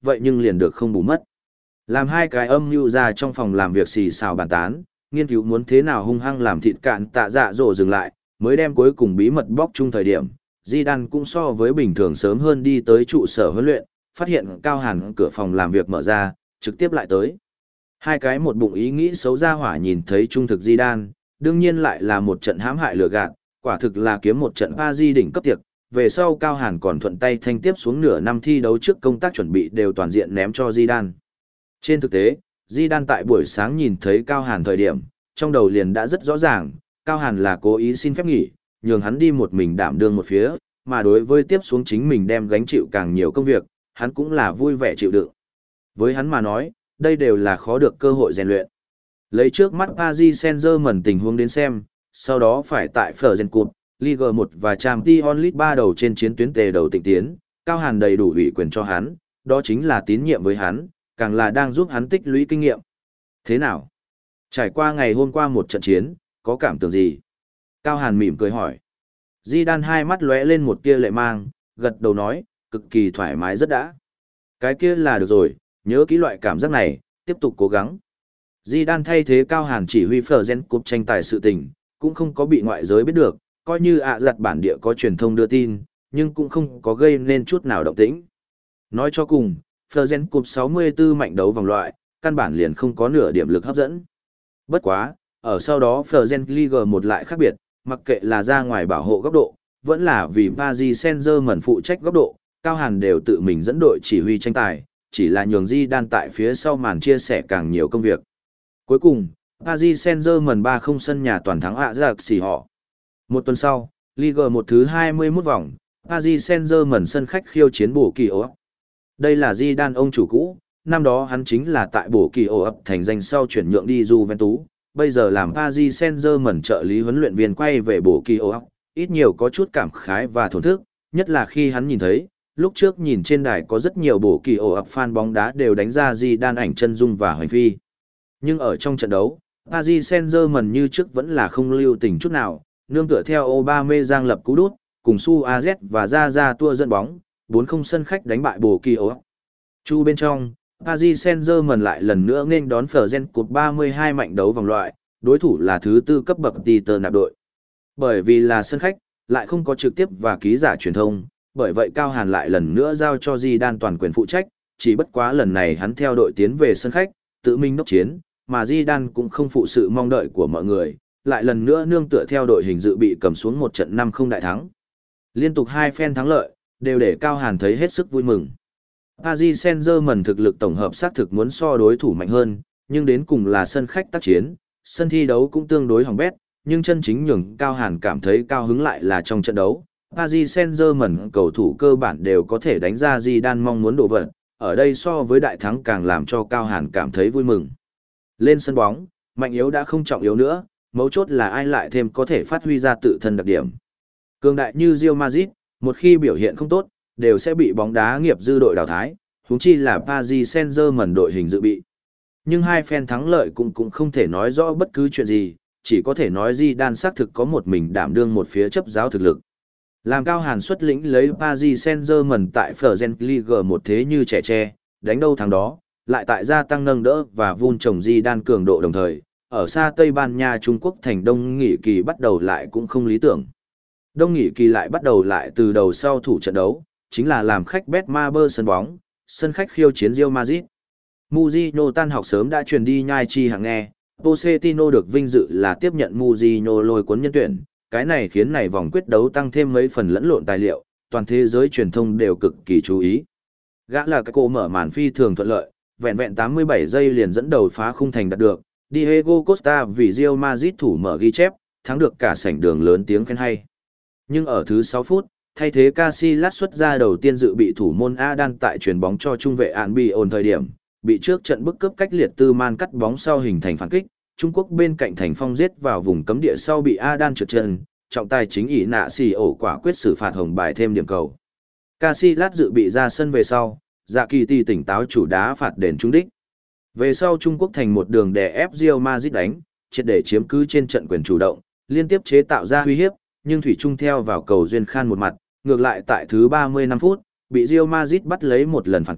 S1: vậy nhưng liền được không bù mất. Làm hai cái âm mưu ra trong phòng làm việc xì xào bàn tán, nghiên cứu muốn thế nào hung hăng làm thịt cạn tạ dạ dỗ dừng lại, mới đem cuối cùng bí mật bóc chung thời điểm. Zidane cũng so với bình thường sớm hơn đi tới trụ sở huấn luyện, phát hiện Cao Hàn cửa phòng làm việc mở ra, trực tiếp lại tới. Hai cái một bụng ý nghĩ xấu ra hỏa nhìn thấy trung thực Zidane, đương nhiên lại là một trận hãm hại lừa gạt, quả thực là kiếm một trận Paris đỉnh cấp tiệc. Về sau Cao Hàn còn thuận tay thanh tiếp xuống nửa năm thi đấu trước công tác chuẩn bị đều toàn diện ném cho Zidane. Trên thực tế, Zidane tại buổi sáng nhìn thấy Cao Hàn thời điểm, trong đầu liền đã rất rõ ràng, Cao Hàn là cố ý xin phép nghỉ, nhường hắn đi một mình đảm đương một phía, mà đối với tiếp xuống chính mình đem gánh chịu càng nhiều công việc, hắn cũng là vui vẻ chịu đựng. Với hắn mà nói, đây đều là khó được cơ hội rèn luyện. Lấy trước mắt Paris Saint-Germain tình huống đến xem, sau đó phải tại Fergen Cup, Ligue một và Champions League ba đầu trên chiến tuyến tề đầu tịnh tiến, Cao Hàn đầy đủ ủy quyền cho hắn, đó chính là tín nhiệm với hắn, càng là đang giúp hắn tích lũy kinh nghiệm. Thế nào? Trải qua ngày hôm qua một trận chiến, có cảm tưởng gì? Cao Hàn mỉm cười hỏi. Zidane hai mắt lóe lên một tia lệ mang, gật đầu nói, cực kỳ thoải mái rất đã. Cái kia là được rồi, nhớ kỹ loại cảm giác này, tiếp tục cố gắng. Zidane thay thế Cao Hàn chỉ huy Fergen Cup tranh tài sự tình, cũng không có bị ngoại giới biết được, coi như ạ giặt bản địa có truyền thông đưa tin, nhưng cũng không có gây nên chút nào động tĩnh. Nói cho cùng, Fergen Cup sáu mươi tư mạnh đấu vòng loại, căn bản liền không có nửa điểm lực hấp dẫn. Bất quá, ở sau đó Fergen Ligue một lại khác biệt, mặc kệ là ra ngoài bảo hộ góc độ, vẫn là vì Paris Saint-Germain phụ trách góc độ, Cao Hàn đều tự mình dẫn đội chỉ huy tranh tài, chỉ là nhường Zidane tại phía sau màn chia sẻ càng nhiều công việc. Cuối cùng, Paris Saint-Germain ba không sân nhà toàn thắng ạ giặc xỉ họ. Một tuần sau, Ligue một thứ hai mươi mốt vòng, Paris Saint-Germain sân khách khiêu chiến bổ kỳ ổ. Đây là Zidane ông chủ cũ, năm đó hắn chính là tại bổ kỳ ổ ập thành danh sau chuyển nhượng đi Juventus, bây giờ làm Paris Saint-Germain trợ lý huấn luyện viên quay về bổ kỳ ổ ập, ít nhiều có chút cảm khái và thổn thức, nhất là khi hắn nhìn thấy, lúc trước nhìn trên đài có rất nhiều bổ kỳ ổ ập fan bóng đá đều đánh ra Zidane ảnh chân dung và hoành phi. Nhưng ở trong trận đấu, Paris Saint-Germain như trước vẫn là không lưu tình chút nào, nương tựa theo Aubameyang lập cú đút, cùng Suarez và Zaza tua dẫn bóng, bốn không sân khách đánh bại bổ kỳ ổ ập. Chu bên trong, Paris Saint-Germain lại lần nữa nghênh đón Fergen Cup ba mươi hai mạnh đấu vòng loại, đối thủ là thứ tư cấp bậc Titer nạp đội. Bởi vì là sân khách, lại không có trực tiếp và ký giả truyền thông, bởi vậy Cao Hàn lại lần nữa giao cho Zidane toàn quyền phụ trách, chỉ bất quá lần này hắn theo đội tiến về sân khách, tự mình đốc chiến, mà Zidane cũng không phụ sự mong đợi của mọi người, lại lần nữa nương tựa theo đội hình dự bị cầm xuống một trận năm không đại thắng. Liên tục hai phen thắng lợi, đều để Cao Hàn thấy hết sức vui mừng. Paris Saint-Germain thực lực tổng hợp xác thực muốn so đối thủ mạnh hơn, nhưng đến cùng là sân khách tác chiến, sân thi đấu cũng tương đối hỏng bét, nhưng chân chính nhường Cao Hàn cảm thấy cao hứng lại là trong trận đấu. Paris Saint-Germain cầu thủ cơ bản đều có thể đánh ra Zidane mong muốn đổ vật, ở đây so với đại thắng càng làm cho Cao Hàn cảm thấy vui mừng. Lên sân bóng, mạnh yếu đã không trọng yếu nữa, mấu chốt là ai lại thêm có thể phát huy ra tự thân đặc điểm. Cường đại như Real Madrid, một khi biểu hiện không tốt, đều sẽ bị bóng đá nghiệp dư đội đào thái, huống chi là Paris Saint-Germain đội hình dự bị. Nhưng hai phen thắng lợi cũng cũng không thể nói rõ bất cứ chuyện gì, chỉ có thể nói Zidane xác thực có một mình đảm đương một phía chấp giáo thực lực. Làm Cao Hàn xuất lĩnh lấy Paris Saint-Germain tại Fergen Ligue một thế như trẻ tre, đánh đâu thắng đó, lại tại gia tăng nâng đỡ và vun trồng Zidane cường độ đồng thời, ở xa Tây Ban Nha Trung Quốc thành Đông Nghị kỳ bắt đầu lại cũng không lý tưởng. Đông Nghị kỳ lại bắt đầu lại từ đầu sau thủ trận đấu, chính là làm khách Betmaber sân bóng, sân khách khiêu chiến Real Madrid. Mourinho tan học sớm đã truyền đi nhai chi hàng nghe, Pochettino được vinh dự là tiếp nhận Mourinho lôi cuốn nhân tuyển, cái này khiến này vòng quyết đấu tăng thêm mấy phần lẫn lộn tài liệu, toàn thế giới truyền thông đều cực kỳ chú ý. Gã là cái cô mở màn phi thường thuận lợi, vẹn vẹn tám mươi bảy giây liền dẫn đầu phá khung thành đạt được, Diego Costa vì Real Madrid thủ mở ghi chép, thắng được cả sảnh đường lớn tiếng khen hay. Nhưng ở thứ sáu phút, thay thế Casillas xuất ra đầu tiên dự bị thủ môn Adan tại chuyền bóng cho trung vệ Albion thời điểm, bị trước trận bức cướp cách liệt tư man cắt bóng sau hình thành phản kích, Trung Quốc bên cạnh thành phong giết vào vùng cấm địa sau bị Adan trượt chân, trọng tài chính ỷ nạ xì ổ quả quyết xử phạt hồng bài thêm điểm cầu. Casillas dự bị ra sân về sau, Dạ Kỳ Tỷ tỉnh táo chủ đá phạt đền trúng đích. Về sau Trung Quốc thành một đường đè ép Real Madrid đánh, triệt để chiếm cứ trên trận quyền chủ động, liên tiếp chế tạo ra uy hiếp, nhưng thủy chung theo vào cầu duyên khan một mặt, ngược lại tại thứ ba mươi lăm phút, bị Real Madrid bắt lấy một lần phản kích,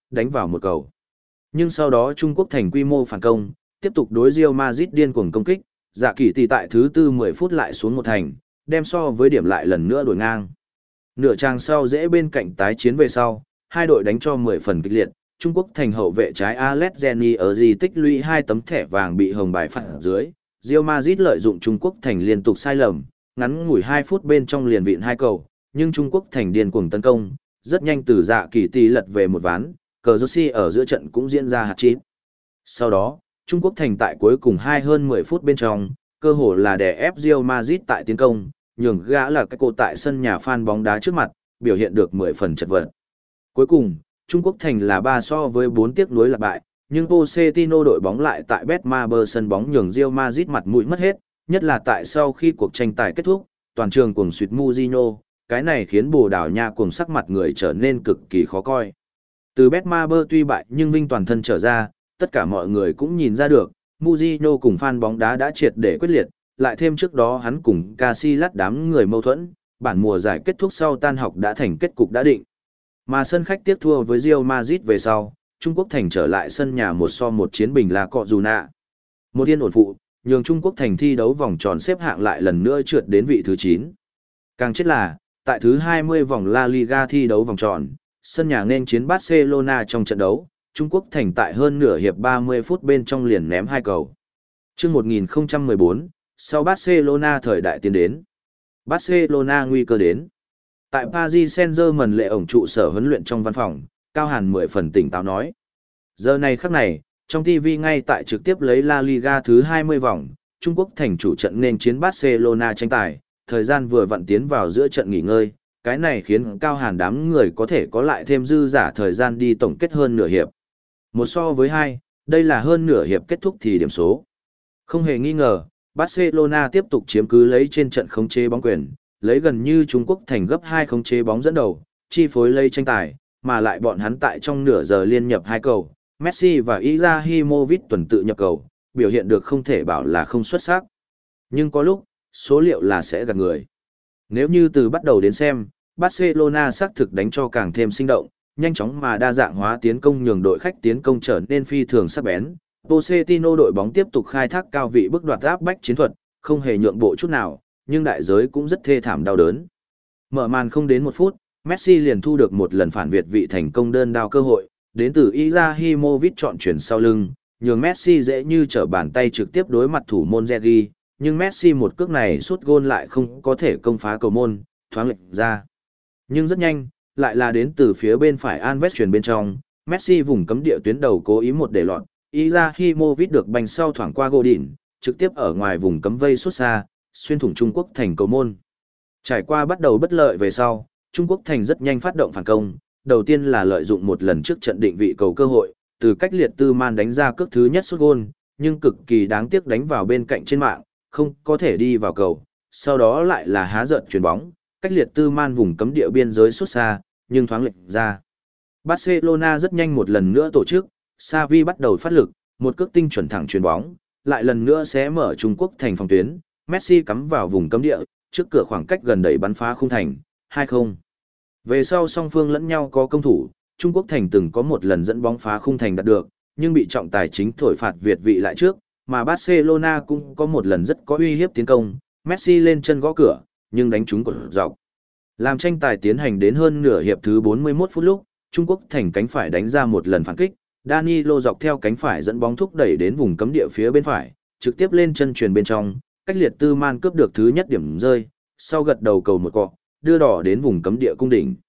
S1: đánh vào một cầu. Nhưng sau đó Trung Quốc thành quy mô phản công, tiếp tục đối Real Madrid điên cuồng công kích, Dạ Kỳ tỷ tại thứ tư mười phút lại xuống một thành, đem so với điểm lại lần nữa đổi ngang. Nửa trang sau dễ bên cạnh tái chiến về sau, hai đội đánh cho mười phần kịch liệt, Trung Quốc thành hậu vệ trái Alex Jenny ở gì tích lũy hai tấm thẻ vàng bị hồng bài phạt ở dưới, Real Madrid lợi dụng Trung Quốc thành liên tục sai lầm, ngắn ngủi hai phút bên trong liền vịn hai cầu, nhưng Trung Quốc thành điên cuồng tấn công, rất nhanh từ Dạ Kỳ tỷ lật về một ván, cờ Rossi ở giữa trận cũng diễn ra hat-trick. Sau đó, Trung Quốc thành tại cuối cùng hai hơn mười phút bên trong, cơ hội là đè ép Real Madrid tại tiến công, nhường gã là cái cô tại sân nhà fan bóng đá trước mặt, biểu hiện được mười phần chật vật. Cuối cùng, Trung Quốc thành là ba so với bốn tiếc nuối lạc bại, nhưng Pochettino đội bóng lại tại Betmaber sân bóng nhường Real Madrid mặt mũi mất hết, nhất là tại sau khi cuộc tranh tài kết thúc, toàn trường cuồng suýt Mourinho, cái này khiến Bồ Đào Nha cuồng sắc mặt người trở nên cực kỳ khó coi. Từ Betmaber tuy bại nhưng vinh toàn thân trở ra, tất cả mọi người cũng nhìn ra được, Mourinho cùng fan bóng đá đã triệt để quyết liệt, lại thêm trước đó hắn cùng Casillas đám người mâu thuẫn, bản mùa giải kết thúc sau tan học đã thành kết cục đã định. Mà sân khách tiếp thua với Real Madrid về sau, Trung Quốc thành trở lại sân nhà một so một chiến bình là cọ dù nạ. Một yên ổn phụ, nhường Trung Quốc thành thi đấu vòng tròn xếp hạng lại lần nữa trượt đến vị thứ chín. Càng chết là, tại thứ hai mươi vòng La Liga thi đấu vòng tròn, sân nhà nên chiến Barcelona trong trận đấu, Trung Quốc thành tại hơn nửa hiệp ba mươi phút bên trong liền ném hai cầu. Trước một nghìn không trăm mười bốn, sau Barcelona thời đại tiến đến. Barcelona nguy cơ đến. Tại Paris Saint-Germain lệ ổng trụ sở huấn luyện trong văn phòng, Cao Hàn mười phần tỉnh táo nói. Giờ này khắc này, trong ti vi ngay tại trực tiếp lấy La Liga thứ hai mươi vòng, Trung Quốc thành chủ trận nên chiến Barcelona tranh tài, thời gian vừa vặn tiến vào giữa trận nghỉ ngơi, cái này khiến Cao Hàn đám người có thể có lại thêm dư giả thời gian đi tổng kết hơn nửa hiệp. Một so với hai, đây là hơn nửa hiệp kết thúc thì điểm số. Không hề nghi ngờ, Barcelona tiếp tục chiếm cứ lấy trên trận khống chế bóng quyền, lấy gần như Trung Quốc thành gấp hai khống chế bóng dẫn đầu, chi phối lấy tranh tài, mà lại bọn hắn tại trong nửa giờ liên nhập hai cầu, Messi và Izahimovic tuần tự nhập cầu, biểu hiện được không thể bảo là không xuất sắc. Nhưng có lúc, số liệu là sẽ gạt người. Nếu như từ bắt đầu đến xem, Barcelona xác thực đánh cho càng thêm sinh động, nhanh chóng mà đa dạng hóa tiến công nhường đội khách tiến công trở nên phi thường sắc bén. Pochettino đội bóng tiếp tục khai thác cao vị bước đoạt áp bách chiến thuật, không hề nhượng bộ chút nào, nhưng đại giới cũng rất thê thảm đau đớn. Mở màn không đến một phút, Messi liền thu được một lần phản việt vị thành công đơn đao cơ hội, đến từ Izahimovic chọn chuyển sau lưng, nhường Messi dễ như trở bàn tay trực tiếp đối mặt thủ môn Zergi, nhưng Messi một cước này sút gôn lại không có thể công phá cầu môn, thoáng lệch ra. Nhưng rất nhanh, lại là đến từ phía bên phải Alves chuyển bên trong, Messi vùng cấm địa tuyến đầu cố ý một để lọt, Izahimovic được bành sau thoảng qua gô đỉnh, trực tiếp ở ngoài vùng cấm vây xuất xa, xuyên thủng Trung Quốc thành cầu môn. Trải qua bắt đầu bất lợi về sau, Trung Quốc thành rất nhanh phát động phản công, đầu tiên là lợi dụng một lần trước trận định vị cầu cơ hội, từ cách liệt tư man đánh ra cước thứ nhất sút gôn, nhưng cực kỳ đáng tiếc đánh vào bên cạnh trên mạng, không có thể đi vào cầu, sau đó lại là há giận chuyền bóng, cách liệt tư man vùng cấm địa biên giới xuất xa, nhưng thoáng lệch ra. Barcelona rất nhanh một lần nữa tổ chức, Xavi bắt đầu phát lực, một cước tinh chuẩn thẳng chuyền bóng, lại lần nữa sẽ mở Trung Quốc thành phòng tuyến, Messi cắm vào vùng cấm địa, trước cửa khoảng cách gần đẩy bắn phá khung thành, hai không. Về sau song phương lẫn nhau có công thủ, Trung Quốc thành từng có một lần dẫn bóng phá khung thành đạt được, nhưng bị trọng tài chính thổi phạt Việt vị lại trước, mà Barcelona cũng có một lần rất có uy hiếp tiến công, Messi lên chân gõ cửa, nhưng đánh trúng cột dọc. Làm tranh tài tiến hành đến hơn nửa hiệp thứ bốn mươi mốt phút lúc, Trung Quốc thành cánh phải đánh ra một lần phản kích, Danilo dọc theo cánh phải dẫn bóng thúc đẩy đến vùng cấm địa phía bên phải, trực tiếp lên chân truyền bên trong, cách liệt tư man cướp được thứ nhất điểm rơi, sau gật đầu cầu một cọ, đưa đỏ đến vùng cấm địa cung đỉnh.